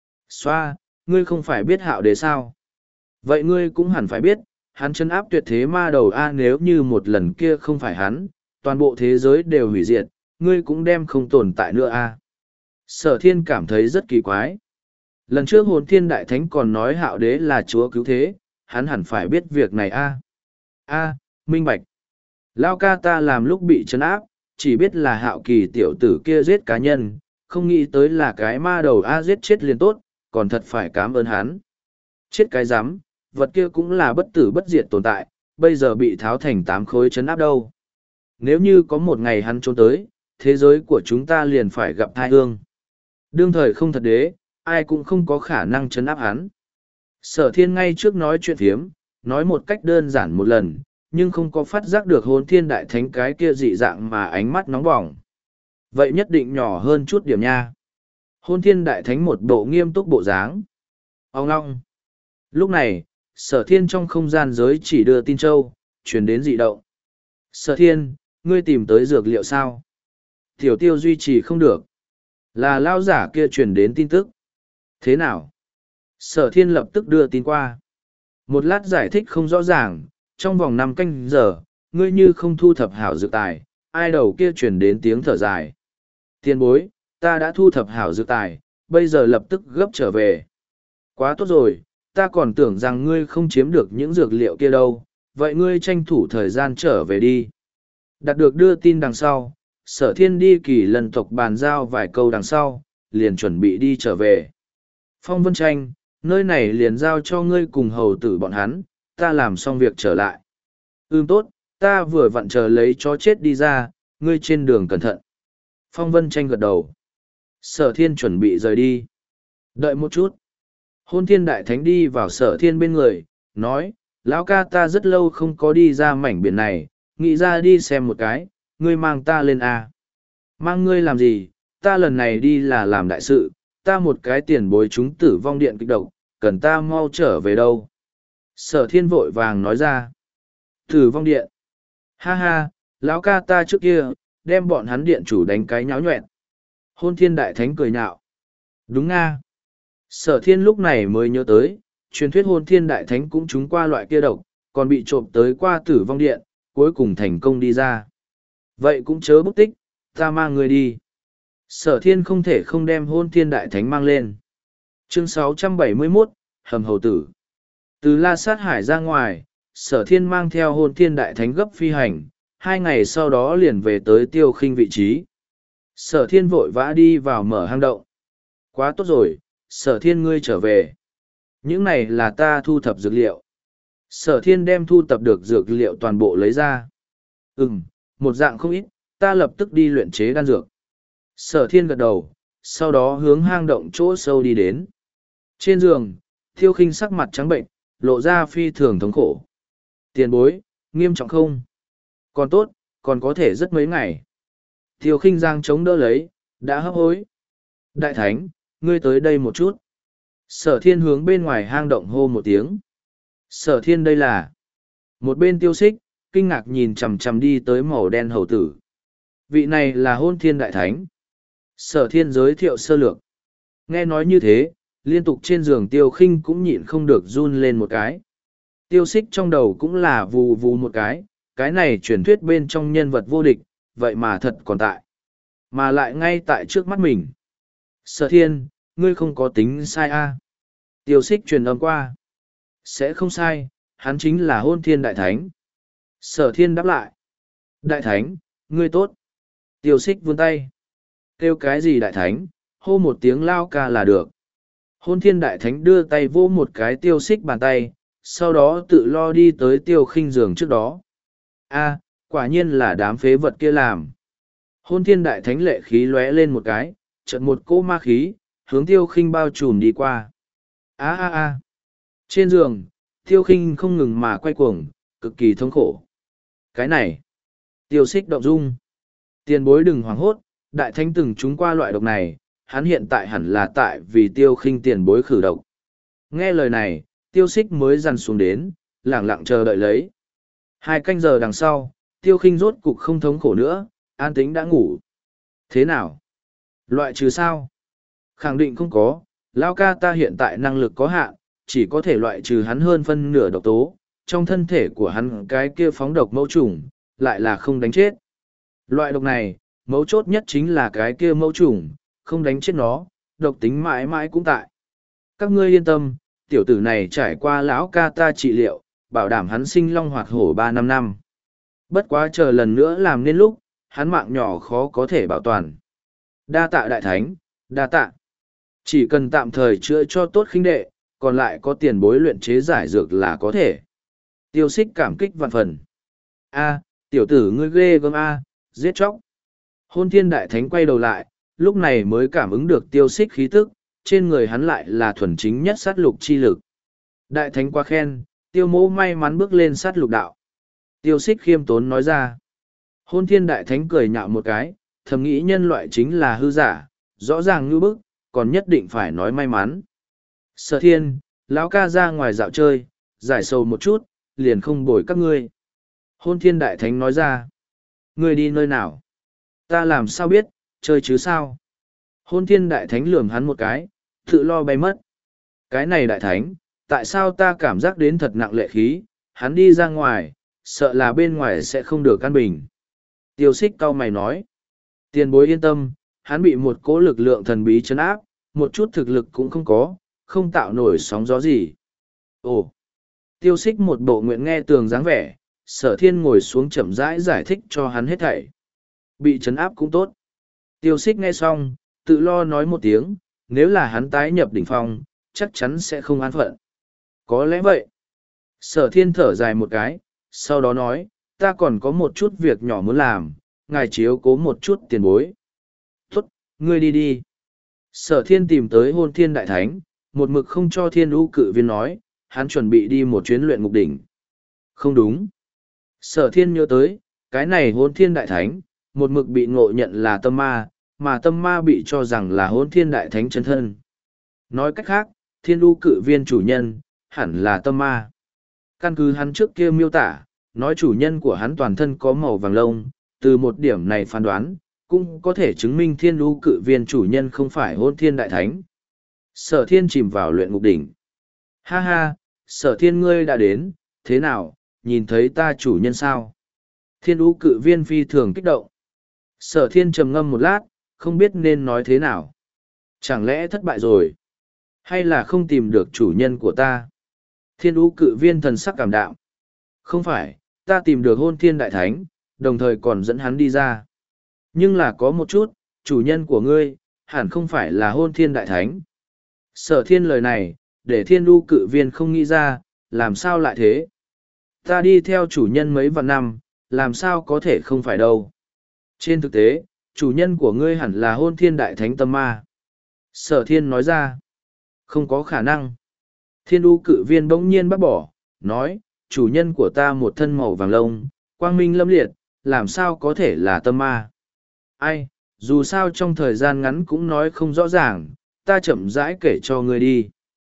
Xoa, ngươi không phải biết Hạo Đế sao? Vậy ngươi cũng hẳn phải biết, hắn chân áp tuyệt thế ma đầu A, nếu như một lần kia không phải hắn, toàn bộ thế giới đều hủy diệt, ngươi cũng đem không tồn tại nữa A. Sở Thiên cảm thấy rất kỳ quái. Lần trước Hồn Thiên Đại Thánh còn nói Hạo Đế là chúa cứu thế, hắn hẳn phải biết việc này A. A, minh bạch. Lao ca ta làm lúc bị trấn áp, chỉ biết là Hạo Kỳ tiểu tử kia giết cá nhân, không nghĩ tới là cái ma đầu A giết chết liền tốt, còn thật phải cảm ơn hắn. Chết cái rắm, vật kia cũng là bất tử bất diệt tồn tại, bây giờ bị tháo thành tám khối chấn áp đâu. Nếu như có một ngày hắn trốn tới, thế giới của chúng ta liền phải gặp tai ương. Đương thời không thật đế, ai cũng không có khả năng chấn áp hắn. Sở thiên ngay trước nói chuyện phiếm, nói một cách đơn giản một lần, nhưng không có phát giác được hồn thiên đại thánh cái kia dị dạng mà ánh mắt nóng bỏng. Vậy nhất định nhỏ hơn chút điểm nha. Hồn thiên đại thánh một bộ nghiêm túc bộ dáng. Ông long. Lúc này, sở thiên trong không gian giới chỉ đưa tin châu, chuyển đến dị động. Sở thiên, ngươi tìm tới dược liệu sao? Tiểu tiêu duy trì không được. Là lao giả kia truyền đến tin tức. Thế nào? Sở thiên lập tức đưa tin qua. Một lát giải thích không rõ ràng, trong vòng năm canh giờ, ngươi như không thu thập hảo dược tài, ai đầu kia truyền đến tiếng thở dài. Tiền bối, ta đã thu thập hảo dược tài, bây giờ lập tức gấp trở về. Quá tốt rồi, ta còn tưởng rằng ngươi không chiếm được những dược liệu kia đâu, vậy ngươi tranh thủ thời gian trở về đi. Đạt được đưa tin đằng sau, sở thiên đi kỳ lần tộc bàn giao vài câu đằng sau, liền chuẩn bị đi trở về. Phong Vân Tranh, nơi này liền giao cho ngươi cùng hầu tử bọn hắn, ta làm xong việc trở lại. Ừm tốt, ta vừa vặn chờ lấy chó chết đi ra, ngươi trên đường cẩn thận. Phong Vân Tranh gật đầu. Sở thiên chuẩn bị rời đi. Đợi một chút. Hôn thiên đại thánh đi vào sở thiên bên người, nói, lão ca ta rất lâu không có đi ra mảnh biển này, nghĩ ra đi xem một cái, ngươi mang ta lên à. Mang ngươi làm gì, ta lần này đi là làm đại sự, ta một cái tiền bối chúng tử vong điện kích độc, cần ta mau trở về đâu. Sở thiên vội vàng nói ra. Tử vong điện. Ha ha, lão ca ta trước kia, đem bọn hắn điện chủ đánh cái nháo nhuẹn. Hôn thiên đại thánh cười nhạo. Đúng nga. Sở thiên lúc này mới nhớ tới, truyền thuyết hôn thiên đại thánh cũng trúng qua loại kia độc, còn bị trộm tới qua tử vong điện, cuối cùng thành công đi ra. Vậy cũng chớ bức tích, ta mang người đi. Sở thiên không thể không đem hôn thiên đại thánh mang lên. Chương sáu trăm bảy mươi mốt, Hầm Hầu Tử. Từ La Sát Hải ra ngoài, sở thiên mang theo hôn thiên đại thánh gấp phi hành, hai ngày sau đó liền về tới tiêu khinh vị trí. Sở thiên vội vã đi vào mở hang động. Quá tốt rồi, sở thiên ngươi trở về. Những này là ta thu thập dược liệu. Sở thiên đem thu thập được dược liệu toàn bộ lấy ra. Ừm, một dạng không ít, ta lập tức đi luyện chế đan dược. Sở thiên gật đầu, sau đó hướng hang động chỗ sâu đi đến. Trên giường, Tiêu Khinh sắc mặt trắng bệnh, lộ ra phi thường thống khổ. Tiền bối, nghiêm trọng không? Còn tốt, còn có thể rất mấy ngày. Tiêu Khinh giang chống đỡ lấy, đã hấp hối. Đại thánh, ngươi tới đây một chút. Sở thiên hướng bên ngoài hang động hô một tiếng. Sở thiên đây là... Một bên Tiêu Xích, kinh ngạc nhìn chằm chằm đi tới màu đen hầu tử. Vị này là hôn thiên đại thánh. Sở thiên giới thiệu sơ lược. Nghe nói như thế, liên tục trên giường Tiêu Khinh cũng nhịn không được run lên một cái. Tiêu Xích trong đầu cũng là vù vù một cái, cái này truyền thuyết bên trong nhân vật vô địch, vậy mà thật còn tại. Mà lại ngay tại trước mắt mình. Sở thiên, ngươi không có tính sai a à? Tiêu Xích truyền âm qua. Sẽ không sai, hắn chính là hôn thiên đại thánh. Sở thiên đáp lại. Đại thánh, ngươi tốt. Tiêu Xích vươn tay. Kêu cái gì đại thánh, hô một tiếng lao ca là được. Hôn thiên đại thánh đưa tay vô một cái Tiêu Xích bàn tay, sau đó tự lo đi tới Tiêu Khinh giường trước đó. A, quả nhiên là đám phế vật kia làm. Hôn thiên đại thánh lệ khí lóe lên một cái, chợt một cỗ ma khí, hướng Tiêu Khinh bao trùm đi qua. A a a. Trên giường, Tiêu Khinh không ngừng mà quay cuồng, cực kỳ thống khổ. Cái này, Tiêu Xích động dung. Tiền bối đừng hoảng hốt, đại thánh từng trúng qua loại độc này, hắn hiện tại hẳn là tại vì Tiêu Khinh tiền bối khử độc. Nghe lời này, Tiêu Xích mới dằn xuống đến, lẳng lặng chờ đợi lấy. Hai canh giờ đằng sau, Tiêu Khinh rốt cục không thống khổ nữa, an tĩnh đã ngủ. Thế nào? Loại trừ sao? Khẳng định không có, lão ca ta hiện tại năng lực có hạn, chỉ có thể loại trừ hắn hơn phân nửa độc tố, trong thân thể của hắn cái kia phóng độc mẫu trùng, lại là không đánh chết. Loại độc này, mấu chốt nhất chính là cái kia mẫu trùng, không đánh chết nó, độc tính mãi mãi cũng tại. Các ngươi yên tâm, tiểu tử này trải qua lão ca ta trị liệu, bảo đảm hắn sinh long hoạt hổ ba năm năm. Bất quá chờ lần nữa làm nên lúc, hắn mạng nhỏ khó có thể bảo toàn. Đa tạ đại thánh, đa tạ. Chỉ cần tạm thời chữa cho tốt khinh đệ, còn lại có tiền bối luyện chế giải dược là có thể. Tiêu xích cảm kích vạn phần. A, tiểu tử ngươi ghê gớm A, giết chóc. Hôn thiên đại thánh quay đầu lại, lúc này mới cảm ứng được tiêu xích khí tức, trên người hắn lại là thuần chính nhất sát lục chi lực. Đại thánh quá khen, tiêu mô may mắn bước lên sát lục đạo. Tiêu xích khiêm tốn nói ra. Hôn thiên đại thánh cười nhạo một cái, thầm nghĩ nhân loại chính là hư giả, rõ ràng như bức, còn nhất định phải nói may mắn. Sở thiên, lão ca ra ngoài dạo chơi, giải sầu một chút, liền không bồi các ngươi. Hôn thiên đại thánh nói ra. Ngươi đi nơi nào? Ta làm sao biết, chơi chứ sao? Hôn thiên đại thánh lườm hắn một cái, tự lo bay mất. Cái này đại thánh, tại sao ta cảm giác đến thật nặng lệ khí, hắn đi ra ngoài, sợ là bên ngoài sẽ không được căn bình. Tiêu xích cau mày nói. Tiền bối yên tâm, hắn bị một cỗ lực lượng thần bí chấn áp, một chút thực lực cũng không có, không tạo nổi sóng gió gì. Ồ! Tiêu xích một bộ nguyện nghe tường dáng vẻ, sở thiên ngồi xuống chậm rãi giải thích cho hắn hết thảy. Bị chấn áp cũng tốt. Tiêu xích nghe xong, tự lo nói một tiếng, nếu là hắn tái nhập đỉnh phong, chắc chắn sẽ không an phận. Có lẽ vậy. Sở thiên thở dài một cái, sau đó nói, ta còn có một chút việc nhỏ muốn làm, ngài chiếu cố một chút tiền bối. Tốt, ngươi đi đi. Sở thiên tìm tới hôn thiên đại thánh, một mực không cho thiên lũ cự viên nói, hắn chuẩn bị đi một chuyến luyện ngục đỉnh. Không đúng. Sở thiên nhớ tới, cái này hôn thiên đại thánh, một mực bị ngộ nhận là tâm ma, mà tâm ma bị cho rằng là hôn thiên đại thánh chân thân. Nói cách khác, thiên lũ cự viên chủ nhân, hẳn là tâm ma. Căn cứ hắn trước kia miêu tả, nói chủ nhân của hắn toàn thân có màu vàng lông, từ một điểm này phán đoán, cũng có thể chứng minh thiên lũ cự viên chủ nhân không phải hôn thiên đại thánh. Sở thiên chìm vào luyện ngục đỉnh. Ha ha, sở thiên ngươi đã đến, thế nào, nhìn thấy ta chủ nhân sao? Thiên lũ cự viên phi thường kích động. Sở thiên trầm ngâm một lát, không biết nên nói thế nào. Chẳng lẽ thất bại rồi? Hay là không tìm được chủ nhân của ta? Thiên lũ cự viên thần sắc cảm đạm. Không phải, ta tìm được hôn thiên đại thánh, đồng thời còn dẫn hắn đi ra. Nhưng là có một chút, chủ nhân của ngươi, hẳn không phải là hôn thiên đại thánh. Sở thiên lời này, để thiên lũ cự viên không nghĩ ra, làm sao lại thế? Ta đi theo chủ nhân mấy vạn năm, làm sao có thể không phải đâu. Trên thực tế, chủ nhân của ngươi hẳn là hôn thiên đại thánh tâm ma. Sở thiên nói ra, không có khả năng. Thiên lũ cự viên bỗng nhiên bác bỏ, nói, chủ nhân của ta một thân màu vàng lông, quang minh lâm liệt, làm sao có thể là tâm ma. Ai, dù sao trong thời gian ngắn cũng nói không rõ ràng, ta chậm rãi kể cho ngươi đi.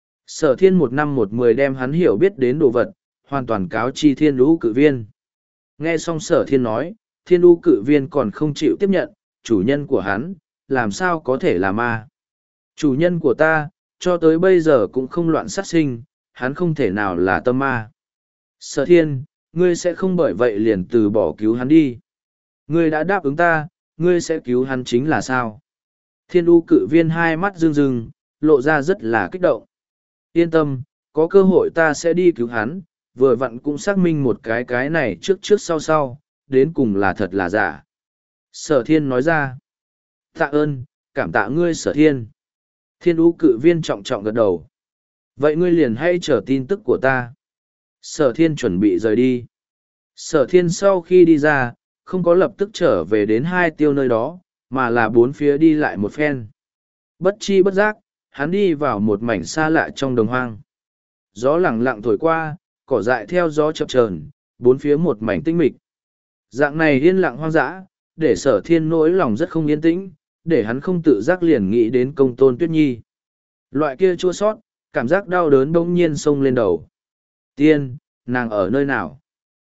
Sở thiên một năm một mười đem hắn hiểu biết đến đồ vật, hoàn toàn cáo chi thiên lũ cự viên. Nghe xong sở thiên nói, thiên lũ cự viên còn không chịu tiếp nhận, chủ nhân của hắn, làm sao có thể là ma. Chủ nhân của ta, cho tới bây giờ cũng không loạn sát sinh, hắn không thể nào là tâm ma. Sở thiên, ngươi sẽ không bởi vậy liền từ bỏ cứu hắn đi. Ngươi đã đáp ứng ta, ngươi sẽ cứu hắn chính là sao? Thiên lũ cự viên hai mắt rưng rưng, lộ ra rất là kích động. Yên tâm, có cơ hội ta sẽ đi cứu hắn, vừa vặn cũng xác minh một cái cái này trước trước sau sau, đến cùng là thật là giả. Sở thiên nói ra. Tạ ơn, cảm tạ ngươi sở thiên. Thiên lũ cự viên trọng trọng gật đầu. Vậy ngươi liền hãy chờ tin tức của ta. Sở thiên chuẩn bị rời đi. Sở thiên sau khi đi ra, không có lập tức trở về đến hai tiêu nơi đó, mà là bốn phía đi lại một phen. Bất chi bất giác, hắn đi vào một mảnh xa lạ trong đồng hoang. Gió lẳng lặng thổi qua, cỏ dại theo gió chập chờn, bốn phía một mảnh tinh mịch. Dạng này yên lặng hoang dã, để sở thiên nỗi lòng rất không yên tĩnh, để hắn không tự giác liền nghĩ đến công tôn tuyết nhi. Loại kia chua sót, cảm giác đau đớn bỗng nhiên xông lên đầu. Tiên, nàng ở nơi nào?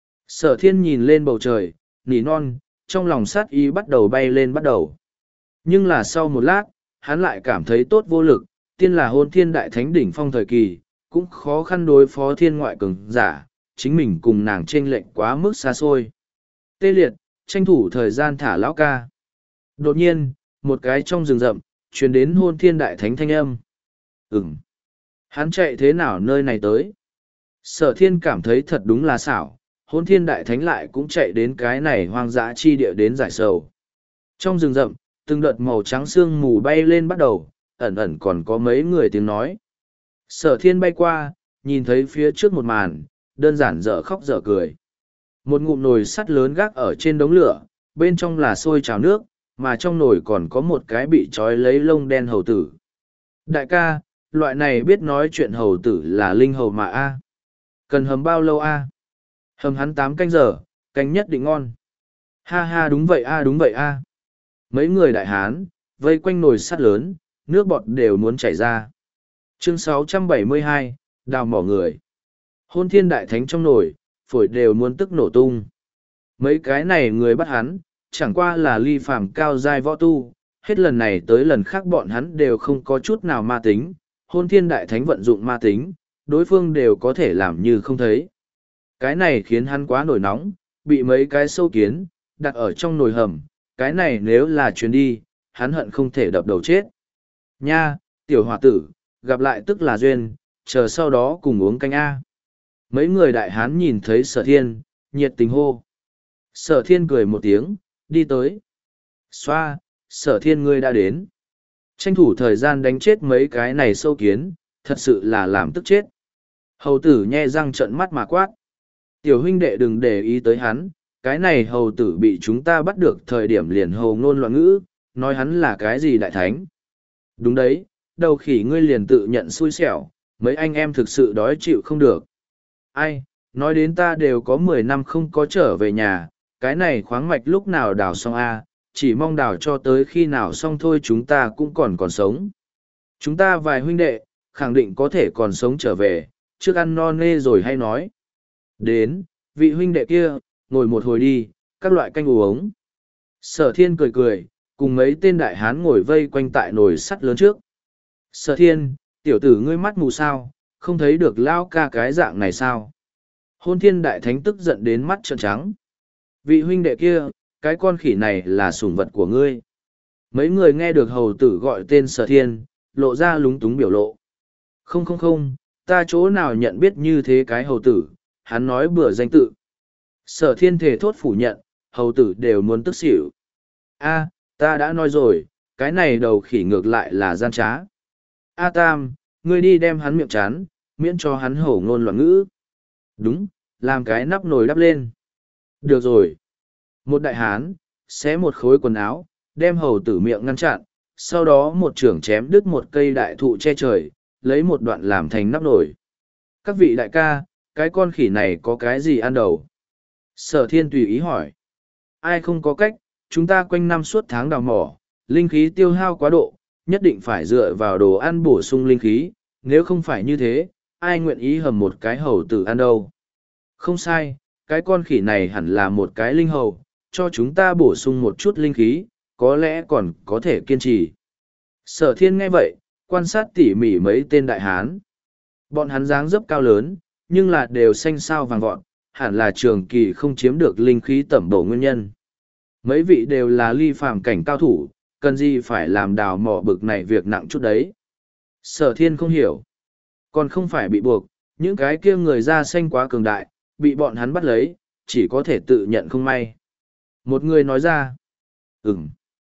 Sở thiên nhìn lên bầu trời, nỉ non, trong lòng sát ý bắt đầu bay lên bắt đầu. Nhưng là sau một lát, hắn lại cảm thấy tốt vô lực, tiên là hôn thiên đại thánh đỉnh phong thời kỳ, cũng khó khăn đối phó thiên ngoại cường giả, chính mình cùng nàng chênh lệch quá mức xa xôi. Tê liệt, tranh thủ thời gian thả lão ca. Đột nhiên, một cái trong rừng rậm, truyền đến hôn thiên đại thánh thanh âm. Ừm. Hắn chạy thế nào nơi này tới? Sở thiên cảm thấy thật đúng là xảo, hôn thiên đại thánh lại cũng chạy đến cái này hoang dã chi địa đến giải sầu. Trong rừng rậm, từng đợt màu trắng sương mù bay lên bắt đầu, ẩn ẩn còn có mấy người tiếng nói. Sở thiên bay qua, nhìn thấy phía trước một màn, đơn giản dở khóc dở cười. Một ngụm nồi sắt lớn gác ở trên đống lửa, bên trong là sôi trào nước, mà trong nồi còn có một cái bị trói lấy lông đen hầu tử. Đại ca, loại này biết nói chuyện hầu tử là linh hầu mà a. Cần hầm bao lâu a? Hầm hắn tám canh giờ, canh nhất định ngon. Ha ha đúng vậy a đúng vậy a. Mấy người đại hán, vây quanh nồi sắt lớn, nước bọt đều muốn chảy ra. Chương sáu trăm bảy mươi hai, đào mỏ người. Hôn thiên đại thánh trong nồi, phổi đều muốn tức nổ tung. Mấy cái này người bắt hắn, chẳng qua là ly phàm cao giai võ tu, hết lần này tới lần khác bọn hắn đều không có chút nào ma tính, hôn thiên đại thánh vận dụng ma tính, đối phương đều có thể làm như không thấy. Cái này khiến hắn quá nổi nóng, bị mấy cái sâu kiến, đặt ở trong nồi hầm, cái này nếu là chuyến đi, hắn hận không thể đập đầu chết. Nha, tiểu hòa tử, gặp lại tức là duyên, chờ sau đó cùng uống canh A. Mấy người đại hán nhìn thấy sở thiên, nhiệt tình hô. Sở thiên cười một tiếng, đi tới. Xoa, sở thiên ngươi đã đến. Tranh thủ thời gian đánh chết mấy cái này sâu kiến, thật sự là làm tức chết. Hầu tử nhe răng trợn mắt mà quát. Tiểu huynh đệ đừng để ý tới hắn, cái này hầu tử bị chúng ta bắt được thời điểm liền hầu ngôn loạn ngữ, nói hắn là cái gì đại thánh. Đúng đấy, đầu khỉ ngươi liền tự nhận xui xẻo, mấy anh em thực sự đói chịu không được. Ai, nói đến ta đều có mười năm không có trở về nhà, cái này khoáng mạch lúc nào đào xong a, chỉ mong đào cho tới khi nào xong thôi chúng ta cũng còn còn sống. Chúng ta vài huynh đệ, khẳng định có thể còn sống trở về, trước ăn no nê rồi hay nói. Đến, vị huynh đệ kia, ngồi một hồi đi, các loại canh uống. Sở thiên cười cười, cùng mấy tên đại hán ngồi vây quanh tại nồi sắt lớn trước. Sở thiên, tiểu tử ngươi mắt mù sao, không thấy được lao ca cái dạng này sao? Hôn thiên đại thánh tức giận đến mắt trợn trắng. Vị huynh đệ kia, cái con khỉ này là sủng vật của ngươi. Mấy người nghe được hầu tử gọi tên sở thiên, lộ ra lúng túng biểu lộ. Không không không, ta chỗ nào nhận biết như thế cái hầu tử, hắn nói bừa danh tự. Sở thiên thể thốt phủ nhận, hầu tử đều muốn tức xỉu. A, ta đã nói rồi, cái này đầu khỉ ngược lại là gian trá. A Tam, ngươi đi đem hắn miệng chán, miễn cho hắn hổ ngôn loạn ngữ. Đúng, làm cái nắp nồi đắp lên. Được rồi. Một đại hán, xé một khối quần áo, đem hầu tử miệng ngăn chặn, sau đó một trưởng chém đứt một cây đại thụ che trời, lấy một đoạn làm thành nắp nồi. Các vị đại ca, cái con khỉ này có cái gì ăn đầu? Sở thiên tùy ý hỏi. Ai không có cách, chúng ta quanh năm suốt tháng đào mỏ, linh khí tiêu hao quá độ, nhất định phải dựa vào đồ ăn bổ sung linh khí, nếu không phải như thế, ai nguyện ý hầm một cái hầu tử ăn đâu. Không sai, cái con khỉ này hẳn là một cái linh hầu, cho chúng ta bổ sung một chút linh khí, có lẽ còn có thể kiên trì. Sở thiên nghe vậy, quan sát tỉ mỉ mấy tên đại hán. Bọn hắn dáng dấp cao lớn, nhưng là đều xanh xao vàng vọt, hẳn là trường kỳ không chiếm được linh khí tẩm bổ nguyên nhân. Mấy vị đều là ly phàm cảnh cao thủ, cần gì phải làm đào mỏ bực này việc nặng chút đấy. Sở thiên không hiểu. Còn không phải bị buộc, những cái kia người da xanh quá cường đại, bị bọn hắn bắt lấy, chỉ có thể tự nhận không may. Một người nói ra. Ừm.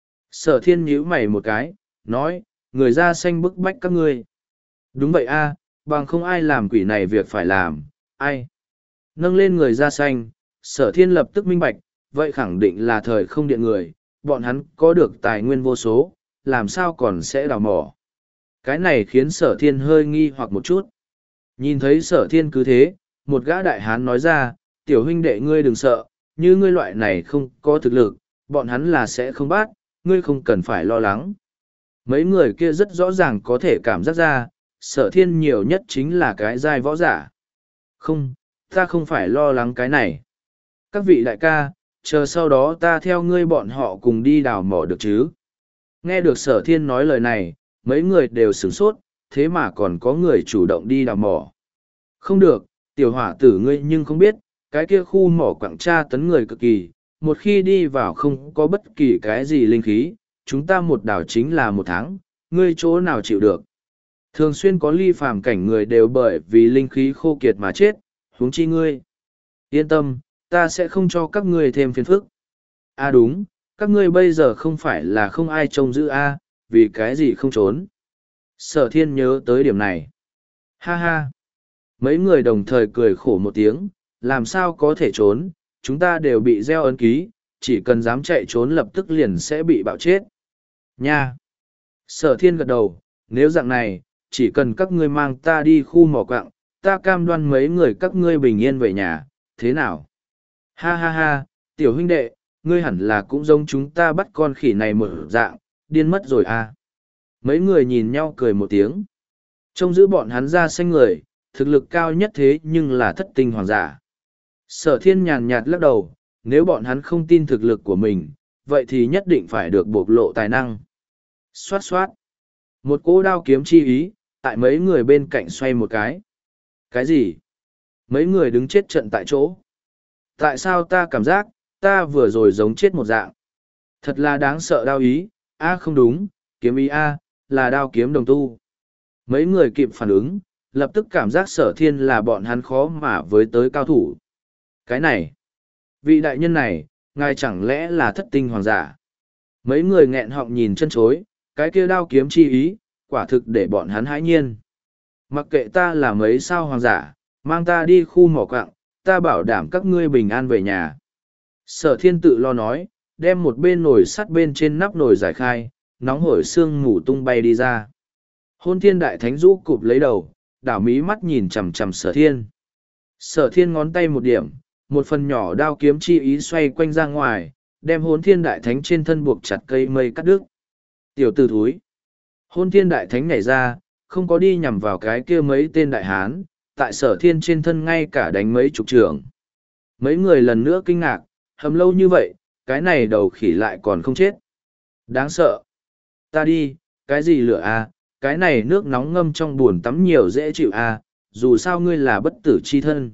Sở thiên nhíu mày một cái, nói, người da xanh bức bách các ngươi. Đúng vậy a, bằng không ai làm quỷ này việc phải làm, ai. Nâng lên người da xanh, sở thiên lập tức minh bạch, vậy khẳng định là thời không điện người, bọn hắn có được tài nguyên vô số, làm sao còn sẽ đào mỏ. Cái này khiến sở thiên hơi nghi hoặc một chút. Nhìn thấy sở thiên cứ thế, một gã đại hán nói ra, tiểu huynh đệ ngươi đừng sợ, như ngươi loại này không có thực lực, bọn hắn là sẽ không bắt, ngươi không cần phải lo lắng. Mấy người kia rất rõ ràng có thể cảm giác ra, sở thiên nhiều nhất chính là cái giai võ giả. Không, ta không phải lo lắng cái này. Các vị đại ca, chờ sau đó ta theo ngươi bọn họ cùng đi đào mỏ được chứ. Nghe được sở thiên nói lời này, mấy người đều sửng sốt, thế mà còn có người chủ động đi đào mỏ. Không được, tiểu hỏa tử ngươi nhưng không biết, cái kia khu mỏ quảng tra tấn người cực kỳ, một khi đi vào không có bất kỳ cái gì linh khí, chúng ta một đào chính là một tháng, ngươi chỗ nào chịu được. Thường xuyên có ly phàm cảnh người đều bởi vì linh khí khô kiệt mà chết, huống chi ngươi. Yên tâm, ta sẽ không cho các ngươi thêm phiền phức. À đúng, các ngươi bây giờ không phải là không ai trông giữ a, vì cái gì không trốn. Sở thiên nhớ tới điểm này. Ha ha! Mấy người đồng thời cười khổ một tiếng, làm sao có thể trốn, chúng ta đều bị gieo ấn ký, chỉ cần dám chạy trốn lập tức liền sẽ bị bạo chết. Nha! Sở thiên gật đầu, nếu dạng này, chỉ cần các ngươi mang ta đi khu mỏ quặng, ta cam đoan mấy người các ngươi bình yên về nhà, thế nào? Ha ha ha, tiểu huynh đệ, ngươi hẳn là cũng giống chúng ta bắt con khỉ này mở dạng, điên mất rồi à? Mấy người nhìn nhau cười một tiếng. Trông giữ bọn hắn ra xanh người, thực lực cao nhất thế nhưng là thất tinh hoàng giả. Sở thiên nhàn nhạt lắc đầu, nếu bọn hắn không tin thực lực của mình, vậy thì nhất định phải được bộc lộ tài năng. Xoát xoát. Một cỗ đao kiếm chi ý, tại mấy người bên cạnh xoay một cái. Cái gì? Mấy người đứng chết trận tại chỗ. Tại sao ta cảm giác, ta vừa rồi giống chết một dạng? Thật là đáng sợ đao ý, a không đúng, kiếm ý a, là đao kiếm đồng tu. Mấy người kịp phản ứng, lập tức cảm giác sở thiên là bọn hắn khó mà với tới cao thủ. Cái này, vị đại nhân này, ngài chẳng lẽ là thất tinh hoàng giả? Mấy người nghẹn họng nhìn chân chối, cái kia đao kiếm chi ý, quả thực để bọn hắn hãi nhiên. Mặc kệ ta là mấy sao hoàng giả, mang ta đi khu mỏ quặng, ta bảo đảm các ngươi bình an về nhà. Sở thiên tự lo nói, đem một bên nồi sắt bên trên nắp nồi giải khai, nóng hổi xương mù tung bay đi ra. Hôn thiên đại thánh rũ cụp lấy đầu, đảo mí mắt nhìn chằm chằm sở thiên. Sở thiên ngón tay một điểm, một phần nhỏ đao kiếm chi ý xoay quanh ra ngoài, đem hôn thiên đại thánh trên thân buộc chặt cây mây cắt đứt. Tiểu tử thúi. Hôn thiên đại thánh nhảy ra, không có đi nhằm vào cái kia mấy tên đại hán, tại sở thiên trên thân ngay cả đánh mấy chục trường. Mấy người lần nữa kinh ngạc, hầm lâu như vậy, cái này đầu khỉ lại còn không chết. Đáng sợ. Ta đi, cái gì lửa à, cái này nước nóng ngâm trong buồn tắm nhiều dễ chịu à, dù sao ngươi là bất tử chi thân.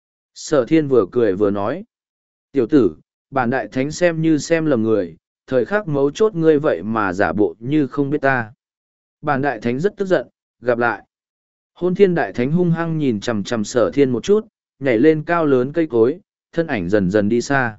Sở thiên vừa cười vừa nói. Tiểu tử, bản đại thánh xem như xem lầm người, thời khắc mấu chốt ngươi vậy mà giả bộ như không biết ta. Bản đại thánh rất tức giận, gặp lại. Hôn thiên đại thánh hung hăng nhìn chằm chằm sở thiên một chút, nhảy lên cao lớn cây cối, thân ảnh dần dần đi xa.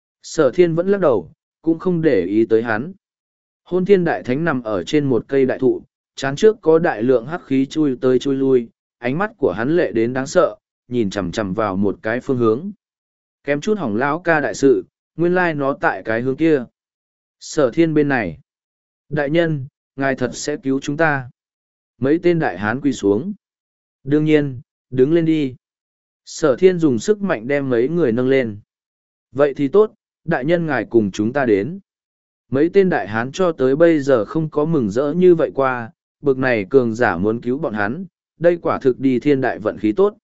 Sở thiên vẫn lắc đầu, cũng không để ý tới hắn. Hôn thiên đại thánh nằm ở trên một cây đại thụ, trán trước có đại lượng hắc khí chui tới chui lui, ánh mắt của hắn lệ đến đáng sợ, nhìn chằm chằm vào một cái phương hướng. Kém chút hỏng lão ca đại sự, nguyên lai nó tại cái hướng kia. Sở thiên bên này. Đại nhân, ngài thật sẽ cứu chúng ta. Mấy tên đại hán quỳ xuống. Đương nhiên, đứng lên đi. Sở thiên dùng sức mạnh đem mấy người nâng lên. Vậy thì tốt, đại nhân ngài cùng chúng ta đến. Mấy tên đại hán cho tới bây giờ không có mừng rỡ như vậy qua, bực này cường giả muốn cứu bọn hắn, đây quả thực đi thiên đại vận khí tốt.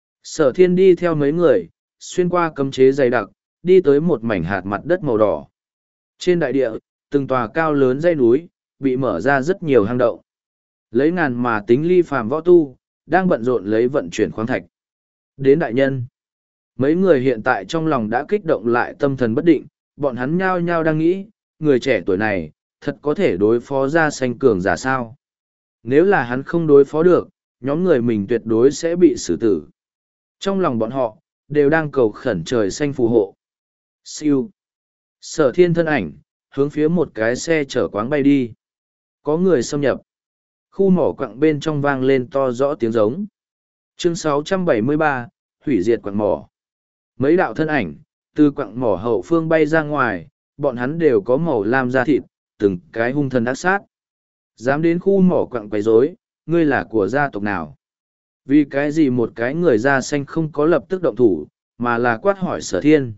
Sở thiên đi theo mấy người, xuyên qua cấm chế dày đặc, đi tới một mảnh hạt mặt đất màu đỏ. Trên đại địa, từng tòa cao lớn dãy núi, bị mở ra rất nhiều hang động. Lấy ngàn mà tính ly phàm võ tu, đang bận rộn lấy vận chuyển khoáng thạch. Đến đại nhân. Mấy người hiện tại trong lòng đã kích động lại tâm thần bất định, bọn hắn nhao nhao đang nghĩ, người trẻ tuổi này, thật có thể đối phó ra xanh cường giả sao. Nếu là hắn không đối phó được, nhóm người mình tuyệt đối sẽ bị xử tử. Trong lòng bọn họ, đều đang cầu khẩn trời xanh phù hộ. Siêu. Sở thiên thân ảnh, hướng phía một cái xe chở quáng bay đi. Có người xâm nhập. Khu mỏ quặng bên trong vang lên to rõ tiếng giống. Chương sáu trăm bảy mươi ba, hủy diệt quặng mỏ. Mấy đạo thân ảnh, từ quặng mỏ hậu phương bay ra ngoài, bọn hắn đều có màu lam da thịt, từng cái hung thần ác sát. Dám đến khu mỏ quặng quấy rối, ngươi là của gia tộc nào? Vì cái gì một cái người da xanh không có lập tức động thủ, mà là quát hỏi sở thiên.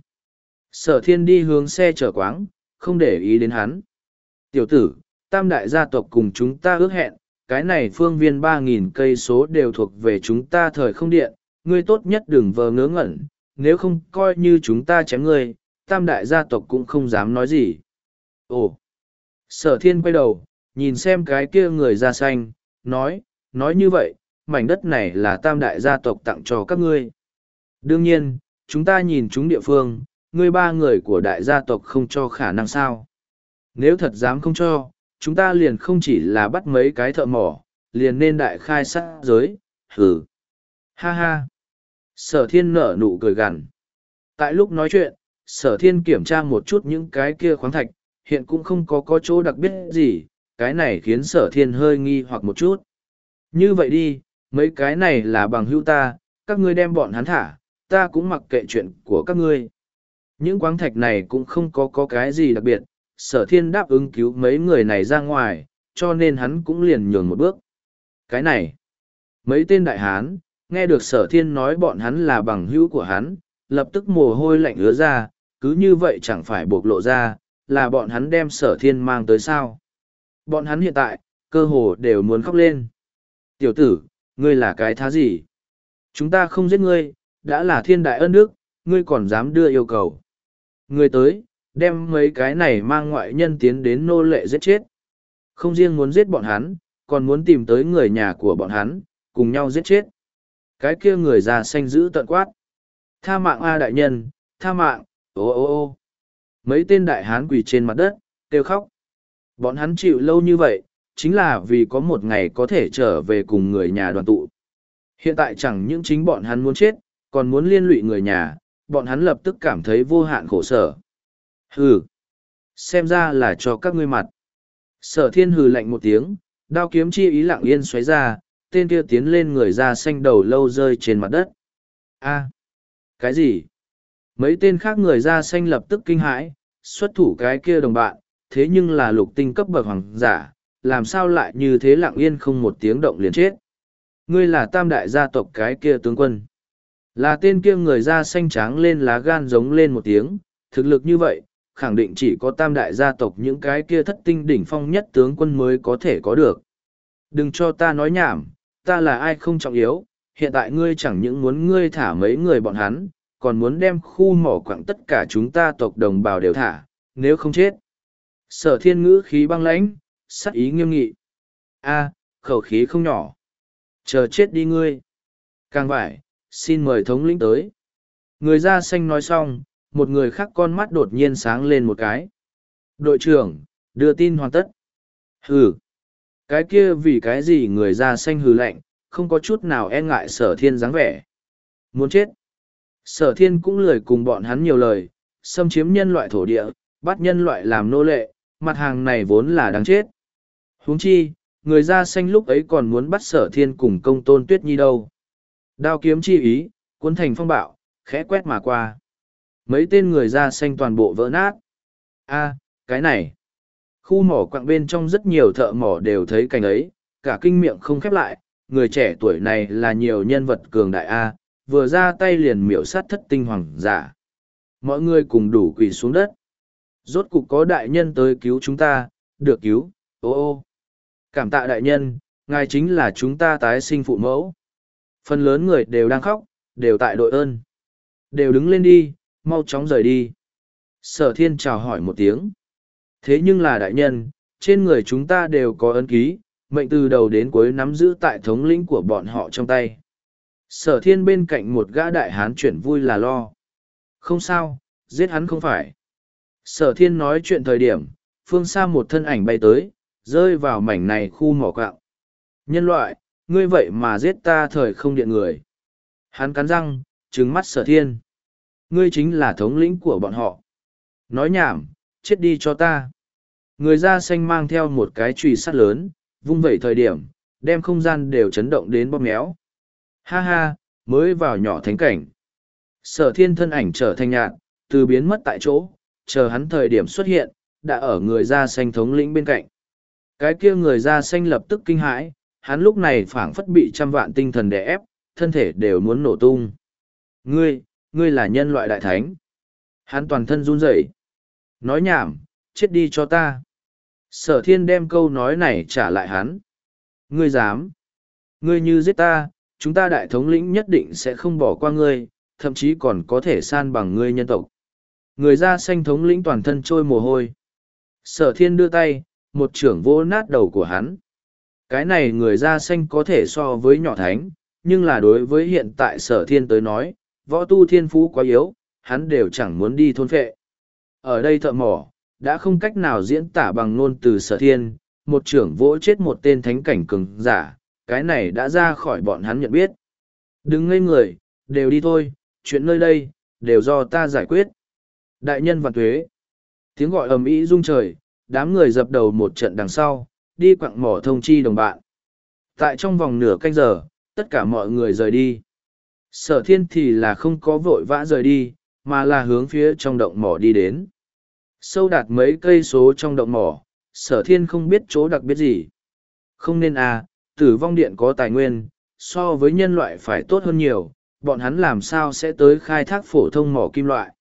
Sở thiên đi hướng xe chở quáng, không để ý đến hắn. Tiểu tử, tam đại gia tộc cùng chúng ta ước hẹn, cái này phương viên ba nghìn cây số đều thuộc về chúng ta thời không điện, ngươi tốt nhất đừng vờ ngớ ngẩn, nếu không coi như chúng ta chém ngươi, tam đại gia tộc cũng không dám nói gì. Ồ! Sở thiên quay đầu, nhìn xem cái kia người da xanh, nói, nói như vậy, mảnh đất này là tam đại gia tộc tặng cho các ngươi. Đương nhiên, chúng ta nhìn chúng địa phương, ngươi ba người của đại gia tộc không cho khả năng sao. Nếu thật dám không cho, chúng ta liền không chỉ là bắt mấy cái thợ mỏ, liền nên đại khai sát giới, hừ. Ha ha. Sở thiên nở nụ cười gằn. Tại lúc nói chuyện, sở thiên kiểm tra một chút những cái kia khoáng thạch, hiện cũng không có có chỗ đặc biệt gì, cái này khiến sở thiên hơi nghi hoặc một chút. Như vậy đi, Mấy cái này là bằng hữu ta, các ngươi đem bọn hắn thả, ta cũng mặc kệ chuyện của các ngươi. Những quáng thạch này cũng không có, có cái gì đặc biệt, sở thiên đáp ứng cứu mấy người này ra ngoài, cho nên hắn cũng liền nhường một bước. Cái này, mấy tên đại hán, nghe được sở thiên nói bọn hắn là bằng hữu của hắn, lập tức mồ hôi lạnh ứa ra, cứ như vậy chẳng phải bộc lộ ra, là bọn hắn đem sở thiên mang tới sao. Bọn hắn hiện tại, cơ hồ đều muốn khóc lên. Tiểu tử, ngươi là cái thá gì? Chúng ta không giết ngươi, đã là thiên đại ân đức, ngươi còn dám đưa yêu cầu. Ngươi tới, đem mấy cái này mang ngoại nhân tiến đến nô lệ giết chết. Không riêng muốn giết bọn hắn, còn muốn tìm tới người nhà của bọn hắn, cùng nhau giết chết. Cái kia người già xanh giữ tận quát. Tha mạng A đại nhân, tha mạng, ô ô ô. Mấy tên đại hán quỳ trên mặt đất, kêu khóc. Bọn hắn chịu lâu như vậy, chính là vì có một ngày có thể trở về cùng người nhà đoàn tụ. Hiện tại chẳng những chính bọn hắn muốn chết, còn muốn liên lụy người nhà, bọn hắn lập tức cảm thấy vô hạn khổ sở. Hừ, xem ra là cho các ngươi mặt. Sở thiên hừ lạnh một tiếng, đao kiếm chi ý lặng yên xoáy ra, tên kia tiến lên người da xanh đầu lâu rơi trên mặt đất. A, cái gì? Mấy tên khác người da xanh lập tức kinh hãi, xuất thủ cái kia đồng bạn, thế nhưng là lục tinh cấp bậc hoàng giả, làm sao lại như thế lặng yên không một tiếng động liền chết. Ngươi là tam đại gia tộc cái kia tướng quân. Là tên kia người da xanh tráng lên lá gan giống lên một tiếng, thực lực như vậy, khẳng định chỉ có tam đại gia tộc những cái kia thất tinh đỉnh phong nhất tướng quân mới có thể có được. Đừng cho ta nói nhảm, ta là ai không trọng yếu, hiện tại ngươi chẳng những muốn ngươi thả mấy người bọn hắn, còn muốn đem khu mỏ quặng tất cả chúng ta tộc đồng bào đều thả, nếu không chết. Sở thiên ngữ khí băng lãnh, sắc ý nghiêm nghị. A, khẩu khí không nhỏ. Chờ chết đi ngươi. Càng vải, xin mời thống lĩnh tới. Người da xanh nói xong, một người khác con mắt đột nhiên sáng lên một cái. Đội trưởng, đưa tin hoàn tất. Hừ. Cái kia vì cái gì người da xanh hừ lạnh, không có chút nào e ngại sở thiên dáng vẻ. Muốn chết. Sở thiên cũng lười cùng bọn hắn nhiều lời, xâm chiếm nhân loại thổ địa, bắt nhân loại làm nô lệ, mặt hàng này vốn là đáng chết. Huống chi, người da xanh lúc ấy còn muốn bắt sở thiên cùng công tôn tuyết nhi đâu. Đao kiếm chi ý, cuốn thành phong bạo, khẽ quét mà qua. Mấy tên người da xanh toàn bộ vỡ nát. A, cái này. Khu mỏ quặng bên trong rất nhiều thợ mỏ đều thấy cảnh ấy, cả kinh miệng không khép lại, người trẻ tuổi này là nhiều nhân vật cường đại A, vừa ra tay liền miểu sát thất tinh hoàng giả. Mọi người cùng đủ quỳ xuống đất. Rốt cục có đại nhân tới cứu chúng ta, được cứu, ô ô. Cảm tạ đại nhân, ngài chính là chúng ta tái sinh phụ mẫu. Phần lớn người đều đang khóc, đều tại đội ơn. Đều đứng lên đi, mau chóng rời đi. Sở thiên chào hỏi một tiếng. Thế nhưng là đại nhân, trên người chúng ta đều có ấn ký, mệnh từ đầu đến cuối nắm giữ tại thống lĩnh của bọn họ trong tay. Sở thiên bên cạnh một gã đại hán chuyển vui là lo. Không sao, giết hắn không phải. Sở thiên nói chuyện thời điểm, phương xa một thân ảnh bay tới, rơi vào mảnh này khu mỏ quạng. Nhân loại, ngươi vậy mà giết ta thời không điện người. Hắn cắn răng, trừng mắt sở thiên. Ngươi chính là thống lĩnh của bọn họ. Nói nhảm, chết đi cho ta. Người da xanh mang theo một cái chùy sắt lớn, vung vẩy thời điểm, đem không gian đều chấn động đến bóp méo. Ha ha, mới vào nhỏ thánh cảnh. Sở thiên thân ảnh trở thành nhạt, từ biến mất tại chỗ, chờ hắn thời điểm xuất hiện, đã ở người da xanh thống lĩnh bên cạnh. Cái kia người da xanh lập tức kinh hãi, hắn lúc này phảng phất bị trăm vạn tinh thần đè ép, thân thể đều muốn nổ tung. Ngươi, ngươi là nhân loại đại thánh. Hắn toàn thân run rẩy. Nói nhảm, chết đi cho ta. Sở thiên đem câu nói này trả lại hắn. Ngươi dám. Ngươi như giết ta, chúng ta đại thống lĩnh nhất định sẽ không bỏ qua ngươi, thậm chí còn có thể san bằng ngươi nhân tộc. Người da xanh thống lĩnh toàn thân trôi mồ hôi. Sở thiên đưa tay, một trưởng vỗ nát đầu của hắn. Cái này người da xanh có thể so với nhỏ thánh, nhưng là đối với hiện tại sở thiên tới nói, võ tu thiên phú quá yếu, hắn đều chẳng muốn đi thôn phệ. Ở đây thợ mỏ, đã không cách nào diễn tả bằng ngôn từ sở thiên, một trưởng vỗ chết một tên thánh cảnh cường giả, cái này đã ra khỏi bọn hắn nhận biết. Đừng ngây người, đều đi thôi, chuyện nơi đây, đều do ta giải quyết. Đại nhân vạn tuế. Tiếng gọi ầm ĩ rung trời, đám người dập đầu một trận đằng sau, đi quặng mỏ thông chi đồng bạn. Tại trong vòng nửa canh giờ, Tất cả mọi người rời đi. Sở thiên thì là không có vội vã rời đi, mà là hướng phía trong động mỏ đi đến. Sâu đạt mấy cây số trong động mỏ, sở thiên không biết chỗ đặc biệt gì. Không nên à, tử vong điện có tài nguyên, so với nhân loại phải tốt hơn nhiều, bọn hắn làm sao sẽ tới khai thác phổ thông mỏ kim loại.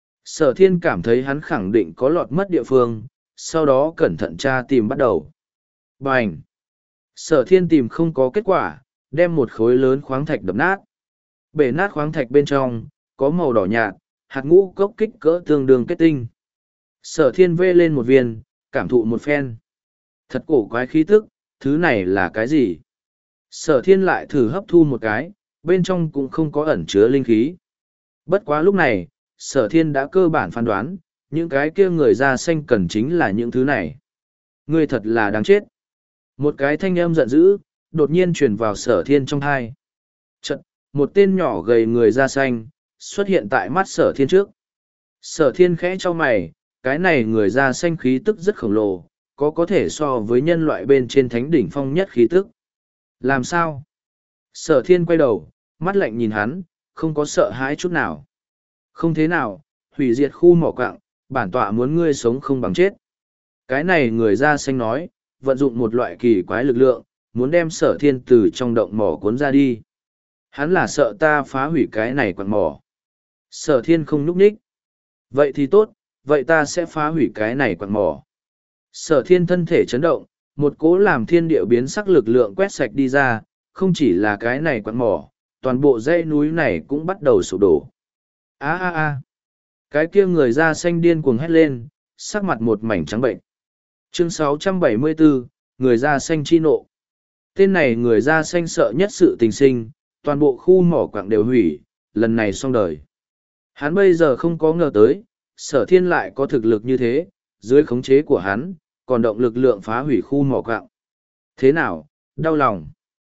Sở thiên cảm thấy hắn khẳng định có lọt mất địa phương, sau đó cẩn thận tra tìm bắt đầu. Bành! Sở thiên tìm không có kết quả, đem một khối lớn khoáng thạch đập nát. Bể nát khoáng thạch bên trong, có màu đỏ nhạt, hạt ngũ cốc kích cỡ tương đương kết tinh. Sở thiên vê lên một viên, cảm thụ một phen. Thật cổ quái khí tức, thứ này là cái gì? Sở thiên lại thử hấp thu một cái, bên trong cũng không có ẩn chứa linh khí. Bất quá lúc này, sở thiên đã cơ bản phán đoán, những cái kia người da xanh cần chính là những thứ này. Ngươi thật là đáng chết. Một cái thanh âm giận dữ, đột nhiên truyền vào sở thiên trong thai. Chật, một tên nhỏ gầy người da xanh, xuất hiện tại mắt sở thiên trước. Sở thiên khẽ cho mày, cái này người da xanh khí tức rất khổng lồ, có có thể so với nhân loại bên trên thánh đỉnh phong nhất khí tức. Làm sao? Sở thiên quay đầu, mắt lạnh nhìn hắn, không có sợ hãi chút nào. Không thế nào, hủy diệt khu mỏ quặng, bản tọa muốn ngươi sống không bằng chết. Cái này người da xanh nói, vận dụng một loại kỳ quái lực lượng, muốn đem sở thiên từ trong động mỏ cuốn ra đi. Hắn là sợ ta phá hủy cái này quặng mỏ. Sở thiên không nhúc nhích. Vậy thì tốt, vậy ta sẽ phá hủy cái này quặng mỏ. Sở thiên thân thể chấn động, một cỗ làm thiên địa biến sắc lực lượng quét sạch đi ra, không chỉ là cái này quặng mỏ, toàn bộ dãy núi này cũng bắt đầu sụp đổ. Á á á! Cái kia người da xanh điên cuồng hét lên, sắc mặt một mảnh trắng bệnh. Chương sáu trăm bảy mươi bốn, người da xanh chi nộ. Tên này người da xanh sợ nhất sự tình sinh, toàn bộ khu mỏ quặng đều hủy, lần này xong đời. Hắn bây giờ không có ngờ tới, sở thiên lại có thực lực như thế, dưới khống chế của hắn, còn động lực lượng phá hủy khu mỏ quặng. Thế nào, đau lòng.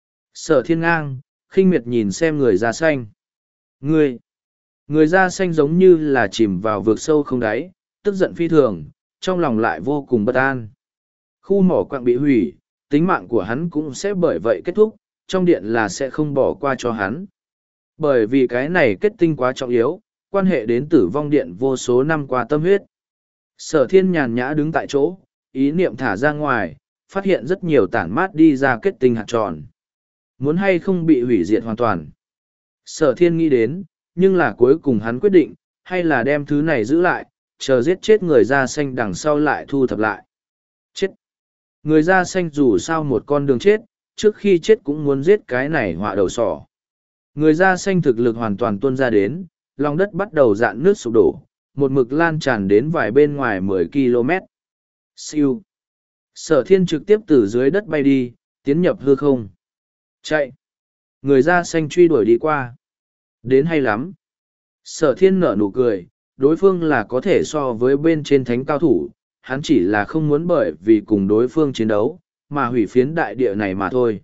Sở thiên ngang, khinh miệt nhìn xem người da xanh. Người, người da xanh giống như là chìm vào vực sâu không đáy, tức giận phi thường, trong lòng lại vô cùng bất an. Khu mỏ quặng bị hủy, tính mạng của hắn cũng sẽ bởi vậy kết thúc, trong điện là sẽ không bỏ qua cho hắn. Bởi vì cái này kết tinh quá trọng yếu, quan hệ đến tử vong điện vô số năm qua tâm huyết. Sở thiên nhàn nhã đứng tại chỗ, ý niệm thả ra ngoài, phát hiện rất nhiều tản mát đi ra kết tinh hạt tròn. Muốn hay không bị hủy diệt hoàn toàn. Sở thiên nghĩ đến, nhưng là cuối cùng hắn quyết định, hay là đem thứ này giữ lại, chờ giết chết người da xanh đằng sau lại thu thập lại. Chết! Người da xanh dù sao một con đường chết, trước khi chết cũng muốn giết cái này họa đầu sỏ. Người da xanh thực lực hoàn toàn tuôn ra đến, lòng đất bắt đầu dạn nước sụp đổ, một mực lan tràn đến vài bên ngoài mười ki lô mét. Siêu! Sở thiên trực tiếp từ dưới đất bay đi, tiến nhập hư không. Chạy! Người da xanh truy đuổi đi qua. Đến hay lắm! Sở thiên nở nụ cười, đối phương là có thể so với bên trên thánh cao thủ, hắn chỉ là không muốn bởi vì cùng đối phương chiến đấu, mà hủy phiến đại địa này mà thôi.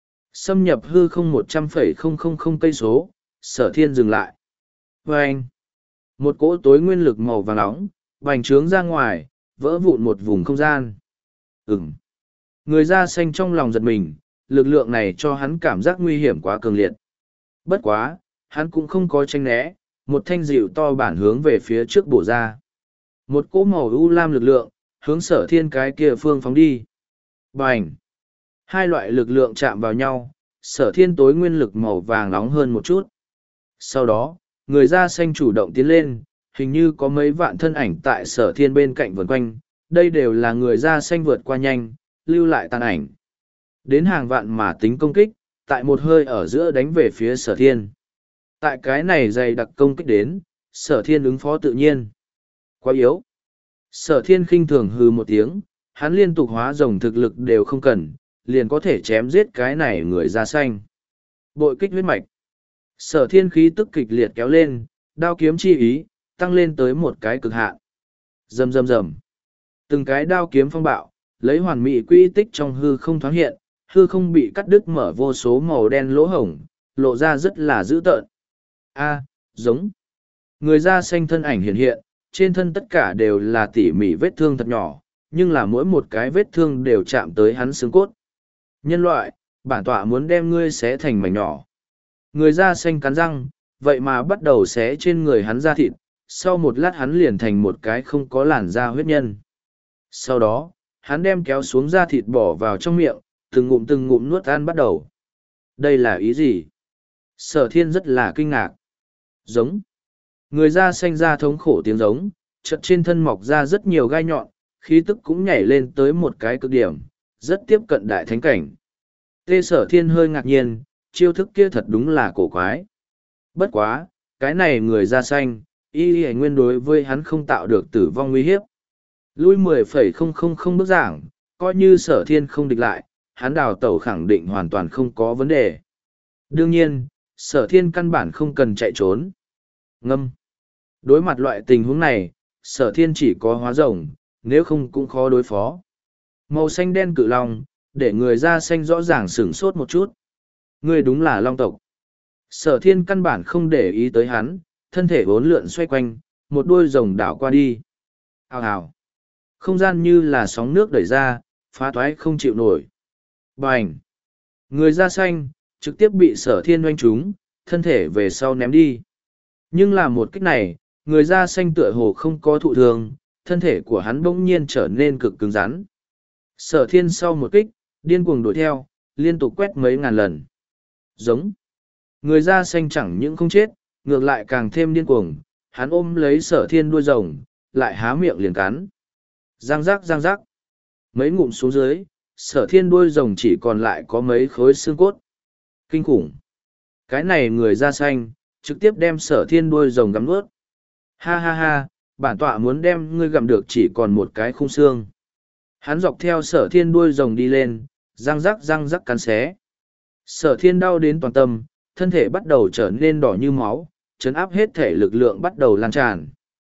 Xâm nhập hư không một trăm phẩy không không không cây số, sở thiên dừng lại. Và anh, một cỗ tối nguyên lực màu vàng nóng, bành trướng ra ngoài, vỡ vụn một vùng không gian. Ừm. Người da xanh trong lòng giật mình, lực lượng này cho hắn cảm giác nguy hiểm quá cường liệt. Bất quá, hắn cũng không có tranh né, một thanh dịu to bản hướng về phía trước bổ ra. Một cỗ màu u lam lực lượng, hướng sở thiên cái kia phương phóng đi. Bành! Hai loại lực lượng chạm vào nhau, sở thiên tối nguyên lực màu vàng nóng hơn một chút. Sau đó, người da xanh chủ động tiến lên, hình như có mấy vạn thân ảnh tại sở thiên bên cạnh vần quanh, đây đều là người da xanh vượt qua nhanh, lưu lại tàn ảnh. Đến hàng vạn mà tính công kích, tại một hơi ở giữa đánh về phía sở thiên. Tại cái này dày đặc công kích đến, sở thiên ứng phó tự nhiên. Quá yếu. Sở thiên khinh thường hư một tiếng, hắn liên tục hóa rồng thực lực đều không cần, liền có thể chém giết cái này người da xanh. Bội kích huyết mạch. Sở thiên khí tức kịch liệt kéo lên, đao kiếm chi ý, tăng lên tới một cái cực hạn. Rầm rầm rầm. Từng cái đao kiếm phong bạo, lấy hoàn mỹ quy tích trong hư không thoáng hiện, hư không bị cắt đứt mở vô số màu đen lỗ hổng, lộ ra rất là dữ tợn. A, giống. Người da xanh thân ảnh hiện hiện, trên thân tất cả đều là tỉ mỉ vết thương thật nhỏ, nhưng là mỗi một cái vết thương đều chạm tới hắn xương cốt. Nhân loại, bản tọa muốn đem ngươi xé thành mảnh nhỏ. Người da xanh cắn răng, vậy mà bắt đầu xé trên người hắn da thịt, sau một lát hắn liền thành một cái không có làn da huyết nhân. Sau đó, hắn đem kéo xuống da thịt bỏ vào trong miệng, từng ngụm từng ngụm nuốt ăn bắt đầu. Đây là ý gì? Sở thiên rất là kinh ngạc. Giống. Người da xanh da thống khổ tiếng giống, chật trên thân mọc ra rất nhiều gai nhọn, khí tức cũng nhảy lên tới một cái cực điểm, rất tiếp cận đại thánh cảnh. Tê sở thiên hơi ngạc nhiên, chiêu thức kia thật đúng là cổ quái. Bất quá, cái này người da xanh, y y nguyên đối với hắn không tạo được tử vong nguy hiếp. Lui mười phẩy không không không bước giảng, coi như sở thiên không địch lại, hắn đào tẩu khẳng định hoàn toàn không có vấn đề. Đương nhiên, sở thiên căn bản không cần chạy trốn. Ngâm. Đối mặt loại tình huống này, sở thiên chỉ có hóa rồng, nếu không cũng khó đối phó. Màu xanh đen cự long, để người da xanh rõ ràng sửng sốt một chút. Người đúng là long tộc. Sở thiên căn bản không để ý tới hắn, thân thể vốn lượn xoay quanh, một đuôi rồng đảo qua đi. Hào hào. Không gian như là sóng nước đẩy ra, phá toái không chịu nổi. Bành! Người da xanh, trực tiếp bị sở thiên oanh trúng, thân thể về sau ném đi. Nhưng là một kích này, người da xanh tựa hồ không có thụ thường, thân thể của hắn bỗng nhiên trở nên cực cứng rắn. Sở thiên sau một kích, điên cuồng đuổi theo, liên tục quét mấy ngàn lần. Giống! Người da xanh chẳng những không chết, ngược lại càng thêm điên cuồng, hắn ôm lấy sở thiên đuôi rồng, lại há miệng liền cắn. Giang giác giang giác. Mấy ngụm xuống dưới, sở thiên đuôi rồng chỉ còn lại có mấy khối xương cốt. Kinh khủng. Cái này người da xanh, trực tiếp đem sở thiên đuôi rồng gặm nuốt. Ha ha ha, bản tọa muốn đem ngươi gặm được chỉ còn một cái khung xương. Hắn dọc theo sở thiên đuôi rồng đi lên, răng rắc răng rắc cắn xé. Sở thiên đau đến toàn tâm, thân thể bắt đầu trở nên đỏ như máu, chấn áp hết thể lực lượng bắt đầu lan tràn.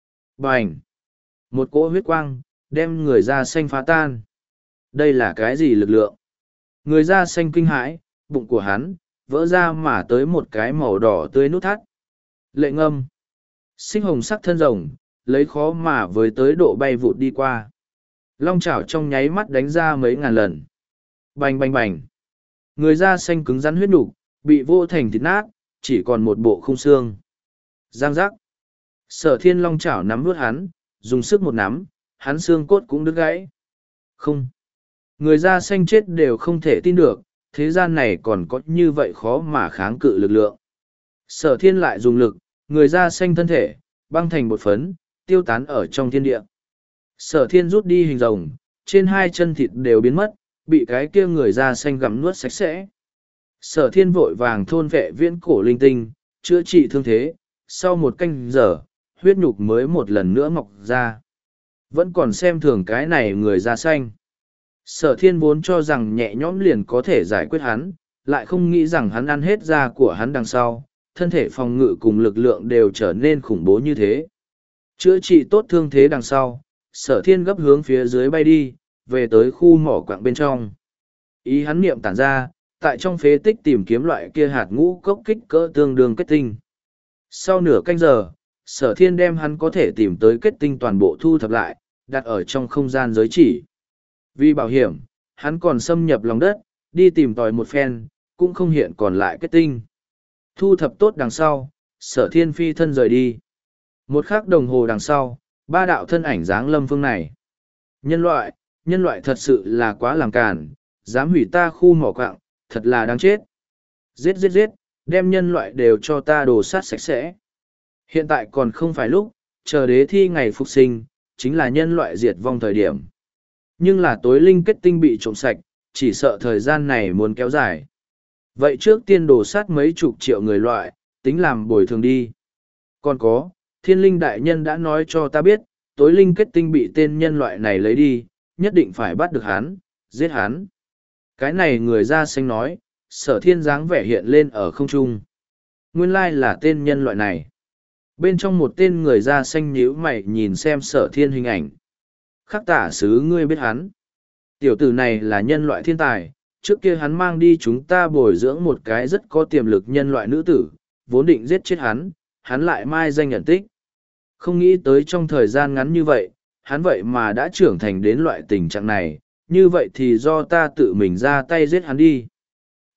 Bành! Một cỗ huyết quang, đem người da xanh phá tan. Đây là cái gì lực lượng? Người da xanh kinh hãi, bụng của hắn, vỡ ra mà tới một cái màu đỏ tươi nút thắt. Lệ ngâm. Sinh hồng sắc thân rồng, lấy khó mà với tới độ bay vụt đi qua. Long chảo trong nháy mắt đánh ra mấy ngàn lần. Bành bành bành. Người da xanh cứng rắn huyết nục, bị vô thành thịt nát, chỉ còn một bộ khung xương. Giang giác. Sở thiên long chảo nắm nuốt hắn, dùng sức một nắm, hắn xương cốt cũng đứt gãy. Không. Người da xanh chết đều không thể tin được, thế gian này còn có như vậy khó mà kháng cự lực lượng. Sở thiên lại dùng lực, người da xanh thân thể, băng thành bột phấn, tiêu tán ở trong thiên địa. Sở thiên rút đi hình rồng, trên hai chân thịt đều biến mất, bị cái kia người da xanh gặm nuốt sạch sẽ. Sở thiên vội vàng thôn vệ viễn cổ linh tinh, chữa trị thương thế, sau một canh giờ, huyết nhục mới một lần nữa mọc ra. Vẫn còn xem thường cái này người da xanh. Sở thiên vốn cho rằng nhẹ nhõm liền có thể giải quyết hắn, lại không nghĩ rằng hắn ăn hết da của hắn đằng sau, thân thể phòng ngự cùng lực lượng đều trở nên khủng bố như thế. Chữa trị tốt thương thế đằng sau, sở thiên gấp hướng phía dưới bay đi, về tới khu mỏ quặng bên trong. Ý hắn niệm tản ra, tại trong phế tích tìm kiếm loại kia hạt ngũ cốc kích cỡ tương đương kết tinh. Sau nửa canh giờ, sở thiên đem hắn có thể tìm tới kết tinh toàn bộ thu thập lại, đặt ở trong không gian giới chỉ. Vì bảo hiểm, hắn còn xâm nhập lòng đất, đi tìm tòi một phen, cũng không hiện còn lại kết tinh. Thu thập tốt đằng sau, sở thiên phi thân rời đi. Một khắc đồng hồ đằng sau, ba đạo thân ảnh dáng lâm phương này. Nhân loại, nhân loại thật sự là quá làm càn, dám hủy ta khu mỏ quặng, thật là đáng chết. Giết giết giết, đem nhân loại đều cho ta đồ sát sạch sẽ. Hiện tại còn không phải lúc, chờ đế thi ngày phục sinh, chính là nhân loại diệt vong thời điểm. Nhưng là tối linh kết tinh bị trộm sạch, chỉ sợ thời gian này muốn kéo dài. Vậy trước tiên đồ sát mấy chục triệu người loại, tính làm bồi thường đi. Còn có, thiên linh đại nhân đã nói cho ta biết, tối linh kết tinh bị tên nhân loại này lấy đi, nhất định phải bắt được hắn, giết hắn. Cái này người da xanh nói, sở thiên dáng vẻ hiện lên ở không trung. Nguyên lai là tên nhân loại này. Bên trong một tên người da xanh nhíu mày nhìn xem sở thiên hình ảnh. Khắc tả sứ ngươi biết hắn. Tiểu tử này là nhân loại thiên tài, trước kia hắn mang đi chúng ta bồi dưỡng một cái rất có tiềm lực nhân loại nữ tử, vốn định giết chết hắn, hắn lại mai danh nhận tích. Không nghĩ tới trong thời gian ngắn như vậy, hắn vậy mà đã trưởng thành đến loại tình trạng này, như vậy thì do ta tự mình ra tay giết hắn đi.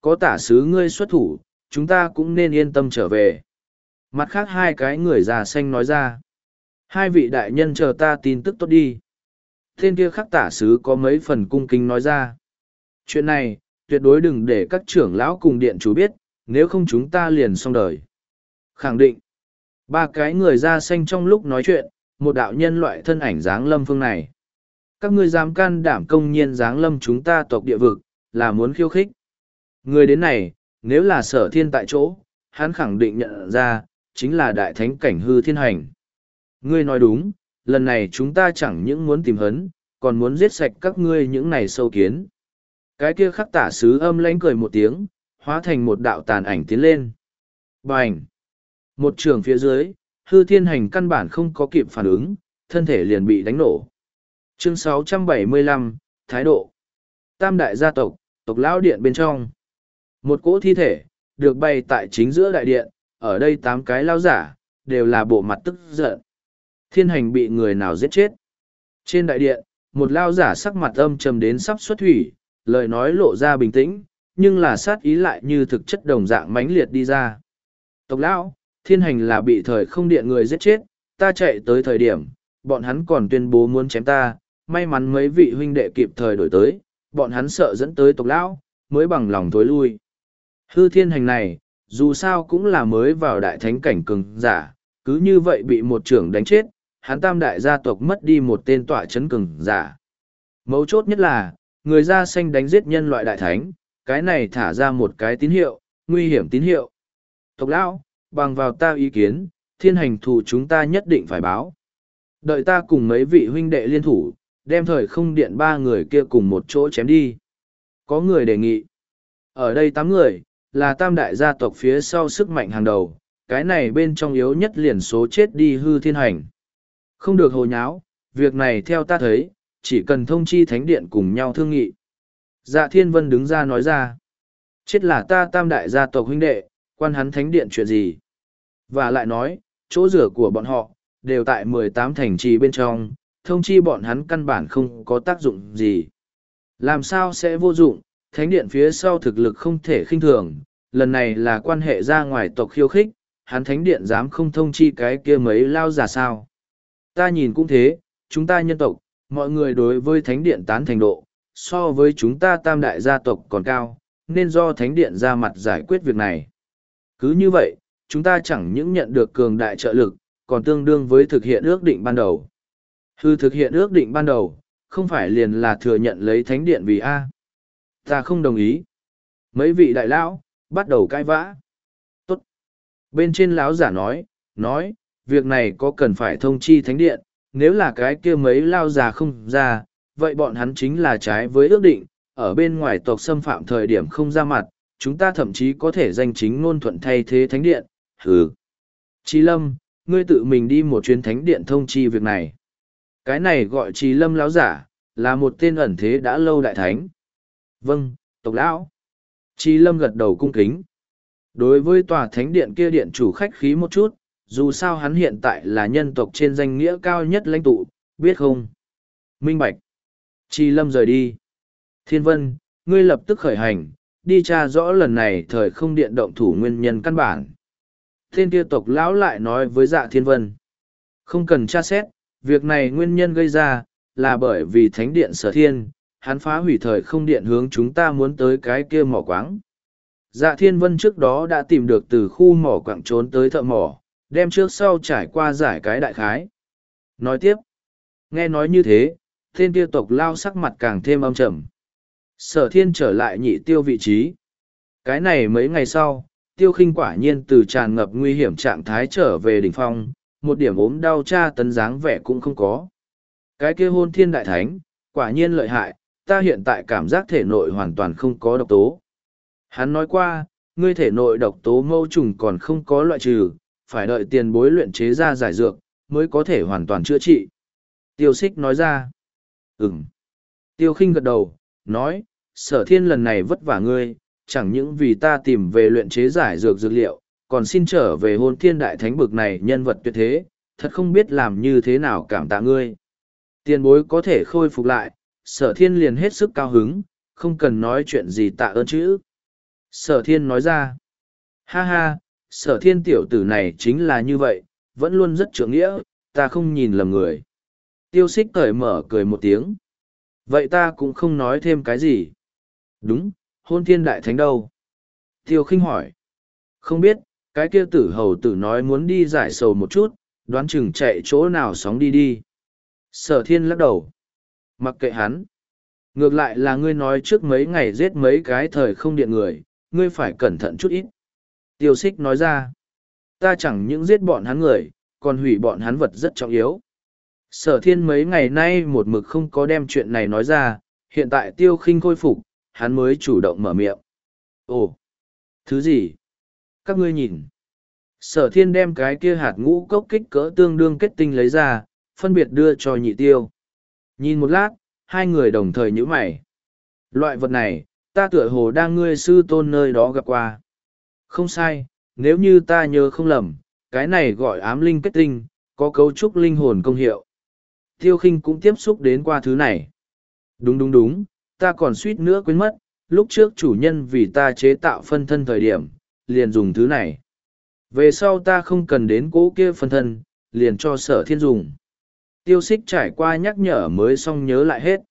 có tả sứ ngươi xuất thủ, chúng ta cũng nên yên tâm trở về. Mặt khác hai cái người già xanh nói ra. Hai vị đại nhân chờ ta tin tức tốt đi. Tên kia khắc tả sứ có mấy phần cung kính nói ra. Chuyện này, tuyệt đối đừng để các trưởng lão cùng điện chủ biết, nếu không chúng ta liền xong đời. Khẳng định. Ba cái người da xanh trong lúc nói chuyện, một đạo nhân loại thân ảnh dáng lâm phương này. Các ngươi dám can đảm công nhiên dáng lâm chúng ta tộc địa vực, là muốn khiêu khích. Người đến này, nếu là sở thiên tại chỗ, hắn khẳng định nhận ra, chính là đại thánh cảnh hư thiên hành. Ngươi nói đúng, lần này chúng ta chẳng những muốn tìm hấn, còn muốn giết sạch các ngươi những này sâu kiến. Cái kia khắc tả sứ âm lãnh cười một tiếng, hóa thành một đạo tàn ảnh tiến lên. Bành! Một trường phía dưới, hư thiên hành căn bản không có kịp phản ứng, thân thể liền bị đánh nổ. Chương sáu trăm bảy mươi lăm, Thái độ. Tam đại gia tộc, tộc lão điện bên trong. Một cỗ thi thể, được bày tại chính giữa đại điện, ở đây tám cái lao giả, đều là bộ mặt tức giận. Thiên hành bị người nào giết chết. Trên đại điện, một lao giả sắc mặt âm trầm đến sắp xuất thủy, lời nói lộ ra bình tĩnh, nhưng là sát ý lại như thực chất đồng dạng mãnh liệt đi ra. Tộc lão, thiên hành là bị thời không điện người giết chết, ta chạy tới thời điểm, bọn hắn còn tuyên bố muốn chém ta, may mắn mấy vị huynh đệ kịp thời đổi tới, bọn hắn sợ dẫn tới tộc lão, mới bằng lòng thối lui. Hư thiên hành này, dù sao cũng là mới vào đại thánh cảnh cường giả, cứ như vậy bị một trưởng đánh chết, hắn tam đại gia tộc mất đi một tên tọa chấn cường giả. Mấu chốt nhất là, người da xanh đánh giết nhân loại đại thánh, cái này thả ra một cái tín hiệu, nguy hiểm tín hiệu. Tộc lão, bằng vào ta ý kiến, thiên hành thù chúng ta nhất định phải báo. Đợi ta cùng mấy vị huynh đệ liên thủ, đem thời không điện ba người kia cùng một chỗ chém đi. Có người đề nghị. Ở đây tám người, là tam đại gia tộc phía sau sức mạnh hàng đầu, cái này bên trong yếu nhất liền số chết đi hư thiên hành. Không được hồ nháo, việc này theo ta thấy, chỉ cần thông chi thánh điện cùng nhau thương nghị. Dạ Thiên Vân đứng ra nói ra. Chết là ta tam đại gia tộc huynh đệ, quan hắn thánh điện chuyện gì? Và lại nói, chỗ rửa của bọn họ, đều tại mười tám thành trì bên trong, thông chi bọn hắn căn bản không có tác dụng gì. Làm sao sẽ vô dụng, thánh điện phía sau thực lực không thể khinh thường, lần này là quan hệ ra ngoài tộc khiêu khích, hắn thánh điện dám không thông chi cái kia mấy lao giả sao. Ta nhìn cũng thế, chúng ta nhân tộc, mọi người đối với thánh điện tán thành độ, so với chúng ta tam đại gia tộc còn cao, nên do thánh điện ra mặt giải quyết việc này. Cứ như vậy, chúng ta chẳng những nhận được cường đại trợ lực, còn tương đương với thực hiện ước định ban đầu. Hư thực hiện ước định ban đầu, không phải liền là thừa nhận lấy thánh điện vì A. Ta không đồng ý. Mấy vị đại lão, bắt đầu cãi vã. Tốt. Bên trên lão giả nói, nói, việc này có cần phải thông chi thánh điện, nếu là cái kia mấy lao già không ra, vậy bọn hắn chính là trái với ước định, ở bên ngoài tộc xâm phạm thời điểm không ra mặt, chúng ta thậm chí có thể danh chính ngôn thuận thay thế thánh điện. Hừ. Trí Lâm, ngươi tự mình đi một chuyến thánh điện thông chi việc này. Cái này gọi Trí Lâm lão giả, là một tên ẩn thế đã lâu đại thánh. Vâng, tộc lão. Trí Lâm gật đầu cung kính. Đối với tòa thánh điện kia điện chủ khách khí một chút, dù sao hắn hiện tại là nhân tộc trên danh nghĩa cao nhất lãnh tụ, biết không? Minh Bạch. Trí Lâm rời đi. Thiên Vân, ngươi lập tức khởi hành, đi tra rõ lần này thời không điện động thủ nguyên nhân căn bản. Tên kia tộc lão lại nói với Dạ Thiên Vân. Không cần tra xét, việc này nguyên nhân gây ra, là bởi vì thánh điện sở thiên, hắn phá hủy thời không điện hướng chúng ta muốn tới cái kia mỏ quáng. Dạ Thiên Vân trước đó đã tìm được từ khu mỏ quặng trốn tới thợ mỏ, đem trước sau trải qua giải cái đại khái. Nói tiếp, nghe nói như thế, tên kia tộc lao sắc mặt càng thêm âm trầm. Sở thiên trở lại nhị tiêu vị trí. Cái này mấy ngày sau, tiêu khinh quả nhiên từ tràn ngập nguy hiểm trạng thái trở về đỉnh phong, một điểm ốm đau tra tấn dáng vẻ cũng không có. Cái kia hôn thiên đại thánh, quả nhiên lợi hại, ta hiện tại cảm giác thể nội hoàn toàn không có độc tố. Hắn nói qua, ngươi thể nội độc tố mâu trùng còn không có loại trừ, phải đợi tiền bối luyện chế ra giải dược, mới có thể hoàn toàn chữa trị. Tiêu xích nói ra. Ừm. Tiêu khinh gật đầu, nói, sở thiên lần này vất vả ngươi, chẳng những vì ta tìm về luyện chế giải dược dược liệu, còn xin trở về hôn thiên đại thánh bực này nhân vật tuyệt thế, thật không biết làm như thế nào cảm tạ ngươi. Tiền bối có thể khôi phục lại, sở thiên liền hết sức cao hứng, không cần nói chuyện gì tạ ơn chữ. Sở thiên nói ra. Ha ha, sở thiên tiểu tử này chính là như vậy, vẫn luôn rất trượng nghĩa, ta không nhìn lầm người. Tiêu xích cởi mở cười một tiếng. Vậy ta cũng không nói thêm cái gì. Đúng, hôn thiên đại thánh đâu? Tiêu khinh hỏi. Không biết, cái kia tử hầu tử nói muốn đi giải sầu một chút, đoán chừng chạy chỗ nào sóng đi đi. Sở thiên lắc đầu. Mặc kệ hắn. Ngược lại là ngươi nói trước mấy ngày giết mấy cái thời không điện người, ngươi phải cẩn thận chút ít. Tiêu xích nói ra. Ta chẳng những giết bọn hắn người, còn hủy bọn hắn vật rất trọng yếu. Sở thiên mấy ngày nay một mực không có đem chuyện này nói ra, hiện tại tiêu khinh khôi phục, hắn mới chủ động mở miệng. Ồ, thứ gì? Các ngươi nhìn. Sở thiên đem cái kia hạt ngũ cốc kích cỡ tương đương kết tinh lấy ra, phân biệt đưa cho nhị tiêu. Nhìn một lát, hai người đồng thời nhíu mày. Loại vật này, ta tựa hồ đang ngươi sư tôn nơi đó gặp qua. Không sai, nếu như ta nhớ không lầm, cái này gọi ám linh kết tinh, có cấu trúc linh hồn công hiệu. Tiêu khinh cũng tiếp xúc đến qua thứ này. Đúng đúng đúng, ta còn suýt nữa quên mất, lúc trước chủ nhân vì ta chế tạo phân thân thời điểm, liền dùng thứ này. Về sau ta không cần đến cố kia phân thân, liền cho sở thiên dùng. Tiêu xích trải qua nhắc nhở mới xong nhớ lại hết.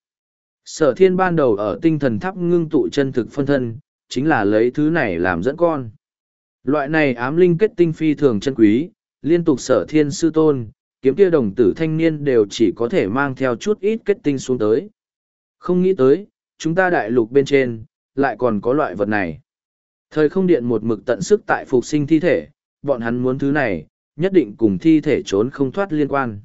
Sở thiên ban đầu ở tinh thần tháp ngưng tụ chân thực phân thân, chính là lấy thứ này làm dẫn con. Loại này ám linh kết tinh phi thường chân quý, liên tục sở thiên sư tôn, kiếm kia đồng tử thanh niên đều chỉ có thể mang theo chút ít kết tinh xuống tới. Không nghĩ tới, chúng ta đại lục bên trên, lại còn có loại vật này. Thời không điện một mực tận sức tại phục sinh thi thể, bọn hắn muốn thứ này, nhất định cùng thi thể trốn không thoát liên quan.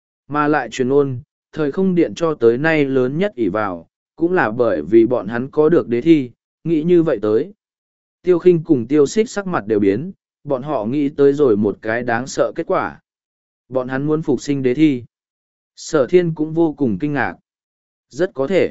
Mà lại truyền ôn, thời không điện cho tới nay lớn nhất ỷ vào, cũng là bởi vì bọn hắn có được đế thi, nghĩ như vậy tới. Tiêu khinh cùng tiêu xích sắc mặt đều biến, bọn họ nghĩ tới rồi một cái đáng sợ kết quả. Bọn hắn muốn phục sinh đế thi. Sở thiên cũng vô cùng kinh ngạc. Rất có thể.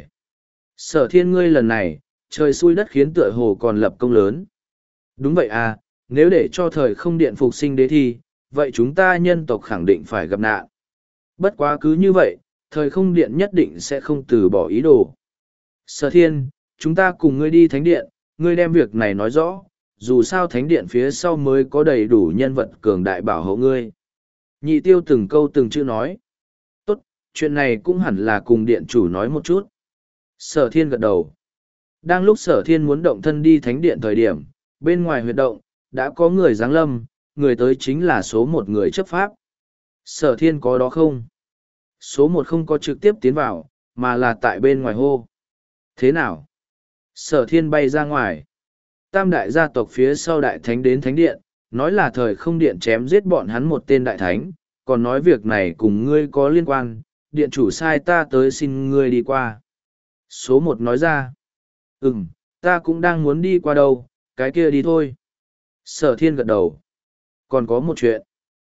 Sở thiên ngươi lần này, trời xui đất khiến tựa hồ còn lập công lớn. Đúng vậy à, nếu để cho thời không điện phục sinh đế thi, vậy chúng ta nhân tộc khẳng định phải gặp nạn. Bất quá cứ như vậy, thời không điện nhất định sẽ không từ bỏ ý đồ. Sở thiên, chúng ta cùng ngươi đi thánh điện, ngươi đem việc này nói rõ, dù sao thánh điện phía sau mới có đầy đủ nhân vật cường đại bảo hộ ngươi. Nhị tiêu từng câu từng chữ nói. Tốt, chuyện này cũng hẳn là cùng điện chủ nói một chút. Sở thiên gật đầu. Đang lúc sở thiên muốn động thân đi thánh điện thời điểm, bên ngoài huyệt động, đã có người giáng lâm, người tới chính là số một người chấp pháp. Sở thiên có đó không? Số một không có trực tiếp tiến vào, mà là tại bên ngoài hô. Thế nào? Sở thiên bay ra ngoài. Tam đại gia tộc phía sau đại thánh đến thánh điện, nói là thời không điện chém giết bọn hắn một tên đại thánh, còn nói việc này cùng ngươi có liên quan, điện chủ sai ta tới xin ngươi đi qua. Số một nói ra. Ừm, ta cũng đang muốn đi qua đâu, cái kia đi thôi. Sở thiên gật đầu. Còn có một chuyện.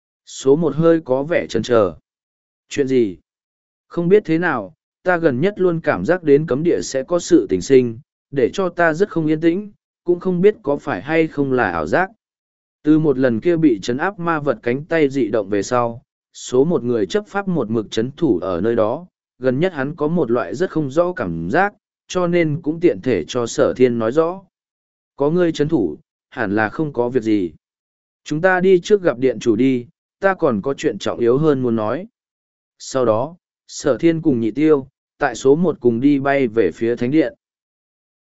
Số một hơi có vẻ chần chờ. Chuyện gì? Không biết thế nào, ta gần nhất luôn cảm giác đến cấm địa sẽ có sự tình sinh, để cho ta rất không yên tĩnh, cũng không biết có phải hay không là ảo giác. Từ một lần kia bị chấn áp ma vật cánh tay dị động về sau, số một người chấp pháp một mực chấn thủ ở nơi đó, gần nhất hắn có một loại rất không rõ cảm giác, cho nên cũng tiện thể cho sở thiên nói rõ. Có ngươi chấn thủ, hẳn là không có việc gì. Chúng ta đi trước gặp điện chủ đi, ta còn có chuyện trọng yếu hơn muốn nói. Sau đó, sở thiên cùng nhị tiêu, tại số một cùng đi bay về phía thánh điện.